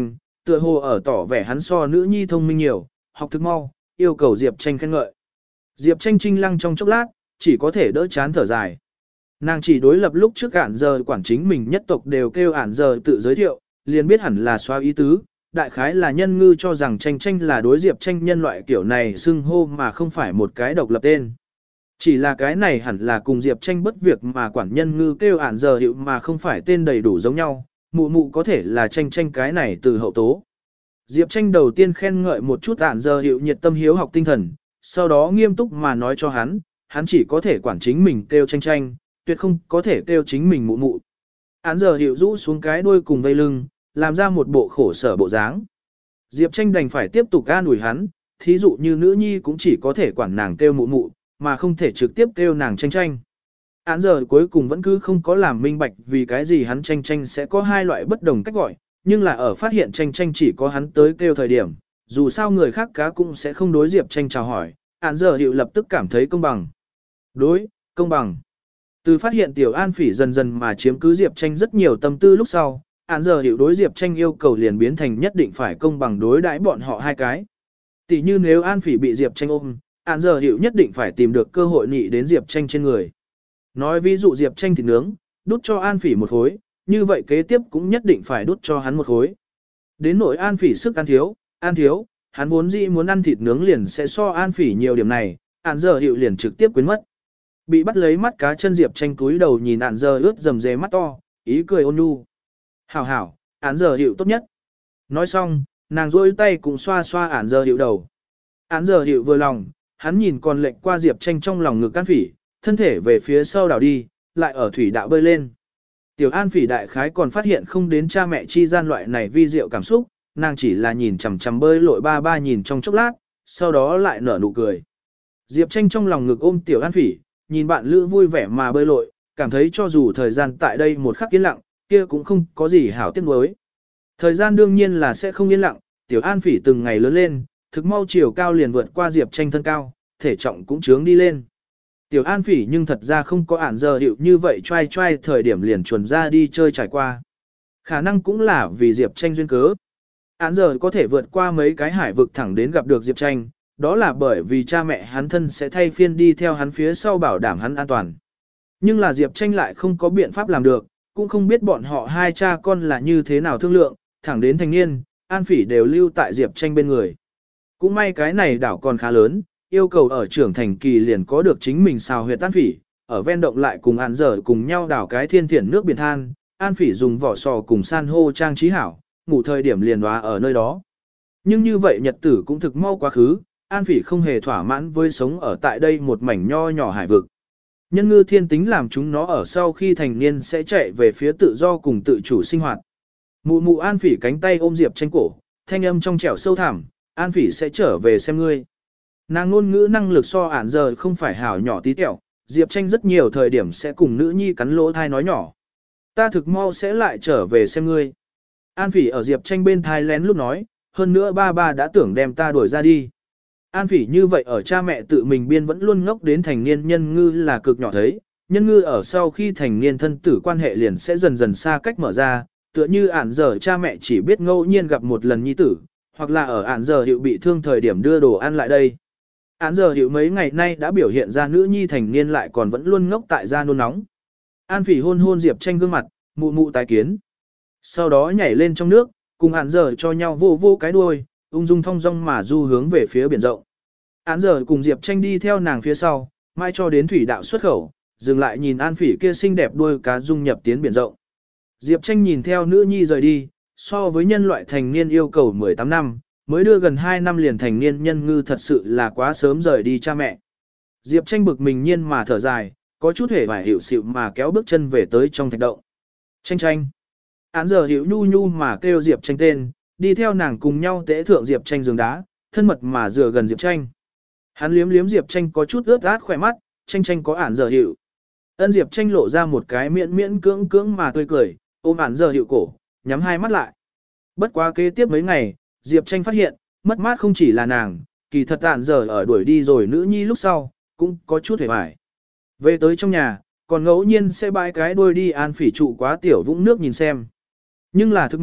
Speaker 1: Tựa hồ ở tỏ vẻ hắn so nữ nhi thông minh nhiều, học thức mau, yêu cầu Diệp Tranh khen ngợi. Diệp Tranh trinh lăng trong chốc lát, chỉ có thể đỡ chán thở dài. Nàng chỉ đối lập lúc trước ản giờ quản chính mình nhất tộc đều kêu ản giờ tự giới thiệu, liền biết hẳn là xóa ý tứ, đại khái là nhân ngư cho rằng Tranh Tranh là đối Diệp Tranh nhân loại kiểu này xưng hô mà không phải một cái độc lập tên. Chỉ là cái này hẳn là cùng Diệp Tranh bất việc mà quản nhân ngư kêu ản giờ hiệu mà không phải tên đầy đủ giống nhau, mụ mụ có thể là Tranh Tranh cái này từ hậu tố. Diệp Tranh đầu tiên khen ngợi một chút ản giờ hiệu nhiệt tâm hiếu học tinh thần, sau đó nghiêm túc mà nói cho hắn, hắn chỉ có thể quản chính mình kêu Tranh Tranh, tuyệt không có thể kêu chính mình mụ mụ. Ản giờ hiệu rũ xuống cái đuôi cùng vây lưng, làm ra một bộ khổ sở bộ dáng. Diệp Tranh đành phải tiếp tục an ủi hắn, thí dụ như nữ nhi cũng chỉ có thể quản nàng kêu mụ mụ, mà không thể trực tiếp kêu nàng Tranh Tranh. Án giờ cuối cùng vẫn cứ không có làm minh bạch vì cái gì hắn Tranh Tranh sẽ có hai loại bất đồng cách gọi, nhưng là ở phát hiện Tranh Tranh chỉ có hắn tới kêu thời điểm, dù sao người khác cá cũng sẽ không đối Diệp Tranh chào hỏi, án giờ hiệu lập tức cảm thấy công bằng. Đối, công bằng. Từ phát hiện Tiểu An Phỉ dần dần mà chiếm cứ Diệp Tranh rất nhiều tâm tư lúc sau, án giờ hiệu đối Diệp Tranh yêu cầu liền biến thành nhất định phải công bằng đối đãi bọn họ hai cái. Tỷ như nếu An Phỉ bị Diệp Tranh ôm, án giờ hiệu nhất định phải tìm được cơ hội nị đến Diệp Tranh trên người. Nói ví dụ Diệp Tranh thịt nướng, đút cho An Phỉ một khối, như vậy kế tiếp cũng nhất định phải đút cho hắn một khối. Đến nỗi An Phỉ sức ăn thiếu, ăn thiếu, hắn vốn dĩ muốn ăn thịt nướng liền sẽ so An Phỉ nhiều điểm này, án giờ hiệu liền trực tiếp quên mất. Bị bắt lấy mắt cá chân Diệp Tranh cúi đầu nhìn án giờ ướt rầm rề mắt to, ý cười ôn nhu. Hảo hảo, án giờ hiệu tốt nhất. Nói xong, nàng rôi tay cũng xoa xoa án giờ hiệu đầu. Án giờ hiệu vừa lòng, hắn nhìn còn lệnh qua Diệp Tranh trong lòng ngực An Phỉ, thân thể về phía sau đảo đi, lại ở thủy đạo bơi lên. Tiểu An Phỉ đại khái còn phát hiện không đến cha mẹ chi gian loại này vi diệu cảm xúc, nàng chỉ là nhìn chằm chằm bơi lội ba ba nhìn trong chốc lát, sau đó lại nở nụ cười. Diệp Tranh trong lòng ngực ôm Tiểu An Phỉ, nhìn bạn lữ vui vẻ mà bơi lội, cảm thấy cho dù thời gian tại đây một khắc yên lặng, kia cũng không có gì hảo tiếc nuối. Thời gian đương nhiên là sẽ không yên lặng, Tiểu An Phỉ từng ngày lớn lên, thực mau chiều cao liền vượt qua Diệp Tranh thân cao, thể trọng cũng trướng đi lên. Tiểu An Phỉ nhưng thật ra không có ản giờ hiệu như vậy trai trai thời điểm liền chuẩn ra đi chơi trải qua. Khả năng cũng là vì Diệp Tranh duyên cớ. Án giờ có thể vượt qua mấy cái hải vực thẳng đến gặp được Diệp Tranh, đó là bởi vì cha mẹ hắn thân sẽ thay phiên đi theo hắn phía sau bảo đảm hắn an toàn. Nhưng là Diệp Tranh lại không có biện pháp làm được, cũng không biết bọn họ hai cha con là như thế nào thương lượng, thẳng đến thành niên, An Phỉ đều lưu tại Diệp Tranh bên người. Cũng may cái này đảo còn khá lớn, yêu cầu ở trưởng thành kỳ liền có được chính mình xào huyệt An Phỉ, ở ven động lại cùng An Dở cùng nhau đảo cái thiên thiển nước biển than, An Phỉ dùng vỏ sò cùng san hô trang trí hảo, ngủ thời điểm liền hóa ở nơi đó. Nhưng như vậy nhật tử cũng thực mau quá khứ, An Phỉ không hề thỏa mãn với sống ở tại đây một mảnh nho nhỏ hải vực. Nhân ngư thiên tính làm chúng nó ở sau khi thành niên sẽ chạy về phía tự do cùng tự chủ sinh hoạt. Mụ mụ An Phỉ cánh tay ôm Diệp Tranh cổ, thanh âm trong trẻo sâu thẳm, An Phỉ sẽ trở về xem ngươi. Nàng ngôn ngữ năng lực so ản giờ không phải hảo nhỏ tí tẹo, Diệp Tranh rất nhiều thời điểm sẽ cùng nữ nhi cắn lỗ thai nói nhỏ. Ta thực mau sẽ lại trở về xem ngươi. An Phỉ ở Diệp Tranh bên thai lén lúc nói, hơn nữa ba ba đã tưởng đem ta đuổi ra đi. An Phỉ như vậy ở cha mẹ tự mình biên vẫn luôn ngốc đến thành niên nhân ngư là cực nhỏ thấy, nhân ngư ở sau khi thành niên thân tử quan hệ liền sẽ dần dần xa cách mở ra, tựa như ản giờ cha mẹ chỉ biết ngẫu nhiên gặp một lần nhi tử, hoặc là ở ản giờ hiệu bị thương thời điểm đưa đồ ăn lại đây. Ản giờ hiệu mấy ngày nay đã biểu hiện ra nữ nhi thành niên lại còn vẫn luôn ngốc tại gia nôn nóng. An Phỉ hôn hôn Diệp Tranh gương mặt, mụ mụ tái kiến. Sau đó nhảy lên trong nước, cùng ản giờ cho nhau vô vô cái đuôi, ung dung thong dong mà du hướng về phía biển rộng. Ản giờ cùng Diệp Tranh đi theo nàng phía sau, mai cho đến thủy đạo xuất khẩu, dừng lại nhìn An Phỉ kia xinh đẹp đuôi cá dung nhập tiến biển rộng. Diệp Tranh nhìn theo nữ nhi rời đi, so với nhân loại thành niên yêu cầu mười tám năm, mới đưa gần hai năm liền thành niên nhân ngư thật sự là quá sớm rời đi cha mẹ. Diệp Tranh bực mình nhiên mà thở dài, có chút hề vải hiểu xịu mà kéo bước chân về tới trong thạch động. Tranh Tranh. Án giờ hiểu nhu nhu mà kêu Diệp Tranh tên, đi theo nàng cùng nhau tễ thượng Diệp Tranh giường đá, thân mật mà dựa gần Diệp Tranh. Hắn liếm liếm Diệp Tranh có chút ướt át khỏe mắt, Tranh Tranh có án giờ hiểu. Ân Diệp Tranh lộ ra một cái miễn miễn cưỡng cưỡng mà tươi cười, ôm án giờ hiểu cổ, nhắm hai mắt lại. Bất quá kế tiếp mấy ngày, Diệp Tranh phát hiện, mất mát không chỉ là nàng, kỳ thật án giờ ở đuổi đi rồi nữ nhi lúc sau, cũng có chút hề bại. Về tới trong nhà, còn ngẫu nhiên sẽ bãi cái đuôi đi An Phỉ trụ quá tiểu vũng nước nhìn xem. Nhưng là thức mau,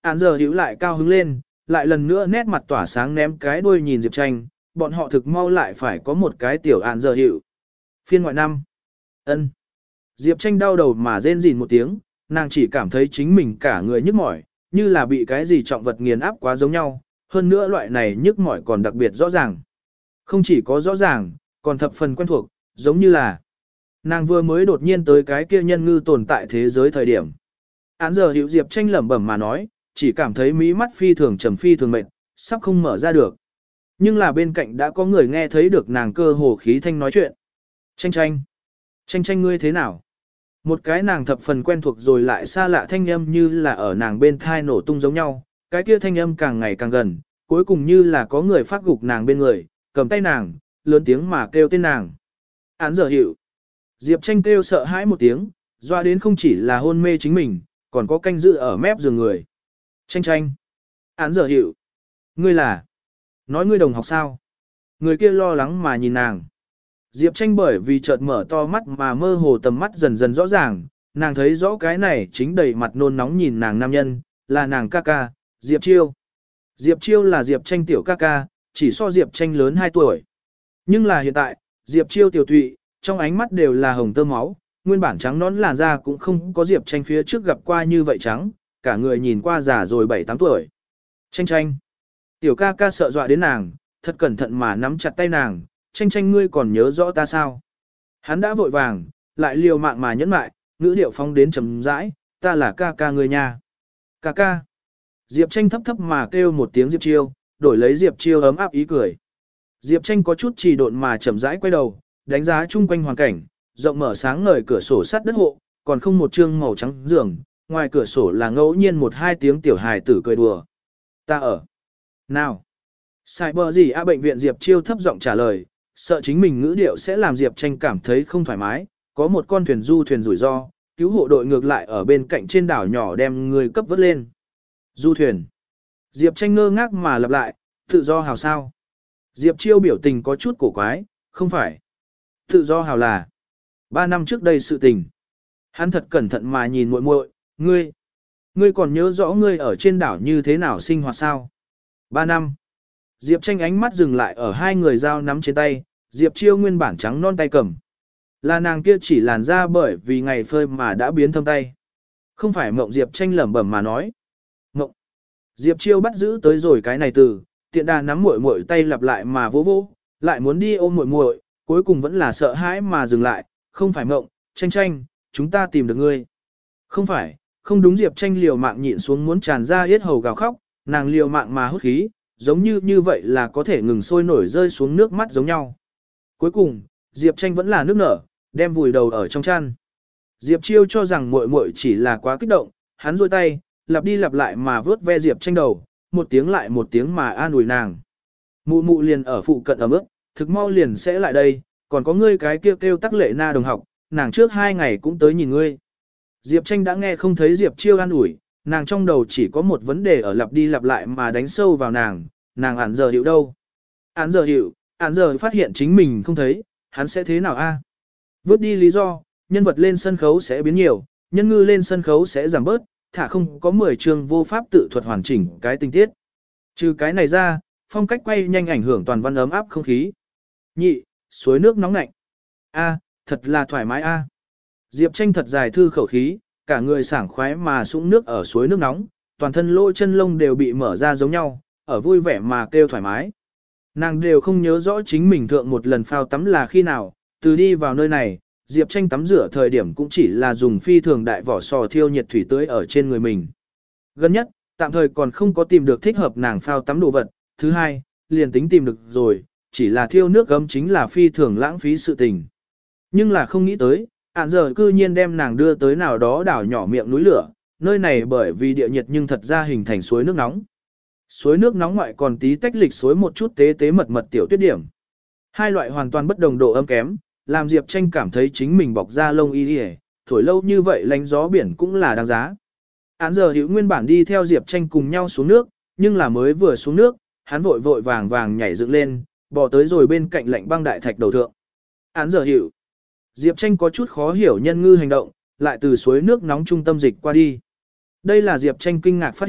Speaker 1: Án giờ hữu lại cao hứng lên, lại lần nữa nét mặt tỏa sáng ném cái đuôi nhìn Diệp Tranh, bọn họ thực mau lại phải có một cái tiểu án giờ hữu. Phiên ngoại năm. Ân. Diệp Tranh đau đầu mà rên rỉ một tiếng, nàng chỉ cảm thấy chính mình cả người nhức mỏi, như là bị cái gì trọng vật nghiền áp quá giống nhau, hơn nữa loại này nhức mỏi còn đặc biệt rõ ràng. Không chỉ có rõ ràng, còn thập phần quen thuộc, giống như là nàng vừa mới đột nhiên tới cái kia nhân ngư tồn tại thế giới thời điểm. Án giờ Hữu Diệp Tranh lẩm bẩm mà nói, chỉ cảm thấy mí mắt phi thường trầm phi thường mệt, sắp không mở ra được. Nhưng là bên cạnh đã có người nghe thấy được nàng cơ hồ khí thanh nói chuyện. Tranh tranh. Tranh tranh ngươi thế nào? Một cái nàng thập phần quen thuộc rồi lại xa lạ thanh âm như là ở nàng bên thai nổ tung giống nhau. Cái kia thanh âm càng ngày càng gần, cuối cùng như là có người phát gục nàng bên người, cầm tay nàng, lớn tiếng mà kêu tên nàng. Án giờ Hữu. Diệp Tranh kêu sợ hãi một tiếng, doa đến không chỉ là hôn mê chính mình, còn có canh dự ở mép giường người. Tranh tranh. Án giờ Hữu. Ngươi là. Nói ngươi đồng học sao? Người kia lo lắng mà nhìn nàng. Diệp Tranh bởi vì chợt mở to mắt mà mơ hồ tầm mắt dần dần rõ ràng, nàng thấy rõ cái này chính đầy mặt nôn nóng nhìn nàng nam nhân, là nàng ca ca, Diệp Chiêu. Diệp Chiêu là Diệp Tranh tiểu ca ca, chỉ so Diệp Tranh lớn hai tuổi. Nhưng là hiện tại, Diệp Chiêu tiểu tụy, trong ánh mắt đều là hồng tơ máu, nguyên bản trắng nón làn da cũng không có Diệp Tranh phía trước gặp qua như vậy trắng, cả người nhìn qua già rồi bảy tám tuổi. Tranh tranh. Tiểu ca ca sợ dọa đến nàng, thật cẩn thận mà nắm chặt tay nàng, tranh tranh ngươi còn nhớ rõ ta sao? Hắn đã vội vàng, lại liều mạng mà nhẫn mại, ngữ điệu phóng đến trầm rãi, ta là ca ca ngươi nha. Ca ca. Diệp Tranh thấp thấp mà kêu một tiếng Diệp Chiêu, đổi lấy Diệp Chiêu ấm áp ý cười. Diệp Tranh có chút trì độn mà chậm rãi quay đầu, đánh giá chung quanh hoàn cảnh, rộng mở sáng ngời cửa sổ sắt đất hộ, còn không một trương màu trắng giường, ngoài cửa sổ là ngẫu nhiên một hai tiếng tiểu hài tử cười đùa. Ta ở. Nào. Sai bờ gì a bệnh viện Diệp Chiêu thấp giọng trả lời, sợ chính mình ngữ điệu sẽ làm Diệp Tranh cảm thấy không thoải mái, có một con thuyền du thuyền rủi ro, cứu hộ đội ngược lại ở bên cạnh trên đảo nhỏ đem người cấp vớt lên. Du thuyền. Diệp Tranh ngơ ngác mà lặp lại, tự do hào sao. Diệp Chiêu biểu tình có chút cổ quái, không phải. Tự do hào là ba năm trước đây sự tình. Hắn thật cẩn thận mà nhìn muội muội, ngươi, ngươi còn nhớ rõ ngươi ở trên đảo như thế nào sinh hoạt sao? Ba năm. Diệp Tranh ánh mắt dừng lại ở hai người dao nắm trên tay, Diệp Chiêu nguyên bản trắng non tay cầm. Là nàng kia chỉ làn da bởi vì ngày phơi mà đã biến thâm tay. Không phải mộng Diệp Tranh lẩm bẩm mà nói. Mộng. Diệp Chiêu bắt giữ tới rồi cái này từ, tiện đà nắm muội muội tay lặp lại mà vỗ vỗ, lại muốn đi ôm muội muội, cuối cùng vẫn là sợ hãi mà dừng lại, không phải mộng, Tranh Tranh, chúng ta tìm được ngươi. Không phải, không đúng. Diệp Tranh liều mạng nhịn xuống muốn tràn ra yết hầu gào khóc, nàng liều mạng mà hút khí, giống như như vậy là có thể ngừng sôi nổi rơi xuống nước mắt giống nhau. Cuối cùng, Diệp Tranh vẫn là nước nở, đem vùi đầu ở trong chăn. Diệp Chiêu cho rằng muội muội chỉ là quá kích động, hắn duỗi tay, lặp đi lặp lại mà vớt ve Diệp Tranh đầu, một tiếng lại một tiếng mà an ủi nàng. Mụ mụ liền ở phụ cận ấm ức, thực mau liền sẽ lại đây, còn có ngươi cái kêu kêu tắc lệ na đồng học, nàng trước hai ngày cũng tới nhìn ngươi. Diệp Tranh đã nghe không thấy Diệp Chiêu an ủi, nàng trong đầu chỉ có một vấn đề ở lặp đi lặp lại mà đánh sâu vào nàng, nàng án giờ hiểu đâu. Án giờ hiểu, án giờ phát hiện chính mình không thấy, hắn sẽ thế nào a? Vớt đi lý do, nhân vật lên sân khấu sẽ biến nhiều, nhân ngư lên sân khấu sẽ giảm bớt, thả không có mười chương vô pháp tự thuật hoàn chỉnh cái tình tiết. Trừ cái này ra, phong cách quay nhanh ảnh hưởng toàn văn ấm áp không khí. Nhị, suối nước nóng lạnh. A, thật là thoải mái a. Diệp Tranh thật dài thư khẩu khí, cả người sảng khoái mà sũng nước ở suối nước nóng, toàn thân lỗ chân lông đều bị mở ra giống nhau, ở vui vẻ mà kêu thoải mái. Nàng đều không nhớ rõ chính mình thượng một lần phao tắm là khi nào, từ đi vào nơi này, Diệp Tranh tắm rửa thời điểm cũng chỉ là dùng phi thường đại vỏ sò thiêu nhiệt thủy tưới ở trên người mình. Gần nhất, tạm thời còn không có tìm được thích hợp nàng phao tắm đồ vật. Thứ hai, liền tính tìm được rồi, chỉ là thiêu nước gấm chính là phi thường lãng phí sự tình. Nhưng là không nghĩ tới, ản giờ cư nhiên đem nàng đưa tới nào đó đảo nhỏ miệng núi lửa, nơi này bởi vì địa nhiệt nhưng thật ra hình thành suối nước nóng. Suối nước nóng ngoại còn tí tách lịch suối một chút tế tế mật mật tiểu tuyết điểm. Hai loại hoàn toàn bất đồng độ âm kém, làm Diệp Tranh cảm thấy chính mình bọc da lông y đi, thổi lâu như vậy lánh gió biển cũng là đáng giá. Án giờ hữu nguyên bản đi theo Diệp Tranh cùng nhau xuống nước, nhưng là mới vừa xuống nước, hắn vội vội vàng vàng nhảy dựng lên, bò tới rồi bên cạnh lạnh băng đại thạch đầu thượng. Án giờ hữu. Diệp Tranh có chút khó hiểu nhân ngư hành động, lại từ suối nước nóng trung tâm dịch qua đi. Đây là Diệp Tranh kinh ngạc phát hiện,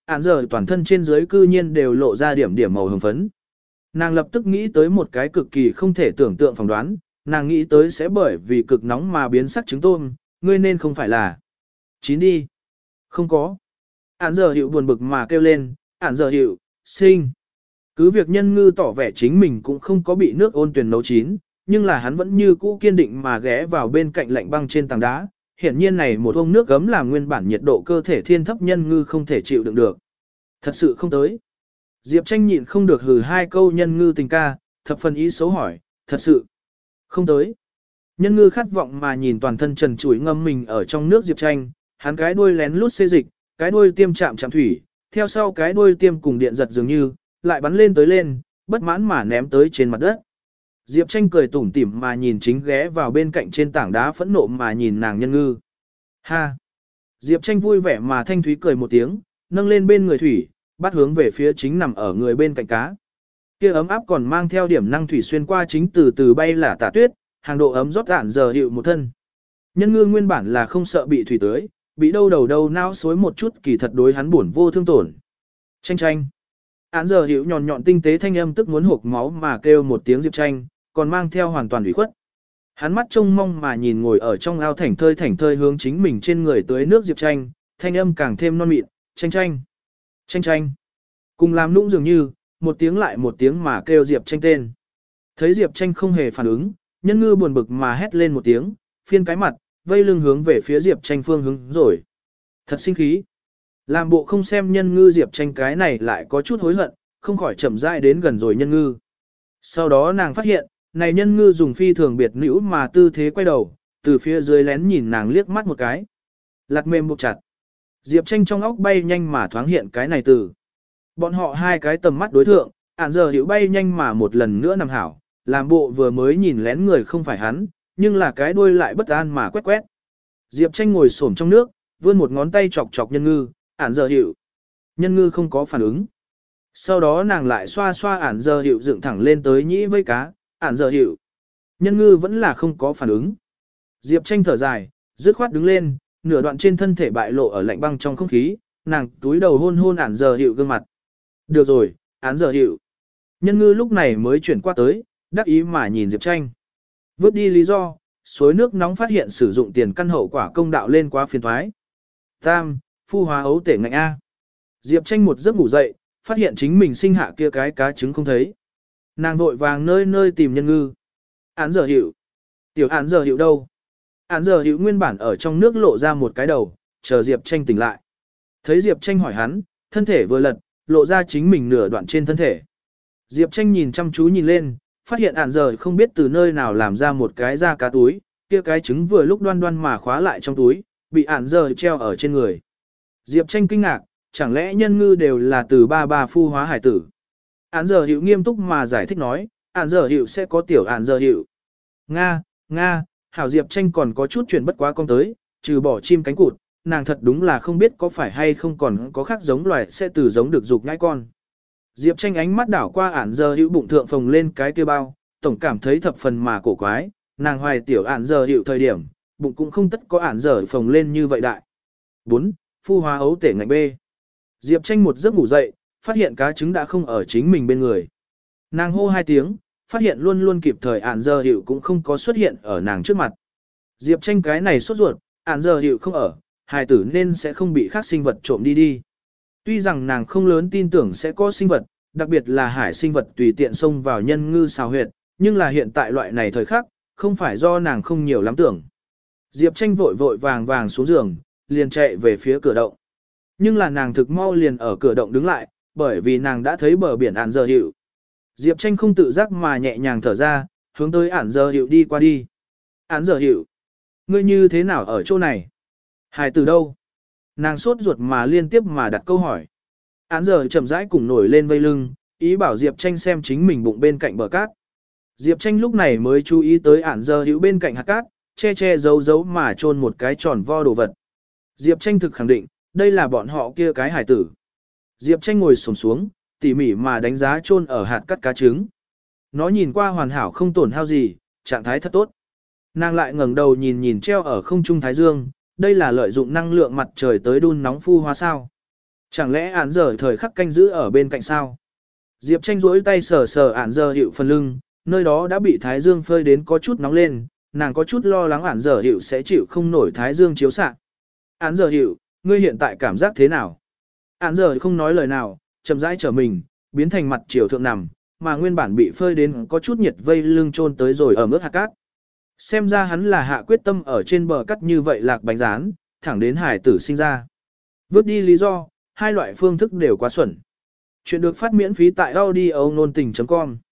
Speaker 1: án giờ toàn thân trên dưới cư nhiên đều lộ ra điểm điểm màu hồng phấn. Nàng lập tức nghĩ tới một cái cực kỳ không thể tưởng tượng phỏng đoán, nàng nghĩ tới sẽ bởi vì cực nóng mà biến sắc trứng tôm, ngươi nên không phải là chín đi. Không có. Án giờ hiệu buồn bực mà kêu lên, án giờ hiệu, sinh. Cứ việc nhân ngư tỏ vẻ chính mình cũng không có bị nước ôn tuyển nấu chín, nhưng là hắn vẫn như cũ kiên định mà ghé vào bên cạnh lạnh băng trên tảng đá. Hiển nhiên này một ông nước gấm làm nguyên bản nhiệt độ cơ thể thiên thấp nhân ngư không thể chịu đựng được. Thật sự không tới. Diệp Tranh nhịn không được hừ hai câu nhân ngư tình ca, thập phần ý xấu hỏi, thật sự không tới. Nhân ngư khát vọng mà nhìn toàn thân trần trụi ngâm mình ở trong nước Diệp Tranh, hắn cái đuôi lén lút xê dịch, cái đuôi tiêm chạm chạm thủy, theo sau cái đuôi tiêm cùng điện giật dường như, lại bắn lên tới lên, bất mãn mà ném tới trên mặt đất. Diệp Tranh cười tủm tỉm mà nhìn chính ghé vào bên cạnh trên tảng đá phẫn nộ mà nhìn nàng nhân ngư. Ha! Diệp Tranh vui vẻ mà thanh thúy cười một tiếng, nâng lên bên người thủy, bắt hướng về phía chính nằm ở người bên cạnh cá. Kia ấm áp còn mang theo điểm năng thủy xuyên qua chính từ từ bay là tả tuyết, hàng độ ấm rót gạn giờ hiệu một thân. Nhân ngư nguyên bản là không sợ bị thủy tưới, bị đâu đầu đâu não xối một chút kỳ thật đối hắn buồn vô thương tổn. Tranh tranh. Án giờ hiệu nhọn nhọn tinh tế thanh âm tức muốn hộc máu mà kêu một tiếng Diệp Tranh, còn mang theo hoàn toàn ủy khuất. Hắn mắt trông mong mà nhìn ngồi ở trong ao thảnh thơi thảnh thơi hướng chính mình trên người tưới nước Diệp Tranh, thanh âm càng thêm non mịn, tranh tranh, tranh tranh. Cùng làm nũng dường như, một tiếng lại một tiếng mà kêu Diệp Tranh tên. Thấy Diệp Tranh không hề phản ứng, nhân ngư buồn bực mà hét lên một tiếng, phiên cái mặt, vây lưng hướng về phía Diệp Tranh phương hướng rồi. Thật sinh khí. Làm bộ không xem nhân ngư Diệp Tranh cái này lại có chút hối hận, không khỏi chậm rãi đến gần rồi nhân ngư. Sau đó nàng phát hiện, này nhân ngư dùng phi thường biệt nữ mà tư thế quay đầu, từ phía dưới lén nhìn nàng liếc mắt một cái. Lạt mềm buộc chặt. Diệp Tranh trong óc bay nhanh mà thoáng hiện cái này từ. Bọn họ hai cái tầm mắt đối thượng, ản giờ hiểu bay nhanh mà một lần nữa nằm hảo, làm bộ vừa mới nhìn lén người không phải hắn, nhưng là cái đuôi lại bất an mà quét quét. Diệp Tranh ngồi xổm trong nước, vươn một ngón tay chọc chọc nhân ngư, ản giờ hiểu. Nhân ngư không có phản ứng. Sau đó nàng lại xoa xoa ản giờ hiểu dựng thẳng lên tới nhĩ với cá, ản giờ hiểu. Nhân ngư vẫn là không có phản ứng. Diệp Tranh thở dài, dứt khoát đứng lên, nửa đoạn trên thân thể bại lộ ở lạnh băng trong không khí, nàng túi đầu hôn hôn ản giờ hiểu gương mặt. Được rồi, ản giờ hiểu. Nhân ngư lúc này mới chuyển qua tới, đắc ý mà nhìn Diệp Tranh. Vớt đi lý do, suối nước nóng phát hiện sử dụng tiền căn hậu quả công đạo lên quá phiền thoái. Tam, phu hóa ấu tể ngạnh A. Diệp Tranh một giấc ngủ dậy, phát hiện chính mình sinh hạ kia cái cá trứng không thấy. Nàng vội vàng nơi nơi tìm nhân ngư. Án giờ hiệu. Tiểu án giờ hiệu đâu? Án giờ hiệu nguyên bản ở trong nước lộ ra một cái đầu, chờ Diệp Tranh tỉnh lại. Thấy Diệp Tranh hỏi hắn, thân thể vừa lật, lộ ra chính mình nửa đoạn trên thân thể. Diệp Tranh nhìn chăm chú nhìn lên, phát hiện án giờ không biết từ nơi nào làm ra một cái da cá túi, kia cái trứng vừa lúc đoan đoan mà khóa lại trong túi, bị án giờ treo ở trên người. Diệp Tranh kinh ngạc, chẳng lẽ nhân ngư đều là từ ba ba phu hóa hải tử. Án giờ hiệu nghiêm túc mà giải thích nói, án giờ hiệu sẽ có tiểu án giờ hiệu. Nga, Nga, hảo Diệp Tranh còn có chút chuyện bất quá con tới, trừ bỏ chim cánh cụt, nàng thật đúng là không biết có phải hay không còn có khác giống loài sẽ từ giống được dục nhãi con. Diệp Tranh ánh mắt đảo qua án giờ hiệu bụng thượng phồng lên cái kia bao, tổng cảm thấy thập phần mà cổ quái, nàng hoài tiểu án giờ hiệu thời điểm, bụng cũng không tất có án giờ phồng lên như vậy đại. bốn. Phu hóa ấu tể ngạnh B. Diệp Tranh một giấc ngủ dậy, phát hiện cá trứng đã không ở chính mình bên người. Nàng hô hai tiếng, phát hiện luôn luôn kịp thời ản giờ hiệu cũng không có xuất hiện ở nàng trước mặt. Diệp Tranh cái này sốt ruột, ản giờ hiệu không ở, hài tử nên sẽ không bị khác sinh vật trộm đi đi. Tuy rằng nàng không lớn tin tưởng sẽ có sinh vật, đặc biệt là hải sinh vật tùy tiện xông vào nhân ngư xào huyệt, nhưng là hiện tại loại này thời khắc, không phải do nàng không nhiều lắm tưởng. Diệp Tranh vội vội vàng vàng xuống giường, liền chạy về phía cửa động. Nhưng là nàng thực mau liền ở cửa động đứng lại, bởi vì nàng đã thấy bờ biển ản giờ hiệu. Diệp Tranh không tự giác mà nhẹ nhàng thở ra, hướng tới ản giờ hiệu đi qua đi. Ản giờ hiệu, ngươi như thế nào ở chỗ này? Hải từ đâu? Nàng sốt ruột mà liên tiếp mà đặt câu hỏi. Ản giờ chậm rãi cùng nổi lên vây lưng, ý bảo Diệp Tranh xem chính mình bụng bên cạnh bờ cát. Diệp Tranh lúc này mới chú ý tới ản giờ hiệu bên cạnh hạt cát, che che giấu giấu mà chôn một cái tròn vo đồ vật. Diệp Tranh thực khẳng định, đây là bọn họ kia cái hải tử. Diệp Tranh ngồi xổm xuống, tỉ mỉ mà đánh giá chôn ở hạt cắt cá trứng. Nó nhìn qua hoàn hảo không tổn hao gì, trạng thái thật tốt. Nàng lại ngẩng đầu nhìn nhìn treo ở không trung thái dương, đây là lợi dụng năng lượng mặt trời tới đun nóng phu hóa sao. Chẳng lẽ ản giờ thời khắc canh giữ ở bên cạnh sao? Diệp Tranh duỗi tay sờ sờ ản giờ hiệu phần lưng, nơi đó đã bị thái dương phơi đến có chút nóng lên, nàng có chút lo lắng ản giờ hiệu sẽ chịu không nổi thái dương chiếu xạ. Ản giờ hiệu, ngươi hiện tại cảm giác thế nào? Ản giờ không nói lời nào, chậm rãi trở mình, biến thành mặt chiều thượng nằm, mà nguyên bản bị phơi đến có chút nhiệt vây lưng chôn tới rồi ở mức hạt cát. Xem ra hắn là hạ quyết tâm ở trên bờ cắt như vậy lạc bánh rán, thẳng đến hải tử sinh ra. Vứt đi lý do, hai loại phương thức đều quá xuẩn. Chuyện được phát miễn phí tại audio nôn tình chấm com